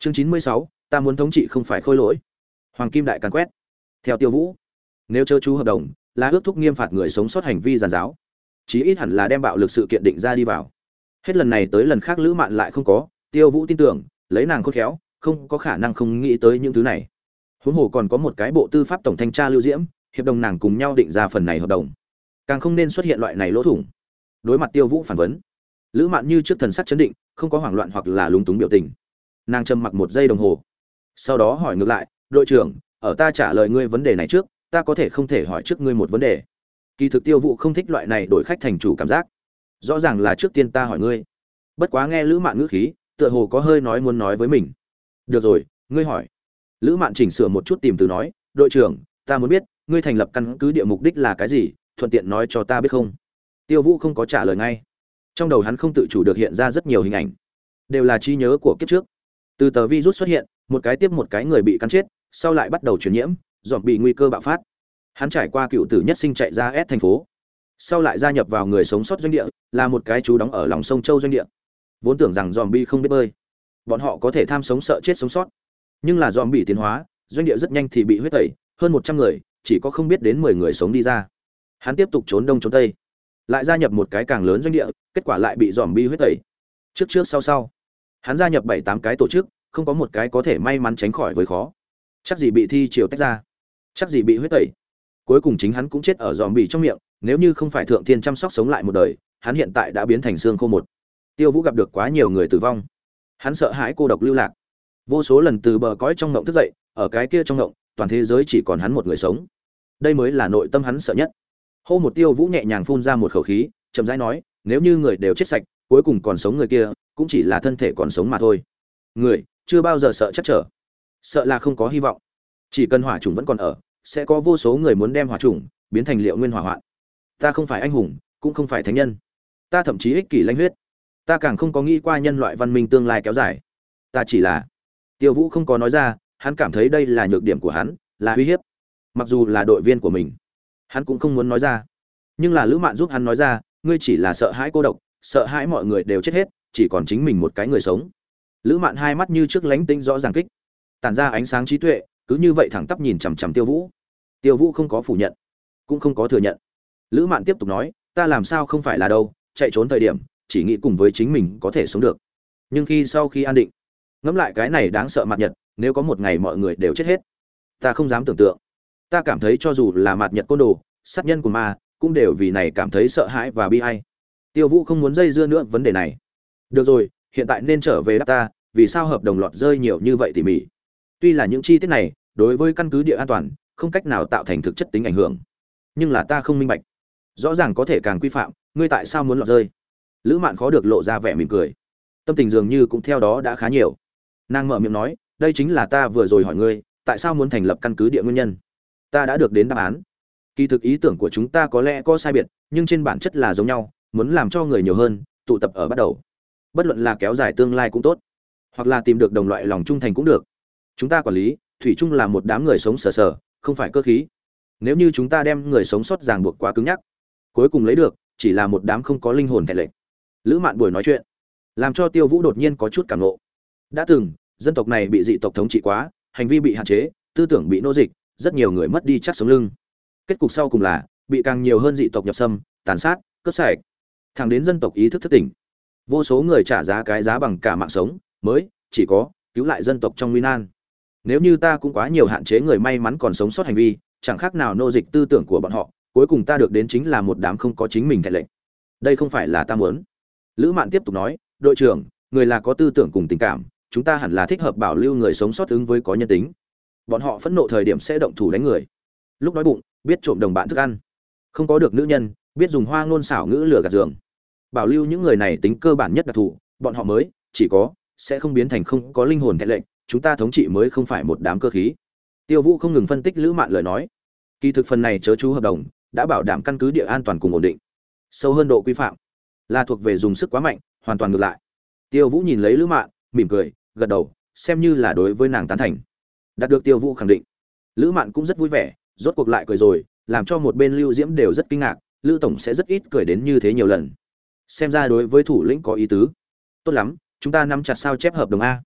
Chương chín mươi sáu, ta muốn thống trị không phải khôi lỗi. Hoàng kim đại càn quét. Theo Tiêu Vũ, nếu chớ chú hợp đồng, là ước thúc nghiêm phạt người sống sót hành vi giàn giáo. Chí ít hẳn là đem bạo lực sự kiện định ra đi vào. Hết lần này tới lần khác Lữ Mạn lại không có, Tiêu Vũ tin tưởng, lấy nàng khôn khéo, không có khả năng không nghĩ tới những thứ này. Huống hồ còn có một cái bộ tư pháp tổng thanh tra Lưu Diễm, hiệp đồng nàng cùng nhau định ra phần này hợp đồng. Càng không nên xuất hiện loại này lỗ thủng. Đối mặt Tiêu Vũ phản vấn, Lữ Mạn như trước thần sắc chấn định, không có hoảng loạn hoặc là lúng túng biểu tình. Nàng trầm mặc một giây đồng hồ, sau đó hỏi ngược lại, "Đội trưởng, ở ta trả lời ngươi vấn đề này trước, ta có thể không thể hỏi trước ngươi một vấn đề?" Kỳ thực Tiêu Vũ không thích loại này đổi khách thành chủ cảm giác. Rõ ràng là trước tiên ta hỏi ngươi. Bất quá nghe Lữ Mạn ngữ khí, tựa hồ có hơi nói muốn nói với mình. "Được rồi, ngươi hỏi." Lữ Mạn chỉnh sửa một chút tìm từ nói, "Đội trưởng, ta muốn biết, ngươi thành lập căn cứ địa mục đích là cái gì, thuận tiện nói cho ta biết không?" Tiêu Vũ không có trả lời ngay. Trong đầu hắn không tự chủ được hiện ra rất nhiều hình ảnh, đều là trí nhớ của kiếp trước. Từ tờ virus xuất hiện, một cái tiếp một cái người bị cắn chết, sau lại bắt đầu truyền nhiễm, dòm bị nguy cơ bạo phát. Hắn trải qua cựu tử nhất sinh chạy ra S thành phố, sau lại gia nhập vào người sống sót doanh địa, là một cái chú đóng ở lòng sông Châu doanh địa. Vốn tưởng rằng dòm bi không biết bơi, bọn họ có thể tham sống sợ chết sống sót. Nhưng là dòm bị tiến hóa, doanh địa rất nhanh thì bị huyết tẩy, hơn một trăm người, chỉ có không biết đến mười người sống đi ra. Hắn tiếp tục trốn đông trốn tây, lại gia nhập một cái càng lớn doanh địa, kết quả lại bị dòm bi huyết tẩy. Trước trước sau sau, hắn gia nhập bảy tám cái tổ chức, không có một cái có thể may mắn tránh khỏi với khó. Chắc gì bị thi triều tách ra, chắc gì bị huyết tẩy. Cuối cùng chính hắn cũng chết ở dòm bị trong miệng, nếu như không phải thượng thiên chăm sóc sống lại một đời, hắn hiện tại đã biến thành xương khô một. Tiêu Vũ gặp được quá nhiều người tử vong, hắn sợ hãi cô độc lưu lạc, vô số lần từ bờ cõi trong ngộng thức dậy, ở cái kia trong ngộng, toàn thế giới chỉ còn hắn một người sống. Đây mới là nội tâm hắn sợ nhất. Hô một Tiêu Vũ nhẹ nhàng phun ra một khẩu khí, chậm rãi nói, nếu như người đều chết sạch, cuối cùng còn sống người kia, cũng chỉ là thân thể còn sống mà thôi. Người chưa bao giờ sợ chắc trở, sợ là không có hy vọng. Chỉ cần hỏa chủng vẫn còn ở, sẽ có vô số người muốn đem hỏa chủng biến thành liệu nguyên hỏa hoạn. Ta không phải anh hùng, cũng không phải thánh nhân, ta thậm chí ích kỷ lanh huyết, ta càng không có nghĩ qua nhân loại văn minh tương lai kéo dài. Ta chỉ là Tiêu Vũ không có nói ra, hắn cảm thấy đây là nhược điểm của hắn, là uy hiếp. Mặc dù là đội viên của mình, hắn cũng không muốn nói ra. Nhưng là Lữ Mạn giúp hắn nói ra, ngươi chỉ là sợ hãi cô độc, sợ hãi mọi người đều chết hết, chỉ còn chính mình một cái người sống. Lữ Mạn hai mắt như trước lánh tinh rõ ràng kích, tản ra ánh sáng trí tuệ, cứ như vậy thẳng tắp nhìn chằm chằm Tiêu Vũ. Tiêu Vũ không có phủ nhận, cũng không có thừa nhận. Lữ Mạn tiếp tục nói, ta làm sao không phải là đâu, chạy trốn thời điểm, chỉ nghĩ cùng với chính mình có thể sống được. Nhưng khi sau khi an định, ngẫm lại cái này đáng sợ mặt nhật, nếu có một ngày mọi người đều chết hết, ta không dám tưởng tượng. Ta cảm thấy cho dù là mặt nhật côn đồ, sát nhân của ma, cũng đều vì này cảm thấy sợ hãi và bi ai. Tiêu Vũ không muốn dây dưa nữa vấn đề này. Được rồi, hiện tại nên trở về đáp ta, vì sao hợp đồng lọt rơi nhiều như vậy tỉ mỉ. Tuy là những chi tiết này, đối với căn cứ địa an toàn, không cách nào tạo thành thực chất tính ảnh hưởng. Nhưng là ta không minh bạch. Rõ ràng có thể càng quy phạm, ngươi tại sao muốn lọt rơi? Lữ Mạn khó được lộ ra vẻ mỉm cười. Tâm tình dường như cũng theo đó đã khá nhiều. Nàng mở miệng nói, đây chính là ta vừa rồi hỏi ngươi, tại sao muốn thành lập căn cứ địa nguyên nhân. Ta đã được đến đáp án. Kỳ thực ý tưởng của chúng ta có lẽ có sai biệt, nhưng trên bản chất là giống nhau, muốn làm cho người nhiều hơn, tụ tập ở bắt đầu. Bất luận là kéo dài tương lai cũng tốt, hoặc là tìm được đồng loại lòng trung thành cũng được. Chúng ta quản lý, thủy chung là một đám người sống sờ sờ, không phải cơ khí. Nếu như chúng ta đem người sống sót ràng buộc quá cứng nhắc, cuối cùng lấy được chỉ là một đám không có linh hồn thẹn lệnh. Lữ Mạn buổi nói chuyện, làm cho Tiêu Vũ đột nhiên có chút cảm ngộ. Đã từng, dân tộc này bị dị tộc thống trị quá, hành vi bị hạn chế, tư tưởng bị nô dịch, rất nhiều người mất đi chắc sống lưng. Kết cục sau cùng là bị càng nhiều hơn dị tộc nhập xâm, tàn sát, cướp sạch. Thẳng đến dân tộc ý thức thức tỉnh, vô số người trả giá cái giá bằng cả mạng sống, mới chỉ có cứu lại dân tộc trong nguy nan. Nếu như ta cũng quá nhiều hạn chế người may mắn còn sống sót hành vi, chẳng khác nào nô dịch tư tưởng của bọn họ, cuối cùng ta được đến chính là một đám không có chính mình thẹn lệnh. Đây không phải là ta muốn. Lữ Mạn tiếp tục nói, đội trưởng, người là có tư tưởng cùng tình cảm, chúng ta hẳn là thích hợp bảo lưu người sống sót ứng với có nhân tính. Bọn họ phẫn nộ thời điểm sẽ động thủ đánh người, lúc đói bụng biết trộm đồng bạn thức ăn, không có được nữ nhân biết dùng hoa ngôn xảo ngữ lừa gạt giường. Bảo lưu những người này tính cơ bản nhất đặc thù, bọn họ mới chỉ có sẽ không biến thành không có linh hồn thẹn lệnh, chúng ta thống trị mới không phải một đám cơ khí. Tiêu Vũ không ngừng phân tích Lữ Mạn lời nói. Kỳ thực phần này chớ chú hợp đồng đã bảo đảm căn cứ địa an toàn cùng ổn định. Sâu hơn độ quy phạm là thuộc về dùng sức quá mạnh, hoàn toàn ngược lại. Tiêu Vũ nhìn lấy Lữ Mạn, mỉm cười, gật đầu, xem như là đối với nàng tán thành. Đạt được Tiêu Vũ khẳng định, Lữ Mạn cũng rất vui vẻ, rốt cuộc lại cười rồi, làm cho một bên Lưu Diễm đều rất kinh ngạc, Lữ tổng sẽ rất ít cười đến như thế nhiều lần. Xem ra đối với thủ lĩnh có ý tứ. Tốt lắm, chúng ta nắm chặt sao chép hợp đồng a.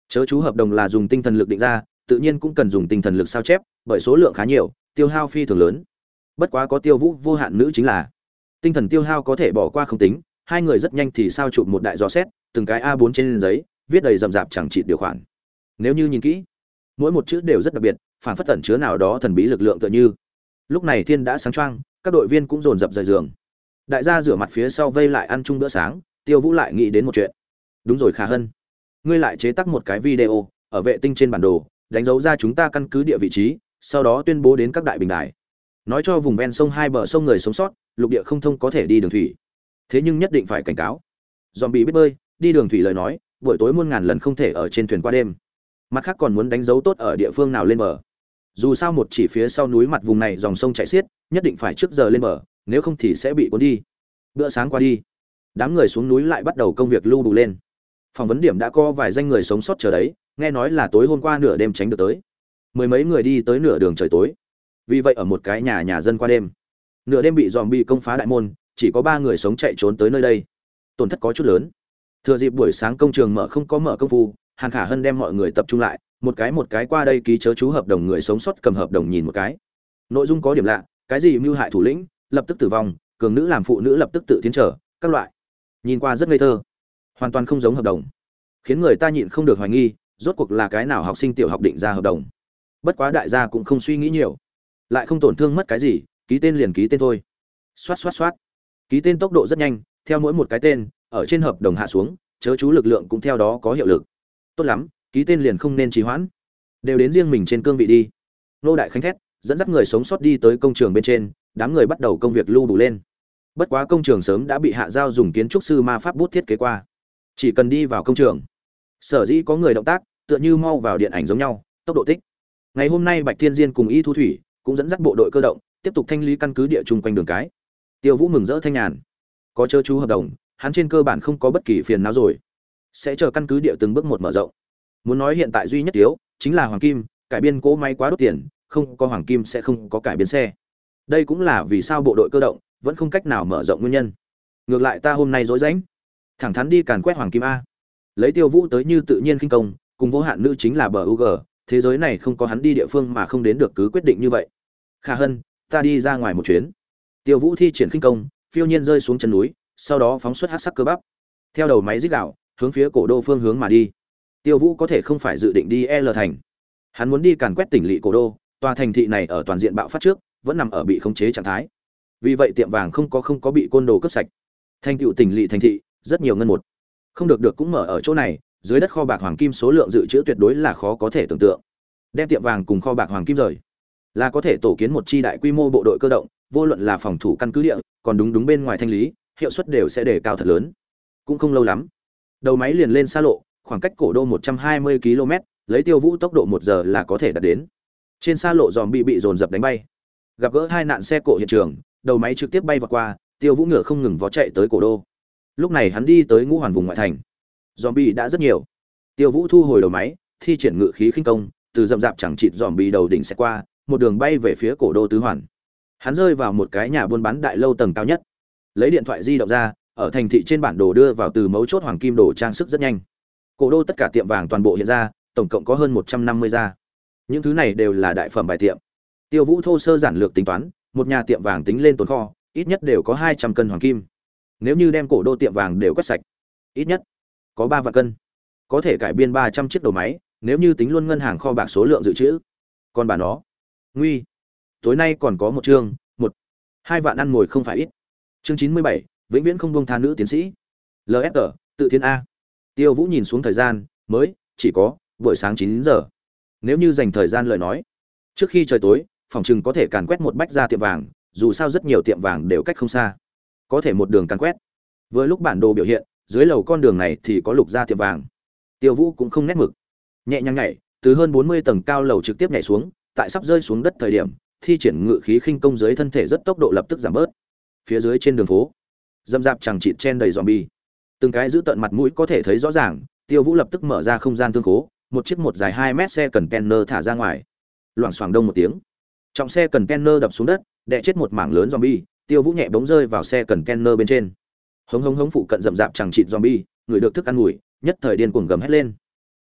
Chớ chú hợp đồng là dùng tinh thần lực định ra, tự nhiên cũng cần dùng tinh thần lực sao chép, bởi số lượng khá nhiều, tiêu hao phi thường lớn. Bất quá có Tiêu Vũ vô hạn nữ chính là tinh thần tiêu hao có thể bỏ qua không tính, hai người rất nhanh thì sao chụp một đại dò xét, từng cái a bốn trên giấy, viết đầy rậm rạp chẳng chịt điều khoản. Nếu như nhìn kỹ, mỗi một chữ đều rất đặc biệt, phản phất tẩn chứa nào đó thần bí lực lượng tựa như. Lúc này thiên đã sáng choang, các đội viên cũng dồn dập rời giường. Đại gia rửa mặt phía sau vây lại ăn chung bữa sáng, Tiêu Vũ lại nghĩ đến một chuyện. Đúng rồi Khả Hân, ngươi lại chế tác một cái video ở vệ tinh trên bản đồ, đánh dấu ra chúng ta căn cứ địa vị trí, sau đó tuyên bố đến các đại bình đài, nói cho vùng ven sông hai bờ sông người sống sót, lục địa không thông có thể đi đường thủy. Thế nhưng nhất định phải cảnh cáo, zombie biết bơi, đi đường thủy lời nói, buổi tối muôn ngàn lần không thể ở trên thuyền qua đêm. Mặt khác còn muốn đánh dấu tốt ở địa phương nào lên bờ. Dù sao một chỉ phía sau núi mặt vùng này dòng sông chảy xiết, nhất định phải trước giờ lên bờ, nếu không thì sẽ bị cuốn đi. Bữa sáng qua đi, đám người xuống núi lại bắt đầu công việc lưu đủ lên. Phỏng vấn điểm đã có vài danh người sống sót chờ đấy, nghe nói là tối hôm qua nửa đêm tránh được tới. Mười mấy người đi tới nửa đường trời tối. Vì vậy ở một cái nhà nhà dân qua đêm, nửa đêm bị zombie công phá đại môn, chỉ có ba người sống chạy trốn tới nơi đây. Tổn thất có chút lớn. Thừa dịp buổi sáng công trường mở không có mở công phu, Hàn Khả Hân đem mọi người tập trung lại, một cái một cái qua đây ký chớ chú hợp đồng, người sống sót cầm hợp đồng nhìn một cái. Nội dung có điểm lạ, cái gì mưu hại thủ lĩnh, lập tức tử vong, cường nữ làm phụ nữ lập tức tự tiến trở, các loại. Nhìn qua rất ngây thơ, hoàn toàn không giống hợp đồng, khiến người ta nhịn không được hoài nghi, rốt cuộc là cái nào học sinh tiểu học định ra hợp đồng. Bất quá đại gia cũng không suy nghĩ nhiều, lại không tổn thương mất cái gì, ký tên liền ký tên thôi. Xoát xoát xoát, ký tên tốc độ rất nhanh, theo mỗi một cái tên ở trên hợp đồng hạ xuống, chớ chú lực lượng cũng theo đó có hiệu lực. Tốt lắm, ký tên liền không nên trì hoãn, đều đến riêng mình trên cương vị đi. Nô Đại Khánh thét, dẫn dắt người sống sót đi tới công trường bên trên, đám người bắt đầu công việc lưu đủ lên. Bất quá công trường sớm đã bị Hạ Giao dùng kiến trúc sư ma pháp bút thiết kế qua, chỉ cần đi vào công trường, sở dĩ có người động tác tựa như mau vào điện ảnh giống nhau, tốc độ tích. Ngày hôm nay Bạch Thiên Diên cùng Y Thu Thủy cũng dẫn dắt bộ đội cơ động tiếp tục thanh lý căn cứ địa chung quanh đường cái. Tiêu Vũ mừng rỡ thanh nhàn, có chớ chú hợp đồng, hắn trên cơ bản không có bất kỳ phiền não rồi, sẽ chờ căn cứ địa từng bước một mở rộng. Muốn nói hiện tại duy nhất thiếu chính là hoàng kim, cải biên cỗ máy quá đốt tiền, không có hoàng kim sẽ không có cải biên xe. Đây cũng là vì sao bộ đội cơ động vẫn không cách nào mở rộng nguyên nhân. Ngược lại ta hôm nay rỗi rãnh, thẳng thắn đi càn quét hoàng kim a. Lấy Tiêu Vũ tới như tự nhiên khinh công, cùng vô hạn nữ chính là bờ u g, thế giới này không có hắn đi địa phương mà không đến được, cứ quyết định như vậy. Khả Hân, ta đi ra ngoài một chuyến. Tiêu Vũ thi triển khinh công, phiêu nhiên rơi xuống chân núi, sau đó phóng xuất hắc sắc cơ bắp, theo đầu máy rít gạo hướng phía cổ đô phương hướng mà đi. Tiêu Vũ có thể không phải dự định đi L thành, hắn muốn đi càn quét tỉnh lỵ cổ đô. Tòa thành thị này ở toàn diện bạo phát trước vẫn nằm ở bị khống chế trạng thái, vì vậy tiệm vàng không có không có bị côn đồ cướp sạch. Thành tựu tỉnh lỵ thành thị rất nhiều ngân một không được được cũng mở ở chỗ này, dưới đất kho bạc hoàng kim số lượng dự trữ tuyệt đối là khó có thể tưởng tượng. Đem tiệm vàng cùng kho bạc hoàng kim rời, là có thể tổ kiến một chi đại quy mô bộ đội cơ động, vô luận là phòng thủ căn cứ địa, còn đúng đúng bên ngoài thanh lý, hiệu suất đều sẽ đề cao thật lớn. Cũng không lâu lắm, đầu máy liền lên xa lộ, khoảng cách cổ đô một trăm hai mươi ki lô mét, lấy Tiêu Vũ tốc độ một giờ là có thể đạt đến. Trên xa lộ dòm bị bị dồn dập đánh bay, gặp gỡ hai nạn xe cộ hiện trường, đầu máy trực tiếp bay vọt qua, Tiêu Vũ ngựa không ngừng vó chạy tới cổ đô. Lúc này hắn đi tới ngũ hoàn vùng ngoại thành, zombie đã rất nhiều. Tiêu Vũ thu hồi đầu máy, thi triển ngự khí khinh công, từ rậm rạp chẳng chịt zombie đầu đỉnh sẽ qua, một đường bay về phía cổ đô tứ hoàn. Hắn rơi vào một cái nhà buôn bán đại lâu tầng cao nhất, lấy điện thoại di động ra, ở thành thị trên bản đồ đưa vào từ mấu chốt hoàng kim đồ trang sức rất nhanh. Cổ đô tất cả tiệm vàng toàn bộ hiện ra, tổng cộng có hơn một trăm năm mươi gia. Những thứ này đều là đại phẩm bài tiệm. Tiêu Vũ thô sơ giản lược tính toán, một nhà tiệm vàng tính lên tồn kho, ít nhất đều có hai trăm cân hoàng kim. Nếu như đem cổ đô tiệm vàng đều quét sạch, ít nhất có ba vạn cân, có thể cải biên ba trăm chiếc đầu máy, nếu như tính luôn ngân hàng kho bạc số lượng dự trữ. Còn bà nó, nguy, tối nay còn có một chương, một hai vạn ăn ngồi không phải ít. Chương chín mươi bảy, vĩnh viễn không buông tha nữ tiến sĩ. lờ ép tê, tự thiên a. Tiêu Vũ nhìn xuống thời gian, mới chỉ có buổi sáng chín giờ. Nếu như dành thời gian lời nói, trước khi trời tối, phòng trừng có thể càn quét một bách ra tiệm vàng, dù sao rất nhiều tiệm vàng đều cách không xa, có thể một đường càn quét. Vừa lúc bản đồ biểu hiện, dưới lầu con đường này thì có lục gia tiệm vàng. Tiêu Vũ cũng không nét mực, nhẹ nhàng nhảy, từ hơn bốn mươi tầng cao lầu trực tiếp nhảy xuống, tại sắp rơi xuống đất thời điểm, thi triển ngự khí khinh công dưới thân thể rất tốc độ lập tức giảm bớt. Phía dưới trên đường phố, dâm dạp chẳng chịt chen đầy zombie, từng cái giữ tận mặt mũi có thể thấy rõ ràng. Tiêu Vũ lập tức mở ra không gian thương khố, một chiếc một dài hai mét xe container thả ra ngoài. Loảng xoảng đông một tiếng, trọng xe container đập xuống đất, đè chết một mảng lớn zombie. Tiêu Vũ nhẹ bóng rơi vào xe container bên trên. Hống hống hống phụ cận rậm rạp chẳng chịt zombie, người được thức ăn mùi, nhất thời điên cuồng gầm hét lên.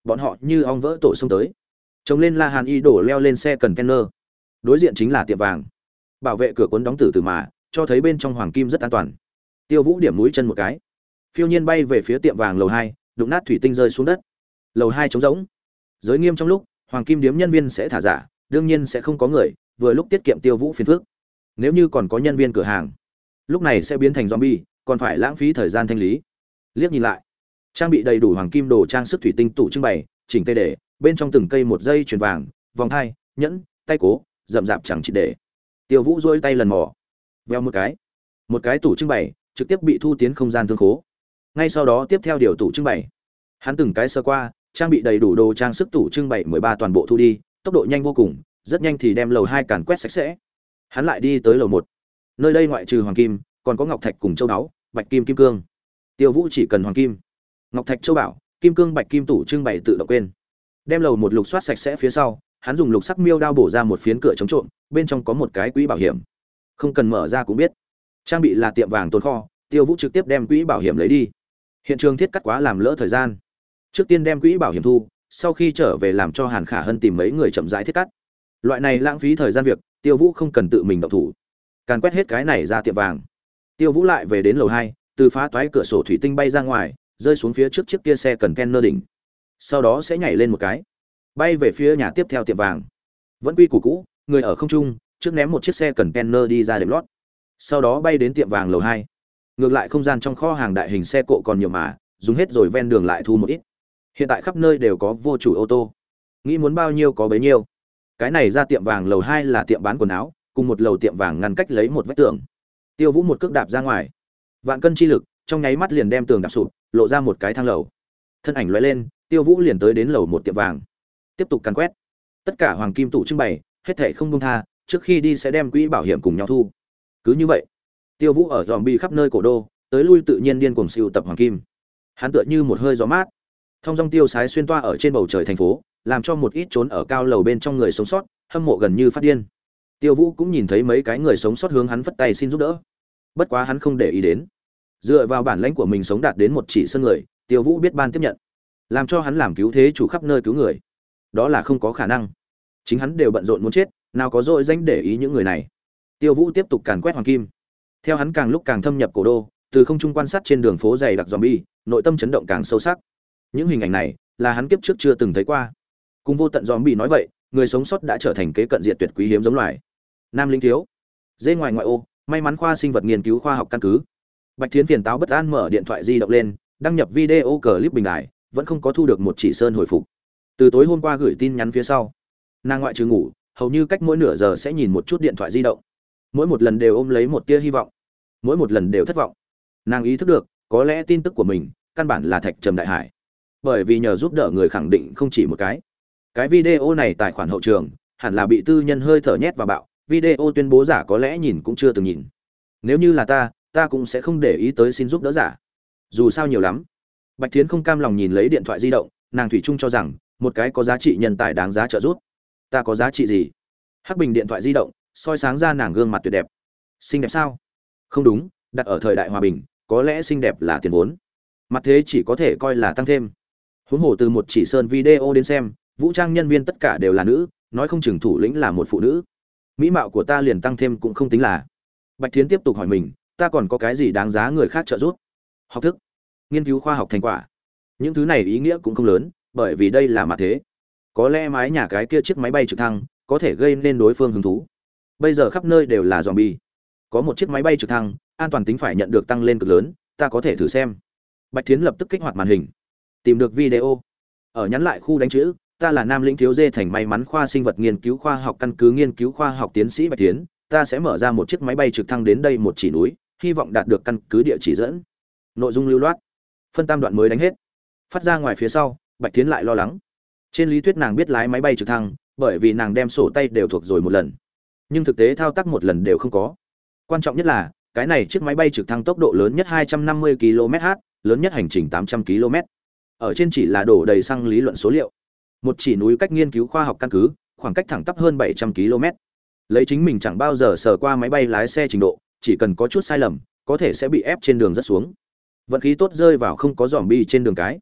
bọn họ như ong vỡ tổ xông tới. Trông lên La Hàn y đổ leo lên xe container. Đối diện chính là tiệm vàng. Bảo vệ cửa cuốn đóng từ từ mà, cho thấy bên trong hoàng kim rất an toàn. Tiêu Vũ điểm mũi chân một cái, phiêu nhiên bay về phía tiệm vàng lầu hai, đụng nát thủy tinh rơi xuống đất. Lầu hai trống rỗng. Giới nghiêm trong lúc, hoàng kim điếm nhân viên sẽ thả giả, đương nhiên sẽ không có người, vừa lúc tiết kiệm Tiêu Vũ phiền phức. Nếu như còn có nhân viên cửa hàng, lúc này sẽ biến thành zombie, còn phải lãng phí thời gian thanh lý. Liếc nhìn lại, trang bị đầy đủ hoàng kim đồ trang sức thủy tinh tủ trưng bày, chỉnh tề để, bên trong từng cây một dây chuyền vàng, vòng hai, nhẫn, tay cố, rậm rạp chẳng chỉ để. Tiêu Vũ duỗi tay lần mò, veo một cái, một cái tủ trưng bày trực tiếp bị thu tiến không gian thương khố. Ngay sau đó tiếp theo điều tủ trưng bày, hắn từng cái sơ qua, trang bị đầy đủ đồ trang sức tủ trưng bày mười ba toàn bộ thu đi, tốc độ nhanh vô cùng, rất nhanh thì đem lầu hai càn quét sạch sẽ. Hắn lại đi tới lầu một. Nơi đây ngoại trừ hoàng kim, còn có ngọc thạch cùng châu báu, bạch kim kim cương. Tiêu Vũ chỉ cần hoàng kim, ngọc thạch châu bảo, kim cương bạch kim tủ trưng bày tự động quên. Đem lầu một lục soát sạch sẽ phía sau, hắn dùng lục sắc miêu đao bổ ra một phiến cửa chống trộm, bên trong có một cái quỹ bảo hiểm. Không cần mở ra cũng biết. Trang bị là tiệm vàng tồn kho, Tiêu Vũ trực tiếp đem quỹ bảo hiểm lấy đi. Hiện trường thiết cắt quá làm lỡ thời gian. Trước tiên đem quỹ bảo hiểm thu, sau khi trở về làm cho Hàn Khả Hân tìm mấy người chậm rãi thiết cắt. Loại này lãng phí thời gian việc, Tiêu Vũ không cần tự mình động thủ. Càn quét hết cái này ra tiệm vàng. Tiêu Vũ lại về đến lầu hai, từ phá toái cửa sổ thủy tinh bay ra ngoài, rơi xuống phía trước chiếc kia xe container đỉnh. Sau đó sẽ nhảy lên một cái, bay về phía nhà tiếp theo tiệm vàng. Vẫn quy củ cũ, người ở không trung, trước ném một chiếc xe container đi ra đệm lót. Sau đó bay đến tiệm vàng lầu hai. Ngược lại không gian trong kho hàng đại hình xe cộ còn nhiều mà, dùng hết rồi ven đường lại thu một ít. Hiện tại khắp nơi đều có vô chủ ô tô. Nghĩ muốn bao nhiêu có bấy nhiêu. Cái này ra tiệm vàng lầu hai là tiệm bán quần áo, cùng một lầu tiệm vàng ngăn cách lấy một vách tường. Tiêu Vũ một cước đạp ra ngoài. Vạn cân chi lực, trong nháy mắt liền đem tường đạp sụp, lộ ra một cái thang lầu. Thân ảnh lóe lên, Tiêu Vũ liền tới đến lầu một tiệm vàng. Tiếp tục càn quét. Tất cả hoàng kim tủ trưng bày, hết thảy không buông tha, trước khi đi sẽ đem quỹ bảo hiểm cùng nhau thu. Cứ như vậy, Tiêu Vũ ở zombie khắp nơi cổ đô, tới lui tự nhiên điên cuồng sưu tập hoàng kim. Hắn tựa như một hơi gió mát, thông dong tiêu sái xuyên toa ở trên bầu trời thành phố, làm cho một ít trốn ở cao lầu bên trong người sống sót hâm mộ gần như phát điên. Tiêu Vũ cũng nhìn thấy mấy cái người sống sót hướng hắn phất tay xin giúp đỡ. Bất quá hắn không để ý đến. Dựa vào bản lĩnh của mình sống đạt đến một chỉ sơn người, Tiêu Vũ biết ban tiếp nhận. Làm cho hắn làm cứu thế chủ khắp nơi cứu người. Đó là không có khả năng. Chính hắn đều bận rộn muốn chết, nào có dội danh để ý những người này. Tiêu Vũ tiếp tục càn quét hoàng kim. Theo hắn càng lúc càng thâm nhập cổ đô, từ không trung quan sát trên đường phố dày đặc zombie, nội tâm chấn động càng sâu sắc. Những hình ảnh này là hắn kiếp trước chưa từng thấy qua. Cùng vô tận zombie nói vậy, người sống sót đã trở thành kế cận diệt tuyệt quý hiếm giống loài. Nam Linh thiếu, dê ngoài ngoại ô, may mắn khoa sinh vật nghiên cứu khoa học căn cứ. Bạch Thiến phiền táo bất an mở điện thoại di động lên, đăng nhập video clip bình đại, vẫn không có thu được một chỉ sơn hồi phục. Từ tối hôm qua gửi tin nhắn phía sau, nàng ngoại trừ ngủ, hầu như cách mỗi nửa giờ sẽ nhìn một chút điện thoại di động. Mỗi một lần đều ôm lấy một tia hy vọng, mỗi một lần đều thất vọng. Nàng ý thức được, có lẽ tin tức của mình căn bản là thạch trầm đại hải. Bởi vì nhờ giúp đỡ người khẳng định không chỉ một cái. Cái video này tài khoản hậu trường hẳn là bị tư nhân hơi thở nhét vào bạo, video tuyên bố giả có lẽ nhìn cũng chưa từng nhìn. Nếu như là ta, ta cũng sẽ không để ý tới xin giúp đỡ giả. Dù sao nhiều lắm. Bạch Thiến không cam lòng nhìn lấy điện thoại di động, nàng thủy chung cho rằng một cái có giá trị nhân tài đáng giá trợ giúp. Ta có giá trị gì? Hắc bình điện thoại di động soi sáng ra nàng gương mặt tuyệt đẹp. Xinh đẹp sao? Không đúng, đặt ở thời đại hòa bình, có lẽ xinh đẹp là tiền vốn. Mặt thế chỉ có thể coi là tăng thêm. Huống hồ từ một chỉ sơn video đến xem, vũ trang nhân viên tất cả đều là nữ, nói không chừng thủ lĩnh là một phụ nữ. Mỹ mạo của ta liền tăng thêm cũng không tính là. Bạch Thiến tiếp tục hỏi mình, ta còn có cái gì đáng giá người khác trợ giúp? Học thức, nghiên cứu khoa học thành quả. Những thứ này ý nghĩa cũng không lớn, bởi vì đây là mặt thế. Có lẽ mái nhà cái kia chiếc máy bay trực thăng có thể gây nên đối phương hứng thú. Bây giờ khắp nơi đều là zombie. Có một chiếc máy bay trực thăng, an toàn tính phải nhận được tăng lên cực lớn, ta có thể thử xem. Bạch Thiến lập tức kích hoạt màn hình, tìm được video. Ở nhắn lại khu đánh chữ, ta là Nam Lĩnh thiếu dê thành may mắn khoa sinh vật nghiên cứu khoa học căn cứ nghiên cứu khoa học tiến sĩ Bạch Thiến, ta sẽ mở ra một chiếc máy bay trực thăng đến đây một chỉ núi, hy vọng đạt được căn cứ địa chỉ dẫn. Nội dung lưu loát, phân tam đoạn mới đánh hết. Phát ra ngoài phía sau, Bạch Thiến lại lo lắng. Trên lý thuyết nàng biết lái máy bay trực thăng, bởi vì nàng đem sổ tay đều thuộc rồi một lần. Nhưng thực tế thao tác một lần đều không có. Quan trọng nhất là, cái này chiếc máy bay trực thăng tốc độ lớn nhất hai trăm năm mươi ki lô mét h, lớn nhất hành trình tám trăm ki lô mét. Ở trên chỉ là đổ đầy xăng lý luận số liệu. Một chỉ núi cách nghiên cứu khoa học căn cứ, khoảng cách thẳng tắp hơn bảy trăm ki lô mét. Lấy chính mình chẳng bao giờ sờ qua máy bay lái xe trình độ, chỉ cần có chút sai lầm, có thể sẽ bị ép trên đường rất xuống. Vận khí tốt rơi vào không có zombie trên đường cái.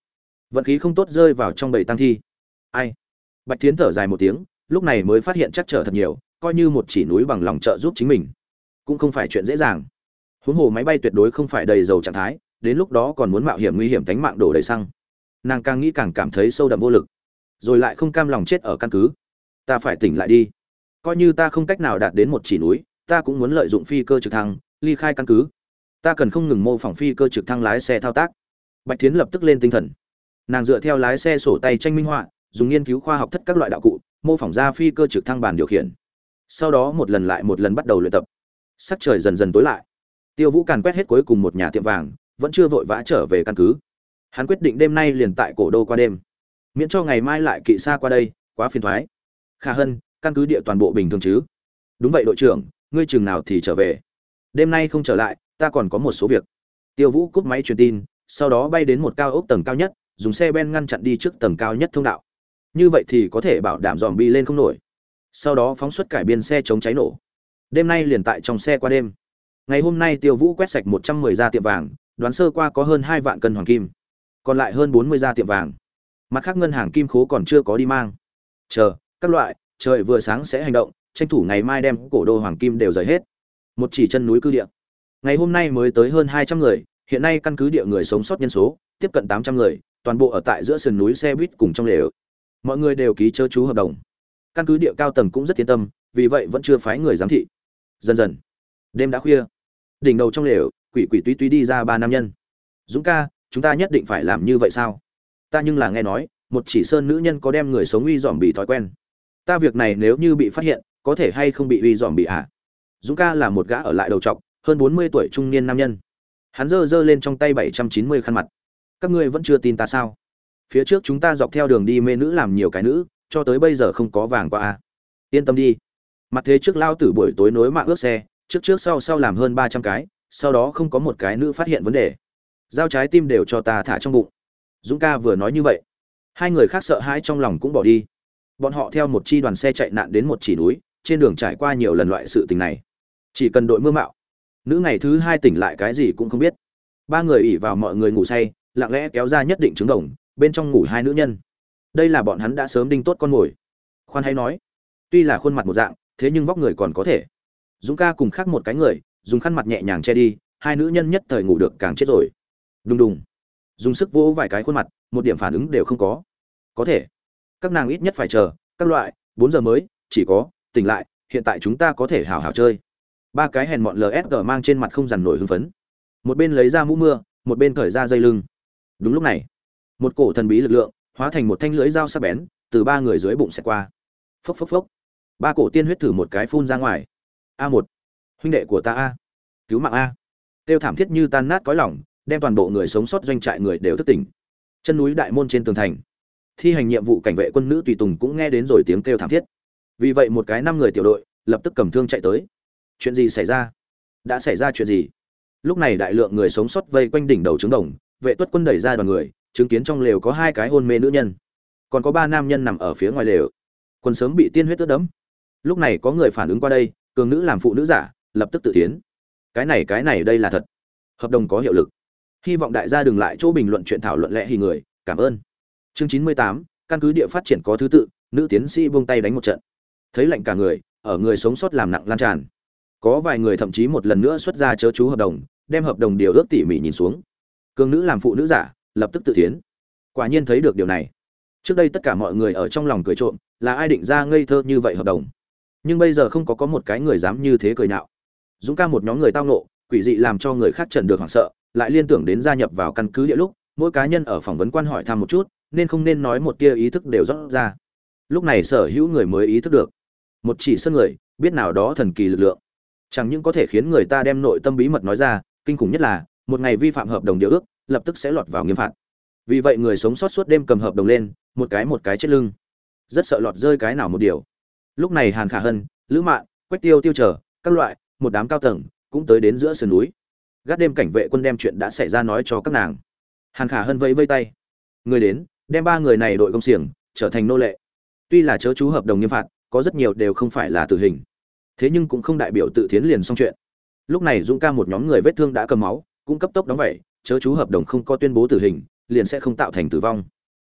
Vận khí không tốt rơi vào trong bầy tăng thi. Ai? Bạch Thiến thở dài một tiếng, lúc này mới phát hiện chắc trở thật nhiều, coi như một chỉ núi bằng lòng trợ giúp chính mình, cũng không phải chuyện dễ dàng. Huống hồ máy bay tuyệt đối không phải đầy dầu trạng thái, đến lúc đó còn muốn mạo hiểm nguy hiểm tính mạng đổ đầy xăng. Nàng càng nghĩ càng cảm thấy sâu đậm vô lực, rồi lại không cam lòng chết ở căn cứ. Ta phải tỉnh lại đi. Coi như ta không cách nào đạt đến một chỉ núi, ta cũng muốn lợi dụng phi cơ trực thăng ly khai căn cứ. Ta cần không ngừng mô phỏng phi cơ trực thăng lái xe thao tác. Bạch Thiến lập tức lên tinh thần. Nàng dựa theo lái xe sổ tay tranh minh họa, dùng nghiên cứu khoa học thất các loại đạo cụ, mô phỏng ra phi cơ trực thăng bàn điều khiển. Sau đó một lần lại một lần bắt đầu luyện tập. Sắc trời dần dần tối lại. Tiêu Vũ càn quét hết cuối cùng một nhà tiệm vàng, vẫn chưa vội vã trở về căn cứ. Hắn quyết định đêm nay liền tại cổ đô qua đêm, miễn cho ngày mai lại kỵ xa qua đây, quá phiền toái. Khả Hân, căn cứ địa toàn bộ bình thường chứ? Đúng vậy đội trưởng, ngươi chừng nào thì trở về? Đêm nay không trở lại, ta còn có một số việc. Tiêu Vũ cúp máy truyền tin, sau đó bay đến một cao ốc tầng cao nhất, dùng xe ben ngăn chặn đi trước tầng cao nhất thông đạo. Như vậy thì có thể bảo đảm dòm bi lên không nổi. Sau đó phóng xuất cải biên xe chống cháy nổ. Đêm nay liền tại trong xe qua đêm. Ngày hôm nay Tiêu Vũ quét sạch một trăm mười gia tiệm vàng, đoán sơ qua có hơn hai vạn cân hoàng kim, còn lại hơn bốn mươi gia tiệm vàng. Mặt khác ngân hàng kim khố còn chưa có đi mang. Chờ, các loại, trời vừa sáng sẽ hành động, tranh thủ ngày mai đem cổ đô hoàng kim đều rời hết. Một chỉ chân núi cư địa. Ngày hôm nay mới tới hơn hai trăm người, hiện nay căn cứ địa người sống sót nhân số tiếp cận tám trăm người, toàn bộ ở tại giữa sườn núi xe buýt cùng trong lều. Mọi người đều ký chớ chú hợp đồng. Căn cứ địa cao tầng cũng rất yên tâm, vì vậy vẫn chưa phái người giám thị. Dần dần, đêm đã khuya. Đỉnh đầu trong lều, quỷ quỷ túy túy đi ra ba nam nhân. Dũng ca, chúng ta nhất định phải làm như vậy sao? Ta nhưng là nghe nói, một chỉ sơn nữ nhân có đem người sống uy dòm bị thói quen. Ta việc này nếu như bị phát hiện, có thể hay không bị uy dòm bị à? Dũng ca là một gã ở lại đầu trọc, hơn bốn mươi tuổi trung niên nam nhân. Hắn giơ giơ lên trong tay bảy trăm chín mươi khăn mặt. Các ngươi vẫn chưa tin ta sao? Phía trước chúng ta dọc theo đường đi mê nữ làm nhiều cái nữ, cho tới bây giờ không có vàng qua à? Yên tâm đi. Mặt thế trước lao tử buổi tối nối mạng ước xe, trước trước sau sau làm hơn ba trăm cái, sau đó không có một cái nữ phát hiện vấn đề. Giao trái tim đều cho ta thả trong bụng. Dũng ca vừa nói như vậy, hai người khác sợ hãi trong lòng cũng bỏ đi. Bọn họ theo một chi đoàn xe chạy nạn đến một chỉ núi, trên đường trải qua nhiều lần loại sự tình này. Chỉ cần đội mưa mạo, nữ ngày thứ hai tỉnh lại cái gì cũng không biết. Ba người ỉ vào mọi người ngủ say, lặng lẽ kéo ra nhất định trứng đồng, bên trong ngủ hai nữ nhân. Đây là bọn hắn đã sớm đinh tốt con mồi. Khoan hay nói, tuy là khuôn mặt một dạng, thế nhưng vóc người còn có thể. Dũng ca cùng khác một cái người, dùng khăn mặt nhẹ nhàng che đi, hai nữ nhân nhất thời ngủ được càng chết rồi. Đùng đùng, dùng sức vỗ vài cái khuôn mặt, một điểm phản ứng đều không có. Có thể, các nàng ít nhất phải chờ, các loại bốn giờ mới, chỉ có tỉnh lại, hiện tại chúng ta có thể hào hào chơi. Ba cái hèn mọn lờ ét giê mang trên mặt không dằn nổi hưng phấn. Một bên lấy ra mũ mưa, một bên cởi ra dây lưng. Đúng lúc này, một cổ thần bí lực lượng hóa thành một thanh lưỡi dao sắc bén, từ ba người dưới bụng xẹt qua. Phốc phốc phốc. Ba cổ tiên huyết thử một cái phun ra ngoài. A một, huynh đệ của ta a, cứu mạng a. Tiêu thảm thiết như tan nát cõi lòng, đem toàn bộ người sống sót doanh trại người đều thức tỉnh. Chân núi đại môn trên tường thành, thi hành nhiệm vụ cảnh vệ quân nữ tùy tùng cũng nghe đến rồi tiếng kêu thảm thiết. Vì vậy một cái năm người tiểu đội lập tức cầm thương chạy tới. Chuyện gì xảy ra? Đã xảy ra chuyện gì? Lúc này đại lượng người sống sót vây quanh đỉnh đầu trứng đồng, vệ tuất quân đẩy ra đoàn người, chứng kiến trong lều có hai cái hôn mê nữ nhân, còn có ba nam nhân nằm ở phía ngoài lều. Quân sớm bị tiên huyết ướt đẫm. Lúc này có người phản ứng qua đây, cường nữ làm phụ nữ giả, lập tức tự tiến. Cái này cái này đây là thật. Hợp đồng có hiệu lực. Hy vọng đại gia đừng lại chỗ bình luận chuyện thảo luận lẽ hì người, cảm ơn. Chương chín mươi tám, căn cứ địa phát triển có thứ tự, nữ tiến sĩ buông tay đánh một trận. Thấy lạnh cả người, ở người sống sót làm nặng lan tràn. Có vài người thậm chí một lần nữa xuất ra chớ chú hợp đồng, đem hợp đồng điều ước tỉ mỉ nhìn xuống. Cường nữ làm phụ nữ giả, lập tức tự tiến. Quả nhiên thấy được điều này. Trước đây tất cả mọi người ở trong lòng cười trộm, là ai định ra ngây thơ như vậy hợp đồng. Nhưng bây giờ không có có một cái người dám như thế cười nhạo. Dũng ca một nhóm người tao nộ, quỷ dị làm cho người khác trần được hoảng sợ, lại liên tưởng đến gia nhập vào căn cứ địa lúc, mỗi cá nhân ở phỏng vấn quan hỏi thăm một chút, nên không nên nói một tia ý thức đều rõ ra. Lúc này sở hữu người mới ý thức được, một chỉ sân người biết nào đó thần kỳ lực lượng, chẳng những có thể khiến người ta đem nội tâm bí mật nói ra, kinh khủng nhất là một ngày vi phạm hợp đồng điều ước, lập tức sẽ lọt vào nghiêm phạt. Vì vậy người sống sót suốt đêm cầm hợp đồng lên, một cái một cái chết lưng, rất sợ lọt rơi cái nào một điều. Lúc này Hàn Khả Hân, Lữ Mạn, Quách Tiêu Tiêu chờ các loại một đám cao tầng cũng tới đến giữa sườn núi. Gác đêm cảnh vệ quân đem chuyện đã xảy ra nói cho các nàng. Hàn Khả Hân vẫy vây tay, người đến, đem ba người này đội công xiềng, trở thành nô lệ. Tuy là chớ chú hợp đồng nghiêm phạt, có rất nhiều đều không phải là tử hình, thế nhưng cũng không đại biểu tự thiến liền xong chuyện. Lúc này Dũng ca một nhóm người vết thương đã cầm máu, cũng cấp tốc đóng vậy, chớ chú hợp đồng không có tuyên bố tử hình, liền sẽ không tạo thành tử vong.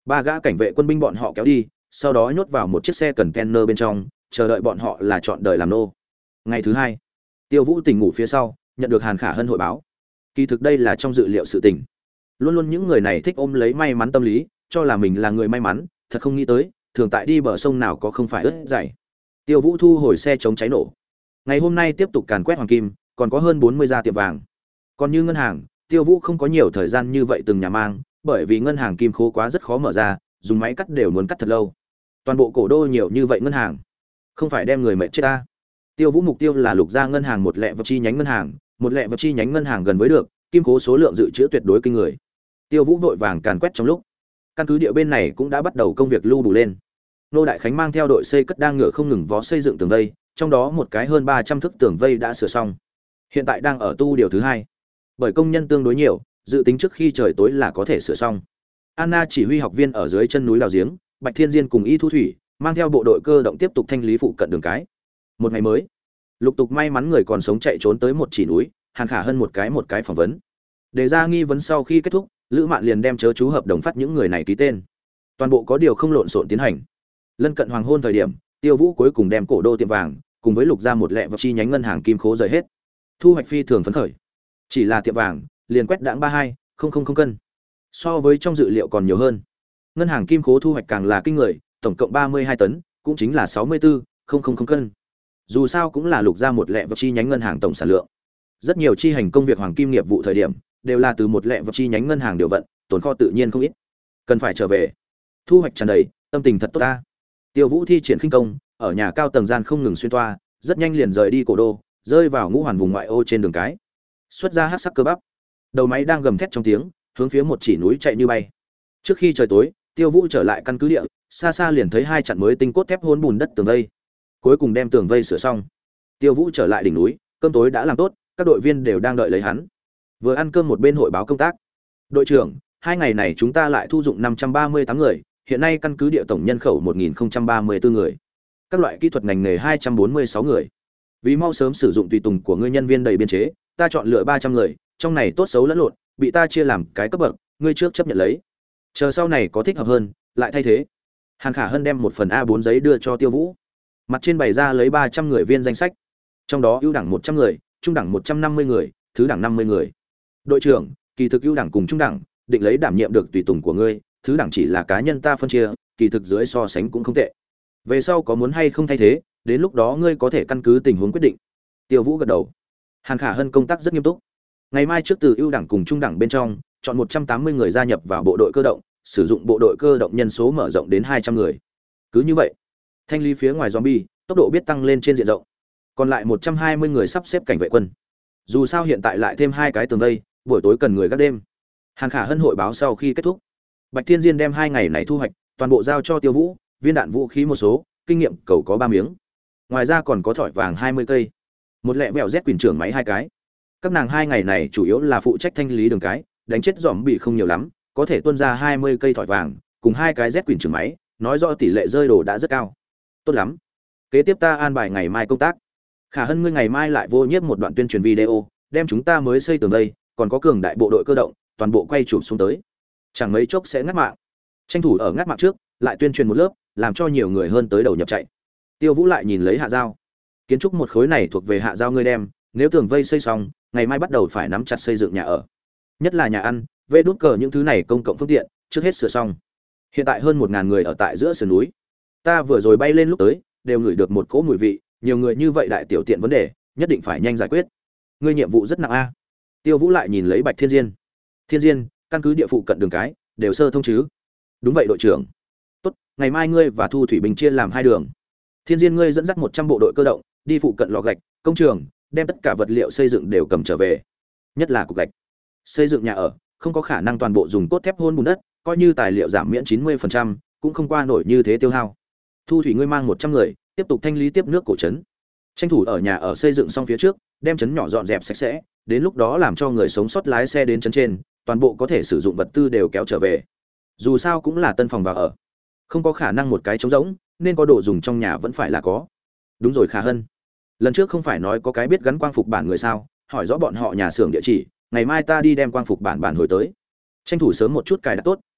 Ba gã cảnh vệ quân binh bọn họ kéo đi, sau đó nhốt vào một chiếc xe container bên trong, chờ đợi bọn họ là chọn đời làm nô. Ngày thứ hai, Tiêu Vũ tỉnh ngủ phía sau, nhận được Hàn Khả Hân hội báo. Kỳ thực đây là trong dự liệu sự tình. Luôn luôn những người này thích ôm lấy may mắn tâm lý, cho là mình là người may mắn, thật không nghĩ tới, thường tại đi bờ sông nào có không phải ướt dày. Tiêu Vũ thu hồi xe chống cháy nổ. Ngày hôm nay tiếp tục càn quét hoàng kim, còn có hơn bốn mươi gia tiệm vàng. Còn như ngân hàng, Tiêu Vũ không có nhiều thời gian như vậy từng nhà mang, bởi vì ngân hàng kim khố quá rất khó mở ra, dùng máy cắt đều muốn cắt thật lâu. Toàn bộ cổ đô nhiều như vậy ngân hàng, không phải đem người mệt chết ta. Tiêu Vũ mục tiêu là lục gia ngân hàng một lẹ vật chi nhánh ngân hàng, một lẹ vật chi nhánh ngân hàng gần với được, kim khố số lượng dự trữ tuyệt đối kinh người. Tiêu Vũ vội vàng càn quét trong lúc, căn cứ địa bên này cũng đã bắt đầu công việc lưu bù lên. Nô Đại Khánh mang theo đội xây cất đang ngựa không ngừng vó xây dựng tường vây, trong đó một cái hơn ba trăm thước tường vây đã sửa xong. Hiện tại đang ở tu điều thứ hai. Bởi công nhân tương đối nhiều, dự tính trước khi trời tối là có thể sửa xong. Anna chỉ huy học viên ở dưới chân núi đào giếng, Bạch Thiên Diên cùng Y Thu Thủy mang theo bộ đội cơ động tiếp tục thanh lý phụ cận đường cái. Một ngày mới, lục tục may mắn người còn sống chạy trốn tới một chỉ núi, Hàn Khả Hân một cái một cái phỏng vấn. Đề ra nghi vấn sau khi kết thúc, Lữ Mạn liền đem chớ chú hợp đồng phát những người này ký tên. Toàn bộ có điều không lộn xộn tiến hành. Lân cận hoàng hôn thời điểm, Tiêu Vũ cuối cùng đem cổ đô tiệm vàng cùng với lục gia một lẹ vật chi nhánh ngân hàng kim khố rời hết. Thu hoạch phi thường phấn khởi. Chỉ là tiệm vàng, liền quét đãng ba hai không không không cân. So với trong dự liệu còn nhiều hơn. Ngân hàng kim khố thu hoạch càng là kinh người, tổng cộng ba mươi hai tấn, cũng chính là sáu mươi tư không không không cân. Dù sao cũng là lục gia một lẹ vật chi nhánh ngân hàng tổng sản lượng. Rất nhiều chi hành công việc hoàng kim nghiệp vụ thời điểm, đều là từ một lẹ vật chi nhánh ngân hàng điều vận, tồn kho tự nhiên không ít. Cần phải trở về. Thu hoạch tràn đầy, tâm tình thật tốt ta. Tiêu Vũ thi triển khinh công, ở nhà cao tầng gian không ngừng xuyên toa, rất nhanh liền rời đi cổ đô, rơi vào ngũ hoàn vùng ngoại ô trên đường cái. Xuất ra hắc sắc cơ bắp. Đầu máy đang gầm thét trong tiếng, hướng phía một chỉ núi chạy như bay. Trước khi trời tối, Tiêu Vũ trở lại căn cứ địa, xa xa liền thấy hai chặn mới tinh cốt thép hôn bùn đất tường vây. Cuối cùng đem tường vây sửa xong. Tiêu Vũ trở lại đỉnh núi, cơm tối đã làm tốt, các đội viên đều đang đợi lấy hắn. Vừa ăn cơm một bên hội báo công tác. Đội trưởng, hai ngày này chúng ta lại thu dụng năm trăm ba mươi tám người, hiện nay căn cứ địa tổng nhân khẩu một nghìn không trăm ba mươi tư người. Các loại kỹ thuật ngành nghề hai trăm bốn mươi sáu người. Vì mau sớm sử dụng tùy tùng của ngươi nhân viên đầy biên chế, ta chọn lựa ba trăm người, trong này tốt xấu lẫn lộn, bị ta chia làm cái cấp bậc, ngươi trước chấp nhận lấy. Chờ sau này có thích hợp hơn, lại thay thế. Hàn Khả Hân đem một phần A bốn giấy đưa cho Tiêu Vũ. Mặt trên bày ra lấy ba trăm người viên danh sách. Trong đó ưu đẳng một trăm người, trung đẳng một trăm năm mươi người, thứ đẳng năm mươi người. Đội trưởng, kỳ thực ưu đẳng cùng trung đẳng, định lấy đảm nhiệm được tùy tùng của ngươi, thứ đẳng chỉ là cá nhân ta phân chia, kỳ thực dưới so sánh cũng không tệ. Về sau có muốn hay không thay thế, đến lúc đó ngươi có thể căn cứ tình huống quyết định. Tiêu Vũ gật đầu. Hàn Khả Hân công tác rất nghiêm túc. Ngày mai trước từ ưu đẳng cùng trung đẳng bên trong, chọn một trăm tám mươi người gia nhập vào bộ đội cơ động, sử dụng bộ đội cơ động nhân số mở rộng đến hai trăm người. Cứ như vậy, thanh lý phía ngoài zombie, tốc độ biết tăng lên trên diện rộng. Còn lại một trăm hai mươi người sắp xếp cảnh vệ quân. Dù sao hiện tại lại thêm hai cái tường vây, buổi tối cần người gác đêm. Hàn Khả Hân hội báo sau khi kết thúc, Bạch Thiên Diên đem hai ngày này thu hoạch toàn bộ giao cho Tiêu Vũ, viên đạn vũ khí một số, kinh nghiệm cầu có ba miếng. Ngoài ra còn có thỏi vàng hai mươi cây, một lẹ vẹo Z quyền trưởng máy hai cái. Các nàng hai ngày này chủ yếu là phụ trách thanh lý đường cái, đánh chết dòm bị không nhiều lắm, có thể tuôn ra hai mươi cây thỏi vàng, cùng hai cái Z quyền trưởng máy, nói rõ tỷ lệ rơi đồ đã rất cao. Tốt lắm. Kế tiếp ta an bài ngày mai công tác. Khả Hân ngươi ngày mai lại vô nhiếp một đoạn tuyên truyền video, đem chúng ta mới xây tường vây, còn có cường đại bộ đội cơ động, toàn bộ quay chụp xuống tới. Chẳng mấy chốc sẽ ngắt mạng. Tranh thủ ở ngắt mạng trước, lại tuyên truyền một lớp, làm cho nhiều người hơn tới đầu nhập chạy. Tiêu Vũ lại nhìn lấy Hạ Giao. Kiến trúc một khối này thuộc về Hạ Giao ngươi đem, nếu tường vây xây xong, ngày mai bắt đầu phải nắm chặt xây dựng nhà ở. Nhất là nhà ăn, vê đút cờ những thứ này công cộng phương tiện, trước hết sửa xong. Hiện tại hơn một ngàn người ở tại giữa sườn núi. Ta vừa rồi bay lên lúc tới, đều ngửi được một cỗ mùi vị, nhiều người như vậy đại tiểu tiện vấn đề, nhất định phải nhanh giải quyết. Ngươi nhiệm vụ rất nặng a. Tiêu Vũ lại nhìn lấy Bạch Thiên Diên. Thiên Diên, căn cứ địa phụ cận đường cái, đều sơ thông chứ? Đúng vậy đội trưởng. Tốt, ngày mai ngươi và Thu Thủy Bình chia làm hai đường. Thiên Diên ngươi dẫn dắt một trăm bộ đội cơ động, đi phụ cận lò gạch, công trường, đem tất cả vật liệu xây dựng đều cầm trở về. Nhất là cục gạch. Xây dựng nhà ở, không có khả năng toàn bộ dùng cốt thép hôn bùn đất, coi như tài liệu giảm miễn chín mươi phần trăm, cũng không qua nổi như thế tiêu hao. Thu Thủy ngươi mang một trăm người, tiếp tục thanh lý tiếp nước cổ trấn. Tranh thủ ở nhà ở xây dựng xong phía trước, đem trấn nhỏ dọn dẹp sạch sẽ, đến lúc đó làm cho người sống sót lái xe đến trấn trên, toàn bộ có thể sử dụng vật tư đều kéo trở về. Dù sao cũng là tân phòng vào ở, không có khả năng một cái trống rỗng, nên có đồ dùng trong nhà vẫn phải là có. Đúng rồi Khả Hân, lần trước không phải nói có cái biết gắn quang phục bản người sao, hỏi rõ bọn họ nhà xưởng địa chỉ, ngày mai ta đi đem quang phục bản bản hồi tới. Tranh thủ sớm một chút cài đặt tốt,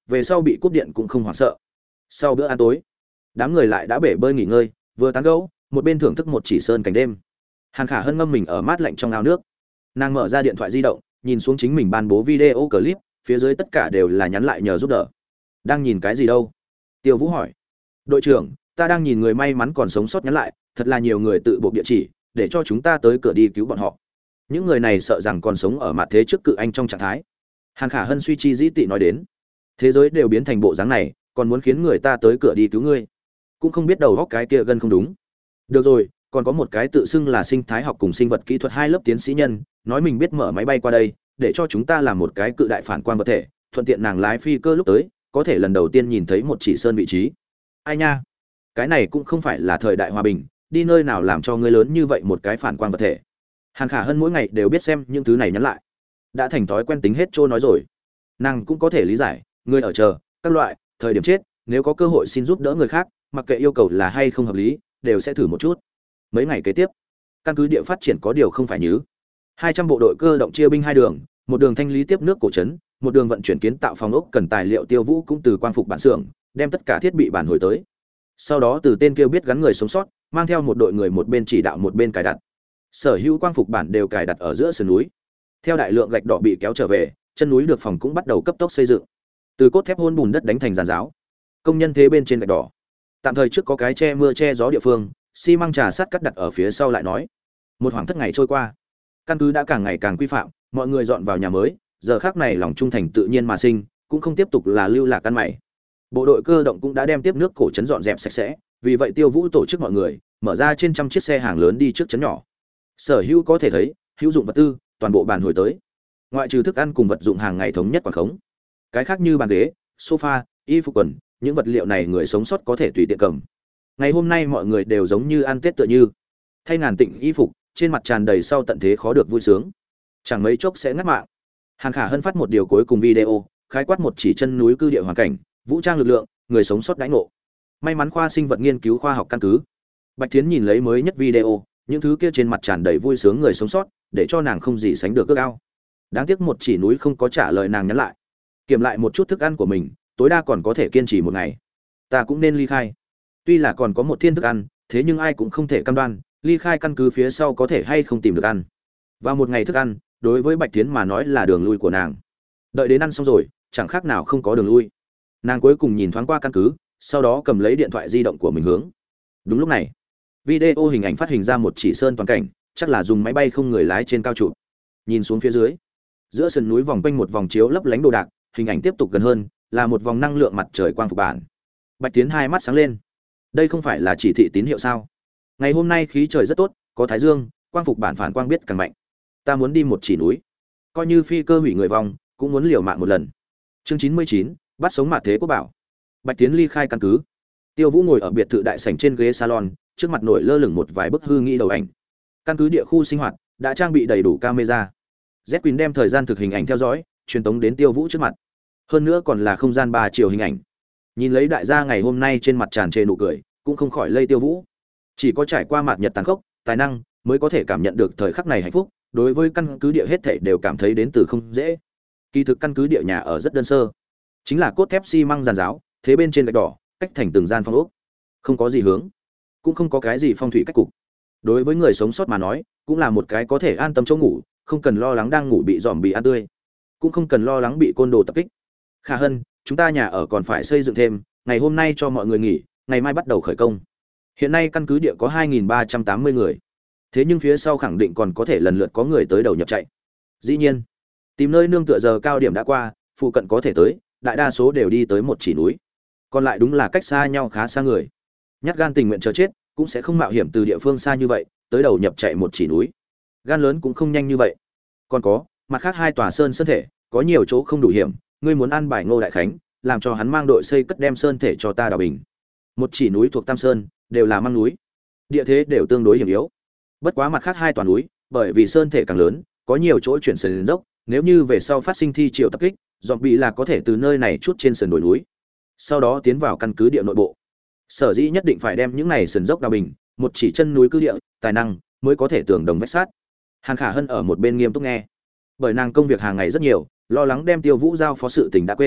về sau bị cúp điện cũng không hoảng sợ. Sau bữa ăn tối, đám người lại đã bể bơi nghỉ ngơi, vừa tán gẫu, một bên thưởng thức một chỉ sơn cảnh đêm. Hàn Khả Hân ngâm mình ở mát lạnh trong ao nước. Nàng mở ra điện thoại di động, nhìn xuống chính mình ban bố video clip, phía dưới tất cả đều là nhắn lại nhờ giúp đỡ. Đang nhìn cái gì đâu? Tiêu Vũ hỏi. Đội trưởng, ta đang nhìn người may mắn còn sống sót nhắn lại, thật là nhiều người tự buộc địa chỉ, để cho chúng ta tới cửa đi cứu bọn họ. Những người này sợ rằng còn sống ở mặt thế trước cự anh trong trạng thái. Hàn Khả Hân suy chi dĩ tị nói đến. Thế giới đều biến thành bộ dáng này, còn muốn khiến người ta tới cửa đi cứu ngươi, cũng không biết đầu góc cái kia gần không đúng. Được rồi, còn có một cái tự xưng là sinh thái học cùng sinh vật kỹ thuật hai lớp tiến sĩ nhân, nói mình biết mở máy bay qua đây, để cho chúng ta làm một cái cự đại phản quang vật thể, thuận tiện nàng lái phi cơ lúc tới, có thể lần đầu tiên nhìn thấy một chỉ sơn vị trí. Ai nha, cái này cũng không phải là thời đại hòa bình, đi nơi nào làm cho ngươi lớn như vậy một cái phản quang vật thể. Hàn Khả Hân mỗi ngày đều biết xem những thứ này nhắn lại, đã thành thói quen tính hết trôi nói rồi. Nàng cũng có thể lý giải, người ở chờ các loại thời điểm chết, nếu có cơ hội xin giúp đỡ người khác, mặc kệ yêu cầu là hay không hợp lý, đều sẽ thử một chút. Mấy ngày kế tiếp, căn cứ địa phát triển có điều không phải nhứ. hai trăm bộ đội cơ động chia binh hai đường, một đường thanh lý tiếp nước cổ trấn, một đường vận chuyển kiến tạo phòng ốc cần tài liệu. Tiêu Vũ cũng từ quang phục bản xưởng, đem tất cả thiết bị bản hồi tới. Sau đó từ tên kêu biết gắn người sống sót, mang theo một đội người một bên chỉ đạo một bên cài đặt. Sở hữu quang phục bản đều cài đặt ở giữa sườn núi. Theo đại lượng gạch đỏ bị kéo trở về, chân núi được phòng cũng bắt đầu cấp tốc xây dựng. Từ cốt thép hôn bùn đất đánh thành giàn giáo. Công nhân thế bên trên gạch đỏ. Tạm thời trước có cái che mưa che gió địa phương, xi măng trà sắt cắt đặt ở phía sau lại nói. Một khoảng thất ngày trôi qua, căn cứ đã càng ngày càng quy phạm, mọi người dọn vào nhà mới, giờ khắc này lòng trung thành tự nhiên mà sinh, cũng không tiếp tục là lưu lạc căn mày. Bộ đội cơ động cũng đã đem tiếp nước cổ trấn dọn dẹp sạch sẽ, vì vậy Tiêu Vũ tổ chức mọi người mở ra trên trăm chiếc xe hàng lớn đi trước trấn nhỏ. Sở hữu có thể thấy, hữu dụng vật tư, toàn bộ bàn hồi tới. Ngoại trừ thức ăn cùng vật dụng hàng ngày thống nhất quản khống. Cái khác như bàn ghế, sofa, y phục quần, những vật liệu này người sống sót có thể tùy tiện cầm. Ngày hôm nay mọi người đều giống như ăn Tết tựa như, thay ngàn tịnh y phục, trên mặt tràn đầy sau tận thế khó được vui sướng. Chẳng mấy chốc sẽ ngắt mạng. Hàn Khả Hân phát một điều cuối cùng video, khái quát một chỉ chân núi cư địa hoàn cảnh, vũ trang lực lượng, người sống sót đãi ngộ. May mắn khoa sinh vật nghiên cứu khoa học căn cứ. Bạch Thiến nhìn lấy mới nhất video, những thứ kia trên mặt tràn đầy vui sướng người sống sót, để cho nàng không gì sánh được ước ao. Đáng tiếc một chỉ núi không có trả lời nàng nhắn lại. Kiểm lại một chút thức ăn của mình, tối đa còn có thể kiên trì một ngày. Ta cũng nên ly khai. Tuy là còn có một thiên thức ăn, thế nhưng ai cũng không thể cam đoan, ly khai căn cứ phía sau có thể hay không tìm được ăn. Và một ngày thức ăn, đối với Bạch Thiến mà nói là đường lui của nàng. Đợi đến ăn xong rồi, chẳng khác nào không có đường lui. Nàng cuối cùng nhìn thoáng qua căn cứ, sau đó cầm lấy điện thoại di động của mình hướng. Đúng lúc này, video hình ảnh phát hình ra một chỉ sơn toàn cảnh, chắc là dùng máy bay không người lái trên cao trụ. Nhìn xuống phía dưới, giữa sườn núi vòng quanh một vòng chiếu lấp lánh đồ đạc, hình ảnh tiếp tục gần hơn, là một vòng năng lượng mặt trời quang phục bản. Bạch Tiến hai mắt sáng lên. Đây không phải là chỉ thị tín hiệu sao? Ngày hôm nay khí trời rất tốt, có thái dương, quang phục bản phản quang biết càng mạnh. Ta muốn đi một chỉ núi, coi như phi cơ hủy người vong, cũng muốn liều mạng một lần. Chương chín mươi chín, bắt sống mạt thế quốc bảo. Bạch Tiến ly khai căn cứ. Tiêu Vũ ngồi ở biệt thự đại sảnh trên ghế salon, trước mặt nổi lơ lửng một vài bức hư nghĩ đầu ảnh. Căn cứ địa khu sinh hoạt đã trang bị đầy đủ camera. Z Queen đem thời gian thực hình ảnh theo dõi, truyền tống đến Tiêu Vũ trước mặt. Hơn nữa còn là không gian ba chiều hình ảnh. Nhìn lấy đại gia ngày hôm nay trên mặt tràn trề nụ cười, cũng không khỏi lây Tiêu Vũ. Chỉ có trải qua mạt nhật tàn khốc, tài năng mới có thể cảm nhận được thời khắc này hạnh phúc, đối với căn cứ địa hết thảy đều cảm thấy đến từ không dễ. Kỳ thực căn cứ địa nhà ở rất đơn sơ, chính là cốt thép xi măng giàn giáo, thế bên trên gạch đỏ, cách thành từng gian phòng ốc. Không có gì hướng, cũng không có cái gì phong thủy cách cục. Đối với người sống sót mà nói, cũng là một cái có thể an tâm chỗ ngủ, không cần lo lắng đang ngủ bị dòm bị ăn tươi, cũng không cần lo lắng bị côn đồ tập kích. Khả Hân, chúng ta nhà ở còn phải xây dựng thêm, ngày hôm nay cho mọi người nghỉ, ngày mai bắt đầu khởi công. Hiện nay căn cứ địa có hai nghìn ba trăm tám mươi người. Thế nhưng phía sau khẳng định còn có thể lần lượt có người tới đầu nhập chạy. Dĩ nhiên, tìm nơi nương tựa giờ cao điểm đã qua, phụ cận có thể tới, đại đa số đều đi tới một chỉ núi. Còn lại đúng là cách xa nhau khá xa người. Nhát gan tình nguyện chờ chết, cũng sẽ không mạo hiểm từ địa phương xa như vậy, tới đầu nhập chạy một chỉ núi. Gan lớn cũng không nhanh như vậy. Còn có, mặt khác hai tòa sơn sơn thể, có nhiều chỗ không đủ hiểm, ngươi muốn ăn bài Ngô Đại Khánh, làm cho hắn mang đội xây cất đem sơn thể cho ta đào bình. Một chỉ núi thuộc Tam Sơn, đều là măng núi. Địa thế đều tương đối hiểm yếu. Bất quá mặt khác hai tòa núi, bởi vì sơn thể càng lớn, có nhiều chỗ chuyển sườn dốc, nếu như về sau phát sinh thi triều tập kích, dọn bị là có thể từ nơi này chút trên sườn đồi núi, sau đó tiến vào căn cứ địa nội bộ. Sở dĩ nhất định phải đem những này sườn dốc đào bình, một chỉ chân núi cứ địa, tài năng mới có thể tường đồng vách sát. Hàn Khả Hân ở một bên nghiêm túc nghe, bởi nàng công việc hàng ngày rất nhiều, lo lắng đem Tiêu Vũ giao phó sự tình đã quên,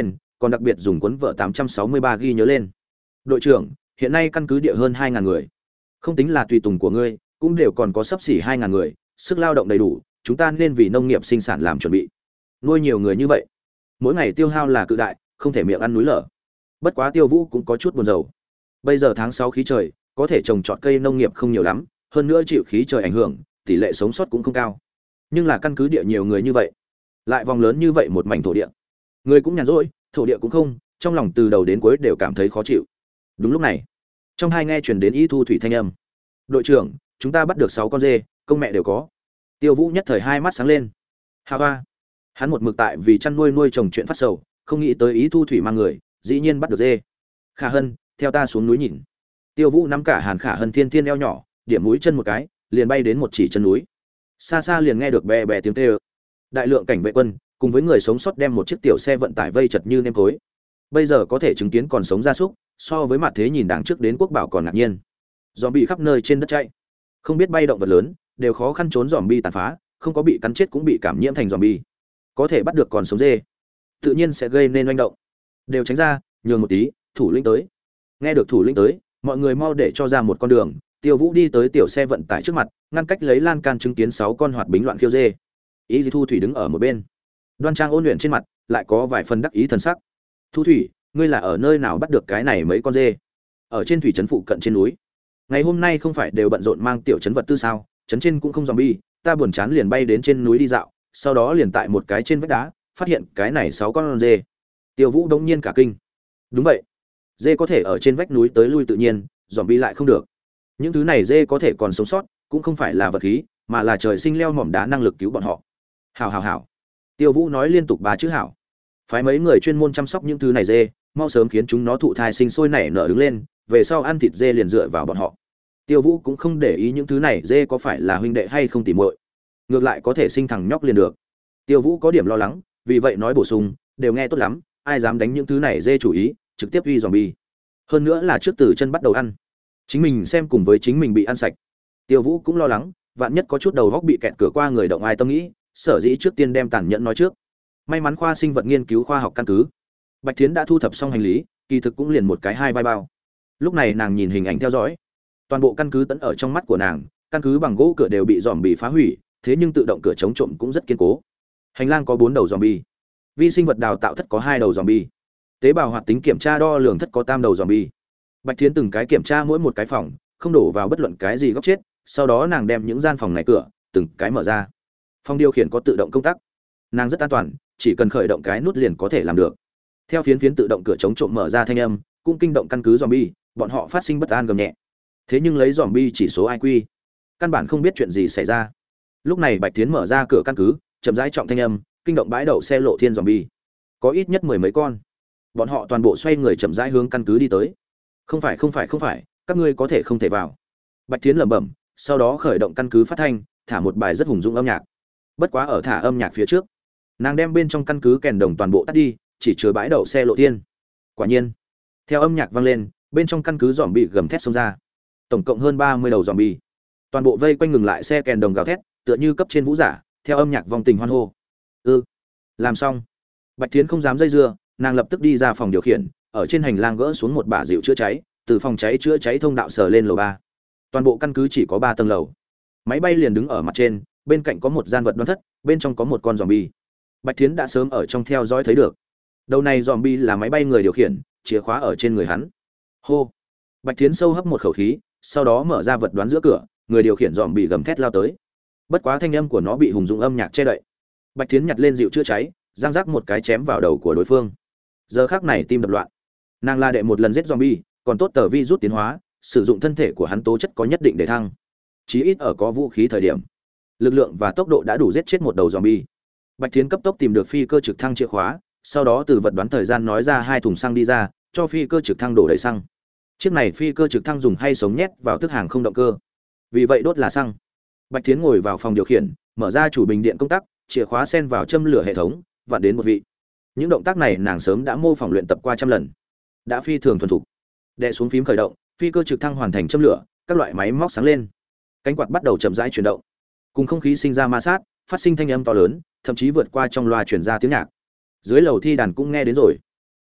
còn đặc biệt dùng cuốn vở tám trăm sáu mươi ba ghi nhớ lên. Đội trưởng, hiện nay căn cứ địa hơn hai ngàn người. Không tính là tùy tùng của ngươi, cũng đều còn có sấp xỉ hai ngàn người, sức lao động đầy đủ, chúng ta nên vì nông nghiệp sinh sản làm chuẩn bị. Nuôi nhiều người như vậy, mỗi ngày tiêu hao là cự đại, không thể miệng ăn núi lở. Bất quá Tiêu Vũ cũng có chút buồn rầu. Bây giờ tháng sáu khí trời, có thể trồng trọt cây nông nghiệp không nhiều lắm, hơn nữa chịu khí trời ảnh hưởng, tỷ lệ sống sót cũng không cao. Nhưng là căn cứ địa nhiều người như vậy, lại vòng lớn như vậy một mảnh thổ địa, người cũng nhàn rỗi, thổ địa cũng không, trong lòng từ đầu đến cuối đều cảm thấy khó chịu. Đúng lúc này, trong hai nghe truyền đến Y Thu Thủy thanh âm. "Đội trưởng, chúng ta bắt được sáu con dê, công mẹ đều có." Tiêu Vũ nhất thời hai mắt sáng lên. Hà ba, hắn một mực tại vì chăn nuôi nuôi trồng chuyện phát sầu, không nghĩ tới Y Thu Thủy mang người, dĩ nhiên bắt được dê. "Khả Hân, theo ta xuống núi nhìn." Tiêu Vũ nắm cả Hàn Khả Hân thiên thiên eo nhỏ, điểm mũi chân một cái, liền bay đến một chỉ chân núi. Xa xa liền nghe được bè bè tiếng kêu. Đại lượng cảnh vệ quân cùng với người sống sót đem một chiếc tiểu xe vận tải vây chật như nêm tối. Bây giờ có thể chứng kiến còn sống gia súc, so với mặt thế nhìn đằng trước đến quốc bảo còn ngạc nhiên. Zombie khắp nơi trên đất chạy, không biết bay động vật lớn, đều khó khăn trốn zombie tàn phá, không có bị cắn chết cũng bị cảm nhiễm thành zombie. Có thể bắt được còn sống dê, tự nhiên sẽ gây nên oanh động. Đều tránh ra, nhường một tí, thủ lĩnh tới. Nghe được thủ lĩnh tới, mọi người mau để cho ra một con đường. Tiêu Vũ đi tới tiểu xe vận tải trước mặt, ngăn cách lấy lan can chứng kiến sáu con hoạt bính loạn khiêu dê. Ý Thu Thủy đứng ở một bên, đoan trang ôn luyện trên mặt, lại có vài phần đắc ý thần sắc. "Thu Thủy, ngươi là ở nơi nào bắt được cái này mấy con dê?" "Ở trên thủy trấn phụ cận trên núi. Ngày hôm nay không phải đều bận rộn mang tiểu trấn vật tư sao? Trấn trên cũng không zombie, ta buồn chán liền bay đến trên núi đi dạo, sau đó liền tại một cái trên vách đá, phát hiện cái này sáu con dê." Tiêu Vũ đống nhiên cả kinh. Đúng vậy, dê có thể ở trên vách núi tới lui tự nhiên, zombie lại không được. Những thứ này dê có thể còn sống sót, cũng không phải là vật khí, mà là trời sinh leo mỏm đá năng lực cứu bọn họ. Hảo hảo hảo. Tiêu Vũ nói liên tục ba chữ hảo. Phái mấy người chuyên môn chăm sóc những thứ này dê, mau sớm khiến chúng nó thụ thai sinh sôi nảy nở đứng lên, về sau ăn thịt dê liền dựa vào bọn họ. Tiêu Vũ cũng không để ý những thứ này dê có phải là huynh đệ hay không tỉ muội, ngược lại có thể sinh thằng nhóc liền được. Tiêu Vũ có điểm lo lắng, vì vậy nói bổ sung, đều nghe tốt lắm, ai dám đánh những thứ này dê chủ ý, trực tiếp uy zombie. Hơn nữa là trước từ chân bắt đầu ăn, chính mình xem cùng với chính mình bị ăn sạch. Tiêu Vũ cũng lo lắng, vạn nhất có chút đầu góc bị kẹt cửa qua người động ai tâm nghĩ, sở dĩ trước tiên đem tàn nhẫn nói trước. May mắn khoa sinh vật nghiên cứu khoa học căn cứ, Bạch Thiến đã thu thập xong hành lý, kỳ thực cũng liền một cái hai vai bao. Lúc này nàng nhìn hình ảnh theo dõi, toàn bộ căn cứ tận ở trong mắt của nàng, căn cứ bằng gỗ cửa đều bị zombie phá hủy, thế nhưng tự động cửa chống trộm cũng rất kiên cố. Hành lang có bốn đầu zombie, vi sinh vật đào tạo thất có hai đầu zombie, tế bào hoạt tính kiểm tra đo lường thất có tam đầu zombie. Bạch Thiến từng cái kiểm tra mỗi một cái phòng, không đổ vào bất luận cái gì góc chết, sau đó nàng đem những gian phòng này cửa từng cái mở ra. Phòng điều khiển có tự động công tắc, nàng rất an toàn, chỉ cần khởi động cái nút liền có thể làm được. Theo phiến phiến tự động cửa chống trộm mở ra thanh âm, cũng kinh động căn cứ zombie, bọn họ phát sinh bất an gầm nhẹ. Thế nhưng lấy zombie chỉ số i kiu, căn bản không biết chuyện gì xảy ra. Lúc này Bạch Thiến mở ra cửa căn cứ, chậm rãi trọng thanh âm, kinh động bãi đậu xe lộ thiên zombie. Có ít nhất mười mấy con. Bọn họ toàn bộ xoay người chậm rãi hướng căn cứ đi tới. "Không phải không phải không phải, các ngươi có thể không thể vào." Bạch Thiến lẩm bẩm, sau đó khởi động căn cứ phát thanh, thả một bài rất hùng dũng âm nhạc. Bất quá ở thả âm nhạc phía trước, nàng đem bên trong căn cứ kèn đồng toàn bộ tắt đi, chỉ chứa bãi đậu xe lộ thiên. Quả nhiên, theo âm nhạc vang lên, bên trong căn cứ zombie gầm thét xông ra. Tổng cộng hơn ba mươi đầu zombie, toàn bộ vây quanh ngừng lại xe kèn đồng gào thét, tựa như cấp trên vũ giả, theo âm nhạc vòng tình hoan hô. "Ừ, làm xong." Bạch Thiến không dám dây dưa, nàng lập tức đi ra phòng điều khiển, ở trên hành lang gỡ xuống một bả dịu chữa cháy, từ phòng cháy chữa cháy thông đạo sờ lên lầu ba. Toàn bộ căn cứ chỉ có ba tầng lầu. Máy bay liền đứng ở mặt trên, bên cạnh có một gian vật đoán thất, bên trong có một con zombie. Bạch Thiến đã sớm ở trong theo dõi thấy được. Đầu này zombie là máy bay người điều khiển, chìa khóa ở trên người hắn. Hô. Bạch Thiến sâu hấp một khẩu khí, sau đó mở ra vật đoán giữa cửa, người điều khiển zombie gầm thét lao tới. Bất quá thanh âm của nó bị hùng dũng âm nhạc che đậy. Bạch Thiến nhặt lên dịu chữa cháy, giang rắc một cái chém vào đầu của đối phương. Giờ khắc này tim đập loạn. Nàng la đệ một lần giết zombie, còn tốt tờ vi rút tiến hóa, sử dụng thân thể của hắn tố chất có nhất định để thăng. Chí ít ở có vũ khí thời điểm, lực lượng và tốc độ đã đủ giết chết một đầu zombie. Bạch Thiến cấp tốc tìm được phi cơ trực thăng chìa khóa, sau đó từ vật đoán thời gian nói ra hai thùng xăng đi ra, cho phi cơ trực thăng đổ đầy xăng. Chiếc này phi cơ trực thăng dùng hay sống nhét vào thức hàng không động cơ, vì vậy đốt là xăng. Bạch Thiến ngồi vào phòng điều khiển, mở ra chủ bình điện công tắc, chìa khóa xen vào châm lửa hệ thống, vặn đến một vị. Những động tác này nàng sớm đã mô phỏng luyện tập qua trăm lần, đã phi thường thuần thục. Đè xuống phím khởi động, phi cơ trực thăng hoàn thành châm lửa, các loại máy móc sáng lên, cánh quạt bắt đầu chậm rãi chuyển động, cùng không khí sinh ra ma sát, phát sinh thanh âm to lớn, thậm chí vượt qua trong loa truyền ra tiếng nhạc. Dưới lầu thi đàn cũng nghe đến rồi.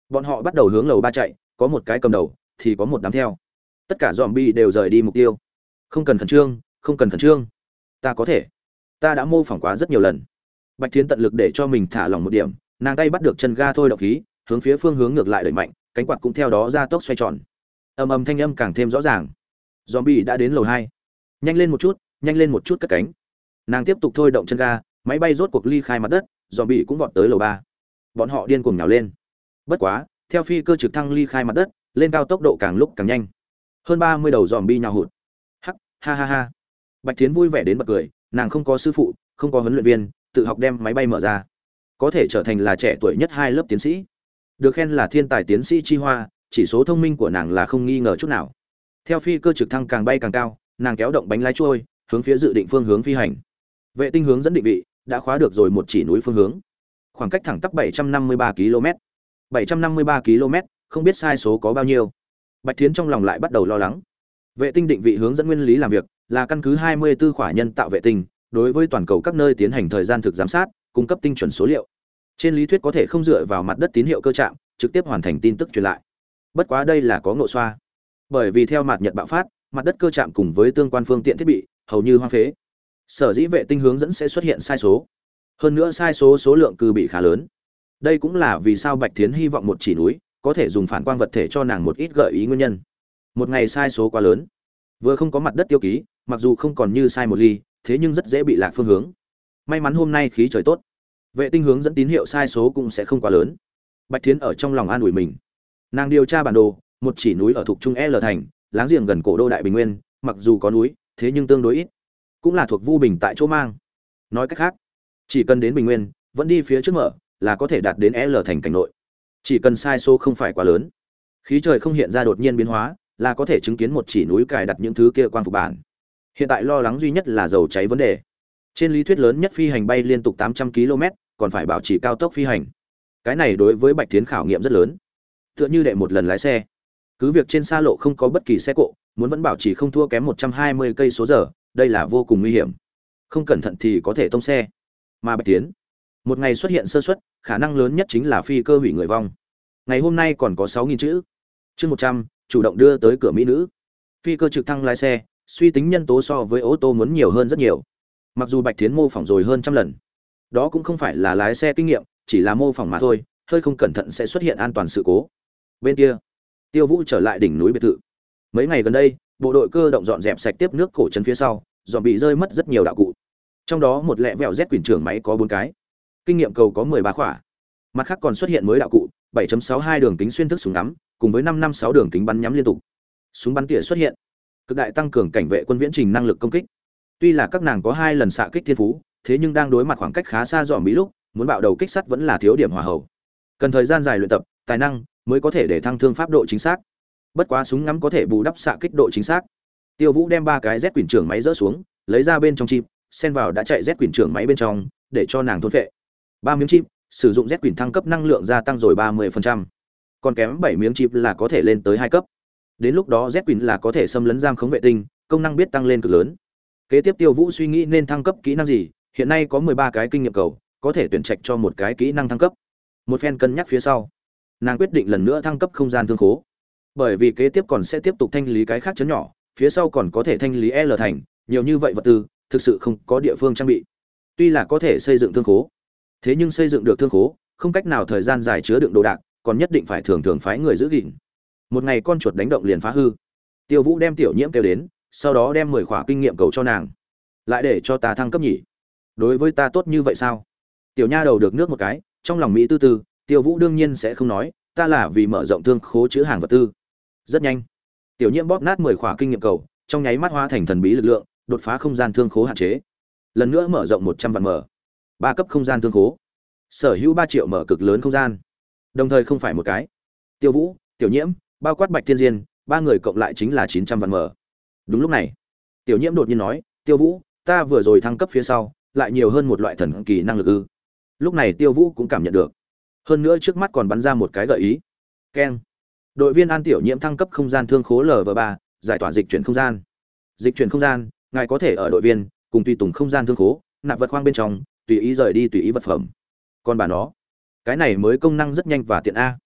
Bọn họ bắt đầu hướng lầu ba chạy, có một cái cầm đầu, thì có một đám theo. Tất cả zombie đều rời đi mục tiêu. Không cần khẩn trương, không cần khẩn trương. Ta có thể. Ta đã mô phỏng quá rất nhiều lần. Bạch Thiến tận lực để cho mình thả lỏng một điểm, nàng tay bắt được chân ga thôi động khí, hướng phía phương hướng ngược lại đẩy mạnh, cánh quạt cũng theo đó ra tốc xoay tròn. Ầm ầm thanh âm càng thêm rõ ràng. Zombie đã đến lầu hai. Nhanh lên một chút, nhanh lên một chút cất cánh. Nàng tiếp tục thôi động chân ga, máy bay rốt cuộc ly khai mặt đất, zombie cũng vọt tới lầu ba. Bọn họ điên cuồng nhào lên. Bất quá, theo phi cơ trực thăng ly khai mặt đất, lên cao tốc độ càng lúc càng nhanh. Hơn ba mươi đầu zombie nhào hụt. Hắc, ha ha ha. Bạch Thiến vui vẻ đến bật cười, nàng không có sư phụ, không có huấn luyện viên, tự học đem máy bay mở ra. Có thể trở thành là trẻ tuổi nhất hai lớp tiến sĩ. Được khen là thiên tài tiến sĩ chi hoa, chỉ số thông minh của nàng là không nghi ngờ chút nào. Theo phi cơ trực thăng càng bay càng cao, nàng kéo động bánh lái trôi, hướng phía dự định phương hướng phi hành. Vệ tinh hướng dẫn định vị đã khóa được rồi một chỉ núi phương hướng. Khoảng cách thẳng tắp bảy trăm năm mươi ba ki lô mét. bảy trăm năm mươi ba ki lô mét, không biết sai số có bao nhiêu. Bạch Thiến trong lòng lại bắt đầu lo lắng. Vệ tinh định vị hướng dẫn nguyên lý làm việc là căn cứ hai mươi tư khỏa nhân tạo vệ tinh, đối với toàn cầu các nơi tiến hành thời gian thực giám sát, cung cấp tinh chuẩn số liệu. Trên lý thuyết có thể không dựa vào mặt đất tín hiệu cơ trạm, trực tiếp hoàn thành tin tức truyền lại. Bất quá đây là có ngộ xoa. Bởi vì theo mặt nhật bạo phát, mặt đất cơ trạm cùng với tương quan phương tiện thiết bị hầu như hoang phế. Sở dĩ vệ tinh hướng dẫn sẽ xuất hiện sai số. Hơn nữa sai số số lượng cư bị khá lớn. Đây cũng là vì sao Bạch Thiến hy vọng một chỉ núi có thể dùng phản quang vật thể cho nàng một ít gợi ý nguyên nhân. Một ngày sai số quá lớn, vừa không có mặt đất tiêu ký, mặc dù không còn như sai một ly, thế nhưng rất dễ bị lạc phương hướng. May mắn hôm nay khí trời tốt, vệ tinh hướng dẫn tín hiệu sai số cũng sẽ không quá lớn. Bạch Thiến ở trong lòng an ủi mình. Nàng điều tra bản đồ, một chỉ núi ở thuộc trung L thành, láng giềng gần cổ đô đại Bình Nguyên, mặc dù có núi, thế nhưng tương đối ít, cũng là thuộc Vu Bình tại chỗ mang. Nói cách khác, chỉ cần đến Bình Nguyên, vẫn đi phía trước mở, là có thể đạt đến L thành cảnh nội. Chỉ cần sai số không phải quá lớn, khí trời không hiện ra đột nhiên biến hóa, là có thể chứng kiến một chỉ núi cài đặt những thứ kia quang phục bản. Hiện tại lo lắng duy nhất là dầu cháy vấn đề. Trên lý thuyết lớn nhất phi hành bay liên tục tám trăm ki lô mét, còn phải bảo trì cao tốc phi hành. Cái này đối với Bạch Thiến khảo nghiệm rất lớn. Tựa như đệ một lần lái xe, cứ việc trên xa lộ không có bất kỳ xe cộ, muốn vẫn bảo trì không thua kém một trăm hai mươi cây số giờ, đây là vô cùng nguy hiểm. Không cẩn thận thì có thể tông xe. Mà Bạch Thiến, một ngày xuất hiện sơ suất, khả năng lớn nhất chính là phi cơ hủy người vong. Ngày hôm nay còn có sáu nghìn chữ. Chương một trăm, chủ động đưa tới cửa mỹ nữ. Phi cơ trực thăng lái xe, suy tính nhân tố so với ô tô muốn nhiều hơn rất nhiều. Mặc dù Bạch Thiến mô phỏng rồi hơn trăm lần, đó cũng không phải là lái xe kinh nghiệm, chỉ là mô phỏng mà thôi, hơi không cẩn thận sẽ xuất hiện an toàn sự cố. Bên kia, Tiêu Vũ trở lại đỉnh núi biệt thự. Mấy ngày gần đây, bộ đội cơ động dọn dẹp sạch tiếp nước cổ trấn phía sau, dọn bị rơi mất rất nhiều đạo cụ. Trong đó một lẹ vẹo Z quyển trưởng máy có bốn cái, kinh nghiệm cầu có mười ba khỏa. Mặt khác còn xuất hiện mới đạo cụ, bảy chấm sáu hai đường kính xuyên thức súng ngắm, cùng với năm năm sáu đường kính bắn nhắm liên tục. Súng bắn tỉa xuất hiện, cực đại tăng cường cảnh vệ quân viễn trình năng lực công kích. Tuy là các nàng có hai lần xạ kích thiên phú, thế nhưng đang đối mặt khoảng cách khá xa dọn bí lúc, muốn bạo đầu kích sắt vẫn là thiếu điểm hỏa hậu. Cần thời gian dài luyện tập, tài năng mới có thể để thăng thương pháp độ chính xác. Bất quá súng ngắm có thể bù đắp xạ kích độ chính xác. Tiêu Vũ đem ba cái Z quyển trưởng máy dỡ xuống, lấy ra bên trong chip, xen vào đã chạy Z quyển trưởng máy bên trong, để cho nàng thôn phệ. Ba miếng chip, sử dụng Z quyển thăng cấp năng lượng gia tăng rồi ba mươi phần trăm. Còn kém bảy miếng chip là có thể lên tới hai cấp. Đến lúc đó Z quyển là có thể xâm lấn giam khống vệ tinh, công năng biết tăng lên cực lớn. Kế tiếp Tiêu Vũ suy nghĩ nên thăng cấp kỹ năng gì, hiện nay có mười ba cái kinh nghiệm cầu, có thể tuyển trạch cho một cái kỹ năng thăng cấp. Một phen cân nhắc phía sau, nàng quyết định lần nữa thăng cấp không gian thương khố. Bởi vì kế tiếp còn sẽ tiếp tục thanh lý cái khác chấn nhỏ, phía sau còn có thể thanh lý L thành, nhiều như vậy vật tư, thực sự không có địa phương trang bị. Tuy là có thể xây dựng thương khố, thế nhưng xây dựng được thương khố, không cách nào thời gian dài chứa đựng đồ đạc, còn nhất định phải thường thường phái người giữ gìn. Một ngày con chuột đánh động liền phá hư. Tiêu Vũ đem Tiểu Nhiễm kêu đến, sau đó đem mười khỏa kinh nghiệm cầu cho nàng. Lại để cho ta thăng cấp nhỉ? Đối với ta tốt như vậy sao? Tiểu nha đầu được nước một cái, trong lòng mỹ tư tư, Tiêu Vũ đương nhiên sẽ không nói, ta là vì mở rộng thương khố chứa hàng vật tư. Rất nhanh, Tiểu Nhiễm bóp nát mười khỏa kinh nghiệm cầu, trong nháy mắt hóa thành thần bí lực lượng, đột phá không gian thương khố hạn chế. Lần nữa mở rộng một trăm vạn mở. Ba cấp không gian thương khố. Sở hữu ba triệu mở cực lớn không gian. Đồng thời không phải một cái. Tiêu Vũ, Tiểu Nhiễm, bao quát Bạch Thiên Diên, ba người cộng lại chính là chín trăm vạn mở. Đúng lúc này, Tiểu Nhiễm đột nhiên nói, "Tiêu Vũ, ta vừa rồi thăng cấp phía sau, lại nhiều hơn một loại thần kỳ năng lực ư?" Lúc này Tiêu Vũ cũng cảm nhận được. Hơn nữa trước mắt còn bắn ra một cái gợi ý. Keng. Đội viên An Tiểu Nhiễm thăng cấp không gian thương khố L V ba, giải tỏa dịch chuyển không gian. Dịch chuyển không gian, ngài có thể ở đội viên cùng tùy tùng không gian thương khố, nạp vật khoang bên trong, tùy ý rời đi tùy ý vật phẩm. Còn bà nó, cái này mới công năng rất nhanh và tiện a.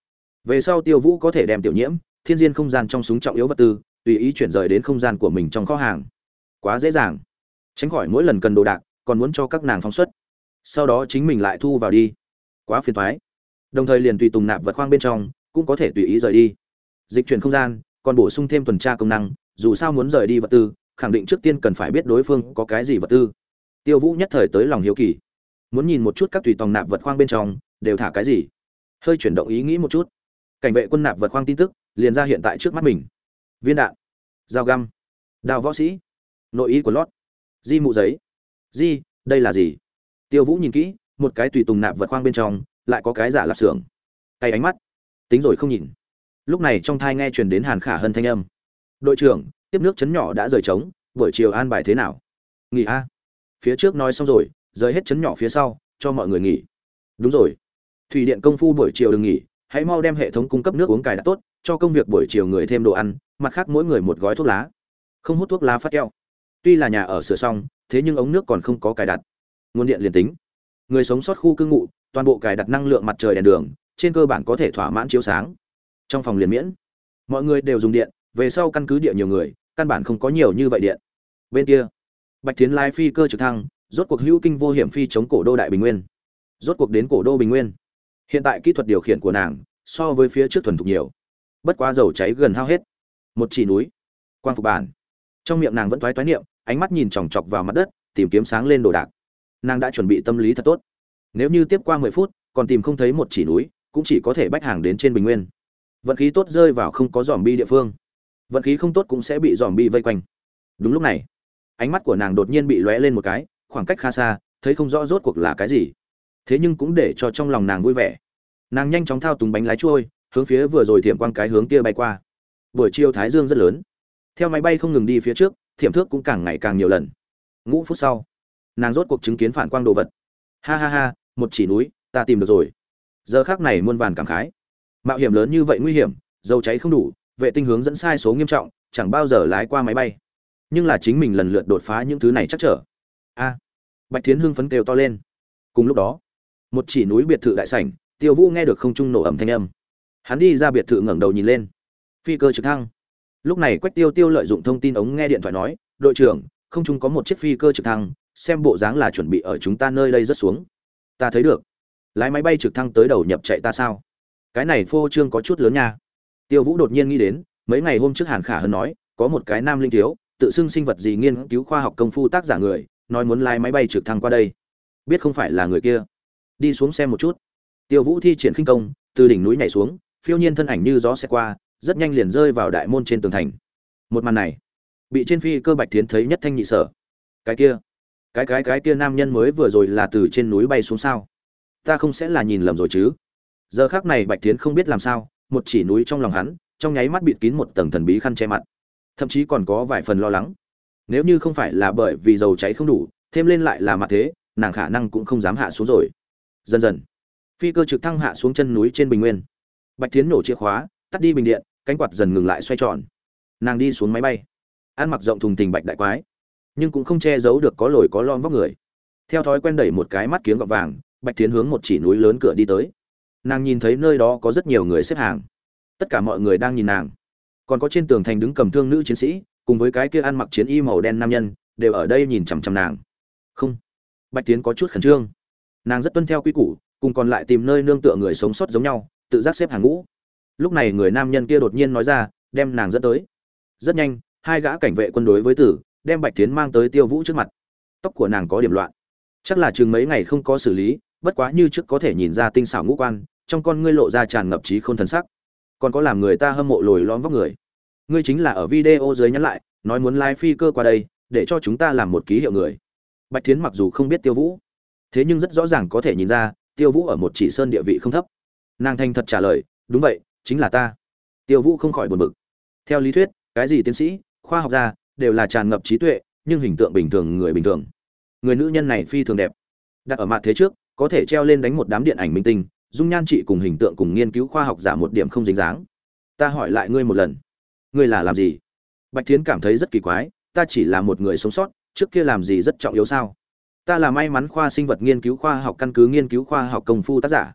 Về sau Tiêu Vũ có thể đem tiểu nhiễm, thiên diên không gian trong súng trọng yếu vật tư, tùy ý chuyển rời đến không gian của mình trong kho hàng. Quá dễ dàng. Tránh khỏi mỗi lần cần đồ đạc, còn muốn cho các nàng phóng xuất. Sau đó chính mình lại thu vào đi. Quá phiền toái. Đồng thời liền tùy tùng nạp vật khoang bên trong, cũng có thể tùy ý rời đi. Dịch chuyển không gian, còn bổ sung thêm tuần tra công năng, dù sao muốn rời đi vật tư, khẳng định trước tiên cần phải biết đối phương có cái gì vật tư. Tiêu Vũ nhất thời tới lòng hiếu kỳ, muốn nhìn một chút các tùy tòng nạp vật khoang bên trong đều thả cái gì. Hơi chuyển động ý nghĩ một chút, cảnh vệ quân nạp vật khoang tin tức liền ra hiện tại trước mắt mình. Viên đạn, dao găm, đao võ sĩ, nội y của lót, di mụ giấy. Di, đây là gì? Tiêu Vũ nhìn kỹ, một cái tùy tùng nạp vật khoang bên trong lại có cái giả lạp xưởng. Tay ánh mắt, tính rồi không nhìn. Lúc này trong thai nghe truyền đến Hàn Khả Hân thanh âm. Đội trưởng, tiếp nước chấn nhỏ đã rời trống, buổi chiều an bài thế nào? Nghỉ a. Phía trước nói xong rồi, rời hết chấn nhỏ phía sau, cho mọi người nghỉ. Đúng rồi. Thủy điện công phu buổi chiều đừng nghỉ, hãy mau đem hệ thống cung cấp nước uống cài đặt tốt, cho công việc buổi chiều người thêm đồ ăn, mặt khác mỗi người một gói thuốc lá. Không hút thuốc lá phát keo. Tuy là nhà ở sửa xong, thế nhưng ống nước còn không có cài đặt. Nguồn điện liền tính. Người sống sót khu cư ngụ, toàn bộ cài đặt năng lượng mặt trời đèn đường, trên cơ bản có thể thỏa mãn chiếu sáng. Trong phòng liền miễn. Mọi người đều dùng điện, về sau căn cứ địa nhiều người, căn bản không có nhiều như vậy điện. Bên kia, Bạch Thiến lái phi cơ trực thăng, rốt cuộc hữu kinh vô hiểm phi chống cổ đô đại Bình Nguyên. Rốt cuộc đến cổ đô Bình Nguyên. Hiện tại kỹ thuật điều khiển của nàng so với phía trước thuần thục nhiều. Bất quá dầu cháy gần hao hết. Một chỉ núi, quang phục bản. Trong miệng nàng vẫn toái toái niệm, ánh mắt nhìn chòng chọc vào mặt đất, tìm kiếm sáng lên đồ đạc. Nàng đã chuẩn bị tâm lý thật tốt. Nếu như tiếp qua mười phút, còn tìm không thấy một chỉ núi, cũng chỉ có thể bách hàng đến trên Bình Nguyên. Vận khí tốt rơi vào không có zombie địa phương, vận khí không tốt cũng sẽ bị zombie vây quanh. Đúng lúc này, ánh mắt của nàng đột nhiên bị lóe lên một cái, khoảng cách khá xa, thấy không rõ rốt cuộc là cái gì. Thế nhưng cũng để cho trong lòng nàng vui vẻ. Nàng nhanh chóng thao túng bánh lái trôi, hướng phía vừa rồi thiểm quang cái hướng kia bay qua. Buổi chiều thái dương rất lớn, theo máy bay không ngừng đi phía trước, thiểm thước cũng càng ngày càng nhiều lần. Ngũ phút sau, nàng rốt cuộc chứng kiến phản quang đồ vật. Ha ha ha, một chỉ núi, ta tìm được rồi. Giờ khắc này muôn vàn cảm khái. Mạo hiểm lớn như vậy nguy hiểm, dầu cháy không đủ, vệ tinh hướng dẫn sai số nghiêm trọng, chẳng bao giờ lái qua máy bay. Nhưng là chính mình lần lượt đột phá những thứ này chắc trở. A! Bạch Thiến hưng phấn kêu to lên. Cùng lúc đó, một chỉ núi biệt thự đại sảnh, Tiêu Vũ nghe được không trung nổ ầm thanh âm. Hắn đi ra biệt thự ngẩng đầu nhìn lên. Phi cơ trực thăng. Lúc này Quách Tiêu Tiêu lợi dụng thông tin ống nghe điện thoại nói, "Đội trưởng, không trung có một chiếc phi cơ trực thăng, xem bộ dáng là chuẩn bị ở chúng ta nơi đây rớt xuống." Ta thấy được. Lái máy bay trực thăng tới đầu nhập chạy ta sao? Cái này phô trương có chút lớn nha. Tiêu Vũ đột nhiên nghĩ đến, mấy ngày hôm trước Hàn Khả Hân nói, có một cái nam linh thiếu, tự xưng sinh vật gì nghiên cứu khoa học công phu tác giả người, nói muốn lái máy bay trực thăng qua đây. Biết không phải là người kia. Đi xuống xem một chút. Tiêu Vũ thi triển khinh công, từ đỉnh núi nhảy xuống, phiêu nhiên thân ảnh như gió sẽ qua, rất nhanh liền rơi vào đại môn trên tường thành. Một màn này, bị trên phi cơ Bạch Thiến thấy nhất thanh nhị sở. Cái kia, cái cái cái kia nam nhân mới vừa rồi là từ trên núi bay xuống sao? Ta không sẽ là nhìn lầm rồi chứ? Giờ khắc này Bạch Thiến không biết làm sao, một chỉ núi trong lòng hắn, trong nháy mắt bịt kín một tầng thần bí khăn che mặt, thậm chí còn có vài phần lo lắng. Nếu như không phải là bởi vì dầu cháy không đủ, thêm lên lại là mặt thế, nàng khả năng cũng không dám hạ xuống rồi. Dần dần, phi cơ trực thăng hạ xuống chân núi trên Bình Nguyên. Bạch Thiến nổ chìa khóa, tắt đi bình điện, cánh quạt dần ngừng lại xoay tròn. Nàng đi xuống máy bay, ăn mặc rộng thùng thình bạch đại quái, nhưng cũng không che giấu được có lồi có lõm vóc người. Theo thói quen đẩy một cái mắt kiếng gọng vàng, Bạch Thiến hướng một chỉ núi lớn cửa đi tới. Nàng nhìn thấy nơi đó có rất nhiều người xếp hàng, tất cả mọi người đang nhìn nàng. Còn có trên tường thành đứng cầm thương nữ chiến sĩ, cùng với cái kia ăn mặc chiến y màu đen nam nhân, đều ở đây nhìn chằm chằm nàng. Không, Bạch Tiến có chút khẩn trương. Nàng rất tuân theo quy củ, cùng còn lại tìm nơi nương tựa người sống sót giống nhau, tự giác xếp hàng ngũ. Lúc này người nam nhân kia đột nhiên nói ra, đem nàng dẫn tới. Rất nhanh, hai gã cảnh vệ quân đối với tử, đem Bạch Tiến mang tới Tiêu Vũ trước mặt. Tóc của nàng có điểm loạn, chắc là chừng mấy ngày không có xử lý, bất quá như trước có thể nhìn ra tinh xảo ngũ quan, trong con ngươi lộ ra tràn ngập trí khôn thần sắc, còn có làm người ta hâm mộ lồi lõm vóc người. Ngươi chính là ở video dưới nhắn lại, nói muốn lái phi cơ qua đây, để cho chúng ta làm một ký hiệu người. Bạch Thiến mặc dù không biết Tiêu Vũ, thế nhưng rất rõ ràng có thể nhìn ra, Tiêu Vũ ở một chỉ sơn địa vị không thấp. Nàng thành thật trả lời, đúng vậy, chính là ta. Tiêu Vũ không khỏi buồn bực. Theo lý thuyết, cái gì tiến sĩ, khoa học gia, đều là tràn ngập trí tuệ, nhưng hình tượng bình thường người bình thường. Người nữ nhân này phi thường đẹp, đặt ở mặt thế trước, có thể treo lên đánh một đám điện ảnh minh tinh, dung nhan trị cùng hình tượng cùng nghiên cứu khoa học giả một điểm không dính dáng. Ta hỏi lại ngươi một lần, ngươi là làm gì? Bạch Thiến cảm thấy rất kỳ quái, ta chỉ là một người sống sót, trước kia làm gì rất trọng yếu sao? Ta là may mắn khoa sinh vật nghiên cứu khoa học căn cứ nghiên cứu khoa học công phu tác giả.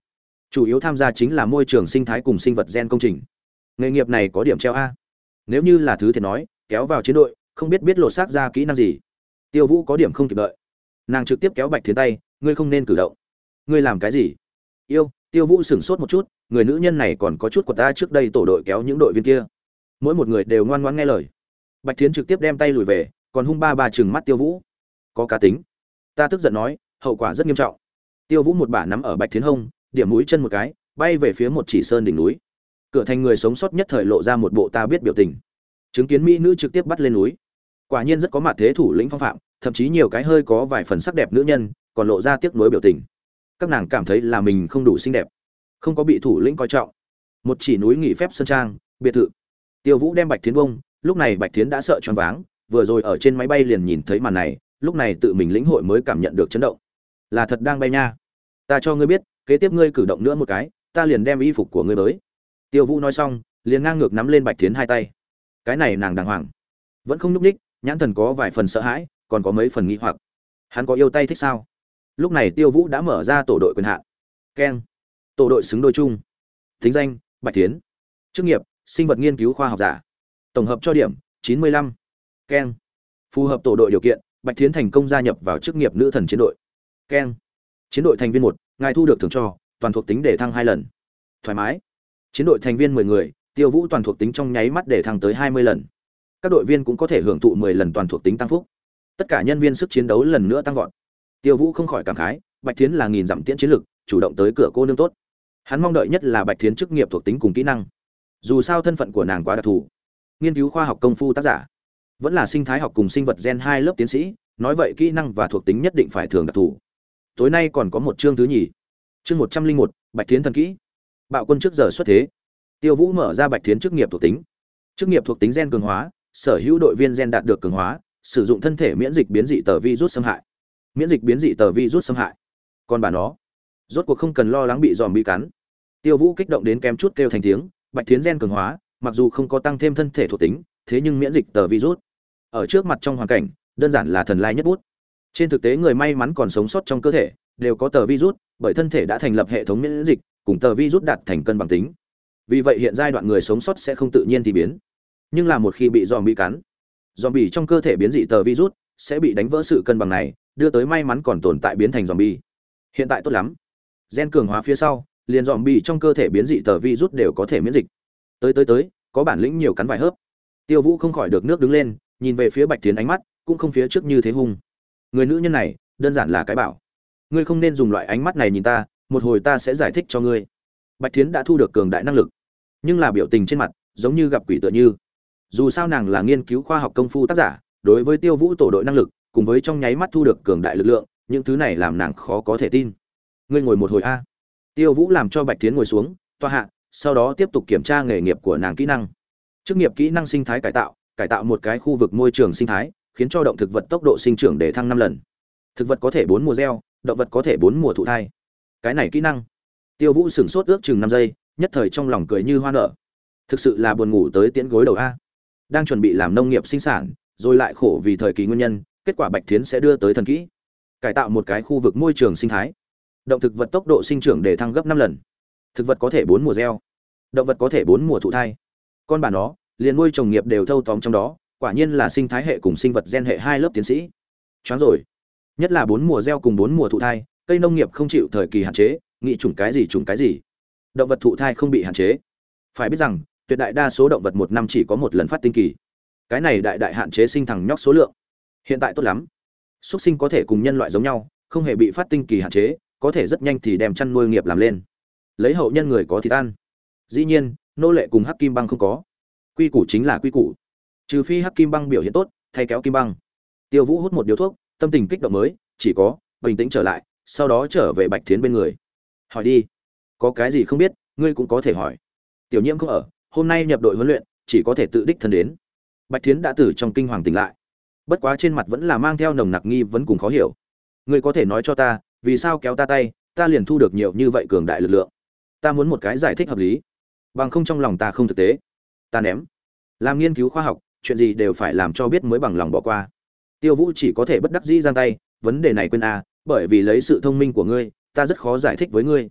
chủ yếu tham gia chính là môi trường sinh thái cùng sinh vật gen công trình. Nghề nghiệp này có điểm treo a. Nếu như là thứ thiệt nói, kéo vào chiến đội, không biết biết lột xác ra kỹ năng gì. Tiêu Vũ có điểm không kịp đợi, nàng trực tiếp kéo Bạch Thiến tay, ngươi không nên cử động. Ngươi làm cái gì? Yêu, Tiêu Vũ sửng sốt một chút, người nữ nhân này còn có chút của ta trước đây tổ đội kéo những đội viên kia, mỗi một người đều ngoan ngoãn nghe lời. Bạch Thiến trực tiếp đem tay lùi về, còn hung ba ba trừng mắt Tiêu Vũ. Có cá tính. Ta tức giận nói, hậu quả rất nghiêm trọng. Tiêu Vũ một bả nắm ở Bạch Thiến hông, điểm mũi chân một cái, bay về phía một chỉ sơn đỉnh núi. Cửa thành người sống sót nhất thời lộ ra một bộ ta biết biểu tình. Chứng kiến mỹ nữ trực tiếp bắt lên núi. Quả nhiên rất có mặt thế thủ lĩnh phong phạm, thậm chí nhiều cái hơi có vài phần sắc đẹp nữ nhân, còn lộ ra tiếc nuối biểu tình. Các nàng cảm thấy là mình không đủ xinh đẹp, không có bị thủ lĩnh coi trọng. Một chỉ núi nghỉ phép sơn trang, biệt thự. Tiêu Vũ đem Bạch Thiến bông, lúc này Bạch Thiến đã sợ choáng váng, vừa rồi ở trên máy bay liền nhìn thấy màn này, lúc này tự mình lĩnh hội mới cảm nhận được chấn động. Là thật đang bay nha. Ta cho ngươi biết, kế tiếp ngươi cử động nữa một cái, ta liền đem y phục của ngươi tới. Tiêu Vũ nói xong, liền ngang ngược nắm lên Bạch Thiến hai tay. Cái này nàng đàng hoàng, vẫn không nhúc nhích, nhãn thần có vài phần sợ hãi, còn có mấy phần nghi hoặc. Hắn có yêu tay thích sao? Lúc này Tiêu Vũ đã mở ra tổ đội quyền hạn. Keng. Tổ đội xứng đôi chung. Tính danh: Bạch Thiến. Chức nghiệp: sinh vật nghiên cứu khoa học giả. Tổng hợp cho điểm: chín mươi lăm. Keng. Phù hợp tổ đội điều kiện, Bạch Thiến thành công gia nhập vào chức nghiệp nữ thần chiến đội. Keng. Chiến đội thành viên một, ngài thu được thưởng cho, toàn thuộc tính để thăng hai lần. Thoải mái. Chiến đội thành viên mười người, Tiêu Vũ toàn thuộc tính trong nháy mắt để thăng tới hai mươi lần. Các đội viên cũng có thể hưởng thụ mười lần toàn thuộc tính tăng phúc. Tất cả nhân viên sức chiến đấu lần nữa tăng vọt. Tiêu Vũ không khỏi cảm khái, Bạch Thiến là nghìn dặm tiễn chiến lực, chủ động tới cửa cô nương tốt. Hắn mong đợi nhất là Bạch Thiến chức nghiệp thuộc tính cùng kỹ năng. Dù sao thân phận của nàng quá đặc thù, nghiên cứu khoa học công phu tác giả, vẫn là sinh thái học cùng sinh vật gen hai lớp tiến sĩ, nói vậy kỹ năng và thuộc tính nhất định phải thường đặc thù. Tối nay còn có một chương thứ nhì. Chương một trăm linh một, Bạch Thiến thần kỹ. Bạo quân trước giờ xuất thế. Tiêu Vũ mở ra Bạch Thiến chức nghiệp thuộc tính. Chức nghiệp thuộc tính gen cường hóa, sở hữu đội viên gen đạt được cường hóa, sử dụng thân thể miễn dịch biến dị tờ virus xâm hại. Miễn dịch biến dị tờ virus xâm hại. Còn bà nó, rốt cuộc không cần lo lắng bị giòm bị cắn. Tiêu Vũ kích động đến kém chút kêu thành tiếng, Bạch Thiến gen cường hóa, mặc dù không có tăng thêm thân thể thuộc tính, thế nhưng miễn dịch tờ virus. Ở trước mặt trong hoàn cảnh, đơn giản là thần lai nhất bút. Trên thực tế người may mắn còn sống sót trong cơ thể đều có tờ virus, bởi thân thể đã thành lập hệ thống miễn dịch, cùng tờ virus đạt thành cân bằng tính. Vì vậy hiện giai đoạn người sống sót sẽ không tự nhiên thì biến. Nhưng là một khi bị giòm bị cắn, giòm bị trong cơ thể biến dị tờ virus sẽ bị đánh vỡ sự cân bằng này, đưa tới may mắn còn tồn tại biến thành giòm bị. Hiện tại tốt lắm, gen cường hóa phía sau, liền giòm bị trong cơ thể biến dị tờ virus đều có thể miễn dịch. Tới tới tới, có bản lĩnh nhiều cắn vài hớp. Tiêu Vũ không khỏi được nước đứng lên, nhìn về phía Bạch Thiến ánh mắt cũng không phía trước như thế hung. Người nữ nhân này, đơn giản là cái bảo. Ngươi không nên dùng loại ánh mắt này nhìn ta, một hồi ta sẽ giải thích cho ngươi. Bạch Thiến đã thu được cường đại năng lực, nhưng là biểu tình trên mặt giống như gặp quỷ tựa như. Dù sao nàng là nghiên cứu khoa học công phu tác giả, đối với Tiêu Vũ tổ đội năng lực, cùng với trong nháy mắt thu được cường đại lực lượng, những thứ này làm nàng khó có thể tin. Ngươi ngồi một hồi a. Tiêu Vũ làm cho Bạch Thiến ngồi xuống, tọa hạ, sau đó tiếp tục kiểm tra nghề nghiệp của nàng kỹ năng. Chức nghiệp kỹ năng sinh thái cải tạo, cải tạo một cái khu vực môi trường sinh thái, khiến cho động thực vật tốc độ sinh trưởng để thăng năm lần. Thực vật có thể bốn mùa gieo, động vật có thể bốn mùa thụ thai. Cái này kỹ năng. Tiêu Vũ sửng sốt ước chừng năm giây, nhất thời trong lòng cười như hoa nở. Thực sự là buồn ngủ tới tiễn gối đầu a. Đang chuẩn bị làm nông nghiệp sinh sản, rồi lại khổ vì thời kỳ nguyên nhân, kết quả Bạch Thiến sẽ đưa tới thần kỹ. Cải tạo một cái khu vực môi trường sinh thái. Động thực vật tốc độ sinh trưởng để thăng gấp năm lần. Thực vật có thể bốn mùa gieo, động vật có thể bốn mùa thụ thai. Con bà nó, liền nuôi trồng nghiệp đều thâu tóm trong đó, quả nhiên là sinh thái hệ cùng sinh vật gen hệ hai lớp tiến sĩ. Choáng rồi. Nhất là bốn mùa gieo cùng bốn mùa thụ thai, cây nông nghiệp không chịu thời kỳ hạn chế, nghĩ chủng cái gì chủng cái gì. Động vật thụ thai không bị hạn chế. Phải biết rằng, tuyệt đại đa số động vật một năm chỉ có một lần phát tinh kỳ. Cái này đại đại hạn chế sinh thằng nhóc số lượng. Hiện tại tốt lắm. Súc sinh có thể cùng nhân loại giống nhau, không hề bị phát tinh kỳ hạn chế, có thể rất nhanh thì đem chăn nuôi nghiệp làm lên. Lấy hậu nhân người có thịt ăn. Dĩ nhiên, nô lệ cùng hắc kim băng không có. Quy củ chính là quy củ. Trừ phi hắc kim băng biểu hiện tốt, thay kéo kim băng. Tiêu Vũ hút một điếu thuốc, tâm tình kích động mới, chỉ có bình tĩnh trở lại, sau đó trở về Bạch Thiến bên người. Hỏi đi, có cái gì không biết, ngươi cũng có thể hỏi. Tiểu Nhiễm không ở, hôm nay nhập đội huấn luyện, chỉ có thể tự đích thân đến. Bạch Thiến đã từ trong kinh hoàng tỉnh lại, bất quá trên mặt vẫn là mang theo nồng nặc nghi vấn cùng khó hiểu. Ngươi có thể nói cho ta, vì sao kéo ta tay, ta liền thu được nhiều như vậy cường đại lực lượng? Ta muốn một cái giải thích hợp lý, bằng không trong lòng ta không thực tế. Ta ném. Làm nghiên cứu khoa học, chuyện gì đều phải làm cho biết mới bằng lòng bỏ qua. Tiêu Vũ chỉ có thể bất đắc dĩ giang tay, vấn đề này quên a, bởi vì lấy sự thông minh của ngươi, ta rất khó giải thích với ngươi.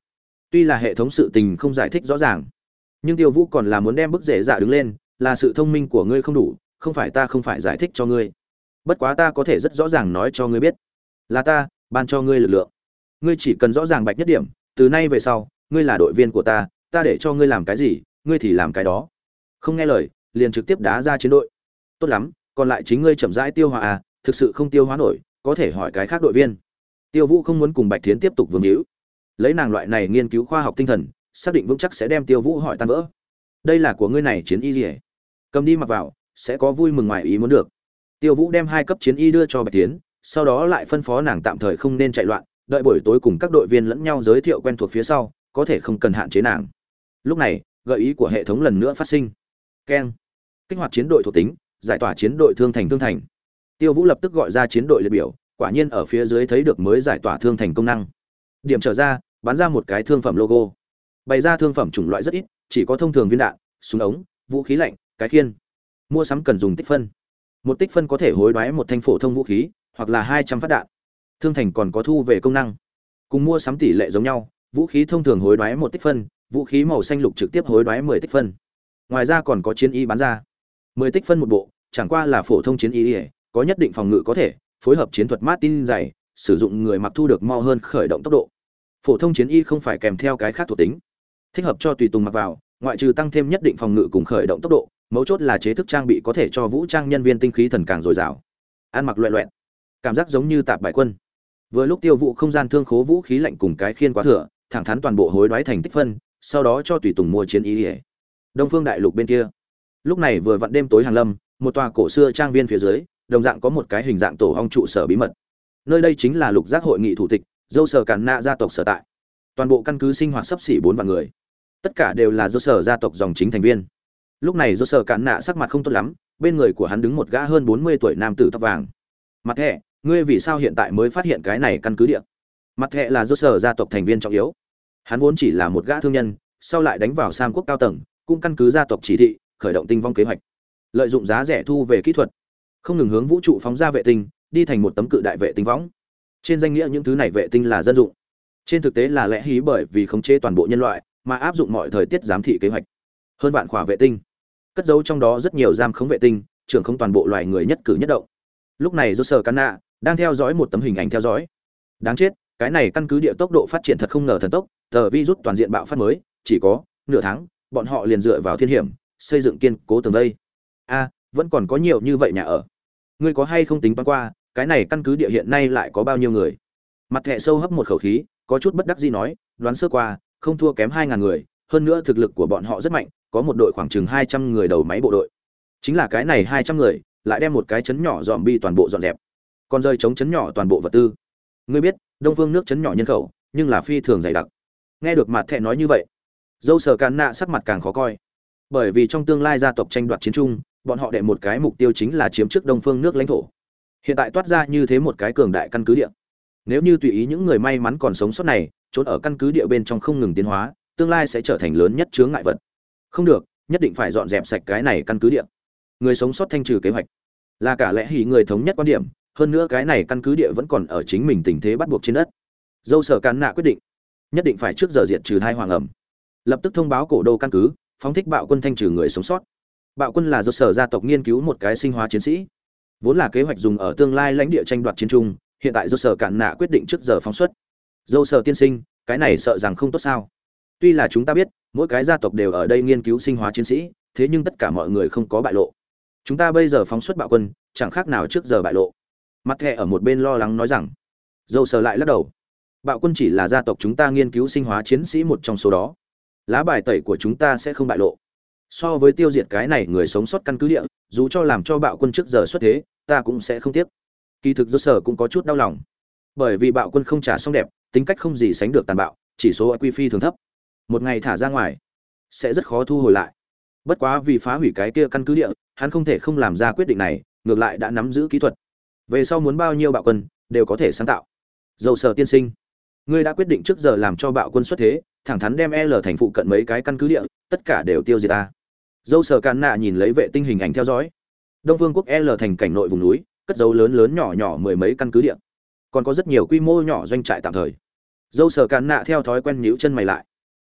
Tuy là hệ thống sự tình không giải thích rõ ràng, nhưng Tiêu Vũ còn là muốn đem bức rể dạ đứng lên, là sự thông minh của ngươi không đủ, không phải ta không phải giải thích cho ngươi. Bất quá ta có thể rất rõ ràng nói cho ngươi biết, là ta ban cho ngươi lực lượng. Ngươi chỉ cần rõ ràng bạch nhất điểm, từ nay về sau, ngươi là đội viên của ta, ta để cho ngươi làm cái gì, ngươi thì làm cái đó. Không nghe lời, liền trực tiếp đá ra chiến đội. Tốt lắm, còn lại chính ngươi chậm rãi tiêu hóa à, thực sự không tiêu hóa nổi, có thể hỏi cái khác đội viên. Tiêu Vũ không muốn cùng Bạch Thiến tiếp tục vương hữu. Lấy nàng loại này nghiên cứu khoa học tinh thần, xác định vững chắc sẽ đem Tiêu Vũ hỏi tan vỡ. Đây là của ngươi này chiến y liễu, cầm đi mặc vào, sẽ có vui mừng ngoài ý muốn được. Tiêu Vũ đem hai cấp chiến y đưa cho Bạch Thiến, sau đó lại phân phó nàng tạm thời không nên chạy loạn, đợi buổi tối cùng các đội viên lẫn nhau giới thiệu quen thuộc phía sau, có thể không cần hạn chế nàng. Lúc này, gợi ý của hệ thống lần nữa phát sinh. Keng. Kích hoạt chiến đội thuộc tính, giải tỏa chiến đội thương thành thương thành. Tiêu Vũ lập tức gọi ra chiến đội liệt biểu, quả nhiên ở phía dưới thấy được mới giải tỏa thương thành công năng. Điểm trở ra, bắn ra một cái thương phẩm logo. Bày ra thương phẩm chủng loại rất ít, chỉ có thông thường viên đạn, súng ống, vũ khí lạnh, cái khiên. Mua sắm cần dùng tích phân. Một tích phân có thể hối đoái một thanh phổ thông vũ khí, hoặc là hai trăm phát đạn. Thương thành còn có thu về công năng. Cùng mua sắm tỷ lệ giống nhau, vũ khí thông thường hối đoái một tích phân, vũ khí màu xanh lục trực tiếp hối đoái mười tích phân. Ngoài ra còn có chiến y bán ra. mười tích phân một bộ, chẳng qua là phổ thông chiến y, có nhất định phòng ngự có thể, phối hợp chiến thuật Martin dày, sử dụng người mặc thu được mau hơn khởi động tốc độ. Phổ thông chiến y không phải kèm theo cái khác thuộc tính, thích hợp cho tùy tùng mặc vào, ngoại trừ tăng thêm nhất định phòng ngự cùng khởi động tốc độ, mấu chốt là chế thức trang bị có thể cho vũ trang nhân viên tinh khí thần càng dồi dào. Ăn mặc loẹt loẹt, cảm giác giống như tạp bài quân. Vừa lúc Tiêu Vũ không gian thương khố vũ khí lạnh cùng cái khiên quá thừa, thẳng thắn toàn bộ hối đoái thành tích phân, sau đó cho tùy tùng mua chiến y. Đông Phương đại lục bên kia, lúc này vừa vặn đêm tối hàng lâm, một tòa cổ xưa trang viên phía dưới, đồng dạng có một cái hình dạng tổ ong trụ sở bí mật. Nơi đây chính là lục giác hội nghị thủ tịch, dâu sở càn nạ gia tộc sở tại. Toàn bộ căn cứ sinh hoạt sắp xỉ bốn vạn người, tất cả đều là dâu sở gia tộc dòng chính thành viên. Lúc này dâu sở càn nạ sắc mặt không tốt lắm, bên người của hắn đứng một gã hơn bốn mươi tuổi nam tử tóc vàng. Mặt thẻ, ngươi vì sao hiện tại mới phát hiện cái này căn cứ địa? Mặt thẻ là dâu sở gia tộc thành viên trọng yếu. Hắn vốn chỉ là một gã thương nhân, sau lại đánh vào Sam quốc cao tầng, cũng căn cứ gia tộc chỉ thị, khởi động tinh vong kế hoạch, lợi dụng giá rẻ thu về kỹ thuật, không ngừng hướng vũ trụ phóng ra vệ tinh, đi thành một tấm cự đại vệ tinh võng. Trên danh nghĩa những thứ này vệ tinh là dân dụng, trên thực tế là lẽ hí bởi vì khống chế toàn bộ nhân loại mà áp dụng mọi thời tiết giám thị kế hoạch. Hơn vạn khỏa vệ tinh, cất giấu trong đó rất nhiều giam khống vệ tinh, trưởng không toàn bộ loài người nhất cử nhất động. Lúc này Joser Cana đang theo dõi một tấm hình ảnh theo dõi. Đáng chết, cái này căn cứ địa tốc độ phát triển thật không ngờ thần tốc, tờ virus toàn diện bạo phát mới, chỉ có nửa tháng, bọn họ liền dựa vào thiên hiểm, xây dựng kiên cố tường vây. A, vẫn còn có nhiều như vậy nhà ở. Ngươi có hay không tính toán qua, cái này căn cứ địa hiện nay lại có bao nhiêu người? Mặt thẻ sâu hấp một khẩu khí, có chút bất đắc dĩ nói, đoán sơ qua, không thua kém hai ngàn người, hơn nữa thực lực của bọn họ rất mạnh, có một đội khoảng chừng hai trăm người đầu máy bộ đội. Chính là cái này hai trăm người, lại đem một cái trấn nhỏ zombie toàn bộ dọn dẹp. Còn rơi chống trấn nhỏ toàn bộ vật tư. Ngươi biết, Đông Phương nước trấn nhỏ nhân khẩu, nhưng là phi thường dày đặc. Nghe được Mặt thẻ nói như vậy, dâu sở càn nạ sắc mặt càng khó coi. Bởi vì trong tương lai gia tộc tranh đoạt chiến chung, bọn họ đệ một cái mục tiêu chính là chiếm trước Đông Phương nước lãnh thổ. Hiện tại toát ra như thế một cái cường đại căn cứ địa. Nếu như tùy ý những người may mắn còn sống sót này, trốn ở căn cứ địa bên trong không ngừng tiến hóa, tương lai sẽ trở thành lớn nhất chướng ngại vật. Không được, nhất định phải dọn dẹp sạch cái này căn cứ địa. Người sống sót thanh trừ kế hoạch, là cả lẽ hỉ người thống nhất quan điểm, hơn nữa cái này căn cứ địa vẫn còn ở chính mình tình thế bắt buộc trên đất. Dâu sở cán nạ quyết định, nhất định phải trước giờ diệt trừ thai hoàng ẩm. Lập tức thông báo cổ đô căn cứ, phóng thích bạo quân thanh trừ người sống sót. Bạo quân là do sở gia tộc nghiên cứu một cái sinh hóa chiến sĩ, vốn là kế hoạch dùng ở tương lai lãnh địa tranh đoạt chiến trung, hiện tại do sở cản nạ quyết định trước giờ phóng xuất. Dâu sở tiên sinh, cái này sợ rằng không tốt sao? Tuy là chúng ta biết, mỗi cái gia tộc đều ở đây nghiên cứu sinh hóa chiến sĩ, thế nhưng tất cả mọi người không có bại lộ. Chúng ta bây giờ phóng xuất bạo quân, chẳng khác nào trước giờ bại lộ. Mặt thẻ ở một bên lo lắng nói rằng, dâu sở lại lắc đầu. Bạo quân chỉ là gia tộc chúng ta nghiên cứu sinh hóa chiến sĩ một trong số đó. Lá bài tẩy của chúng ta sẽ không bại lộ. So với tiêu diệt cái này người sống sót căn cứ địa, dù cho làm cho bạo quân trước giờ xuất thế, ta cũng sẽ không tiếc. Kỳ thực do sở cũng có chút đau lòng, bởi vì bạo quân không trả xong đẹp, tính cách không gì sánh được tàn bạo, chỉ số i kiu phi thường thấp, một ngày thả ra ngoài sẽ rất khó thu hồi lại. Bất quá vì phá hủy cái kia căn cứ địa, hắn không thể không làm ra quyết định này, ngược lại đã nắm giữ kỹ thuật, về sau muốn bao nhiêu bạo quân đều có thể sáng tạo. Dầu sở tiên sinh, ngươi đã quyết định trước giờ làm cho bạo quân xuất thế, thẳng thắn đem L thành phụ cận mấy cái căn cứ địa, tất cả đều tiêu diệt ta. Dâu sở càn nạ nhìn lấy vệ tinh hình ảnh theo dõi. Đông Vương quốc L thành cảnh nội vùng núi, cất dấu lớn lớn nhỏ nhỏ mười mấy căn cứ địa, còn có rất nhiều quy mô nhỏ doanh trại tạm thời. Dâu sở càn nạ theo thói quen nhíu chân mày lại,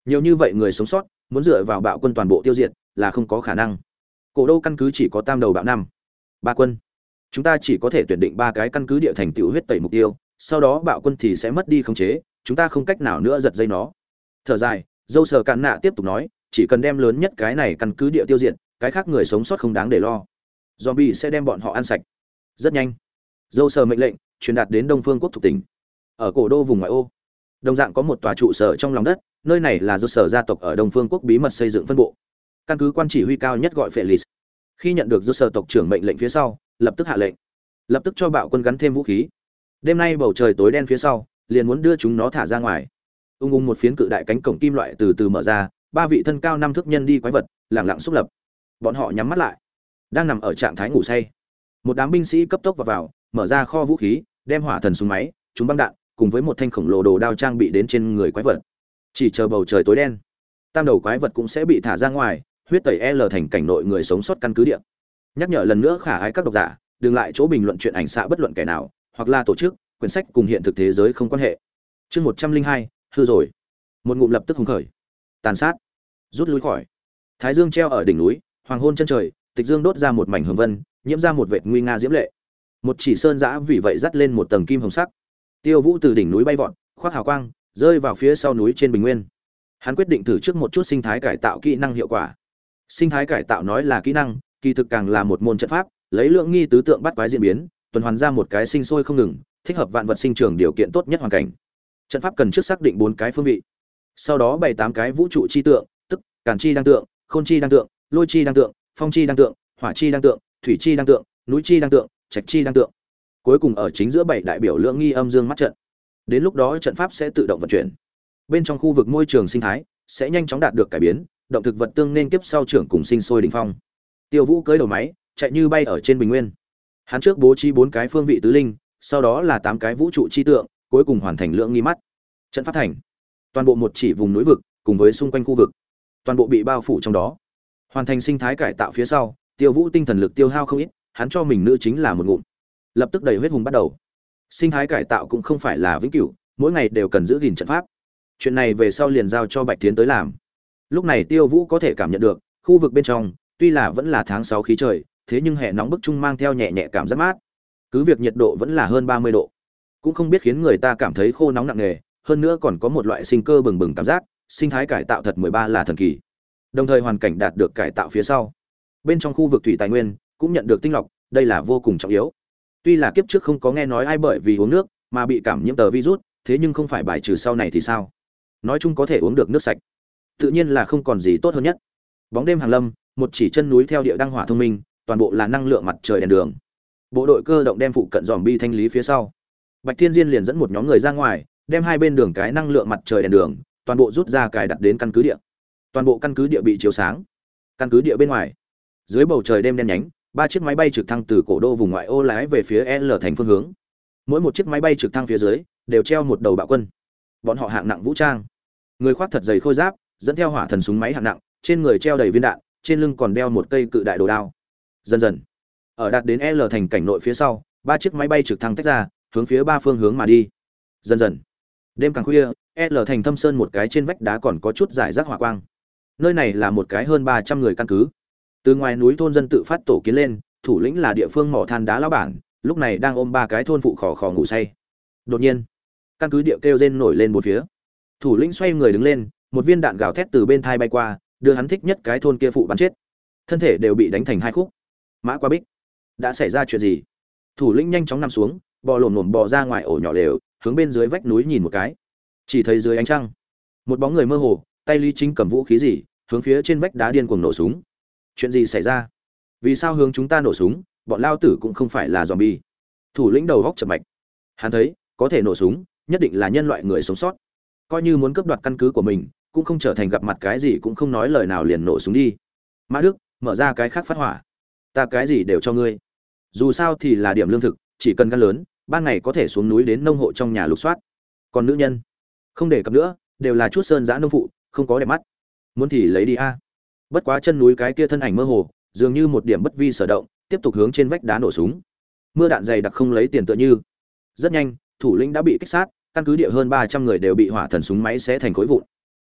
Nhiều như vậy người sống sót, muốn dựa vào bạo quân toàn bộ tiêu diệt là không có khả năng. Cổ đô căn cứ chỉ có tam đầu bạo năm, ba quân. Chúng ta chỉ có thể tuyển định ba cái căn cứ địa thành tựu huyết tẩy mục tiêu, sau đó bạo quân thì sẽ mất đi khống chế, chúng ta không cách nào nữa giật dây nó. Thở dài, dâu sờ cạn nạ tiếp tục nói, chỉ cần đem lớn nhất cái này căn cứ địa tiêu diệt, cái khác người sống sót không đáng để lo. Zombie sẽ đem bọn họ ăn sạch. Rất nhanh, dâu sờ mệnh lệnh truyền đạt đến Đông Phương quốc thuộc tỉnh. Ở cổ đô vùng ngoại ô, đồng dạng có một tòa trụ sở trong lòng đất, nơi này là do sở gia tộc ở Đông Phương quốc bí mật xây dựng phân bộ. Căn cứ quan chỉ huy cao nhất gọi Felix. Khi nhận được do sở tộc trưởng mệnh lệnh phía sau, lập tức hạ lệnh, lập tức cho bạo quân gắn thêm vũ khí. Đêm nay bầu trời tối đen phía sau, liền muốn đưa chúng nó thả ra ngoài. Ung ung một phiến cự đại cánh cổng kim loại từ từ mở ra, ba vị thân cao năm thước nhân đi quái vật, lặng lặng xúc lập. Bọn họ nhắm mắt lại, đang nằm ở trạng thái ngủ say. Một đám binh sĩ cấp tốc vào vào, mở ra kho vũ khí, đem hỏa thần súng máy, chúng băng đạn, cùng với một thanh khổng lồ đồ đao trang bị đến trên người quái vật. Chỉ chờ bầu trời tối đen, tam đầu quái vật cũng sẽ bị thả ra ngoài, huyết tẩy L thành cảnh nội người sống sót căn cứ địa. Nhắc nhở lần nữa khả ái các độc giả, đừng lại chỗ bình luận chuyện ảnh xạ bất luận kẻ nào, hoặc là tổ chức, quyển sách cùng hiện thực thế giới không quan hệ. Chương một trăm linh hai, hư rồi. Một ngụm lập tức hùng khởi, tàn sát, rút lui khỏi. Thái dương treo ở đỉnh núi, hoàng hôn chân trời, tịch dương đốt ra một mảnh hồng vân, nhiễm ra một vệt nguy nga diễm lệ. Một chỉ sơn giã vì vậy dắt lên một tầng kim hồng sắc. Tiêu Vũ từ đỉnh núi bay vọt, khoác hào quang, rơi vào phía sau núi trên bình nguyên. Hắn quyết định thử trước một chút sinh thái cải tạo kỹ năng hiệu quả. Sinh thái cải tạo nói là kỹ năng, kỳ thực càng là một môn trận pháp, lấy lượng nghi tứ tượng bắt quái diễn biến, tuần hoàn ra một cái sinh sôi không ngừng, thích hợp vạn vật sinh trưởng điều kiện tốt nhất hoàn cảnh. Trận pháp cần trước xác định bốn cái phương vị, sau đó bày tám cái vũ trụ chi tượng, tức càn chi đang tượng, khôn chi đang tượng, lôi chi đang tượng, phong chi đang tượng, hỏa chi đang tượng, thủy chi đang tượng, núi chi đang tượng, trạch chi đang tượng. Cuối cùng ở chính giữa bảy đại biểu lượng nghi âm dương mắt trận. Đến lúc đó trận pháp sẽ tự động vận chuyển. Bên trong khu vực môi trường sinh thái sẽ nhanh chóng đạt được cải biến, động thực vật tương nên kiếp sau trưởng cùng sinh sôi đỉnh phong. Tiêu Vũ cưỡi đầu máy, chạy như bay ở trên bình nguyên. Hắn trước bố trí bốn cái phương vị tứ linh, sau đó là tám cái vũ trụ chi tượng, cuối cùng hoàn thành lượng nghi mắt. Trận pháp thành. Toàn bộ một chỉ vùng núi vực, cùng với xung quanh khu vực, toàn bộ bị bao phủ trong đó. Hoàn thành sinh thái cải tạo phía sau, Tiêu Vũ tinh thần lực tiêu hao không ít, hắn cho mình nữ chính là một ngụm. Lập tức đầy huyết hùng bắt đầu. Sinh thái cải tạo cũng không phải là vĩnh cửu, mỗi ngày đều cần giữ gìn trận pháp. Chuyện này về sau liền giao cho Bạch Tiến tới làm. Lúc này Tiêu Vũ có thể cảm nhận được, khu vực bên trong, tuy là vẫn là tháng sáu khí trời, thế nhưng hè nóng bức trung mang theo nhẹ nhẹ cảm giác mát. Cứ việc nhiệt độ vẫn là hơn ba mươi độ, cũng không biết khiến người ta cảm thấy khô nóng nặng nề, hơn nữa còn có một loại sinh cơ bừng bừng cảm giác, sinh thái cải tạo thật mười ba là thần kỳ. Đồng thời hoàn cảnh đạt được cải tạo phía sau, bên trong khu vực thủy tài nguyên cũng nhận được tinh lọc, đây là vô cùng trọng yếu. Tuy là kiếp trước không có nghe nói ai bởi vì uống nước mà bị cảm nhiễm tờ virus, thế nhưng không phải bài trừ sau này thì sao? Nói chung có thể uống được nước sạch, tự nhiên là không còn gì tốt hơn nhất. Bóng đêm hàng lâm, một chỉ chân núi theo địa đăng hỏa thông minh, toàn bộ là năng lượng mặt trời đèn đường. Bộ đội cơ động đem phụ cận zombie thanh lý phía sau. Bạch Thiên Diên liền dẫn một nhóm người ra ngoài, đem hai bên đường cái năng lượng mặt trời đèn đường, toàn bộ rút ra cài đặt đến căn cứ địa. Toàn bộ căn cứ địa bị chiếu sáng. Căn cứ địa bên ngoài, dưới bầu trời đêm đen nhánh, ba chiếc máy bay trực thăng từ cổ đô vùng ngoại ô lái về phía L thành phương hướng. Mỗi một chiếc máy bay trực thăng phía dưới đều treo một đầu bạo quân. Bọn họ hạng nặng vũ trang, người khoác thật dày khôi giáp, dẫn theo hỏa thần súng máy hạng nặng, trên người treo đầy viên đạn, trên lưng còn đeo một cây cự đại đồ đao. Dần dần, ở đạt đến L thành cảnh nội phía sau, ba chiếc máy bay trực thăng tách ra, hướng phía ba phương hướng mà đi. Dần dần, đêm càng khuya, L thành thâm sơn một cái trên vách đá còn có chút rải rác hỏa quang. Nơi này là một cái hơn ba trăm người căn cứ. Từ ngoài núi thôn dân tự phát tổ kiến lên, thủ lĩnh là địa phương mỏ than đá lão bản, lúc này đang ôm ba cái thôn phụ khò khò ngủ say. Đột nhiên, căn cứ địa kêu rên nổi lên bốn phía. Thủ lĩnh xoay người đứng lên, một viên đạn gào thét từ bên thai bay qua, đưa hắn thích nhất cái thôn kia phụ bắn chết. Thân thể đều bị đánh thành hai khúc. Mã Qua Bích, đã xảy ra chuyện gì? Thủ lĩnh nhanh chóng nằm xuống, bò lổm lổm bò ra ngoài ổ nhỏ lều, hướng bên dưới vách núi nhìn một cái. Chỉ thấy dưới ánh trăng, một bóng người mơ hồ, tay Lý Chính cầm vũ khí gì, hướng phía trên vách đá điên cuồng nổ súng. Chuyện gì xảy ra? Vì sao hướng chúng ta nổ súng? Bọn lao tử cũng không phải là zombie. Thủ lĩnh đầu góc chập mạch. Hắn thấy, có thể nổ súng, nhất định là nhân loại người sống sót. Coi như muốn cướp đoạt căn cứ của mình, cũng không trở thành gặp mặt cái gì cũng không nói lời nào liền nổ súng đi. Mã Đức, mở ra cái khác phát hỏa. Ta cái gì đều cho ngươi. Dù sao thì là điểm lương thực, chỉ cần gan lớn, ban ngày có thể xuống núi đến nông hộ trong nhà lục soát. Còn nữ nhân, không để cập nữa, đều là chút sơn giã nông phụ, không có đẹp mắt. Muốn thì lấy đi a. Bất quá chân núi cái kia thân ảnh mơ hồ, dường như một điểm bất vi sở động, tiếp tục hướng trên vách đá nổ súng. Mưa đạn dày đặc không lấy tiền tựa như. Rất nhanh, thủ lĩnh đã bị kích sát, căn cứ địa hơn ba trăm người đều bị hỏa thần súng máy xé thành khối vụn.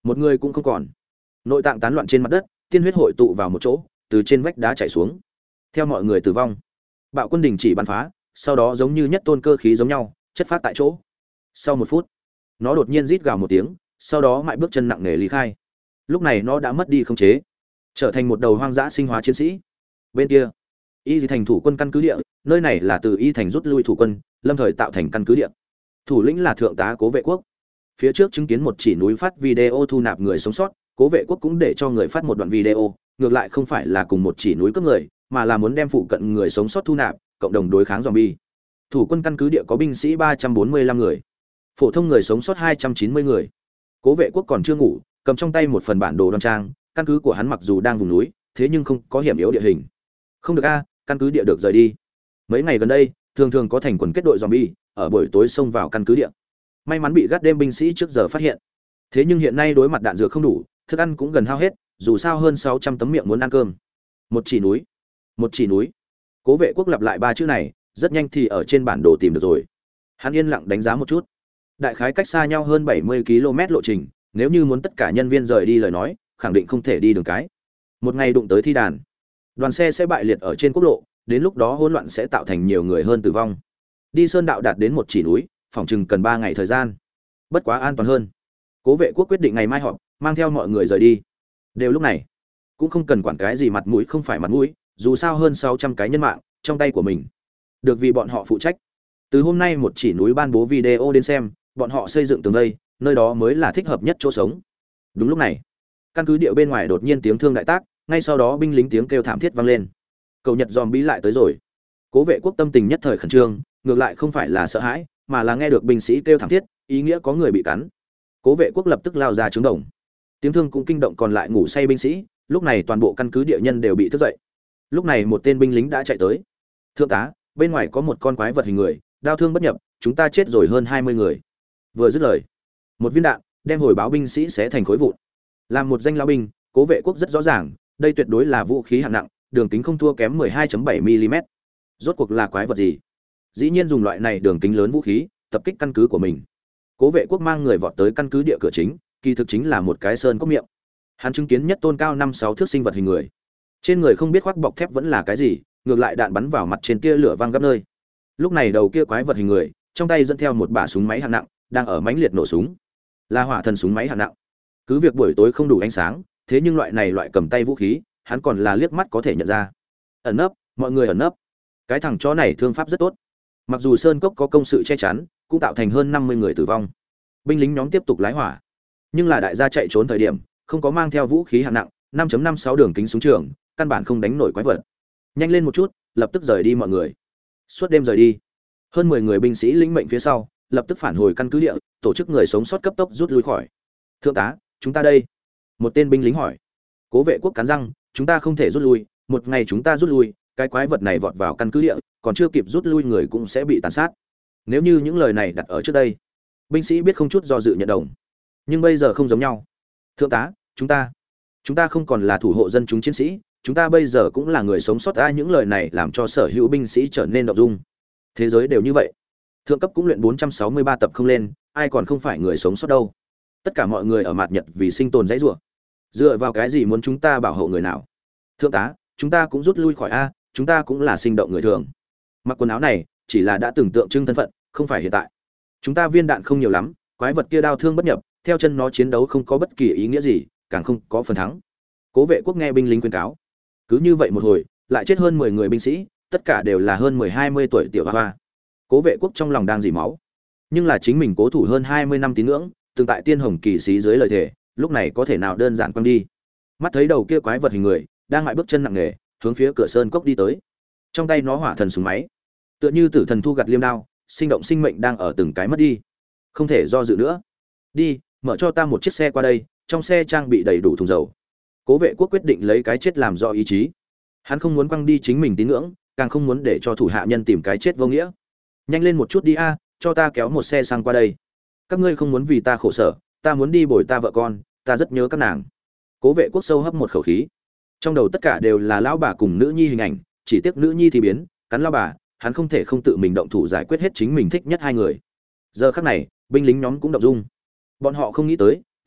một người cũng không còn. Nội tạng tán loạn trên mặt đất, tiên huyết hội tụ vào một chỗ, từ trên vách đá chảy xuống. Theo mọi người tử vong, bạo quân đình chỉ bắn phá, sau đó giống như nhất tôn cơ khí giống nhau, chất phát tại chỗ. Sau một phút, nó đột nhiên rít gào một tiếng, sau đó mại bước chân nặng nề lý khai. Lúc này nó đã mất đi khống chế, trở thành một đầu hoang dã sinh hóa chiến sĩ. Bên kia, Y Thành thủ quân căn cứ địa, nơi này là từ Y Thành rút lui thủ quân, lâm thời tạo thành căn cứ địa. Thủ lĩnh là thượng tá Cố Vệ Quốc. Phía trước chứng kiến một chỉ núi phát video thu nạp người sống sót, Cố Vệ Quốc cũng để cho người phát một đoạn video, ngược lại không phải là cùng một chỉ núi cướp người, mà là muốn đem phụ cận người sống sót thu nạp, cộng đồng đối kháng zombie. Thủ quân căn cứ địa có binh sĩ ba trăm bốn mươi lăm người, phổ thông người sống sót hai trăm chín mươi người. Cố Vệ Quốc còn chưa ngủ, cầm trong tay một phần bản đồ đoan trang, căn cứ của hắn mặc dù đang vùng núi, thế nhưng không có hiểm yếu địa hình. Không được a, căn cứ địa được rời đi. Mấy ngày gần đây, thường thường có thành quần kết đội zombie ở buổi tối xông vào căn cứ địa. May mắn bị gác đêm binh sĩ trước giờ phát hiện. Thế nhưng hiện nay đối mặt đạn dược không đủ, thức ăn cũng gần hao hết, dù sao hơn sáu trăm tấm miệng muốn ăn cơm. Một chỉ núi, một chỉ núi. Cố Vệ Quốc lặp lại ba chữ này, rất nhanh thì ở trên bản đồ tìm được rồi. Hắn yên lặng đánh giá một chút. Đại khái cách xa nhau hơn bảy mươi ki lô mét lộ trình, nếu như muốn tất cả nhân viên rời đi lời nói, khẳng định không thể đi đường cái. Một ngày đụng tới thi đàn, đoàn xe sẽ bại liệt ở trên quốc lộ, đến lúc đó hỗn loạn sẽ tạo thành nhiều người hơn tử vong. Đi sơn đạo đạt đến một chỉ núi, phòng chừng cần ba ngày thời gian. Bất quá an toàn hơn. Cố Vệ Quốc quyết định ngày mai họp, mang theo mọi người rời đi. Đều lúc này, cũng không cần quản cái gì mặt mũi không phải mặt mũi, dù sao hơn sáu trăm cái nhân mạng trong tay của mình, được vì bọn họ phụ trách. Từ hôm nay một chỉ núi ban bố video đến xem, bọn họ xây dựng tường vây, nơi đó mới là thích hợp nhất chỗ sống. Đúng lúc này, căn cứ địa bên ngoài đột nhiên tiếng thương đại tác, ngay sau đó binh lính tiếng kêu thảm thiết vang lên. Cầu Nhật zombie lại tới rồi. Cố Vệ Quốc tâm tình nhất thời khẩn trương, ngược lại không phải là sợ hãi, mà là nghe được binh sĩ kêu thảm thiết, ý nghĩa có người bị cắn. Cố Vệ Quốc lập tức lao ra trướng đồng. Tiếng thương cũng kinh động còn lại ngủ say binh sĩ, lúc này toàn bộ căn cứ địa nhân đều bị thức dậy. Lúc này một tên binh lính đã chạy tới. Thượng tá, bên ngoài có một con quái vật hình người, đao thương bất nhập, chúng ta chết rồi hơn hai mươi người. Vừa dứt lời, một viên đạn đem hồi báo binh sĩ xé thành khối vụn. Làm một danh lão binh, Cố Vệ Quốc rất rõ ràng, đây tuyệt đối là vũ khí hạng nặng, đường kính không thua kém mười hai phẩy bảy mi li mét. Rốt cuộc là quái vật gì? Dĩ nhiên dùng loại này đường kính lớn vũ khí tập kích căn cứ của mình. Cố Vệ Quốc mang người vọt tới căn cứ địa cửa chính, kỳ thực chính là một cái sơn cốc miệng. Hắn chứng kiến nhất tôn cao năm sáu thước sinh vật hình người. Trên người không biết khoác bọc thép vẫn là cái gì, ngược lại đạn bắn vào mặt trên tia lửa vang gấp nơi. Lúc này đầu kia quái vật hình người, trong tay dẫn theo một bả súng máy hạng nặng, đang ở mãnh liệt nổ súng. Là hỏa thần súng máy hạng nặng. Cứ việc buổi tối không đủ ánh sáng, thế nhưng loại này loại cầm tay vũ khí, hắn còn là liếc mắt có thể nhận ra. Ẩn nấp, mọi người ẩn nấp. Cái thằng chó này thương pháp rất tốt. Mặc dù sơn cốc có công sự che chắn, cũng tạo thành hơn năm mươi người tử vong. Binh lính nhóm tiếp tục lái hỏa, nhưng là đại gia chạy trốn thời điểm, không có mang theo vũ khí hạng nặng, năm phẩy năm sáu đường kính súng trường, căn bản không đánh nổi quái vật. Nhanh lên một chút, lập tức rời đi mọi người. Suốt đêm rời đi. Hơn mười người binh sĩ lĩnh mệnh phía sau, lập tức phản hồi căn cứ địa, tổ chức người sống sót cấp tốc rút lui khỏi. Thượng tá, chúng ta đây. Một tên binh lính hỏi. Cố Vệ Quốc cắn răng, chúng ta không thể rút lui, một ngày chúng ta rút lui, cái quái vật này vọt vào căn cứ địa, còn chưa kịp rút lui người cũng sẽ bị tàn sát. Nếu như những lời này đặt ở trước đây, binh sĩ biết không chút do dự nhận đồng. Nhưng bây giờ không giống nhau. Thượng tá, chúng ta, chúng ta không còn là thủ hộ dân chúng chiến sĩ, chúng ta bây giờ cũng là người sống sót. Ai những lời này làm cho sở hữu binh sĩ trở nên động dung. Thế giới đều như vậy. Thượng cấp cũng luyện bốn trăm sáu mươi ba tập không lên, ai còn không phải người sống sót đâu. Tất cả mọi người ở mạt Nhật vì sinh tồn dãy rủa. Dựa vào cái gì muốn chúng ta bảo hộ người nào? Thượng tá, chúng ta cũng rút lui khỏi a, chúng ta cũng là sinh động người thường. Mặc quần áo này chỉ là đã từng tượng trưng thân phận, không phải hiện tại. Chúng ta viên đạn không nhiều lắm, quái vật kia đao thương bất nhập, theo chân nó chiến đấu không có bất kỳ ý nghĩa gì, càng không có phần thắng. Cố Vệ Quốc nghe binh lính khuyên cáo. Cứ như vậy một hồi, lại chết hơn mười người binh sĩ, tất cả đều là hơn mười hai mươi tuổi tiểu hoa hoa. Cố Vệ Quốc trong lòng đang dỉ máu, nhưng là chính mình cố thủ hơn hai mươi năm tín ngưỡng, từng tại Tiên Hồng Kỳ sĩ dưới lời thề, lúc này có thể nào đơn giản quăng đi. Mắt thấy đầu kia quái vật hình người đang mại bước chân nặng nề hướng phía cửa sơn cốc đi tới, trong tay nó hỏa thần súng máy, tựa như tử thần thu gặt liêm đao, sinh động sinh mệnh đang ở từng cái mất đi. Không thể do dự nữa, đi, mở cho ta một chiếc xe qua đây, trong xe trang bị đầy đủ thùng dầu. Cố Vệ Quốc quyết định lấy cái chết làm do ý chí. Hắn không muốn quăng đi chính mình tín ngưỡng, càng không muốn để cho thủ hạ nhân tìm cái chết vô nghĩa. Nhanh lên một chút đi a, cho ta kéo một xe xăng qua đây. Các ngươi không muốn vì ta khổ sở, ta muốn đi bồi ta vợ con, ta rất nhớ các nàng. Cố Vệ Quốc sâu hấp một khẩu khí, trong đầu tất cả đều là lão bà cùng nữ nhi hình ảnh, chỉ tiếc nữ nhi thì biến, cắn lão bà, hắn không thể không tự mình động thủ giải quyết hết chính mình thích nhất hai người. Giờ khắc này, binh lính nhóm cũng động dung. Bọn họ không nghĩ tới,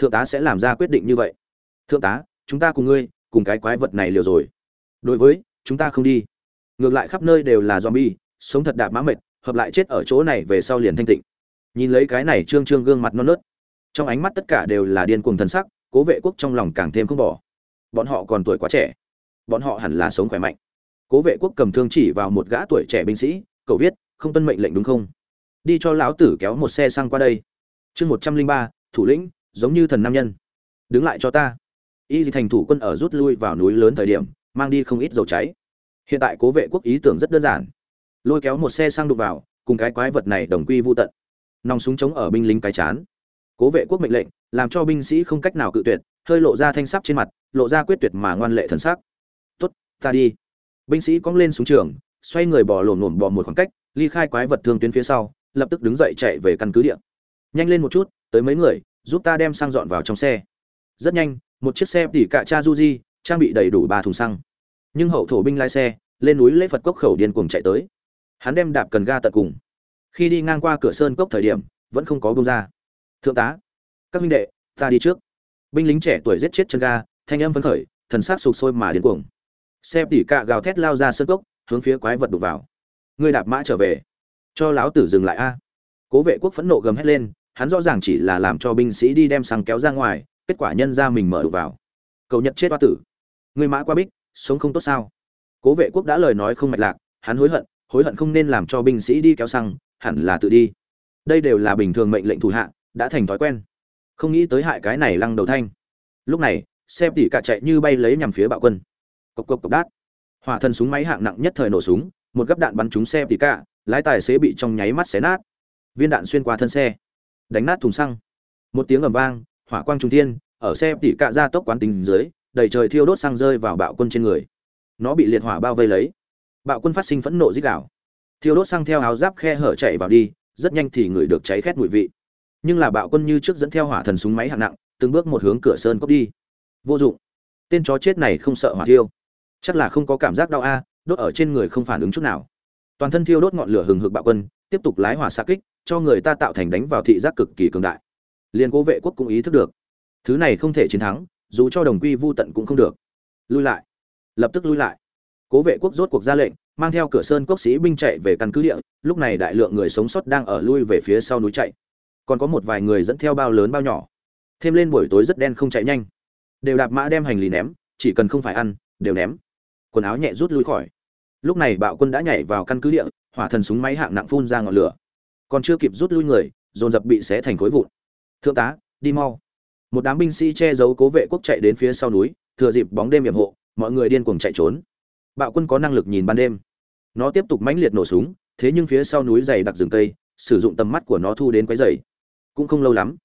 thượng tá sẽ làm ra quyết định như vậy. Thượng tá, chúng ta cùng ngươi cùng cái quái vật này liều rồi. Đối với chúng ta không đi, ngược lại khắp nơi đều là zombie, sống thật đạp mã mệt, hợp lại chết ở chỗ này về sau liền thanh tịnh. Nhìn lấy cái này trương trương gương mặt non nớt, trong ánh mắt tất cả đều là điên cuồng thần sắc, Cố Vệ Quốc trong lòng càng thêm không bỏ. Bọn họ còn tuổi quá trẻ, bọn họ hẳn là sống khỏe mạnh. Cố Vệ Quốc cầm thương chỉ vào một gã tuổi trẻ binh sĩ, cậu viết, không tuân mệnh lệnh đúng không? Đi cho lão tử kéo một xe xăng qua đây. Chương một trăm linh ba, thủ lĩnh, giống như thần nam nhân. Đứng lại cho ta. Y thành thủ quân ở rút lui vào núi lớn thời điểm, mang đi không ít dầu cháy. Hiện tại Cố Vệ Quốc ý tưởng rất đơn giản, lôi kéo một xe xăng đụng vào, cùng cái quái vật này đồng quy vu tận. Nòng súng chống ở binh lính cái chán. Cố Vệ Quốc mệnh lệnh, làm cho binh sĩ không cách nào cự tuyệt, hơi lộ ra thanh sắc trên mặt, lộ ra quyết tuyệt mà ngoan lệ thần sắc. "Tốt, ta đi." Binh sĩ cong lên súng trường, xoay người bò lổm lổm bò một khoảng cách, ly khai quái vật thương tuyến phía sau, lập tức đứng dậy chạy về căn cứ địa. "Nhanh lên một chút, tới mấy người, giúp ta đem xăng dọn vào trong xe." Rất nhanh, một chiếc xe tỉ cạ cha Juji, trang bị đầy đủ ba thùng xăng. Nhưng hậu thổ binh lái xe, lên núi lễ Phật cốc khẩu điên cuồng chạy tới. Hắn đem đạp cần ga tận cùng. Khi đi ngang qua cửa sơn cốc thời điểm, vẫn không có buông ra. "Thượng tá, các huynh đệ, ta đi trước." Binh lính trẻ tuổi giết chết chân ga, thanh âm phấn khởi, thần sắc sục sôi mà điên cuồng. Xe tỉ cạ gào thét lao ra sơn cốc, hướng phía quái vật đụng vào. "Ngươi đạp mã trở về, cho láo tử dừng lại a!" Cố Vệ Quốc phẫn nộ gầm hét lên, hắn rõ ràng chỉ là làm cho binh sĩ đi đem xăng kéo ra ngoài, kết quả nhân ra mình mở đụng vào. "Cầu Nhật chết oa tử, ngươi mã qua bích, sống không tốt sao?" Cố Vệ Quốc đã lời nói không mạch lạc, hắn hối hận, hối hận không nên làm cho binh sĩ đi kéo xăng, hẳn là tự đi. Đây đều là bình thường mệnh lệnh thủ hạ, đã thành thói quen. Không nghĩ tới hại cái này lăng đầu thanh. Lúc này, xe tỉ cả chạy như bay lấy nhằm phía bạo quân. Cộc cộc cộc đát. Hỏa thần súng máy hạng nặng nhất thời nổ súng, một gấp đạn bắn trúng xe tỉ cả, lái tài xế bị trong nháy mắt xé nát. Viên đạn xuyên qua thân xe, đánh nát thùng xăng. Một tiếng ầm vang, hỏa quang trung thiên, ở xe tỉ cả ra tốc quán tính dưới, đầy trời thiêu đốt xăng rơi vào bạo quân trên người. Nó bị liệt hỏa bao vây lấy. Bạo quân phát sinh phẫn nộ rít gào. Thiêu đốt xăng theo áo giáp khe hở chạy vào đi, rất nhanh thì người được cháy khét mùi vị. Nhưng là bạo quân như trước dẫn theo hỏa thần súng máy hạng nặng, từng bước một hướng cửa sơn cốc đi. Vô dụng. Tên chó chết này không sợ hỏa thiêu, chắc là không có cảm giác đau a, đốt ở trên người không phản ứng chút nào. Toàn thân thiêu đốt ngọn lửa hừng hực bạo quân, tiếp tục lái hỏa xạ kích, cho người ta tạo thành đánh vào thị giác cực kỳ cường đại. Liên Cố Vệ Quốc cũng ý thức được, thứ này không thể chiến thắng, dù cho đồng quy vu tận cũng không được. Lui lại, lập tức lui lại. Cố Vệ Quốc rốt cuộc ra lệnh, mang theo cửa sơn cốc sĩ binh chạy về căn cứ địa. Lúc này đại lượng người sống sót đang ở lui về phía sau núi chạy, còn có một vài người dẫn theo bao lớn bao nhỏ. Thêm lên buổi tối rất đen không chạy nhanh, đều đạp mã đem hành lý ném, chỉ cần không phải ăn, đều ném. Quần áo nhẹ rút lui khỏi. Lúc này bạo quân đã nhảy vào căn cứ địa, hỏa thần súng máy hạng nặng phun ra ngọn lửa, còn chưa kịp rút lui người, dồn dập bị xé thành khối vụn. "Thượng tá, đi mau!" Một đám binh sĩ che giấu Cố Vệ Quốc chạy đến phía sau núi, thừa dịp bóng đêm yểm hộ, mọi người điên cuồng chạy trốn. Bạo quân có năng lực nhìn ban đêm, nó tiếp tục mãnh liệt nổ súng, thế nhưng phía sau núi dày đặc rừng cây, sử dụng tầm mắt của nó thu đến quấy rầy. Cũng không lâu lắm,